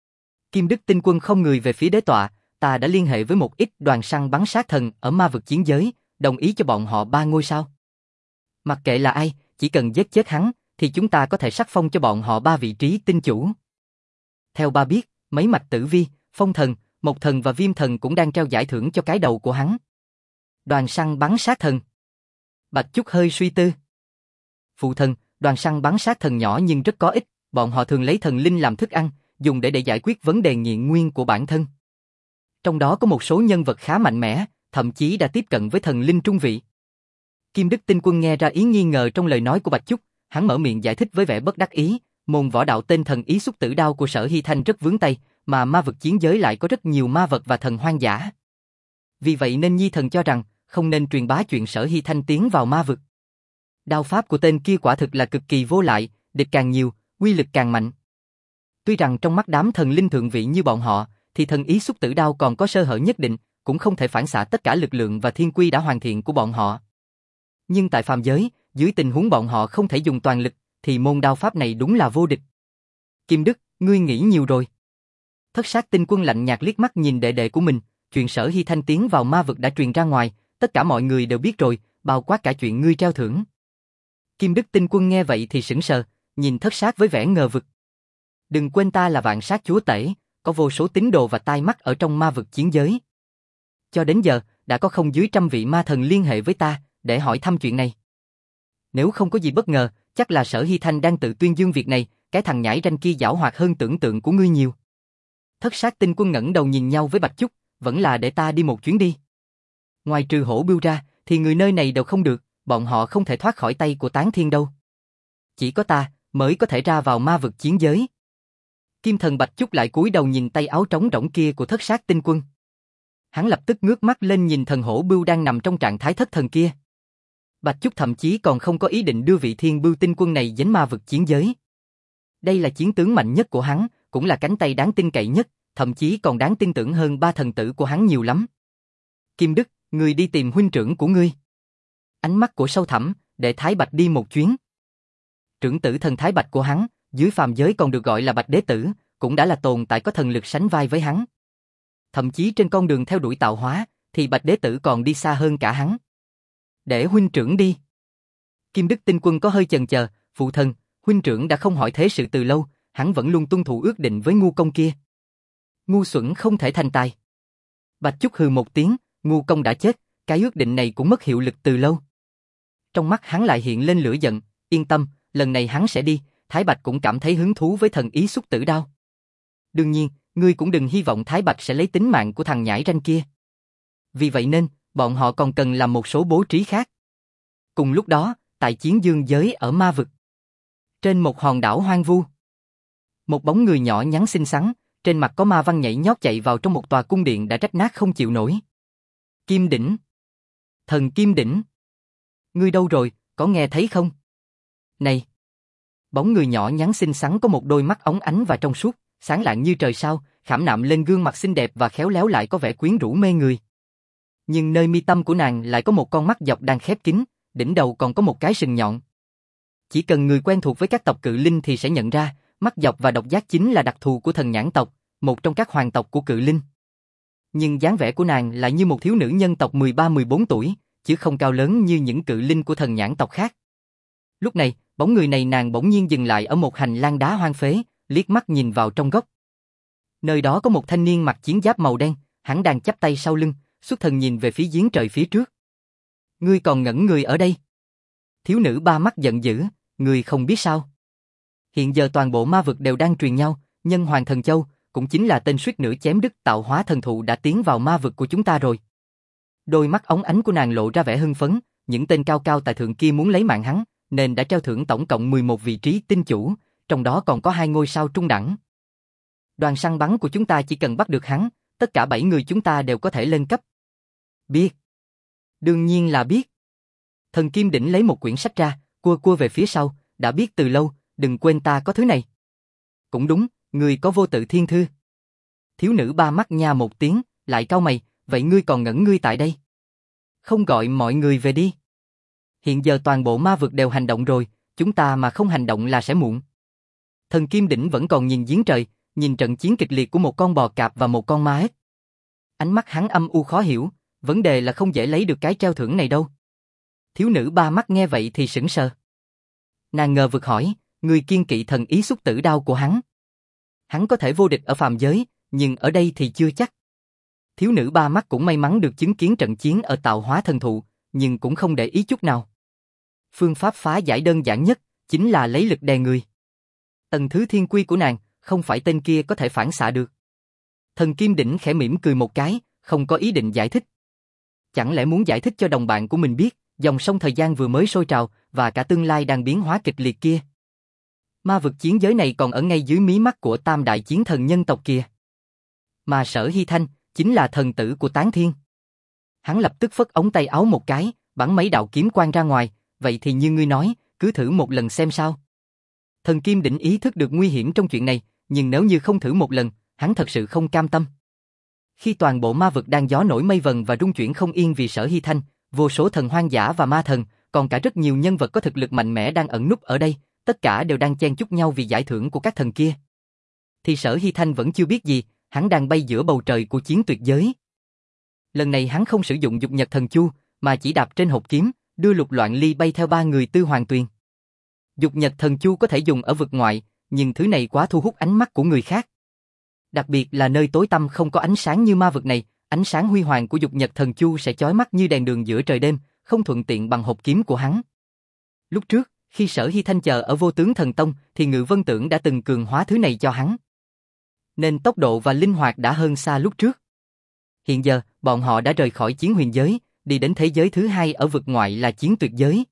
Kim Đức Tinh Quân không người về phía đế tọa, ta đã liên hệ với một ít đoàn săn bắn sát thần ở ma vực chiến giới, đồng ý cho bọn họ ba ngôi sao. Mặc kệ là ai, chỉ cần giết chết hắn, thì chúng ta có thể sắc phong cho bọn họ ba vị trí tinh chủ. Theo ba biết, mấy mạch tử vi, phong thần, mộc thần và viêm thần cũng đang trao giải thưởng cho cái đầu của hắn. Đoàn săn bắn sát thần. Bạch Chúc hơi suy tư. Phụ thần, đoàn săn bắn sát thần nhỏ nhưng rất có ích, bọn họ thường lấy thần linh làm thức ăn, dùng để để giải quyết vấn đề nghiện nguyên của bản thân. Trong đó có một số nhân vật khá mạnh mẽ, thậm chí đã tiếp cận với thần linh trung vị. Kim Đức Tinh Quân nghe ra ý nghi ngờ trong lời nói của Bạch Chúc, hắn mở miệng giải thích với vẻ bất đắc ý, môn võ đạo tên thần ý xúc tử đao của Sở Hy Thanh rất vướng tay, mà ma vực chiến giới lại có rất nhiều ma vật và thần hoang dã. Vì vậy nên Nhi thần cho rằng, không nên truyền bá chuyện Sở Hy Thanh tiến vào ma vực. Đao pháp của tên kia quả thực là cực kỳ vô lại, địch càng nhiều, uy lực càng mạnh. Tuy rằng trong mắt đám thần linh thượng vị như bọn họ, thì thần ý xúc tử đao còn có sơ hở nhất định, cũng không thể phản xạ tất cả lực lượng và thiên quy đã hoàn thiện của bọn họ. Nhưng tại phàm giới, dưới tình huống bọn họ không thể dùng toàn lực, thì môn đao pháp này đúng là vô địch. Kim Đức, ngươi nghĩ nhiều rồi. Thất sát tinh quân lạnh nhạt liếc mắt nhìn đệ đệ của mình, chuyện Sở Hy Thanh tiến vào ma vực đã truyền ra ngoài, tất cả mọi người đều biết rồi, bao quát cả chuyện ngươi treo thưởng. Kim Đức tinh quân nghe vậy thì sững sờ, nhìn thất sát với vẻ ngờ vực. Đừng quên ta là vạn sát chúa tể, có vô số tín đồ và tai mắt ở trong ma vực chiến giới. Cho đến giờ, đã có không dưới trăm vị ma thần liên hệ với ta, để hỏi thăm chuyện này. Nếu không có gì bất ngờ, chắc là Sở Hy Thanh đang tự tuyên dương việc này, cái thằng nhãi ranh kia giảo hoạt hơn tưởng tượng của ngươi nhiều. Thất sát tinh quân ngẩng đầu nhìn nhau với Bạch Chúc, vẫn là để ta đi một chuyến đi. Ngoài trừ Hổ Bưu ra, thì người nơi này đều không được, bọn họ không thể thoát khỏi tay của Tán Thiên đâu. Chỉ có ta, mới có thể ra vào ma vực chiến giới. Kim thần Bạch Chúc lại cúi đầu nhìn tay áo trống rỗng kia của thất sát tinh quân. Hắn lập tức ngước mắt lên nhìn thần Hổ Bưu đang nằm trong trạng thái thất thần kia. Bạch Chúc thậm chí còn không có ý định đưa vị Thiên Bưu tinh quân này dính ma vực chiến giới. Đây là chiến tướng mạnh nhất của hắn, cũng là cánh tay đáng tin cậy nhất, thậm chí còn đáng tin tưởng hơn ba thần tử của hắn nhiều lắm. Kim Đức, ngươi đi tìm huynh trưởng của ngươi. Ánh mắt của sâu thẳm, để Thái Bạch đi một chuyến. Trưởng tử thần Thái Bạch của hắn, dưới phàm giới còn được gọi là Bạch Đế Tử, cũng đã là tồn tại có thần lực sánh vai với hắn. Thậm chí trên con đường theo đuổi tạo hóa, thì Bạch Đế Tử còn đi xa hơn cả hắn. Để huynh trưởng đi. Kim Đức tinh quân có hơi chần chờ, phụ thân, huynh trưởng đã không hỏi thế sự từ lâu, hắn vẫn luôn tuân thủ ước định với ngu công kia. Ngu xuẩn không thể thành tài. Bạch Chúc hừ một tiếng, ngu công đã chết, cái ước định này cũng mất hiệu lực từ lâu. Trong mắt hắn lại hiện lên lửa giận, yên tâm, lần này hắn sẽ đi, Thái Bạch cũng cảm thấy hứng thú với thần ý xúc tử đao. Đương nhiên, ngươi cũng đừng hy vọng Thái Bạch sẽ lấy tính mạng của thằng nhãi ranh kia. Vì vậy nên, bọn họ còn cần làm một số bố trí khác. Cùng lúc đó, tại chiến dương giới ở ma vực. Trên một hòn đảo hoang vu. Một bóng người nhỏ nhắn xinh xắn, trên mặt có ma văn nhảy nhót chạy vào trong một tòa cung điện đã rách nát không chịu nổi. Kim Đỉnh. Thần Kim Đỉnh. Ngươi đâu rồi, có nghe thấy không? Này. Bóng người nhỏ nhắn xinh xắn có một đôi mắt óng ánh và trong suốt, sáng lạng như trời sao, khảm nạm lên gương mặt xinh đẹp và khéo léo lại có vẻ quyến rũ mê người. Nhưng nơi mi tâm của nàng lại có một con mắt dọc đang khép kín, đỉnh đầu còn có một cái sừng nhọn. Chỉ cần người quen thuộc với các tộc cự linh thì sẽ nhận ra, mắt dọc và độc giác chính là đặc thù của thần nhãn tộc, một trong các hoàng tộc của cự linh. Nhưng dáng vẻ của nàng lại như một thiếu nữ nhân tộc mười ba mười bốn tuổi, chứ không cao lớn như những cự linh của thần nhãn tộc khác. Lúc này, bóng người này nàng bỗng nhiên dừng lại ở một hành lang đá hoang phế, liếc mắt nhìn vào trong góc. Nơi đó có một thanh niên mặc chiến giáp màu đen, hắn đang chắp tay sau lưng, xuất thần nhìn về phía giếng trời phía trước. Ngươi còn ngẩn người ở đây? Thiếu nữ ba mắt giận dữ, ngươi không biết sao? Hiện giờ toàn bộ ma vực đều đang truyền nhau, Nhân Hoàng Thần Châu, cũng chính là tên suýt nữa chém đứt tạo hóa thần thụ đã tiến vào ma vực của chúng ta rồi. Đôi mắt óng ánh của nàng lộ ra vẻ hưng phấn, những tên cao cao tại thượng kia muốn lấy mạng hắn, nên đã treo thưởng tổng cộng mười một vị trí tinh chủ, trong đó còn có hai ngôi sao trung đẳng. Đoàn săn bắn của chúng ta chỉ cần bắt được hắn, tất cả bảy người chúng ta đều có thể lên cấp. Biết. Đương nhiên là biết. Thần Kim Đỉnh lấy một quyển sách ra, cua cua về phía sau, đã biết từ lâu, đừng quên ta có thứ này. Cũng đúng, người có vô tự thiên thư. Thiếu nữ ba mắt nha một tiếng, lại cau mày, vậy ngươi còn ngẩn ngươi tại đây? Không gọi mọi người về đi. Hiện giờ toàn bộ ma vực đều hành động rồi, chúng ta mà không hành động là sẽ muộn. Thần Kim Đỉnh vẫn còn nhìn giếng trời, nhìn trận chiến kịch liệt của một con bò cạp và một con ma ếch. Ánh mắt hắn âm u khó hiểu, vấn đề là không dễ lấy được cái treo thưởng này đâu. Thiếu nữ ba mắt nghe vậy thì sững sờ. Nàng ngờ vực hỏi, người kiên kỵ thần ý xúc tử đao của hắn. Hắn có thể vô địch ở phàm giới, nhưng ở đây thì chưa chắc. Thiếu nữ ba mắt cũng may mắn được chứng kiến trận chiến ở tạo hóa thần thụ, nhưng cũng không để ý chút nào. Phương pháp phá giải đơn giản nhất, chính là lấy lực đè người. Tầng thứ thiên quy của nàng, không phải tên kia có thể phản xạ được. Thần Kim Đỉnh khẽ mỉm cười một cái, không có ý định giải thích. Chẳng lẽ muốn giải thích cho đồng bạn của mình biết, dòng sông thời gian vừa mới sôi trào, và cả tương lai đang biến hóa kịch liệt kia. Ma vực chiến giới này còn ở ngay dưới mí mắt của tam đại chiến thần nhân tộc kia. Mà Sở Hy Thanh, chính là thần tử của Tán Thiên. Hắn lập tức phất ống tay áo một cái, bắn mấy đạo kiếm quang ra ngoài, vậy thì như ngươi nói, cứ thử một lần xem sao. Thần Kim Đỉnh ý thức được nguy hiểm trong chuyện này, nhưng nếu như không thử một lần, hắn thật sự không cam tâm. Khi toàn bộ ma vực đang gió nổi mây vần và rung chuyển không yên vì Sở Hy Thanh, vô số thần hoang dã và ma thần, còn cả rất nhiều nhân vật có thực lực mạnh mẽ đang ẩn núp ở đây, tất cả đều đang chen chúc nhau vì giải thưởng của các thần kia. Thì Sở Hy Thanh vẫn chưa biết gì, hắn đang bay giữa bầu trời của chiến tuyệt giới. Lần này hắn không sử dụng dục nhật thần chu, mà chỉ đạp trên hộp kiếm, đưa Lục Loạn Ly bay theo ba người Tư Hoàng Tuyền. Dục nhật thần chu có thể dùng ở vực ngoại, nhưng thứ này quá thu hút ánh mắt của người khác. Đặc biệt là nơi tối tăm không có ánh sáng như ma vực này, ánh sáng huy hoàng của dục nhật thần chu sẽ chói mắt như đèn đường giữa trời đêm, không thuận tiện bằng hộp kiếm của hắn. Lúc trước, khi Sở Hy Thanh chờ ở Vô Tướng Thần Tông, thì Ngự Vân Tưởng đã từng cường hóa thứ này cho hắn. Nên tốc độ và linh hoạt đã hơn xa lúc trước. Hiện giờ, bọn họ đã rời khỏi chiến huyền giới, đi đến thế giới thứ hai ở vực ngoại là chiến tuyệt giới.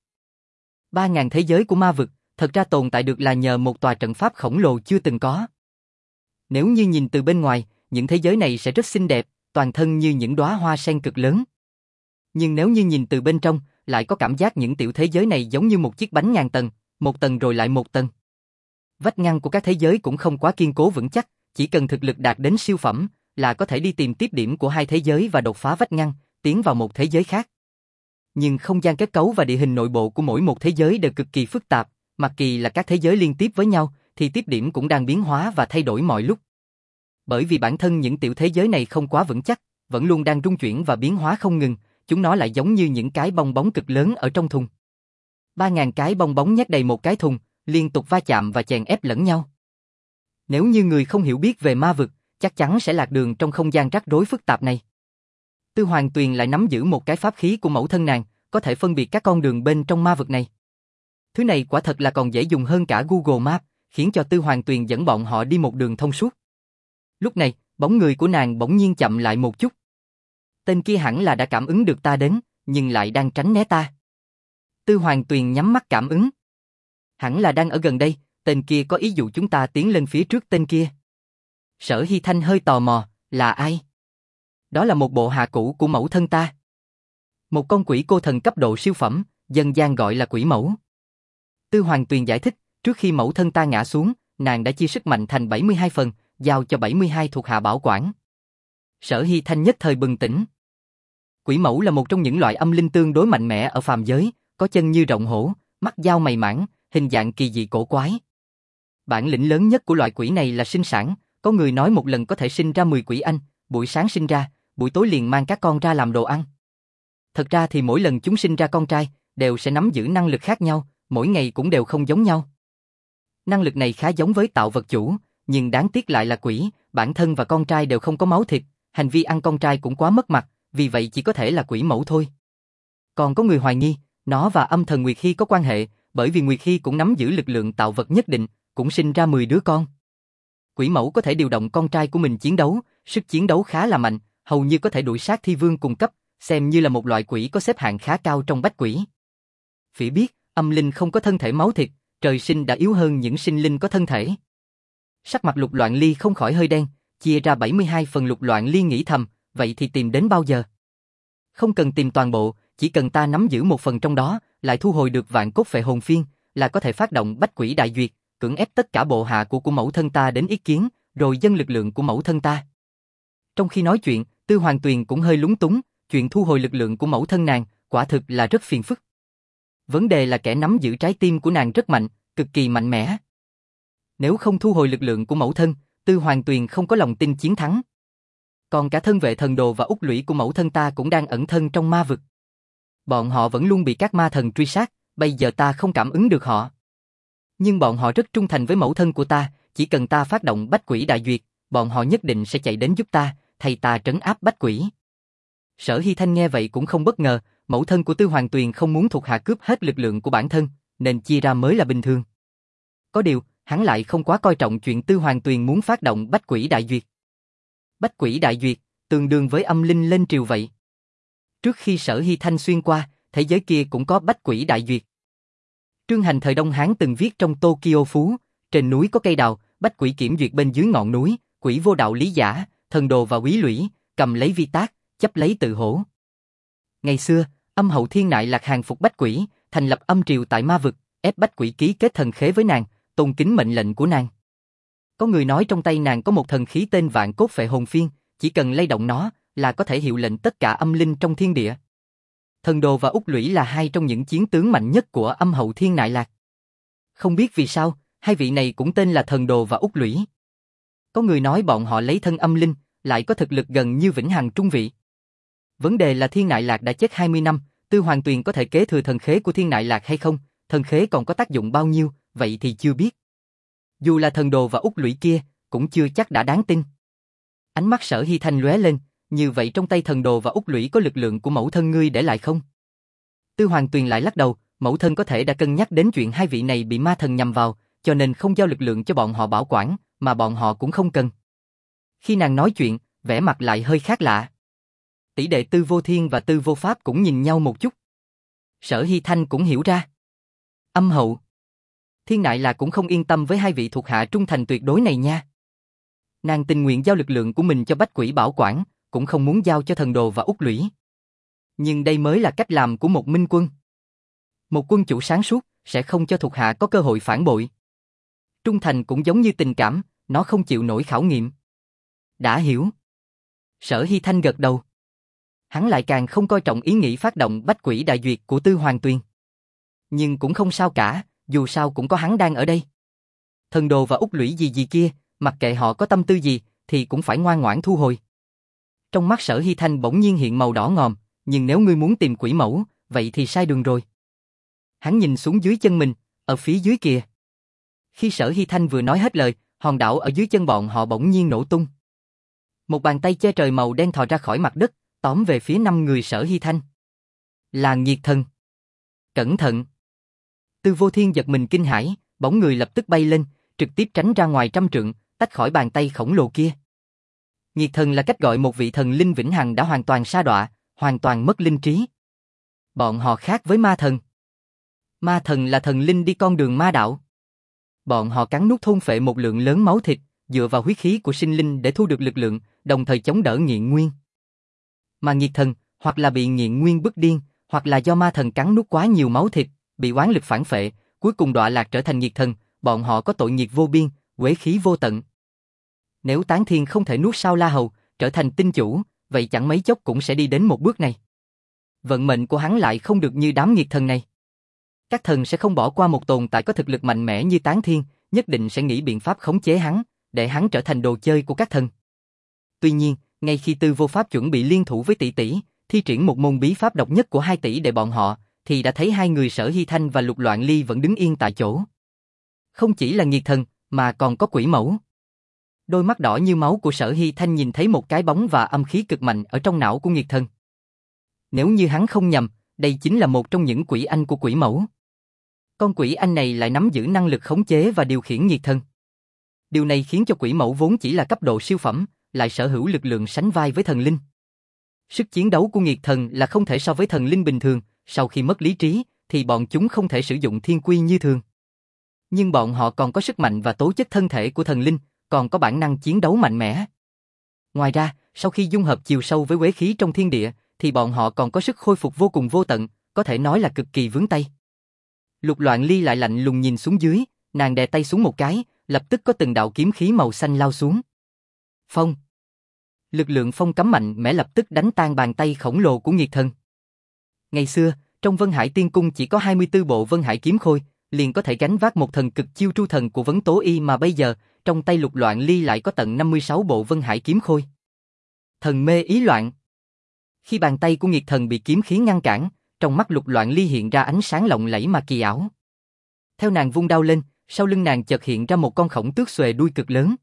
Ba ngàn thế giới của ma vực, thật ra tồn tại được là nhờ một tòa trận pháp khổng lồ chưa từng có. Nếu như nhìn từ bên ngoài, những thế giới này sẽ rất xinh đẹp, toàn thân như những đóa hoa sen cực lớn. Nhưng nếu như nhìn từ bên trong, lại có cảm giác những tiểu thế giới này giống như một chiếc bánh ngàn tầng, một tầng rồi lại một tầng. Vách ngăn của các thế giới cũng không quá kiên cố vững chắc, chỉ cần thực lực đạt đến siêu phẩm, là có thể đi tìm tiếp điểm của hai thế giới và đột phá vách ngăn, tiến vào một thế giới khác. Nhưng không gian kết cấu và địa hình nội bộ của mỗi một thế giới đều cực kỳ phức tạp, mặc kỳ là các thế giới liên tiếp với nhau, thì tiếp điểm cũng đang biến hóa và thay đổi mọi lúc. Bởi vì bản thân những tiểu thế giới này không quá vững chắc, vẫn luôn đang rung chuyển và biến hóa không ngừng, chúng nó lại giống như những cái bong bóng cực lớn ở trong thùng. Ba ngàn cái bong bóng nhét đầy một cái thùng, liên tục va chạm và chèn ép lẫn nhau. Nếu như người không hiểu biết về ma vực, chắc chắn sẽ lạc đường trong không gian rắc rối phức tạp này. Tư Hoàng Tuyền lại nắm giữ một cái pháp khí của mẫu thân nàng, có thể phân biệt các con đường bên trong ma vực này. Thứ này quả thật là còn dễ dùng hơn cả Google Maps, khiến cho Tư Hoàng Tuyền dẫn bọn họ đi một đường thông suốt. Lúc này, bóng người của nàng bỗng nhiên chậm lại một chút. Tên kia hẳn là đã cảm ứng được ta đến, nhưng lại đang tránh né ta. Tư Hoàng Tuyền nhắm mắt cảm ứng. Hẳn là đang ở gần đây, tên kia có ý dụ chúng ta tiến lên phía trước tên kia. Sở Hy Thanh hơi tò mò, là ai? Đó là một bộ hạ cũ của mẫu thân ta. Một con quỷ cô thần cấp độ siêu phẩm, dân gian gọi là quỷ mẫu. Tư Hoàng Tuyền giải thích, trước khi mẫu thân ta ngã xuống, nàng đã chia sức mạnh thành bảy mươi hai phần, giao cho bảy mươi hai thuộc hạ bảo quản. Sở Hy Thanh nhất thời bừng tỉnh. Quỷ mẫu là một trong những loại âm linh tương đối mạnh mẽ ở phàm giới, có chân như rồng hổ, mắt dao mày mãng, hình dạng kỳ dị cổ quái. Bản lĩnh lớn nhất của loại quỷ này là sinh sản, có người nói một lần có thể sinh ra mười quỷ anh, buổi sáng sinh ra, buổi tối liền mang các con ra làm đồ ăn. Thật ra thì mỗi lần chúng sinh ra con trai, đều sẽ nắm giữ năng lực khác nhau, mỗi ngày cũng đều không giống nhau. Năng lực này khá giống với tạo vật chủ, nhưng đáng tiếc lại là quỷ, bản thân và con trai đều không có máu thịt, hành vi ăn con trai cũng quá mất mặt, vì vậy chỉ có thể là quỷ mẫu thôi. Còn có người hoài nghi, nó và âm thần Nguyệt Hy có quan hệ, bởi vì Nguyệt Hy cũng nắm giữ lực lượng tạo vật nhất định, cũng sinh ra mười đứa con. Quỷ mẫu có thể điều động con trai của mình chiến đấu, sức chiến đấu khá là mạnh, hầu như có thể đuổi sát thi vương cùng cấp, xem như là một loại quỷ có xếp hạng khá cao trong bách quỷ. Phỉ biết, âm linh không có thân thể máu thịt, trời sinh đã yếu hơn những sinh linh có thân thể. Sắc mặt Lục Loạn Ly không khỏi hơi đen, chia ra bảy mươi hai phần. Lục Loạn Ly nghĩ thầm, vậy thì tìm đến bao giờ? Không cần tìm toàn bộ, chỉ cần ta nắm giữ một phần trong đó, lại thu hồi được vạn cốt phệ hồn phiên, là có thể phát động bách quỷ đại duyệt, cưỡng ép tất cả bộ hạ của của mẫu thân ta đến ý kiến, rồi dâng lực lượng của mẫu thân ta. Trong khi nói chuyện, Tư Hoàng Tuyền cũng hơi lúng túng, chuyện thu hồi lực lượng của mẫu thân nàng, quả thực là rất phiền phức. Vấn đề là kẻ nắm giữ trái tim của nàng rất mạnh, cực kỳ mạnh mẽ. Nếu không thu hồi lực lượng của mẫu thân, Tư Hoàng Tuyền không có lòng tin chiến thắng. Còn cả thân vệ thần đồ và út lũy của mẫu thân ta cũng đang ẩn thân trong ma vực. Bọn họ vẫn luôn bị các ma thần truy sát, bây giờ ta không cảm ứng được họ. Nhưng bọn họ rất trung thành với mẫu thân của ta, chỉ cần ta phát động bách quỷ đại duyệt, bọn họ nhất định sẽ chạy đến giúp ta, thay ta trấn áp bách quỷ. Sở Hy Thanh nghe vậy cũng không bất ngờ, mẫu thân của Tư Hoàng Tuyền không muốn thuộc hạ cướp hết lực lượng của bản thân, nên chia ra mới là bình thường. Có điều, hắn lại không quá coi trọng chuyện Tư Hoàng Tuyền muốn phát động bách quỷ đại duyệt. Bách quỷ đại duyệt, tương đương với âm linh lên triều vậy. Trước khi Sở Hy Thanh xuyên qua, thế giới kia cũng có bách quỷ đại duyệt. Trương Hành thời Đông Hán từng viết trong Tokyo Phú, trên núi có cây đào, bách quỷ kiểm duyệt bên dưới ngọn núi, quỷ vô đạo lý giả, thần đồ và quý lũy, cầm lấy vi tác, chấp lấy tự hổ. Ngày xưa, Âm Hậu Thiên Nại Lạc hàng phục bách quỷ, thành lập âm triều tại ma vực, ép bách quỷ ký kết thần khế với nàng, tôn kính mệnh lệnh của nàng. Có người nói trong tay nàng có một thần khí tên Vạn Cốt Phệ Hồn Phiên, chỉ cần lay động nó là có thể hiệu lệnh tất cả âm linh trong thiên địa. Thần đồ và út lũy là hai trong những chiến tướng mạnh nhất của Âm Hậu Thiên Nại Lạc. Không biết vì sao, hai vị này cũng tên là Thần Đồ và Úc Lũy. Có người nói bọn họ lấy thân âm linh, lại có thực lực gần như vĩnh hằng trung vị. Vấn đề là Thiên Nại Lạc đã chết hai mươi năm, Tư Hoàng Tuyền có thể kế thừa thần khế của Thiên Nại Lạc hay không, thần khế còn có tác dụng bao nhiêu, vậy thì chưa biết. Dù là Thần Đồ và Úc Lũy kia, cũng chưa chắc đã đáng tin. Ánh mắt Sở Hy Thanh lóe lên, như vậy trong tay Thần Đồ và Úc Lũy có lực lượng của mẫu thân ngươi để lại không? Tư Hoàng Tuyền lại lắc đầu, mẫu thân có thể đã cân nhắc đến chuyện hai vị này bị ma thần nhằm vào, cho nên không giao lực lượng cho bọn họ bảo quản, mà bọn họ cũng không cần. Khi nàng nói chuyện, vẻ mặt lại hơi khác lạ. Tỷ đệ Tư Vô Thiên và Tư Vô Pháp cũng nhìn nhau một chút. Sở Hy Thanh cũng hiểu ra. Âm hậu. Thiên Nại Lạc cũng không yên tâm với hai vị thuộc hạ trung thành tuyệt đối này nha. Nàng tình nguyện giao lực lượng của mình cho Bách Quỷ bảo quản, cũng không muốn giao cho Thần Đồ và Úc Lũy. Nhưng đây mới là cách làm của một minh quân. Một quân chủ sáng suốt sẽ không cho thuộc hạ có cơ hội phản bội. Trung thành cũng giống như tình cảm, nó không chịu nổi khảo nghiệm. Đã hiểu. Sở Hy Thanh gật đầu. Hắn lại càng không coi trọng ý nghĩ phát động Bách Quỷ đại duyệt của Tư Hoàng Tuyền. Nhưng cũng không sao cả, dù sao cũng có hắn đang ở đây. Thần Đồ và Úc Lũy gì gì kia, mặc kệ họ có tâm tư gì, thì cũng phải ngoan ngoãn thu hồi. Trong mắt Sở Hy Thanh bỗng nhiên hiện màu đỏ ngòm, nhưng nếu ngươi muốn tìm quỷ mẫu, vậy thì sai đường rồi. Hắn nhìn xuống dưới chân mình, ở phía dưới kìa. Khi Sở Hy Thanh vừa nói hết lời, hòn đảo ở dưới chân bọn họ bỗng nhiên nổ tung. Một bàn tay che trời màu đen thò ra khỏi mặt đất, tóm về phía năm người Sở Hy Thanh. Là Nghiệt Thần. Cẩn thận. Tư Vô Thiên giật mình kinh hãi, bóng người lập tức bay lên, trực tiếp tránh ra ngoài trăm trượng, tách khỏi bàn tay khổng lồ kia. Nghiệt Thần là cách gọi một vị thần linh vĩnh hằng đã hoàn toàn sa đọa, hoàn toàn mất linh trí. Bọn họ khác với ma thần. Ma thần là thần linh đi con đường ma đạo. Bọn họ cắn nuốt thôn phệ một lượng lớn máu thịt, dựa vào huyết khí của sinh linh để thu được lực lượng, đồng thời chống đỡ nghiện nguyên. Mà Nghiệt Thần, hoặc là bị nghiện nguyên bức điên, hoặc là do ma thần cắn nuốt quá nhiều máu thịt, bị oán lực phản phệ, cuối cùng đọa lạc trở thành Nghiệt Thần, bọn họ có tội nghiệp vô biên, uế khí vô tận. Nếu Tán Thiên không thể nuốt Sao La Hầu, trở thành tinh chủ, vậy chẳng mấy chốc cũng sẽ đi đến một bước này. Vận mệnh của hắn lại không được như đám Nghiệt Thần này. Các thần sẽ không bỏ qua một tồn tại có thực lực mạnh mẽ như Tán Thiên, nhất định sẽ nghĩ biện pháp khống chế hắn, để hắn trở thành đồ chơi của các thần. Tuy nhiên, ngay khi Tư Vô Pháp chuẩn bị liên thủ với tỷ tỷ, thi triển một môn bí pháp độc nhất của hai tỷ đệ bọn họ, thì đã thấy hai người Sở Hy Thanh và Lục Loạn Ly vẫn đứng yên tại chỗ. Không chỉ là Nghiệt Thần, mà còn có quỷ mẫu. Đôi mắt đỏ như máu của Sở Hy Thanh nhìn thấy một cái bóng và âm khí cực mạnh ở trong não của Nghiệt Thần. Nếu như hắn không nhầm, đây chính là một trong những quỷ anh của quỷ mẫu. Con quỷ anh này lại nắm giữ năng lực khống chế và điều khiển Nghiệt Thần. Điều này khiến cho quỷ mẫu vốn chỉ là cấp độ siêu phẩm, lại sở hữu lực lượng sánh vai với thần linh. Sức chiến đấu của Nghiệt Thần là không thể so với thần linh bình thường, sau khi mất lý trí, thì bọn chúng không thể sử dụng thiên quy như thường. Nhưng bọn họ còn có sức mạnh và tố chất thân thể của thần linh, còn có bản năng chiến đấu mạnh mẽ. Ngoài ra, sau khi dung hợp chiều sâu với uế khí trong thiên địa, thì bọn họ còn có sức khôi phục vô cùng vô tận, có thể nói là cực kỳ vướng tay. Lục Loạn Ly lại lạnh lùng nhìn xuống dưới, nàng đè tay xuống một cái, lập tức có từng đạo kiếm khí màu xanh lao xuống. Phong. Lực lượng phong cấm mạnh mẽ lập tức đánh tan bàn tay khổng lồ của Nghiệt Thần. Ngày xưa, trong Vân Hải Tiên Cung chỉ có hai mươi tư bộ Vân Hải kiếm khôi, liền có thể gánh vác một thần cực chiêu tru thần của Vấn Tố Y, mà bây giờ, trong tay Lục Loạn Ly lại có tận năm mươi sáu bộ Vân Hải kiếm khôi. Thần mê ý loạn. Khi bàn tay của Nghiệt Thần bị kiếm khí ngăn cản, trong mắt Lục Loạn Ly hiện ra ánh sáng lộng lẫy mà kỳ ảo. Theo nàng vung đao lên, sau lưng nàng chợt hiện ra một con khổng tước xuề đuôi cực lớn.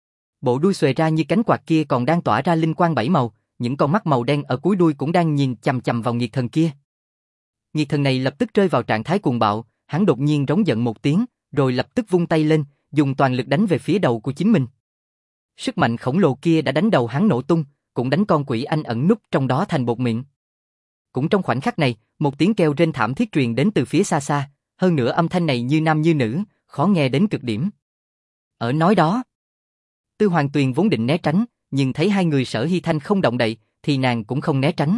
Bộ đuôi xuề ra như cánh quạt kia còn đang tỏa ra linh quang bảy màu, những con mắt màu đen ở cuối đuôi cũng đang nhìn chằm chằm vào Nghiệt Thần kia. Nghiệt Thần này lập tức rơi vào trạng thái cuồng bạo, hắn đột nhiên rống giận một tiếng, rồi lập tức vung tay lên, dùng toàn lực đánh về phía đầu của chính mình. Sức mạnh khổng lồ kia đã đánh đầu hắn nổ tung, cũng đánh con quỷ anh ẩn núp trong đó thành bột mịn. Cũng trong khoảnh khắc này, một tiếng kêu rên thảm thiết truyền đến từ phía xa xa, hơn nữa âm thanh này như nam như nữ, khó nghe đến cực điểm. Ở nói đó, Tư Hoàng Tuyền vốn định né tránh, nhưng thấy hai người Sở Hy Thanh không động đậy, thì nàng cũng không né tránh.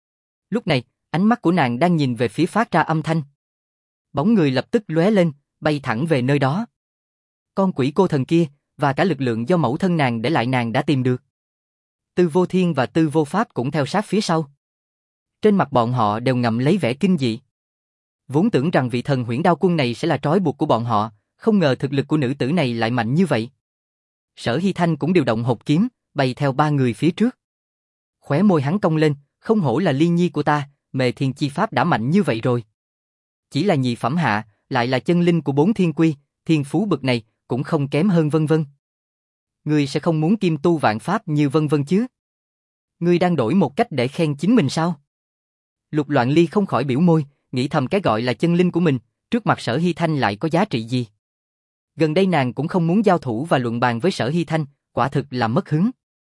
Lúc này, ánh mắt của nàng đang nhìn về phía phát ra âm thanh. Bóng người lập tức lóe lên, bay thẳng về nơi đó. Con quỷ cô thần kia, và cả lực lượng do mẫu thân nàng để lại nàng đã tìm được. Tư Vô Thiên và Tư Vô Pháp cũng theo sát phía sau. Trên mặt bọn họ đều ngậm lấy vẻ kinh dị. Vốn tưởng rằng vị thần huyễn đao quân này sẽ là trói buộc của bọn họ, không ngờ thực lực của nữ tử này lại mạnh như vậy. Sở Hy Thanh cũng điều động hộp kiếm, bay theo ba người phía trước. Khóe môi hắn cong lên, không hổ là Ly Nhi của ta, Mề Thiên chi pháp đã mạnh như vậy rồi. Chỉ là nhị phẩm hạ, lại là chân linh của bốn thiên quy, thiên phú bực này, cũng không kém hơn vân vân. Ngươi sẽ không muốn kim tu vạn pháp như vân vân chứ? Ngươi đang đổi một cách để khen chính mình sao? Lục Loạn Ly không khỏi biểu môi, nghĩ thầm cái gọi là chân linh của mình, trước mặt Sở Hy Thanh lại có giá trị gì. Gần đây nàng cũng không muốn giao thủ và luận bàn với Sở Hy Thanh, quả thực là mất hứng.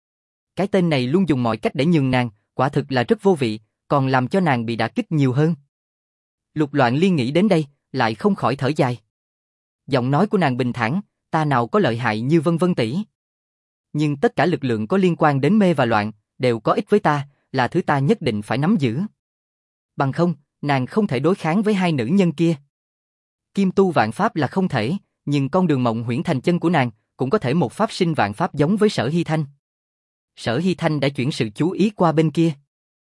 Cái tên này luôn dùng mọi cách để nhường nàng, quả thực là rất vô vị, còn làm cho nàng bị đả kích nhiều hơn. Lục Loạn Ly nghĩ đến đây, lại không khỏi thở dài. Giọng nói của nàng bình thản, ta nào có lợi hại như vân vân tỷ. Nhưng tất cả lực lượng có liên quan đến mê và loạn, đều có ích với ta, là thứ ta nhất định phải nắm giữ. Bằng không, nàng không thể đối kháng với hai nữ nhân kia. Kim tu vạn pháp là không thể, nhưng con đường mộng huyễn thành chân của nàng, cũng có thể một pháp sinh vạn pháp giống với Sở Hy Thanh. Sở Hy Thanh đã chuyển sự chú ý qua bên kia.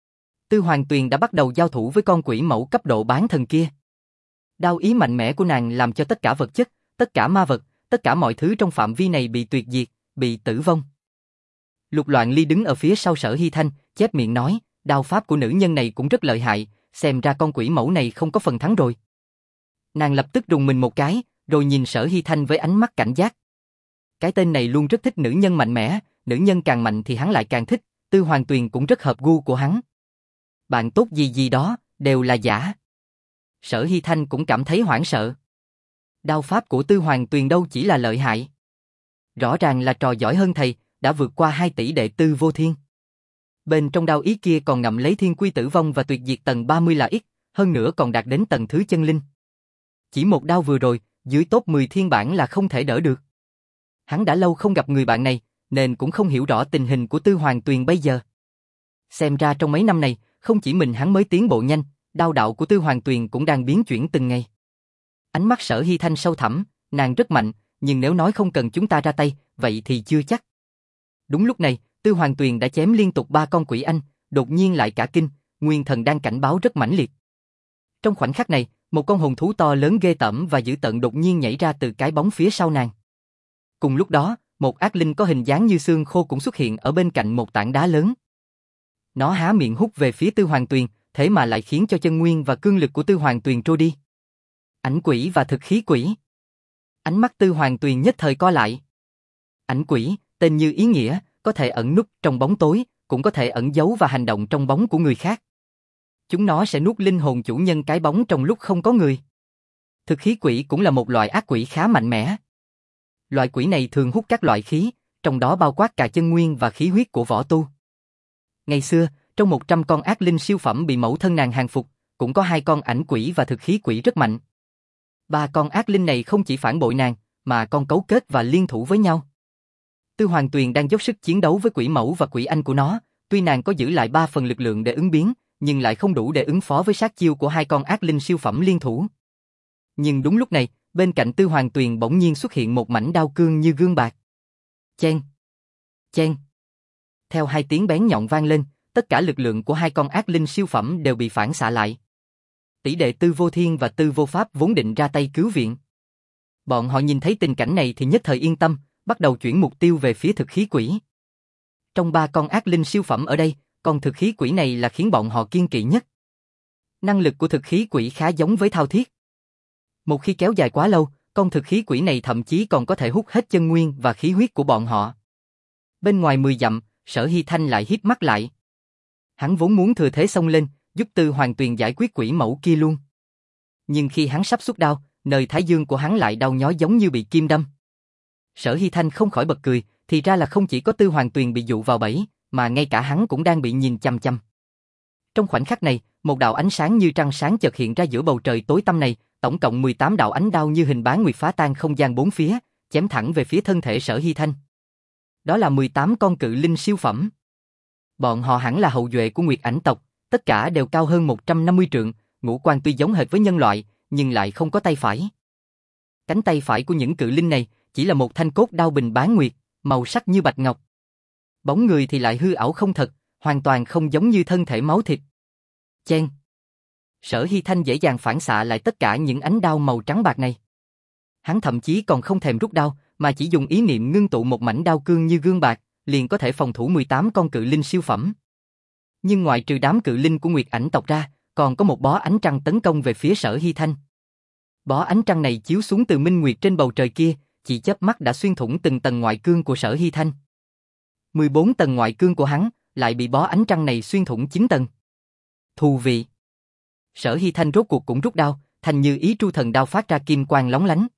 Tư Hoàng Tuyền đã bắt đầu giao thủ với con quỷ mẫu cấp độ bán thần kia. Đao ý mạnh mẽ của nàng làm cho tất cả vật chất, tất cả ma vật, tất cả mọi thứ trong phạm vi này bị tuyệt diệt, bị tử vong. Lục Loạn Ly đứng ở phía sau Sở Hy Thanh, chép miệng nói, đao pháp của nữ nhân này cũng rất lợi hại, xem ra con quỷ mẫu này không có phần thắng rồi. Nàng lập tức rùng mình một cái, rồi nhìn Sở Hy Thanh với ánh mắt cảnh giác. Cái tên này luôn rất thích nữ nhân mạnh mẽ, nữ nhân càng mạnh thì hắn lại càng thích, Tư Hoàng Tuyền cũng rất hợp gu của hắn. Bạn tốt gì gì đó, đều là giả. Sở Hy Thanh cũng cảm thấy hoảng sợ. Đao pháp của Tư Hoàng Tuyền đâu chỉ là lợi hại. Rõ ràng là trò giỏi hơn thầy, đã vượt qua hai tỷ đệ Tư Vô Thiên. Bên trong đao ý kia còn ngậm lấy thiên quy tử vong và tuyệt diệt tầng ba mươi là ít, hơn nữa còn đạt đến tầng thứ chân linh. Chỉ một đao vừa rồi, dưới top mười thiên bản là không thể đỡ được. Hắn đã lâu không gặp người bạn này, nên cũng không hiểu rõ tình hình của Tư Hoàng Tuyền bây giờ. Xem ra trong mấy năm này, không chỉ mình hắn mới tiến bộ nhanh, đao đạo của Tư Hoàng Tuyền cũng đang biến chuyển từng ngày. Ánh mắt Sở Hy Thanh sâu thẳm, nàng rất mạnh, nhưng nếu nói không cần chúng ta ra tay, vậy thì chưa chắc. Đúng lúc này, Tư Hoàng Tuyền đã chém liên tục ba con quỷ anh, đột nhiên lại cả kinh, nguyên thần đang cảnh báo rất mãnh liệt. Trong khoảnh khắc này, một con hồn thú to lớn ghê tởm và dữ tợn đột nhiên nhảy ra từ cái bóng phía sau nàng. Cùng lúc đó, một ác linh có hình dáng như xương khô cũng xuất hiện ở bên cạnh một tảng đá lớn. Nó há miệng hút về phía Tư Hoàng Tuyền, thế mà lại khiến cho chân nguyên và cương lực của Tư Hoàng Tuyền trôi đi. Ảnh quỷ và thực khí quỷ. Ánh mắt Tư Hoàng Tuyền nhất thời co lại. Ảnh quỷ, tên như ý nghĩa, có thể ẩn núp trong bóng tối, cũng có thể ẩn giấu và hành động trong bóng của người khác. Chúng nó sẽ nuốt linh hồn chủ nhân cái bóng trong lúc không có người. Thực khí quỷ cũng là một loại ác quỷ khá mạnh mẽ. Loại quỷ này thường hút các loại khí, trong đó bao quát cả chân nguyên và khí huyết của võ tu. Ngày xưa, trong một trăm con ác linh siêu phẩm bị mẫu thân nàng hàng phục, cũng có hai con ảnh quỷ và thực khí quỷ rất mạnh. Ba con ác linh này không chỉ phản bội nàng, mà còn cấu kết và liên thủ với nhau. Tư Hoàng Tuyền đang dốc sức chiến đấu với quỷ mẫu và quỷ anh của nó, tuy nàng có giữ lại ba phần lực lượng để ứng biến, nhưng lại không đủ để ứng phó với sát chiêu của hai con ác linh siêu phẩm liên thủ. Nhưng đúng lúc này, bên cạnh Tư Hoàng Tuyền bỗng nhiên xuất hiện một mảnh đao cương như gương bạc. Chen! Chen! Theo hai tiếng bén nhọn vang lên, tất cả lực lượng của hai con ác linh siêu phẩm đều bị phản xạ lại. Tỷ đệ Tư Vô Thiên và Tư Vô Pháp vốn định ra tay cứu viện. Bọn họ nhìn thấy tình cảnh này thì nhất thời yên tâm, bắt đầu chuyển mục tiêu về phía thực khí quỷ. Trong ba con ác linh siêu phẩm ở đây, con thực khí quỷ này là khiến bọn họ kiên kỵ nhất. Năng lực của thực khí quỷ khá giống với thao thiết. Một khi kéo dài quá lâu, con thực khí quỷ này thậm chí còn có thể hút hết chân nguyên và khí huyết của bọn họ. Bên ngoài mười dặm, Sở Hy Thanh lại híp mắt lại. Hắn vốn muốn thừa thế xông lên, giúp Tư Hoàng Tuyền giải quyết quỷ mẫu kia luôn. Nhưng khi hắn sắp xuất đao, nơi thái dương của hắn lại đau nhói giống như bị kim đâm. Sở Hy Thanh không khỏi bật cười, thì ra là không chỉ có Tư Hoàng Tuyền bị dụ vào bẫy, mà ngay cả hắn cũng đang bị nhìn chằm chằm. Trong khoảnh khắc này, một đạo ánh sáng như trăng sáng chợt hiện ra giữa bầu trời tối tăm này, tổng cộng mười tám đạo ánh đao như hình bán nguyệt phá tan không gian bốn phía, chém thẳng về phía thân thể Sở Hy Thanh. Đó là mười tám con cự linh siêu phẩm. Bọn họ hẳn là hậu duệ của Nguyệt Ảnh tộc, tất cả đều cao hơn một trăm năm mươi trượng, ngũ quan tuy giống hệt với nhân loại, nhưng lại không có tay phải. Cánh tay phải của những cự linh này chỉ là một thanh cốt đao bình bán nguyệt, màu sắc như bạch ngọc. Bóng người thì lại hư ảo không thật, hoàn toàn không giống như thân thể máu thịt. Chen! Sở Hy Thanh dễ dàng phản xạ lại tất cả những ánh đao màu trắng bạc này. Hắn thậm chí còn không thèm rút đao, mà chỉ dùng ý niệm ngưng tụ một mảnh đao cương như gương bạc, liền có thể phòng thủ mười tám con cự linh siêu phẩm. Nhưng ngoại trừ đám cự linh của Nguyệt Ảnh tộc ra, còn có một bó ánh trăng tấn công về phía Sở Hy Thanh. Bó ánh trăng này chiếu xuống từ minh nguyệt trên bầu trời kia, chỉ chớp mắt đã xuyên thủng từng tầng ngoại cương của Sở Hy Thanh. mười bốn tầng ngoại cương của hắn lại bị bó ánh trăng này xuyên thủng chín tầng. Thù vị. Sở Hy Thanh rốt cuộc cũng rút đao, thành Như Ý Tru Thần đao phát ra kim quang lóng lánh.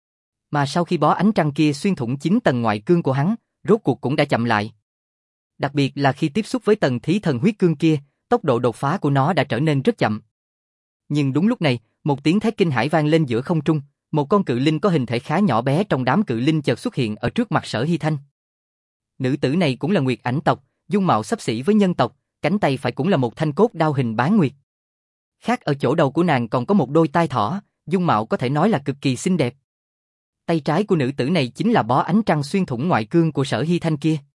Mà sau khi bó ánh trăng kia xuyên thủng chín tầng ngoại cương của hắn, rốt cuộc cũng đã chậm lại. Đặc biệt là khi tiếp xúc với tầng Thí Thần huyết cương kia, tốc độ đột phá của nó đã trở nên rất chậm. Nhưng đúng lúc này, một tiếng thét kinh hãi vang lên giữa không trung, một con cự linh có hình thể khá nhỏ bé trong đám cự linh chợt xuất hiện ở trước mặt Sở Hy Thanh. Nữ tử này cũng là Nguyệt Ảnh tộc, dung mạo xấp xỉ với nhân tộc, cánh tay phải cũng là một thanh cốt đao hình bán nguyệt. Khác ở chỗ đầu của nàng còn có một đôi tai thỏ, dung mạo có thể nói là cực kỳ xinh đẹp. Tay trái của nữ tử này chính là bó ánh trăng xuyên thủng ngoại cương của Sở Hy Thanh kia.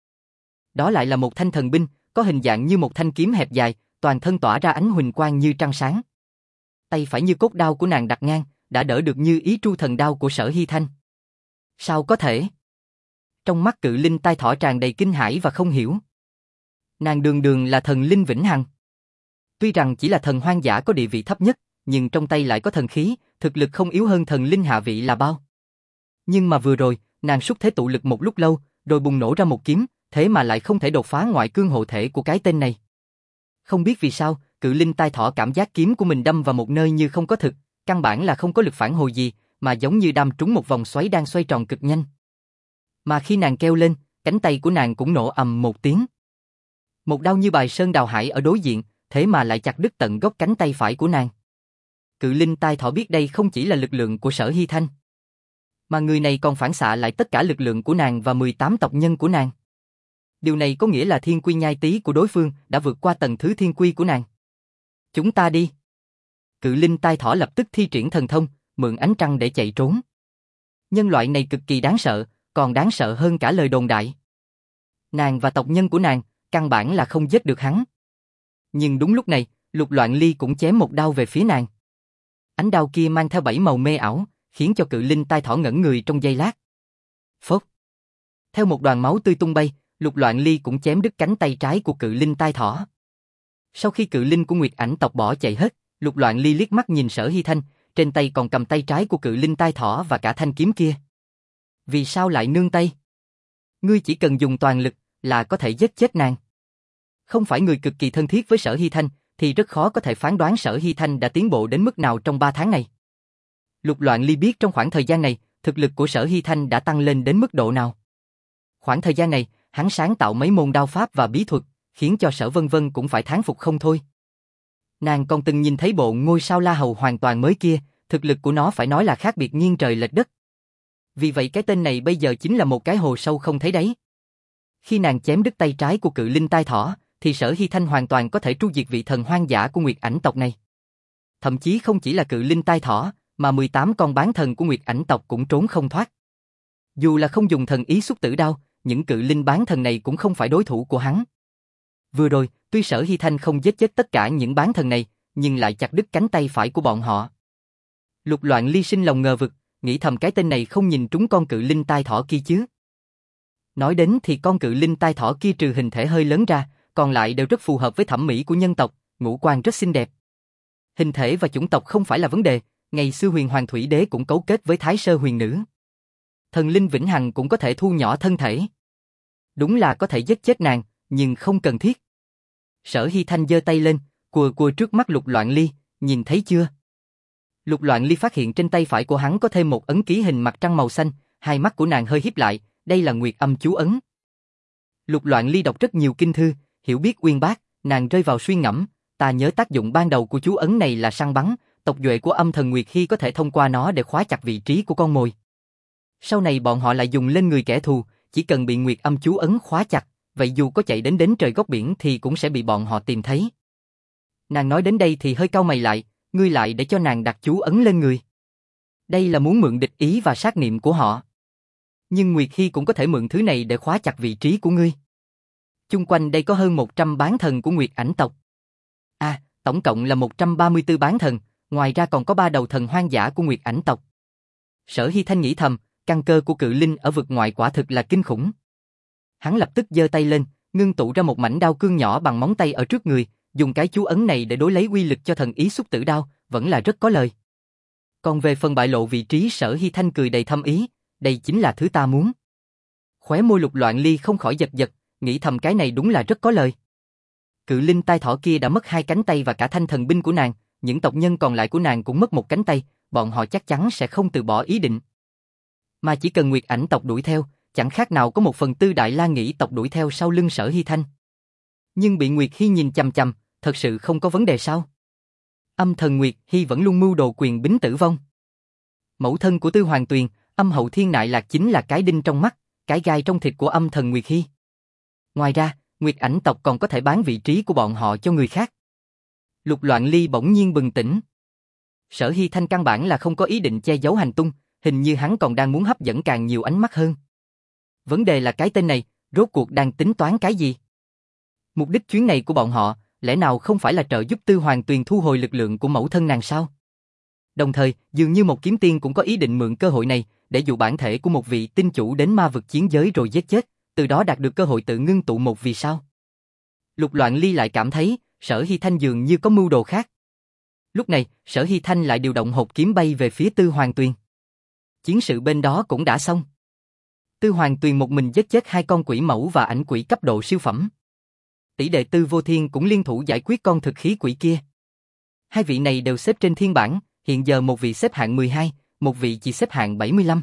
Đó lại là một thanh thần binh, có hình dạng như một thanh kiếm hẹp dài, toàn thân tỏa ra ánh huỳnh quang như trăng sáng. Tay phải như cốt đao của nàng đặt ngang, đã đỡ được Như Ý Tru Thần đao của Sở Hy Thanh. Sao có thể? Trong mắt cự linh tai thỏ tràn đầy kinh hãi và không hiểu. Nàng đường đường là thần linh vĩnh hằng. Tuy rằng chỉ là thần hoang dã có địa vị thấp nhất, nhưng trong tay lại có thần khí, thực lực không yếu hơn thần linh hạ vị là bao. Nhưng mà vừa rồi, nàng xúc thế tụ lực một lúc lâu, rồi bùng nổ ra một kiếm, thế mà lại không thể đột phá ngoại cương hộ thể của cái tên này. Không biết vì sao, cự linh tai thỏ cảm giác kiếm của mình đâm vào một nơi như không có thực, căn bản là không có lực phản hồi gì, mà giống như đâm trúng một vòng xoáy đang xoay tròn cực nhanh. Mà khi nàng kêu lên, cánh tay của nàng cũng nổ ầm một tiếng. Một đao như bài sơn đào hải ở đối diện, thế mà lại chặt đứt tận gốc cánh tay phải của nàng. Cự linh tai thỏ biết đây không chỉ là lực lượng của Sở Hy Thanh, mà người này còn phản xạ lại tất cả lực lượng của nàng và mười tám tộc nhân của nàng. Điều này có nghĩa là thiên quy nhai tý của đối phương đã vượt qua tầng thứ thiên quy của nàng. Chúng ta đi. Cự linh tai thỏ lập tức thi triển thần thông, mượn ánh trăng để chạy trốn. Nhân loại này cực kỳ đáng sợ, còn đáng sợ hơn cả lời đồn đại. Nàng và tộc nhân của nàng, căn bản là không giết được hắn. Nhưng đúng lúc này, Lục Loạn Ly cũng chém một đao về phía nàng. Ánh đao kia mang theo bảy màu mê ảo, khiến cho cự linh tai thỏ ngẩn người trong giây lát. Phốc. Theo một đoàn máu tươi tung bay, Lục Loạn Ly cũng chém đứt cánh tay trái của cự linh tai thỏ. Sau khi cự linh của Nguyệt Ảnh tộc bỏ chạy hết, Lục Loạn Ly liếc mắt nhìn Sở Hy Thanh, trên tay còn cầm tay trái của cự linh tai thỏ và cả thanh kiếm kia. Vì sao lại nương tay? Ngươi chỉ cần dùng toàn lực là có thể giết chết nàng. Không phải người cực kỳ thân thiết với Sở Hy Thanh, thì rất khó có thể phán đoán Sở Hy Thanh đã tiến bộ đến mức nào trong ba tháng này. Lục Loạn Ly biết trong khoảng thời gian này, thực lực của Sở Hy Thanh đã tăng lên đến mức độ nào. Khoảng thời gian này, hắn sáng tạo mấy môn đao pháp và bí thuật, khiến cho Sở Vân Vân cũng phải thán phục không thôi. Nàng còn từng nhìn thấy bộ ngôi sao La Hầu hoàn toàn mới kia, thực lực của nó phải nói là khác biệt nghiêng trời lệch đất. Vì vậy cái tên này bây giờ chính là một cái hồ sâu không thấy đáy. Khi nàng chém đứt tay trái của cự linh tai thỏ, thì Sở Hy Thanh hoàn toàn có thể tru diệt vị thần hoang dã của Nguyệt Ảnh tộc này. Thậm chí không chỉ là cự linh tai thỏ, mà mười tám con bán thần của Nguyệt Ảnh tộc cũng trốn không thoát. Dù là không dùng thần ý xuất tử đao, những cự linh bán thần này cũng không phải đối thủ của hắn. Vừa rồi, tuy Sở Hy Thanh không giết chết tất cả những bán thần này, nhưng lại chặt đứt cánh tay phải của bọn họ. Lục Loạn Ly sinh lòng ngờ vực, nghĩ thầm cái tên này không nhìn trúng con cự linh tai thỏ kia chứ. Nói đến thì con cự linh tai thỏ kia trừ hình thể hơi lớn ra, còn lại đều rất phù hợp với thẩm mỹ của nhân tộc, ngũ quan rất xinh đẹp. Hình thể và chủng tộc không phải là vấn đề, ngày xưa Huyền Hoàng Thủy Đế cũng cấu kết với Thái Sơ Huyền Nữ. Thần linh vĩnh hằng cũng có thể thu nhỏ thân thể. Đúng là có thể giết chết nàng, nhưng không cần thiết. Sở Hy Thanh giơ tay lên, cùa cùa trước mắt Lục Loạn Ly, nhìn thấy chưa? Lục Loạn Ly phát hiện trên tay phải của hắn có thêm một ấn ký hình mặt trăng màu xanh, hai mắt của nàng hơi híp lại, đây là Nguyệt Âm chú ấn. Lục Loạn Ly đọc rất nhiều kinh thư, hiểu biết uyên bác, nàng rơi vào suy ngẫm, ta nhớ tác dụng ban đầu của chú ấn này là săn bắn, tộc duệ của âm thần Nguyệt Hy có thể thông qua nó để khóa chặt vị trí của con mồi. Sau này bọn họ lại dùng lên người kẻ thù, chỉ cần bị Nguyệt Âm chú ấn khóa chặt, vậy dù có chạy đến đến trời góc biển thì cũng sẽ bị bọn họ tìm thấy. Nàng nói đến đây thì hơi cau mày lại, ngươi lại để cho nàng đặt chú ấn lên người. Đây là muốn mượn địch ý và sát niệm của họ. Nhưng Nguyệt Hy cũng có thể mượn thứ này để khóa chặt vị trí của ngươi. Chung quanh đây có hơn một trăm bán thần của Nguyệt Ảnh tộc. À, tổng cộng là một trăm ba mươi tư bán thần, ngoài ra còn có ba đầu thần hoang dã của Nguyệt Ảnh tộc. Sở Hy Thanh nghĩ thầm, căn cơ của cự linh ở vực ngoại quả thực là kinh khủng. Hắn lập tức giơ tay lên, ngưng tụ ra một mảnh đao cương nhỏ bằng móng tay ở trước người, dùng cái chú ấn này để đối lấy uy lực cho thần ý xúc tử đao, vẫn là rất có lời. Còn về phần bại lộ vị trí, Sở Hy Thanh cười đầy thâm ý, đây chính là thứ ta muốn. Khóe môi Lục Loạn Ly không khỏi giật giật, nghĩ thầm cái này đúng là rất có lời. Cự linh tai thỏ kia đã mất hai cánh tay và cả thanh thần binh của nàng, những tộc nhân còn lại của nàng cũng mất một cánh tay, bọn họ chắc chắn sẽ không từ bỏ ý định. Mà chỉ cần Nguyệt Ảnh tộc đuổi theo, chẳng khác nào có một phần tư Đại La Nghĩ tộc đuổi theo sau lưng Sở Hy Thanh. Nhưng bị Nguyệt Hy nhìn chằm chằm, thật sự không có vấn đề sao? Âm thần Nguyệt Hy vẫn luôn mưu đồ quyền bính tử vong. Mẫu thân của Tư Hoàng Tuyền, Âm hậu Thiên Nại Lạc chính là cái đinh trong mắt, cái gai trong thịt của âm thần Nguyệt Hy. Ngoài ra, Nguyệt Ảnh tộc còn có thể bán vị trí của bọn họ cho người khác. Lục Loạn Ly bỗng nhiên bừng tỉnh. Sở Hy Thanh căn bản là không có ý định che giấu hành tung, hình như hắn còn đang muốn hấp dẫn càng nhiều ánh mắt hơn. Vấn đề là cái tên này, rốt cuộc đang tính toán cái gì? Mục đích chuyến này của bọn họ, lẽ nào không phải là trợ giúp Tư Hoàng Tuyền thu hồi lực lượng của mẫu thân nàng sao? Đồng thời, dường như một kiếm tiên cũng có ý định mượn cơ hội này, để dụ bản thể của một vị tinh chủ đến ma vực chiến giới rồi giết chết, từ đó đạt được cơ hội tự ngưng tụ một vì sao. Lục Loạn Ly lại cảm thấy, Sở Hy Thanh dường như có mưu đồ khác. Lúc này, Sở Hy Thanh lại điều động hột kiếm bay về phía Tư Hoàng Tuyền. Chiến sự bên đó cũng đã xong. Tư Hoàng Tuyền một mình giết chết hai con quỷ mẫu và ảnh quỷ cấp độ siêu phẩm. Tỷ đệ Tư Vô Thiên cũng liên thủ giải quyết con thực khí quỷ kia. Hai vị này đều xếp trên thiên bảng, hiện giờ một vị xếp hạng mười hai, một vị chỉ xếp hạng bảy mươi lăm.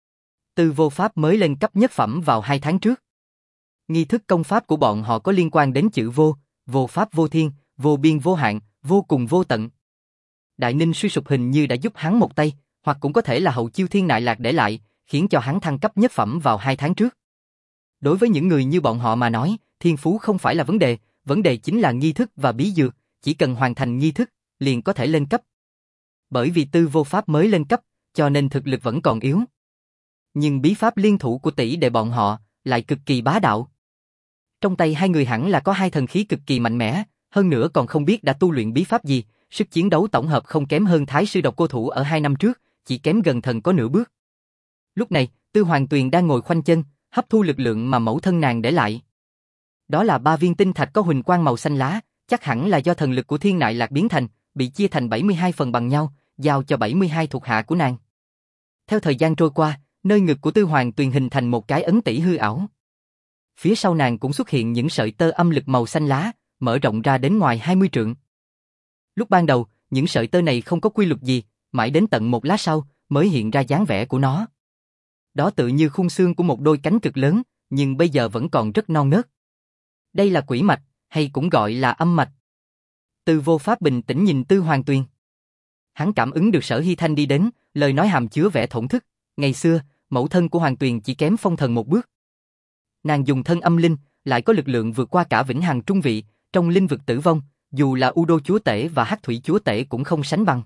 Tư Vô Pháp mới lên cấp nhất phẩm vào hai tháng trước. Nghi thức công pháp của bọn họ có liên quan đến chữ vô, vô pháp vô thiên, vô biên vô hạn, vô cùng vô tận. Đại Ninh suy sụp hình như đã giúp hắn một tay, hoặc cũng có thể là hậu chiêu Thiên Nại Lạc để lại, khiến cho hắn thăng cấp nhất phẩm vào hai tháng trước. Đối với những người như bọn họ mà nói, thiên phú không phải là vấn đề, vấn đề chính là nghi thức và bí dược, chỉ cần hoàn thành nghi thức, liền có thể lên cấp. Bởi vì Tư Vô Pháp mới lên cấp, cho nên thực lực vẫn còn yếu. Nhưng bí pháp liên thủ của tỷ đệ bọn họ lại cực kỳ bá đạo. Trong tay hai người hẳn là có hai thần khí cực kỳ mạnh mẽ, hơn nữa còn không biết đã tu luyện bí pháp gì, sức chiến đấu tổng hợp không kém hơn Thái sư Độc Cô Thủ ở hai năm trước, chỉ kém gần thần có nửa bước. Lúc này, Tư Hoàng Tuyền đang ngồi khoanh chân, hấp thu lực lượng mà mẫu thân nàng để lại. Đó là ba viên tinh thạch có huỳnh quang màu xanh lá, chắc hẳn là do thần lực của Thiên Nại Lạc biến thành, bị chia thành bảy mươi hai phần bằng nhau, giao cho bảy mươi hai thuộc hạ của nàng. Theo thời gian trôi qua, nơi ngực của Tư Hoàng Tuyền hình thành một cái ấn tỷ hư ảo. Phía sau nàng cũng xuất hiện những sợi tơ âm lực màu xanh lá, mở rộng ra đến ngoài hai mươi trượng. Lúc ban đầu, những sợi tơ này không có quy luật gì, mãi đến tận một lát sau, mới hiện ra dáng vẻ của nó. Đó tự như khung xương của một đôi cánh cực lớn, nhưng bây giờ vẫn còn rất non nớt. Đây là quỷ mạch, hay cũng gọi là âm mạch. Tư Vô Pháp bình tĩnh nhìn Tư Hoàng Tuyền. Hắn cảm ứng được Sở Hy Thanh đi đến, lời nói hàm chứa vẻ thổn thức. Ngày xưa, mẫu thân của Hoàng Tuyền chỉ kém phong thần một bước. Nàng dùng thân âm linh, lại có lực lượng vượt qua cả vĩnh hằng trung vị, trong linh vực tử vong, dù là U Đô chúa tể và Hắc Thủy chúa tể cũng không sánh bằng.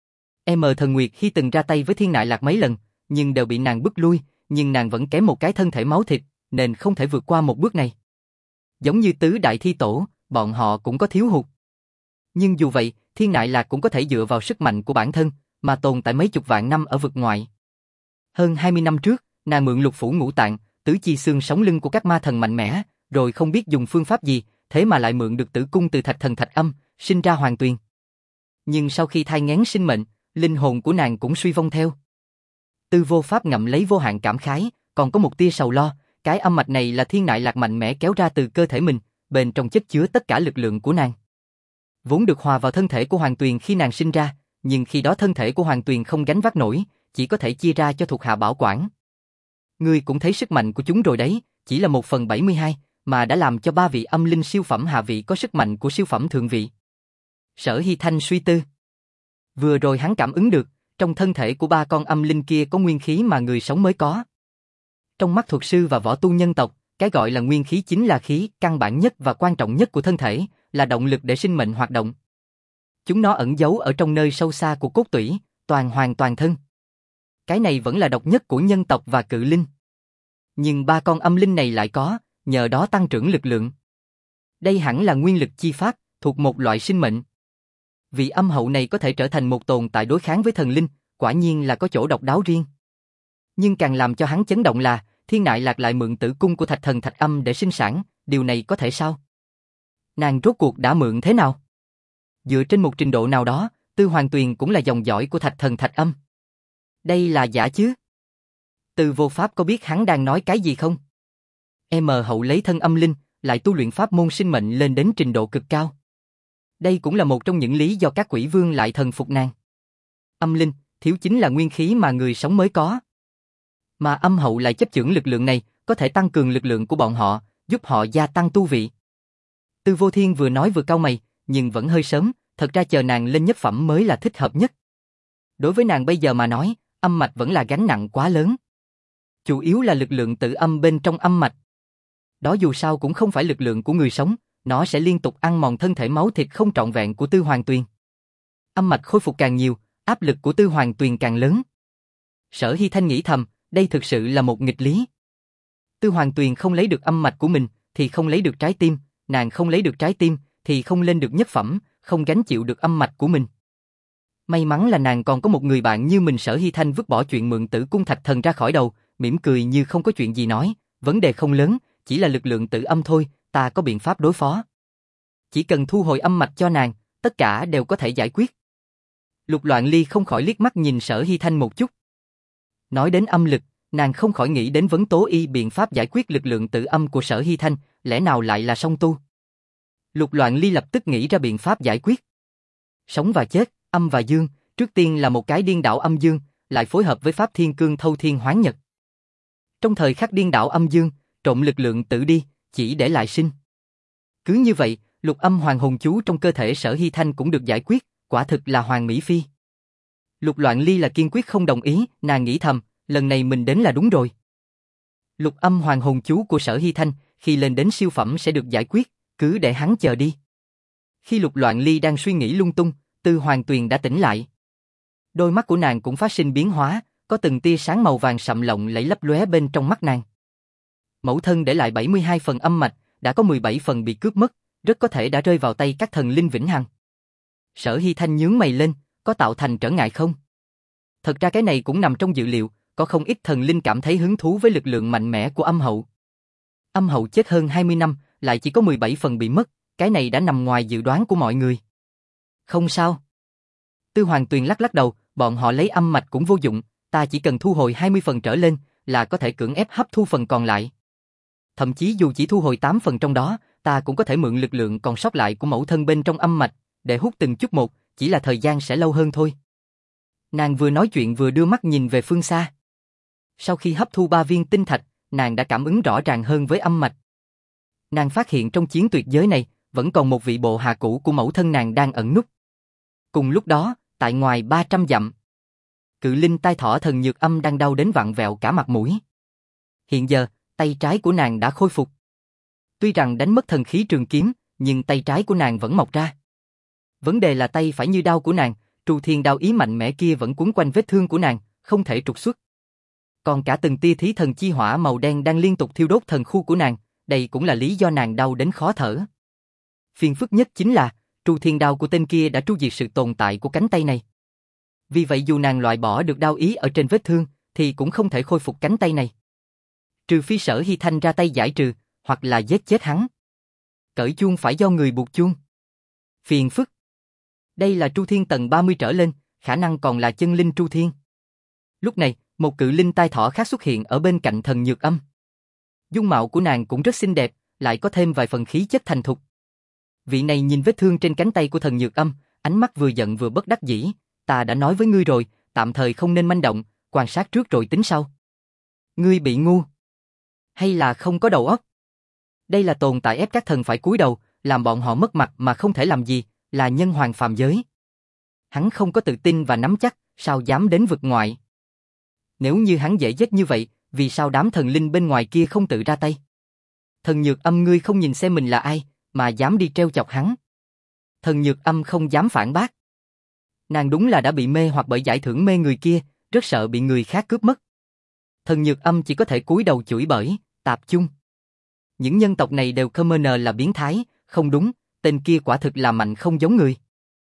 M thần Nguyệt khi từng ra tay với Thiên Nại Lạc mấy lần, nhưng đều bị nàng bức lui, nhưng nàng vẫn kém một cái thân thể máu thịt, nên không thể vượt qua một bước này. Giống như tứ đại thi tổ, bọn họ cũng có thiếu hụt. Nhưng dù vậy, Thiên Nại Lạc cũng có thể dựa vào sức mạnh của bản thân, mà tồn tại mấy chục vạn năm ở vực ngoại. Hơn hai mươi năm trước, nàng mượn lục phủ ngũ tạng, tứ chi xương sống lưng của các ma thần mạnh mẽ, rồi không biết dùng phương pháp gì, thế mà lại mượn được tử cung từ thạch thần Thạch Âm, sinh ra Hoàng Tuyền. Nhưng sau khi thai nghén sinh mệnh, linh hồn của nàng cũng suy vong theo. Tư Vô Pháp ngậm lấy vô hạn cảm khái, còn có một tia sầu lo, cái âm mạch này là Thiên Nại Lạc mạnh mẽ kéo ra từ cơ thể mình, bên trong chất chứa tất cả lực lượng của nàng. Vốn được hòa vào thân thể của Hoàng Tuyền khi nàng sinh ra, nhưng khi đó thân thể của Hoàng Tuyền không gánh vác nổi, chỉ có thể chia ra cho thuộc hạ bảo quản. Ngươi cũng thấy sức mạnh của chúng rồi đấy, chỉ là một phần bảy mươi hai, mà đã làm cho ba vị âm linh siêu phẩm hạ vị có sức mạnh của siêu phẩm thượng vị. Sở Hy Thanh suy tư. Vừa rồi hắn cảm ứng được, trong thân thể của ba con âm linh kia có nguyên khí mà người sống mới có. Trong mắt thuật sư và võ tu nhân tộc, cái gọi là nguyên khí chính là khí căn bản nhất và quan trọng nhất của thân thể, là động lực để sinh mệnh hoạt động. Chúng nó ẩn giấu ở trong nơi sâu xa của cốt tủy, toàn hoàn toàn thân. Cái này vẫn là độc nhất của nhân tộc và cự linh. Nhưng ba con âm linh này lại có, nhờ đó tăng trưởng lực lượng. Đây hẳn là nguyên lực chi pháp, thuộc một loại sinh mệnh. Vị âm hậu này có thể trở thành một tồn tại đối kháng với thần linh, quả nhiên là có chỗ độc đáo riêng. Nhưng càng làm cho hắn chấn động là, Thiên Nại Lạc lại mượn tử cung của thạch thần Thạch Âm để sinh sản, điều này có thể sao? Nàng rốt cuộc đã mượn thế nào? Dựa trên một trình độ nào đó, Tư Hoàng Tuyền cũng là dòng dõi của thạch thần Thạch Âm. Đây là giả chứ? Từ vô pháp có biết hắn đang nói cái gì không? Em hậu lấy thân âm linh, lại tu luyện pháp môn sinh mệnh lên đến trình độ cực cao. Đây cũng là một trong những lý do các quỷ vương lại thần phục nàng. Âm linh, thiếu chính là nguyên khí mà người sống mới có. Mà âm hậu lại chấp chưởng lực lượng này, có thể tăng cường lực lượng của bọn họ, giúp họ gia tăng tu vị. Tư Vô Thiên vừa nói vừa cau mày, nhưng vẫn hơi sớm, thật ra chờ nàng lên nhất phẩm mới là thích hợp nhất. Đối với nàng bây giờ mà nói, âm mạch vẫn là gánh nặng quá lớn. Chủ yếu là lực lượng tự âm bên trong âm mạch. Đó dù sao cũng không phải lực lượng của người sống, nó sẽ liên tục ăn mòn thân thể máu thịt không trọn vẹn của Tư Hoàng Tuyền. Âm mạch khôi phục càng nhiều, áp lực của Tư Hoàng Tuyền càng lớn. Sở Hy Thanh nghĩ thầm, đây thực sự là một nghịch lý. Tư Hoàng Tuyền không lấy được âm mạch của mình, thì không lấy được trái tim, nàng không lấy được trái tim, thì không lên được nhất phẩm, không gánh chịu được âm mạch của mình. May mắn là nàng còn có một người bạn như mình. Sở Hy Thanh vứt bỏ chuyện mượn tử cung thạch thần ra khỏi đầu, mỉm cười như không có chuyện gì nói, vấn đề không lớn, chỉ là lực lượng tự âm thôi, ta có biện pháp đối phó. Chỉ cần thu hồi âm mạch cho nàng, tất cả đều có thể giải quyết. Lục Loạn Ly không khỏi liếc mắt nhìn Sở Hy Thanh một chút. Nói đến âm lực, nàng không khỏi nghĩ đến vấn tố y biện pháp giải quyết lực lượng tự âm của Sở Hy Thanh, lẽ nào lại là song tu? Lục Loạn Ly lập tức nghĩ ra biện pháp giải quyết. Sống và chết, âm và dương, trước tiên là một cái điên đảo âm dương, lại phối hợp với pháp thiên cương thâu thiên hoán nhật. Trong thời khắc điên đảo âm dương, trộn lực lượng tử đi, chỉ để lại sinh. Cứ như vậy, lục âm hoàng hồn chú trong cơ thể Sở Hy Thanh cũng được giải quyết, quả thực là hoàng mỹ phi. Lục Loạn Ly là kiên quyết không đồng ý, nàng nghĩ thầm, lần này mình đến là đúng rồi. Lục âm hoàng hồn chú của Sở Hy Thanh, khi lên đến siêu phẩm sẽ được giải quyết, cứ để hắn chờ đi. Khi Lục Loạn Ly đang suy nghĩ lung tung, Tư Hoàng Tuyền đã tỉnh lại. Đôi mắt của nàng cũng phát sinh biến hóa, có từng tia sáng màu vàng sậm lộng lẫy lấp lóe bên trong mắt nàng. Mẫu thân để lại bảy mươi hai phần âm mạch, đã có mười bảy phần bị cướp mất, rất có thể đã rơi vào tay các thần linh vĩnh hằng. Sở Hy Thanh nhướng mày lên, có tạo thành trở ngại không? Thật ra cái này cũng nằm trong dự liệu, có không ít thần linh cảm thấy hứng thú với lực lượng mạnh mẽ của âm hậu. Âm hậu chết hơn hai mươi năm, lại chỉ có mười bảy phần bị mất, cái này đã nằm ngoài dự đoán của mọi người. Không sao. Tư Hoàng Tuyền lắc lắc đầu, bọn họ lấy âm mạch cũng vô dụng, ta chỉ cần thu hồi hai mươi phần trở lên, là có thể cưỡng ép hấp thu phần còn lại. Thậm chí dù chỉ thu hồi tám phần trong đó, ta cũng có thể mượn lực lượng còn sót lại của mẫu thân bên trong âm mạch, để hút từng chút một, chỉ là thời gian sẽ lâu hơn thôi. Nàng vừa nói chuyện vừa đưa mắt nhìn về phương xa. Sau khi hấp thu ba viên tinh thạch, nàng đã cảm ứng rõ ràng hơn với âm mạch. Nàng phát hiện trong chiến tuyệt giới này, vẫn còn một vị bộ hạ cũ của mẫu thân nàng đang ẩn núp. Cùng lúc đó, tại ngoài ba trăm dặm, cự linh tai thỏ thần Nhược Âm đang đau đến vặn vẹo cả mặt mũi. Hiện giờ, tay trái của nàng đã khôi phục. Tuy rằng đánh mất thần khí trường kiếm, nhưng tay trái của nàng vẫn mọc ra. Vấn đề là tay phải như đao của nàng, Trù Thiên đao ý mạnh mẽ kia vẫn quấn quanh vết thương của nàng, không thể trục xuất. Còn cả từng tia thí thần chi hỏa màu đen đang liên tục thiêu đốt thần khu của nàng, đây cũng là lý do nàng đau đến khó thở. Phiền phức nhất chính là, Trù Thiên đao của tên kia đã tru diệt sự tồn tại của cánh tay này. Vì vậy dù nàng loại bỏ được đao ý ở trên vết thương, thì cũng không thể khôi phục cánh tay này. Trừ phi Sở Hy Thanh ra tay giải trừ, hoặc là giết chết hắn. Cởi chuông phải do người buộc chuông. Phiền phức. Đây là Tru Thiên tầng ba mươi trở lên, khả năng còn là chân linh Tru Thiên. Lúc này, một cự linh tai thỏ khác xuất hiện ở bên cạnh thần Nhược Âm. Dung mạo của nàng cũng rất xinh đẹp, lại có thêm vài phần khí chất thành thục. Vị này nhìn vết thương trên cánh tay của thần Nhược Âm, ánh mắt vừa giận vừa bất đắc dĩ. Ta đã nói với ngươi rồi, tạm thời không nên manh động, quan sát trước rồi tính sau. Ngươi bị ngu? Hay là không có đầu óc? Đây là tồn tại ép các thần phải cúi đầu, làm bọn họ mất mặt mà không thể làm gì, là nhân hoàng phàm giới. Hắn không có tự tin và nắm chắc, sao dám đến vực ngoại? Nếu như hắn dễ giết như vậy, vì sao đám thần linh bên ngoài kia không tự ra tay? Thần Nhược Âm ngươi không nhìn xem mình là ai, mà dám đi treo chọc hắn. Thần Nhược Âm không dám phản bác. Nàng đúng là đã bị mê hoặc bởi giải thưởng mê người kia, rất sợ bị người khác cướp mất. Thần Nhược Âm chỉ có thể cúi đầu chửi bới, tạp chung. Những nhân tộc này đều comment là biến thái, không đúng, tên kia quả thực là mạnh không giống người.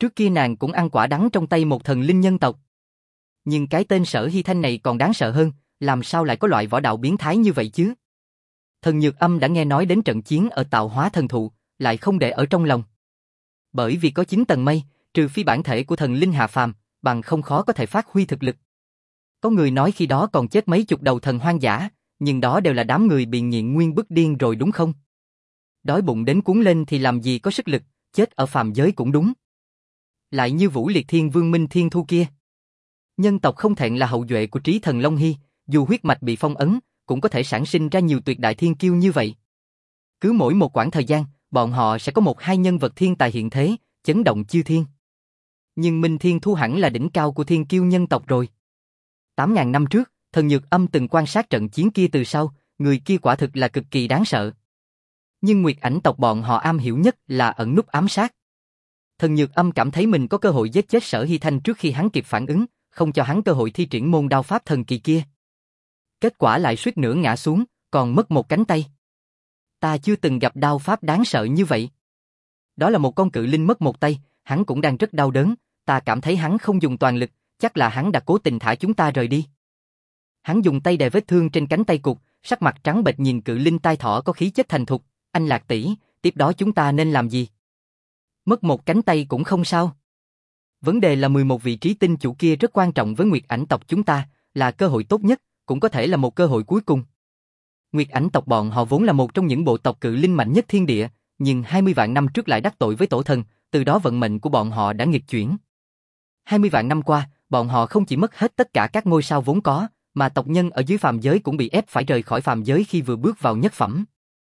Trước kia nàng cũng ăn quả đắng trong tay một thần linh nhân tộc. Nhưng cái tên Sở Hy Thanh này còn đáng sợ hơn, làm sao lại có loại võ đạo biến thái như vậy chứ? Thần Nhược Âm đã nghe nói đến trận chiến ở Tạo Hóa Thần Thụ, lại không để ở trong lòng. Bởi vì có chín tầng mây, trừ phi bản thể của thần linh hạ phàm, bằng không khó có thể phát huy thực lực. Có người nói khi đó còn chết mấy chục đầu thần hoang dã, nhưng đó đều là đám người bị nghiện nguyên bức điên rồi đúng không? Đói bụng đến cuốn lên thì làm gì có sức lực, chết ở phàm giới cũng đúng. Lại như Vũ Liệt Thiên Vương Minh Thiên Thu kia. Nhân tộc không thẹn là hậu duệ của trí thần Long Hy, dù huyết mạch bị phong ấn, cũng có thể sản sinh ra nhiều tuyệt đại thiên kiêu như vậy. Cứ mỗi một quãng thời gian, bọn họ sẽ có một hai nhân vật thiên tài hiện thế, chấn động chư thiên. Nhưng Minh Thiên Thu hẳn là đỉnh cao của thiên kiêu nhân tộc rồi. Tám ngàn năm trước, Thần Nhược Âm từng quan sát trận chiến kia từ sau, người kia quả thực là cực kỳ đáng sợ. Nhưng Nguyệt Ảnh tộc bọn họ am hiểu nhất là ẩn núp ám sát. Thần Nhược Âm cảm thấy mình có cơ hội giết chết Sở Hy Thanh trước khi hắn kịp phản ứng, không cho hắn cơ hội thi triển môn đao pháp thần kỳ kia. Kết quả lại suýt nữa ngã xuống, còn mất một cánh tay. Ta chưa từng gặp đao pháp đáng sợ như vậy. Đó là một con cự linh mất một tay, hắn cũng đang rất đau đớn, ta cảm thấy hắn không dùng toàn lực, chắc là hắn đã cố tình thả chúng ta rời đi. Hắn dùng tay đè vết thương trên cánh tay cụt, sắc mặt trắng bệch nhìn cự linh tai thỏ có khí chất thành thục, anh Lạc tỷ, tiếp đó chúng ta nên làm gì? Mất một cánh tay cũng không sao. Vấn đề là mười một vị trí tinh chủ kia rất quan trọng với Nguyệt Ảnh tộc chúng ta, là cơ hội tốt nhất, cũng có thể là một cơ hội cuối cùng. Nguyệt Ảnh tộc bọn họ vốn là một trong những bộ tộc cự linh mạnh nhất thiên địa, nhưng hai mươi vạn năm trước lại đắc tội với tổ thần, từ đó vận mệnh của bọn họ đã nghịch chuyển. hai mươi vạn năm qua, bọn họ không chỉ mất hết tất cả các ngôi sao vốn có, mà tộc nhân ở dưới phàm giới cũng bị ép phải rời khỏi phàm giới khi vừa bước vào nhất phẩm.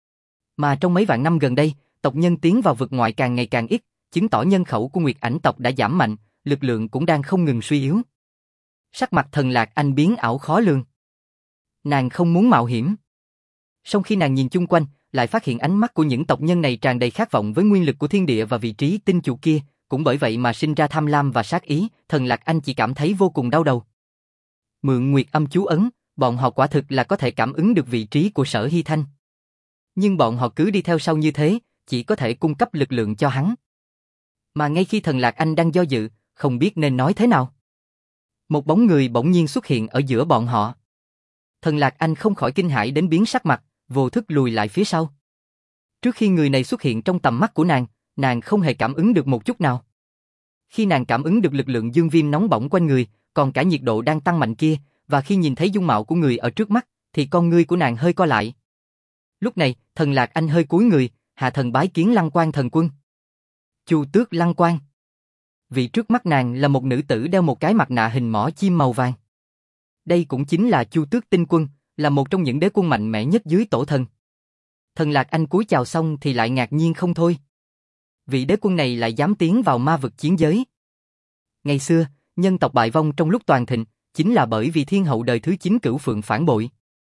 Mà trong mấy vạn năm gần đây, tộc nhân tiến vào vực ngoại càng ngày càng ít, chứng tỏ nhân khẩu của Nguyệt Ảnh tộc đã giảm mạnh, lực lượng cũng đang không ngừng suy yếu. Sắc mặt Thần Lạc Anh biến ảo khó lường. Nàng không muốn mạo hiểm. Song khi nàng nhìn chung quanh, lại phát hiện ánh mắt của những tộc nhân này tràn đầy khát vọng với nguyên lực của thiên địa và vị trí tinh chủ kia, cũng bởi vậy mà sinh ra tham lam và sát ý, Thần Lạc Anh chỉ cảm thấy vô cùng đau đầu. Mượn Nguyệt Âm chú ấn, bọn họ quả thực là có thể cảm ứng được vị trí của Sở Hy Thanh. Nhưng bọn họ cứ đi theo sau như thế, chỉ có thể cung cấp lực lượng cho hắn. Mà ngay khi Thần Lạc Anh đang do dự, không biết nên nói thế nào, một bóng người bỗng nhiên xuất hiện ở giữa bọn họ. Thần Lạc Anh không khỏi kinh hãi đến biến sắc mặt, vô thức lùi lại phía sau. Trước khi người này xuất hiện trong tầm mắt của nàng, nàng không hề cảm ứng được một chút nào. Khi nàng cảm ứng được lực lượng dương viêm nóng bỏng quanh người, còn cả nhiệt độ đang tăng mạnh kia, và khi nhìn thấy dung mạo của người ở trước mắt, thì con ngươi của nàng hơi co lại. Lúc này, Thần Lạc Anh hơi cúi người, hạ thần bái kiến Lăng Quan thần quân. Chu Tước Lăng Quan. Vị trước mắt nàng là một nữ tử đeo một cái mặt nạ hình mỏ chim màu vàng. Đây cũng chính là Chu Tước Tinh Quân, là một trong những đế quân mạnh mẽ nhất dưới tổ thần. Thần Lạc Anh cúi chào xong thì lại ngạc nhiên không thôi. Vị đế quân này lại dám tiến vào ma vực chiến giới. Ngày xưa, nhân tộc bại vong trong lúc toàn thịnh, chính là bởi vì thiên hậu đời thứ chín Cửu Phượng phản bội.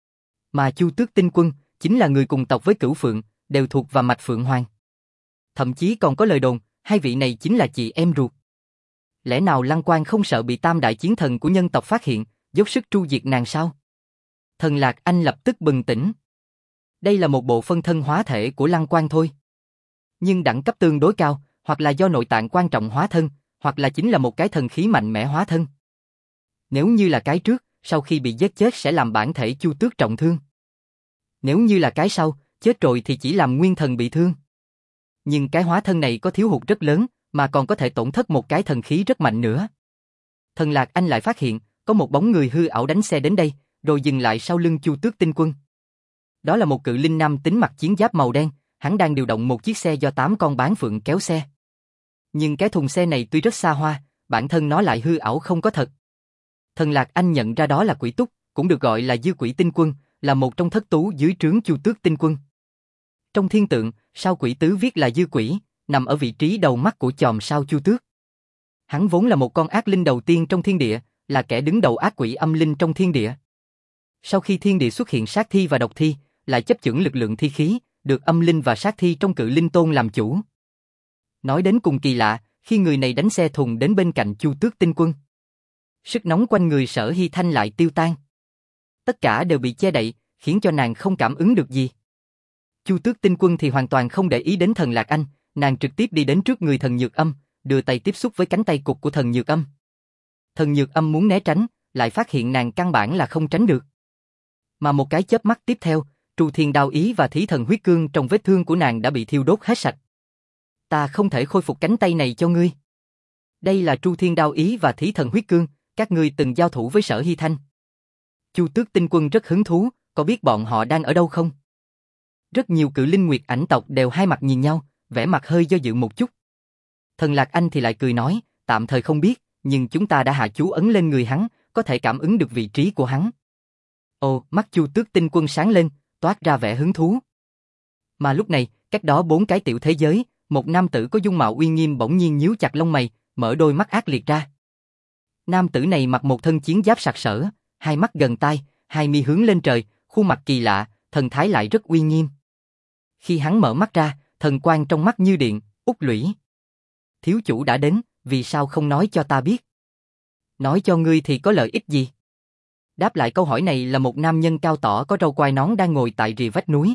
Mà Chu Tước Tinh Quân, chính là người cùng tộc với Cửu Phượng, đều thuộc vào mạch Phượng Hoàng. Thậm chí còn có lời đồn, hai vị này chính là chị em ruột. Lẽ nào Lăng Quan không sợ bị tam đại chiến thần của nhân tộc phát hiện, dốc sức tru diệt nàng sao? Thần Lạc Anh lập tức bừng tỉnh. Đây là một bộ phân thân hóa thể của Lăng Quan thôi. Nhưng đẳng cấp tương đối cao, hoặc là do nội tạng quan trọng hóa thân, hoặc là chính là một cái thần khí mạnh mẽ hóa thân. Nếu như là cái trước, sau khi bị giết chết sẽ làm bản thể Chu Tước trọng thương. Nếu như là cái sau, chết rồi thì chỉ làm nguyên thần bị thương. Nhưng cái hóa thân này có thiếu hụt rất lớn, mà còn có thể tổn thất một cái thần khí rất mạnh nữa. Thần Lạc Anh lại phát hiện, có một bóng người hư ảo đánh xe đến đây, rồi dừng lại sau lưng Chu Tước Tinh Quân. Đó là một cự linh nam tính mặc chiến giáp màu đen, hắn đang điều động một chiếc xe do tám con bán phượng kéo xe. Nhưng cái thùng xe này tuy rất xa hoa, bản thân nó lại hư ảo không có thật. Thần Lạc Anh nhận ra đó là Quỷ Túc, cũng được gọi là Dư Quỷ Tinh Quân, là một trong thất tú dưới trướng Chu Tước Tinh Quân. Trong thiên tượng, sao Quỷ Tứ viết là Dư Quỷ, nằm ở vị trí đầu mắt của chòm sao Chu Tước. Hắn vốn là một con ác linh đầu tiên trong thiên địa, là kẻ đứng đầu ác quỷ âm linh trong thiên địa. Sau khi thiên địa xuất hiện sát thi và độc thi, lại chấp chưởng lực lượng thi khí, được âm linh và sát thi trong cự linh tôn làm chủ. Nói đến cùng kỳ lạ, khi người này đánh xe thùng đến bên cạnh Chu Tước Tinh Quân, sức nóng quanh người Sở Hy Thanh lại tiêu tan. Tất cả đều bị che đậy, khiến cho nàng không cảm ứng được gì. Chu Tước Tinh Quân thì hoàn toàn không để ý đến Thần Lạc Anh, nàng trực tiếp đi đến trước người Thần Nhược Âm, đưa tay tiếp xúc với cánh tay cụt của Thần Nhược Âm. Thần Nhược Âm muốn né tránh, lại phát hiện nàng căn bản là không tránh được. Mà một cái chớp mắt tiếp theo, Tru Thiên Đao Ý và Thí Thần Huyết Cương trong vết thương của nàng đã bị thiêu đốt hết sạch. Ta không thể khôi phục cánh tay này cho ngươi. Đây là Tru Thiên Đao Ý và Thí Thần Huyết Cương, các ngươi từng giao thủ với Sở Hy Thanh. Chu Tước Tinh Quân rất hứng thú, có biết bọn họ đang ở đâu không? Rất nhiều cự linh nguyệt ảnh tộc đều hai mặt nhìn nhau, vẻ mặt hơi do dự một chút. Thần Lạc Anh thì lại cười nói, tạm thời không biết, nhưng chúng ta đã hạ chú ấn lên người hắn, có thể cảm ứng được vị trí của hắn. Ồ, mắt Chu Tước Tinh Quân sáng lên, toát ra vẻ hứng thú. Mà lúc này, cách đó bốn cái tiểu thế giới, một nam tử có dung mạo uy nghiêm bỗng nhiên nhíu chặt lông mày, mở đôi mắt ác liệt ra. Nam tử này mặc một thân chiến giáp sặc sỡ, hai mắt gần tai, hai mi hướng lên trời, khuôn mặt kỳ lạ, thần thái lại rất uy nghiêm. Khi hắn mở mắt ra, thần quang trong mắt như điện, Úc Lũy. Thiếu chủ đã đến, vì sao không nói cho ta biết? Nói cho ngươi thì có lợi ích gì? Đáp lại câu hỏi này là một nam nhân cao tỏ có râu quai nón đang ngồi tại rìa vách núi.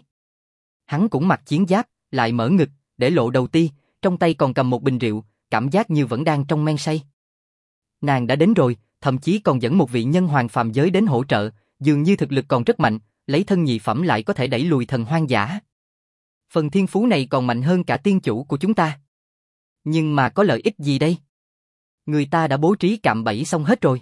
Hắn cũng mặc chiến giáp, lại mở ngực, để lộ đầu ti, trong tay còn cầm một bình rượu, cảm giác như vẫn đang trong men say. Nàng đã đến rồi, thậm chí còn dẫn một vị nhân hoàng phàm giới đến hỗ trợ, dường như thực lực còn rất mạnh, lấy thân nhị phẩm lại có thể đẩy lùi thần hoang dã. Phần thiên phú này còn mạnh hơn cả tiên chủ của chúng ta. Nhưng mà có lợi ích gì đây? Người ta đã bố trí cạm bẫy xong hết rồi.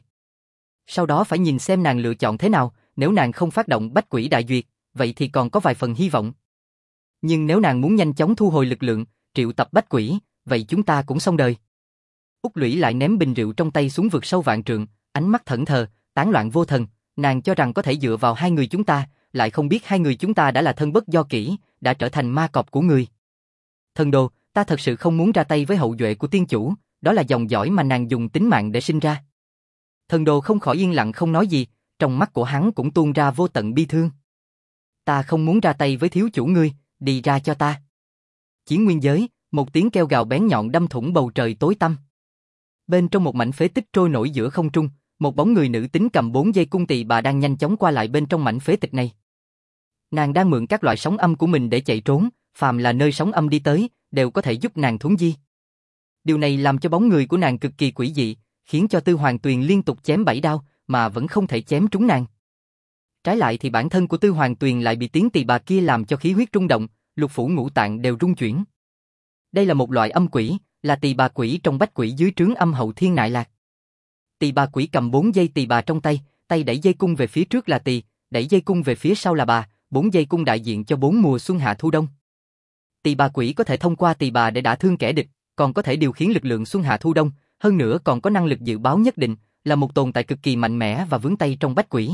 Sau đó phải nhìn xem nàng lựa chọn thế nào, nếu nàng không phát động bách quỷ đại duyệt, vậy thì còn có vài phần hy vọng. Nhưng nếu nàng muốn nhanh chóng thu hồi lực lượng, triệu tập bách quỷ, vậy chúng ta cũng xong đời. Úc Lũy lại ném bình rượu trong tay xuống vực sâu vạn trượng, ánh mắt thẫn thờ, tán loạn vô thần, nàng cho rằng có thể dựa vào hai người chúng ta, lại không biết hai người chúng ta đã là thân bất do kỷ, đã trở thành ma cọp của người. Thần đồ, ta thật sự không muốn ra tay với hậu duệ của tiên chủ, đó là dòng dõi mà nàng dùng tính mạng để sinh ra. Thần đồ không khỏi yên lặng không nói gì, trong mắt của hắn cũng tuôn ra vô tận bi thương. Ta không muốn ra tay với thiếu chủ ngươi, đi ra cho ta. Chiến nguyên giới, một tiếng kêu gào bén nhọn đâm thủng bầu trời tối tăm. Bên trong một mảnh phế tích trôi nổi giữa không trung, một bóng người nữ tính cầm bốn dây cung tỳ bà đang nhanh chóng qua lại bên trong mảnh phế tịch này. Nàng đang mượn các loại sóng âm của mình để chạy trốn, phàm là nơi sóng âm đi tới, đều có thể giúp nàng thuấn di. Điều này làm cho bóng người của nàng cực kỳ quỷ dị, khiến cho Tư Hoàng Tuyền liên tục chém bảy đao, mà vẫn không thể chém trúng nàng. Trái lại thì bản thân của Tư Hoàng Tuyền lại bị tiếng tỳ bà kia làm cho khí huyết rung động, lục phủ ngũ tạng đều rung chuyển. Đây là một loại âm quỷ, là tỳ bà quỷ trong bách quỷ dưới trướng âm hậu thiên nại lạc. Tỳ bà quỷ cầm bốn dây tỳ bà trong tay, tay đẩy dây cung về phía trước là tỳ, đẩy dây cung về phía sau là bà, bốn dây cung đại diện cho bốn mùa xuân hạ thu đông. Tỳ bà quỷ có thể thông qua tỳ bà để đả thương kẻ địch, còn có thể điều khiển lực lượng xuân hạ thu đông, hơn nữa còn có năng lực dự báo nhất định, là một tồn tại cực kỳ mạnh mẽ và vướng tay trong bách quỷ.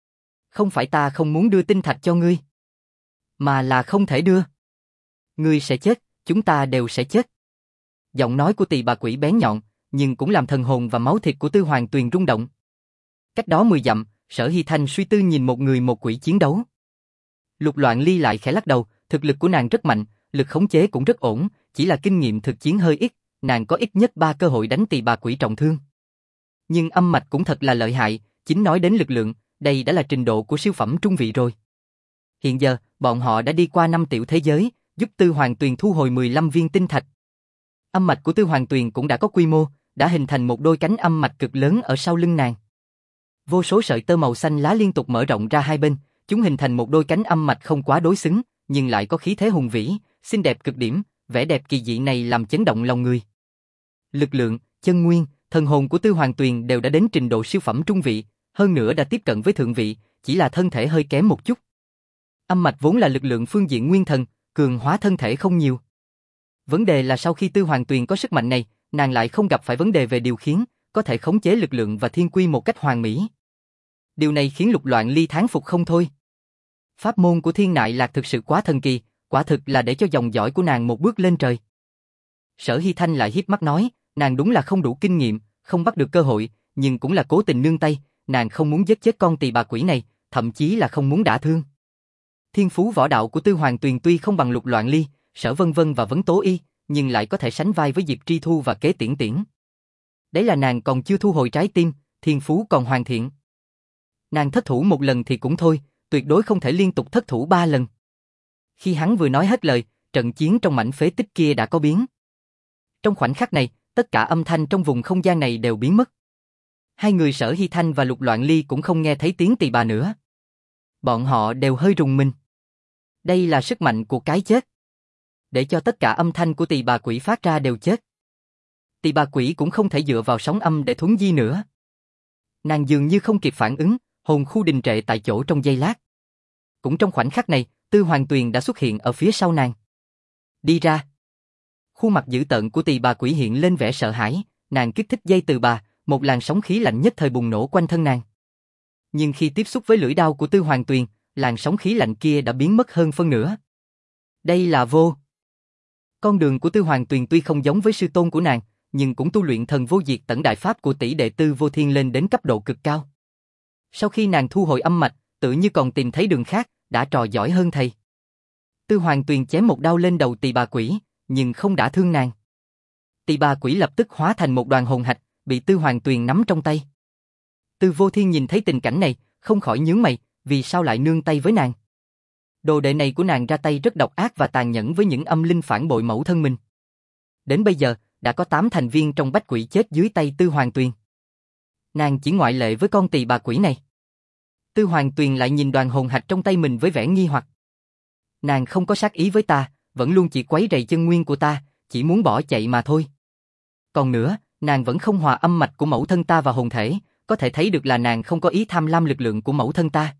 Không phải ta không muốn đưa tinh thạch cho ngươi, mà là không thể đưa. Ngươi sẽ chết, chúng ta đều sẽ chết. Giọng nói của tỳ bà quỷ bén nhọn, nhưng cũng làm thần hồn và máu thịt của Tư Hoàng Tuyền rung động. Cách đó mười dặm, Sở Hy Thanh suy tư nhìn một người một quỷ chiến đấu. Lục Loạn Ly lại khẽ lắc đầu, thực lực của nàng rất mạnh, lực khống chế cũng rất ổn, chỉ là kinh nghiệm thực chiến hơi ít, nàng có ít nhất ba cơ hội đánh tỳ bà quỷ trọng thương. Nhưng âm mạch cũng thật là lợi hại, chính nói đến lực lượng, đây đã là trình độ của siêu phẩm trung vị rồi. Hiện giờ, bọn họ đã đi qua năm tiểu thế giới, giúp Tư Hoàng Tuyền thu hồi mười lăm viên tinh thạch. Âm mạch của Tư Hoàng Tuyền cũng đã có quy mô, đã hình thành một đôi cánh âm mạch cực lớn ở sau lưng nàng. Vô số sợi tơ màu xanh lá liên tục mở rộng ra hai bên, chúng hình thành một đôi cánh âm mạch không quá đối xứng, nhưng lại có khí thế hùng vĩ, xinh đẹp cực điểm, vẻ đẹp kỳ dị này làm chấn động lòng người. Lực lượng, chân nguyên, thần hồn của Tư Hoàng Tuyền đều đã đến trình độ siêu phẩm trung vị, hơn nữa đã tiếp cận với thượng vị, chỉ là thân thể hơi kém một chút. Âm mạch vốn là lực lượng phương diện nguyên thần, cường hóa thân thể không nhiều. Vấn đề là sau khi Tư Hoàng Tuyền có sức mạnh này, nàng lại không gặp phải vấn đề về điều khiển, có thể khống chế lực lượng và thiên quy một cách hoàn mỹ. Điều này khiến Lục Loạn Ly thán phục không thôi. Pháp môn của Thiên Nại Lạc thực sự quá thần kỳ, quả thực là để cho dòng dõi của nàng một bước lên trời. Sở Hy Thanh lại hiếp mắt nói, nàng đúng là không đủ kinh nghiệm, không bắt được cơ hội, nhưng cũng là cố tình nương tay, nàng không muốn giết chết con tỳ bà quỷ này, thậm chí là không muốn đả thương. Thiên phú võ đạo của Tư Hoàng Tuyền tuy không bằng Lục Loạn Ly, Sở Vân Vân và Vấn Tố Y, nhưng lại có thể sánh vai với Diệp Tri Thu và Kế Tiễn Tiễn. Đấy là nàng còn chưa thu hồi trái tim, thiên phú còn hoàn thiện. Nàng thất thủ một lần thì cũng thôi, tuyệt đối không thể liên tục thất thủ ba lần. Khi hắn vừa nói hết lời, trận chiến trong mảnh phế tích kia đã có biến. Trong khoảnh khắc này, tất cả âm thanh trong vùng không gian này đều biến mất. Hai người Sở Hy Thanh và Lục Loạn Ly cũng không nghe thấy tiếng tỳ bà nữa. Bọn họ đều hơi rùng mình. Đây là sức mạnh của cái chết. Để cho tất cả âm thanh của tỳ bà quỷ phát ra đều chết. Tỳ bà quỷ cũng không thể dựa vào sóng âm để thuấn di nữa. Nàng dường như không kịp phản ứng, hồn khu đình trệ tại chỗ trong giây lát. Cũng trong khoảnh khắc này, Tư Hoàng Tuyền đã xuất hiện ở phía sau nàng. Đi ra. Khuôn mặt dữ tợn của tỳ bà quỷ hiện lên vẻ sợ hãi, nàng kích thích dây từ bà, một làn sóng khí lạnh nhất thời bùng nổ quanh thân nàng. Nhưng khi tiếp xúc với lưỡi đao của Tư Hoàng Tuyền, làn sóng khí lạnh kia đã biến mất hơn phân nửa. Đây là vô. Con đường của Tư Hoàng Tuyền tuy không giống với sư tôn của nàng, nhưng cũng tu luyện thần vô diệt tẩn đại pháp của tỷ đệ Tư Vô Thiên lên đến cấp độ cực cao. Sau khi nàng thu hồi âm mạch, tự như còn tìm thấy đường khác, đã trò giỏi hơn thầy. Tư Hoàng Tuyền chém một đao lên đầu tỳ bà quỷ, nhưng không đả thương nàng. Tỳ bà quỷ lập tức hóa thành một đoàn hồn hạch, bị Tư Hoàng Tuyền nắm trong tay. Tư Vô Thiên nhìn thấy tình cảnh này, không khỏi nhướng mày, vì sao lại nương tay với nàng? Đồ đệ này của nàng ra tay rất độc ác và tàn nhẫn với những âm linh phản bội mẫu thân mình. Đến bây giờ, đã có tám thành viên trong bách quỷ chết dưới tay Tư Hoàng Tuyền. Nàng chỉ ngoại lệ với con tỳ bà quỷ này. Tư Hoàng Tuyền lại nhìn đoàn hồn hạch trong tay mình với vẻ nghi hoặc. Nàng không có sát ý với ta, vẫn luôn chỉ quấy rầy chân nguyên của ta, chỉ muốn bỏ chạy mà thôi. Còn nữa, nàng vẫn không hòa âm mạch của mẫu thân ta vào hồn thể, có thể thấy được là nàng không có ý tham lam lực lượng của mẫu thân ta.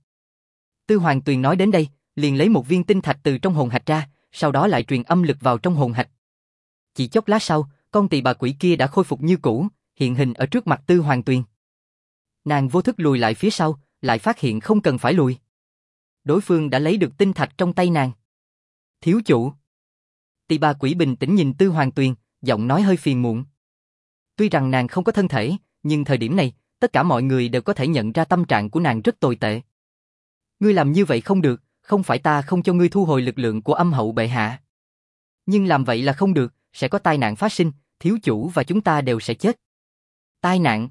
Tư Hoàng Tuyền nói đến đây, liền lấy một viên tinh thạch từ trong hồn hạch ra, sau đó lại truyền âm lực vào trong hồn hạch. Chỉ chốc lát sau, con tỳ bà quỷ kia đã khôi phục như cũ, hiện hình ở trước mặt Tư Hoàng Tuyền. Nàng vô thức lùi lại phía sau, lại phát hiện không cần phải lùi. Đối phương đã lấy được tinh thạch trong tay nàng. Thiếu chủ. Tỳ bà quỷ bình tĩnh nhìn Tư Hoàng Tuyền, giọng nói hơi phiền muộn. Tuy rằng nàng không có thân thể, nhưng thời điểm này, tất cả mọi người đều có thể nhận ra tâm trạng của nàng rất tồi tệ. Ngươi làm như vậy không được, không phải ta không cho ngươi thu hồi lực lượng của âm hậu bệ hạ. Nhưng làm vậy là không được, sẽ có tai nạn phát sinh, thiếu chủ và chúng ta đều sẽ chết. Tai nạn?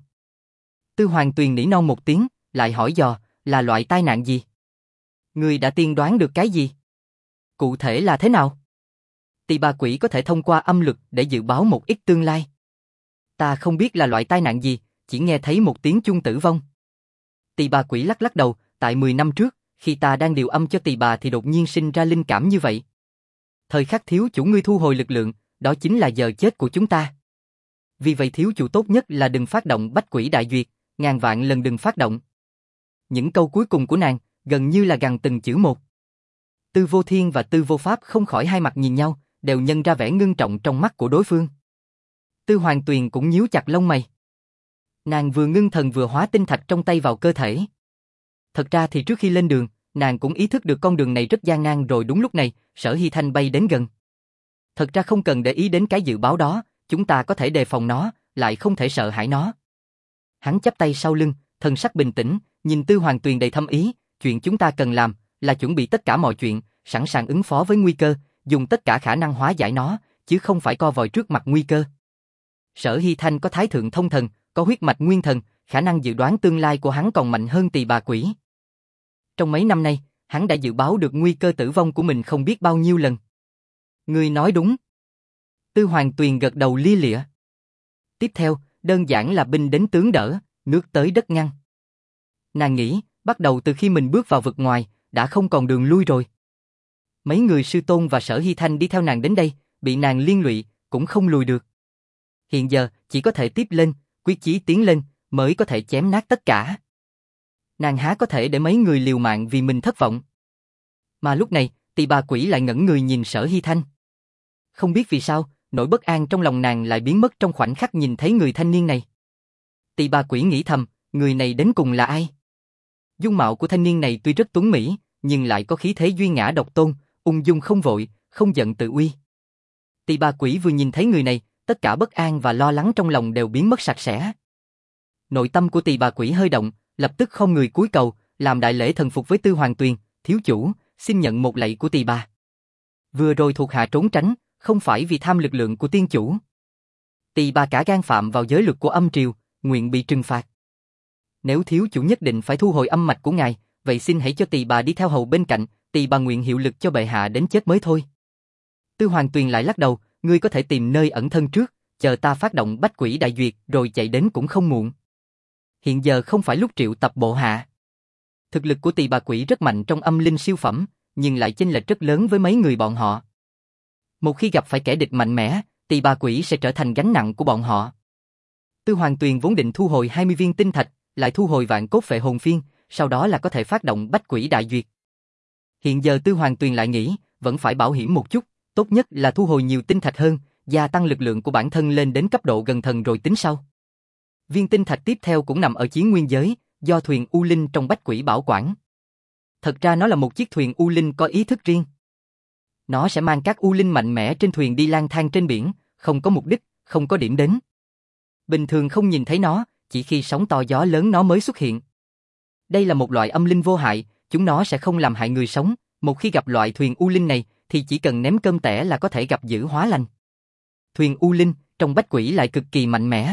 Tư Hoàng Tuyền nỉ non một tiếng, lại hỏi dò, là loại tai nạn gì? Ngươi đã tiên đoán được cái gì? Cụ thể là thế nào? Tỳ bà quỷ có thể thông qua âm lực để dự báo một ít tương lai. Ta không biết là loại tai nạn gì, chỉ nghe thấy một tiếng chuông tử vong. Tỳ bà quỷ lắc lắc đầu, tại mười năm trước, khi ta đang điều âm cho tỳ bà thì đột nhiên sinh ra linh cảm như vậy. Thời khắc thiếu chủ ngươi thu hồi lực lượng, đó chính là giờ chết của chúng ta. Vì vậy thiếu chủ tốt nhất là đừng phát động bách quỷ đại duyệt, ngàn vạn lần đừng phát động. Những câu cuối cùng của nàng, gần như là gằn từng chữ một. Tư Vô Thiên và Tư Vô Pháp không khỏi hai mặt nhìn nhau, đều nhận ra vẻ ngưng trọng trong mắt của đối phương. Tư Hoàng Tuyền cũng nhíu chặt lông mày. Nàng vừa ngưng thần vừa hóa tinh thạch trong tay vào cơ thể. Thật ra thì trước khi lên đường, nàng cũng ý thức được con đường này rất gian nan rồi. Đúng lúc này, Sở Hy Thanh bay đến gần. Thật ra không cần để ý đến cái dự báo đó, chúng ta có thể đề phòng nó, lại không thể sợ hãi nó. Hắn chắp tay sau lưng, thần sắc bình tĩnh, nhìn Tư Hoàng Tuyền đầy thâm ý, chuyện chúng ta cần làm là chuẩn bị tất cả mọi chuyện, sẵn sàng ứng phó với nguy cơ, dùng tất cả khả năng hóa giải nó, chứ không phải co vòi trước mặt nguy cơ. Sở Hy Thanh có thái thượng thông thần, có huyết mạch nguyên thần, khả năng dự đoán tương lai của hắn còn mạnh hơn tỳ bà quỷ. Trong mấy năm nay, hắn đã dự báo được nguy cơ tử vong của mình không biết bao nhiêu lần. Ngươi nói đúng. Tư Hoàng Tuyền gật đầu lia lịa. Tiếp theo, đơn giản là binh đến tướng đỡ, nước tới đất ngăn. Nàng nghĩ, bắt đầu từ khi mình bước vào vực ngoài, đã không còn đường lui rồi. Mấy người sư tôn và Sở Hy Thanh đi theo nàng đến đây, bị nàng liên lụy, cũng không lùi được. Hiện giờ, chỉ có thể tiếp lên, quyết chí tiến lên, mới có thể chém nát tất cả. Nàng há có thể để mấy người liều mạng vì mình thất vọng. Mà lúc này, tỳ bà quỷ lại ngẩn người nhìn Sở Hy Thanh. Không biết vì sao, nỗi bất an trong lòng nàng lại biến mất trong khoảnh khắc nhìn thấy người thanh niên này. Tỳ bà quỷ nghĩ thầm, người này đến cùng là ai? Dung mạo của thanh niên này tuy rất tuấn mỹ, nhưng lại có khí thế duy ngã độc tôn, ung dung không vội, không giận tự uy. Tỳ bà quỷ vừa nhìn thấy người này, tất cả bất an và lo lắng trong lòng đều biến mất sạch sẽ. Nội tâm của tỳ bà quỷ hơi động, lập tức khom người cúi cầu, làm đại lễ thần phục với Tư Hoàng Tuyền, thiếu chủ, xin nhận một lạy của tỳ bà. Vừa rồi thuộc hạ trốn tránh, không phải vì tham lực lượng của tiên chủ. Tỳ bà cả gan phạm vào giới luật của âm triều, nguyện bị trừng phạt. Nếu thiếu chủ nhất định phải thu hồi âm mạch của ngài, vậy xin hãy cho tỳ bà đi theo hầu bên cạnh, tỳ bà nguyện hiệu lực cho bệ hạ đến chết mới thôi. Tư Hoàng Tuyền lại lắc đầu, ngươi có thể tìm nơi ẩn thân trước, chờ ta phát động bách quỷ đại duyệt rồi chạy đến cũng không muộn. Hiện giờ không phải lúc triệu tập bộ hạ. Thực lực của Tỳ Bà Quỷ rất mạnh trong âm linh siêu phẩm, nhưng lại chênh lệch rất lớn với mấy người bọn họ. Một khi gặp phải kẻ địch mạnh mẽ, Tỳ Bà Quỷ sẽ trở thành gánh nặng của bọn họ. Tư Hoàng Tuyền vốn định thu hồi hai mươi viên tinh thạch, lại thu hồi vạn cốt phệ hồn phiên, sau đó là có thể phát động bách quỷ đại duyệt. Hiện giờ Tư Hoàng Tuyền lại nghĩ, vẫn phải bảo hiểm một chút, tốt nhất là thu hồi nhiều tinh thạch hơn, gia tăng lực lượng của bản thân lên đến cấp độ gần thần rồi tính sau. Viên tinh thạch tiếp theo cũng nằm ở Chiến Nguyên giới, do thuyền U Linh trong bách quỷ bảo quản. Thật ra nó là một chiếc thuyền U Linh có ý thức riêng. Nó sẽ mang các U Linh mạnh mẽ trên thuyền đi lang thang trên biển, không có mục đích, không có điểm đến. Bình thường không nhìn thấy nó, chỉ khi sóng to gió lớn nó mới xuất hiện. Đây là một loại âm linh vô hại, chúng nó sẽ không làm hại người sống, một khi gặp loại thuyền U Linh này thì chỉ cần ném cơm tẻ là có thể gặp dữ hóa lành. Thuyền U Linh trong bách quỷ lại cực kỳ mạnh mẽ.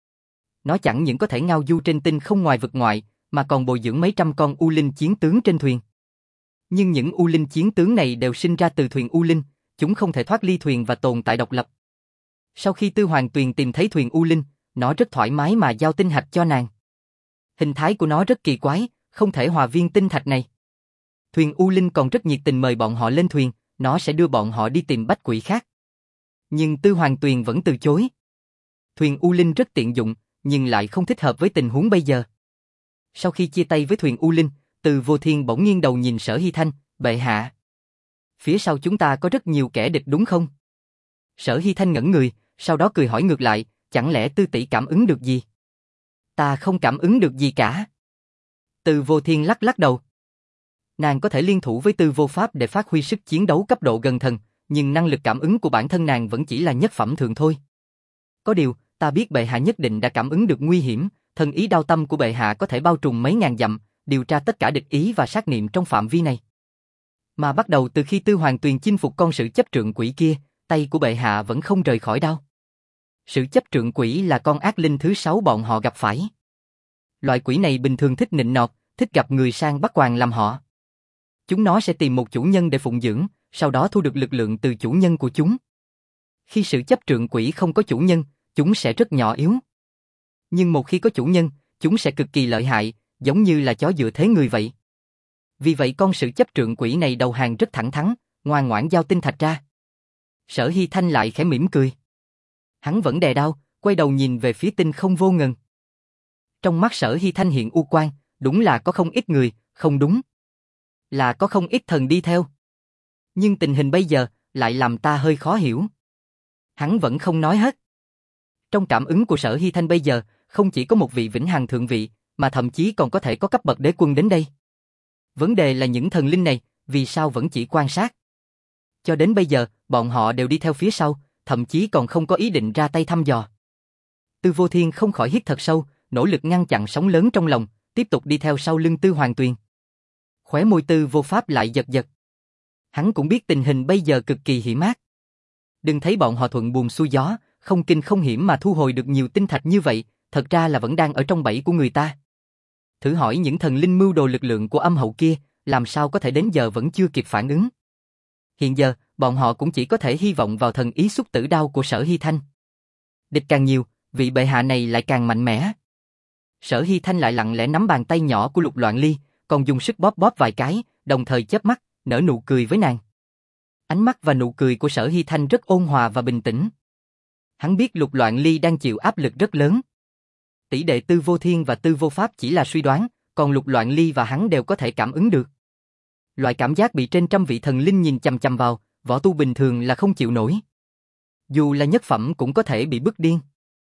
Nó chẳng những có thể ngao du trên tinh không ngoài vực ngoại, mà còn bồi dưỡng mấy trăm con U Linh chiến tướng trên thuyền. Nhưng những U Linh chiến tướng này đều sinh ra từ thuyền U Linh, chúng không thể thoát ly thuyền và tồn tại độc lập. Sau khi Tư Hoàng Tuyền tìm thấy thuyền U Linh, nó rất thoải mái mà giao tinh hạch cho nàng. Hình thái của nó rất kỳ quái, không thể hòa viên tinh thạch này. Thuyền U Linh còn rất nhiệt tình mời bọn họ lên thuyền, nó sẽ đưa bọn họ đi tìm bách quỷ khác. Nhưng Tư Hoàng Tuyền vẫn từ chối. Thuyền U Linh rất tiện dụng, nhưng lại không thích hợp với tình huống bây giờ. Sau khi chia tay với thuyền U Linh, Từ Vô Thiên bỗng nghiêng đầu nhìn Sở Hy Thanh, bệ hạ. Phía sau chúng ta có rất nhiều kẻ địch đúng không? Sở Hy Thanh ngẩn người, sau đó cười hỏi ngược lại, chẳng lẽ Tư tỷ cảm ứng được gì? Ta không cảm ứng được gì cả. Từ Vô Thiên lắc lắc đầu. Nàng có thể liên thủ với Tư Vô Pháp để phát huy sức chiến đấu cấp độ gần thần, nhưng năng lực cảm ứng của bản thân nàng vẫn chỉ là nhất phẩm thường thôi. Có điều, ta biết bệ hạ nhất định đã cảm ứng được nguy hiểm, thần ý đao tâm của bệ hạ có thể bao trùm mấy ngàn dặm, điều tra tất cả địch ý và sát niệm trong phạm vi này. Mà bắt đầu từ khi Tư Hoàng Tuyền chinh phục con sử chấp trượng quỷ kia, tay của bệ hạ vẫn không rời khỏi đao. Sử chấp trượng quỷ là con ác linh thứ sáu bọn họ gặp phải. Loại quỷ này bình thường thích nịnh nọt, thích gặp người sang bắt quàng làm họ. Chúng nó sẽ tìm một chủ nhân để phụng dưỡng, sau đó thu được lực lượng từ chủ nhân của chúng. Khi sử chấp trượng quỷ không có chủ nhân, chúng sẽ rất nhỏ yếu. Nhưng một khi có chủ nhân, chúng sẽ cực kỳ lợi hại, giống như là chó dựa thế người vậy. Vì vậy con sử chấp trượng quỷ này đầu hàng rất thẳng thắn, ngoan ngoãn giao tinh thạch ra. Sở Hy Thanh lại khẽ mỉm cười. Hắn vẫn đè đao, quay đầu nhìn về phía tinh không vô ngần. Trong mắt Sở Hy Thanh hiện u quang, đúng là có không ít người, không đúng. Là có không ít thần đi theo. Nhưng tình hình bây giờ lại làm ta hơi khó hiểu. Hắn vẫn không nói hết. Trong cảm ứng của Sở Hy Thanh bây giờ, không chỉ có một vị vĩnh hằng thượng vị, mà thậm chí còn có thể có cấp bậc đế quân đến đây. Vấn đề là những thần linh này, vì sao vẫn chỉ quan sát? Cho đến bây giờ, bọn họ đều đi theo phía sau, thậm chí còn không có ý định ra tay thăm dò. Tư Vô Thiên không khỏi hít thật sâu, nỗ lực ngăn chặn sóng lớn trong lòng, tiếp tục đi theo sau lưng Tư Hoàng Tuyền. Khóe môi Tư Vô Pháp lại giật giật. Hắn cũng biết tình hình bây giờ cực kỳ hiểm ác. Đừng thấy bọn họ thuận buồm xuôi gió, không kinh không hiểm mà thu hồi được nhiều tinh thạch như vậy, thật ra là vẫn đang ở trong bẫy của người ta. Thử hỏi những thần linh mưu đồ lực lượng của âm hậu kia, làm sao có thể đến giờ vẫn chưa kịp phản ứng. Hiện giờ, bọn họ cũng chỉ có thể hy vọng vào thần ý xúc tử đao của Sở Hy Thanh. Địch càng nhiều, vị bệ hạ này lại càng mạnh mẽ. Sở Hy Thanh lại lặng lẽ nắm bàn tay nhỏ của Lục Loạn Ly, còn dùng sức bóp bóp vài cái, đồng thời chớp mắt, nở nụ cười với nàng. Ánh mắt và nụ cười của Sở Hy Thanh rất ôn hòa và bình tĩnh. Hắn biết Lục Loạn Ly đang chịu áp lực rất lớn. Tỷ đệ Tư Vô Thiên và Tư Vô Pháp chỉ là suy đoán, còn Lục Loạn Ly và hắn đều có thể cảm ứng được. Loại cảm giác bị trên trăm vị thần linh nhìn chằm chằm vào, võ tu bình thường là không chịu nổi. Dù là nhất phẩm cũng có thể bị bức điên.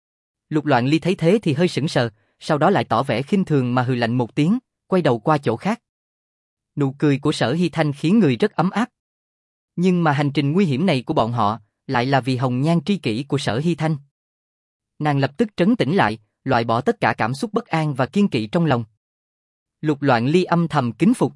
Lục Loạn Ly thấy thế thì hơi sững sờ, sau đó lại tỏ vẻ khinh thường mà hừ lạnh một tiếng, quay đầu qua chỗ khác. Nụ cười của Sở Hy Thanh khiến người rất ấm áp. Nhưng mà hành trình nguy hiểm này của bọn họ lại là vì hồng nhan tri kỷ của Sở Hy Thanh. Nàng lập tức trấn tĩnh lại, loại bỏ tất cả cảm xúc bất an và kiên kỵ trong lòng. Lục Loạn Ly âm thầm kính phục.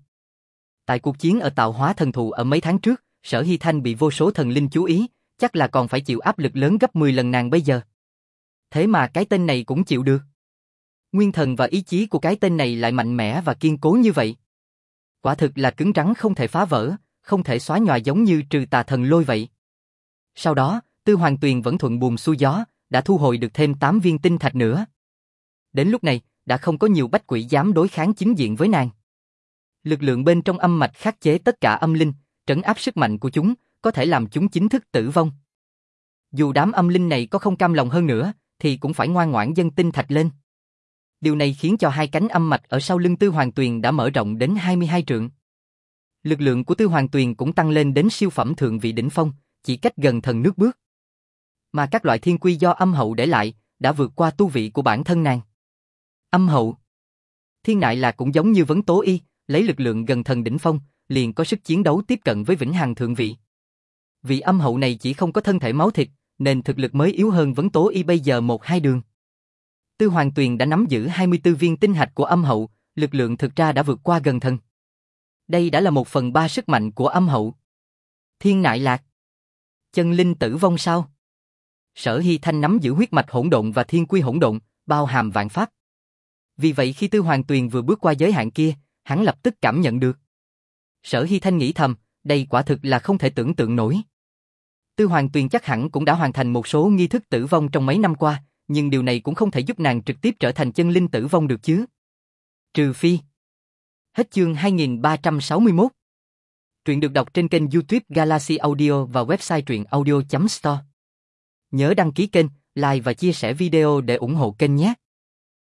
Tại cuộc chiến ở Tạo Hóa Thần Thụ ở mấy tháng trước, Sở Hy Thanh bị vô số thần linh chú ý, chắc là còn phải chịu áp lực lớn gấp mười lần nàng bây giờ. Thế mà cái tên này cũng chịu được. Nguyên thần và ý chí của cái tên này lại mạnh mẽ và kiên cố như vậy. Quả thực là cứng rắn không thể phá vỡ, không thể xóa nhòa giống như Trừ Tà Thần Lôi vậy. Sau đó, Tư Hoàng Tuyền vẫn thuận buồm xuôi gió, đã thu hồi được thêm tám viên tinh thạch nữa. Đến lúc này, đã không có nhiều bách quỷ dám đối kháng chính diện với nàng. Lực lượng bên trong âm mạch khắc chế tất cả âm linh, trấn áp sức mạnh của chúng, có thể làm chúng chính thức tử vong. Dù đám âm linh này có không cam lòng hơn nữa, thì cũng phải ngoan ngoãn dâng tinh thạch lên. Điều này khiến cho hai cánh âm mạch ở sau lưng Tư Hoàng Tuyền đã mở rộng đến hai mươi hai trượng. Lực lượng của Tư Hoàng Tuyền cũng tăng lên đến siêu phẩm thượng vị đỉnh phong, chỉ cách gần thần nước bước. Mà các loại thiên quy do âm hậu để lại, đã vượt qua tu vị của bản thân nàng. Âm hậu. Thiên Nại Lạc cũng giống như Vấn Tố Y, lấy lực lượng gần thần đỉnh phong, liền có sức chiến đấu tiếp cận với Vĩnh Hằng thượng vị. Vị âm hậu này chỉ không có thân thể máu thịt, nên thực lực mới yếu hơn Vấn Tố Y bây giờ một hai đường. Tư Hoàng Tuyền đã nắm giữ hai mươi tư viên tinh hạch của âm hậu, lực lượng thực ra đã vượt qua gần thần. Đây đã là một phần ba sức mạnh của âm hậu. Thiên Nại Lạc. Chân linh tử vong sao? Sở Hy Thanh nắm giữ huyết mạch hỗn độn và thiên quy hỗn độn, bao hàm vạn pháp. Vì vậy khi Tư Hoàng Tuyền vừa bước qua giới hạn kia, hắn lập tức cảm nhận được. Sở Hy Thanh nghĩ thầm, đây quả thực là không thể tưởng tượng nổi. Tư Hoàng Tuyền chắc hẳn cũng đã hoàn thành một số nghi thức tử vong trong mấy năm qua, nhưng điều này cũng không thể giúp nàng trực tiếp trở thành chân linh tử vong được chứ. Trừ phi. Hết chương hai nghìn ba trăm sáu mươi mốt. Truyện được đọc trên kênh YouTube Galaxy Audio và website truyện audio chấm store. Nhớ đăng ký kênh, like và chia sẻ video để ủng hộ kênh nhé.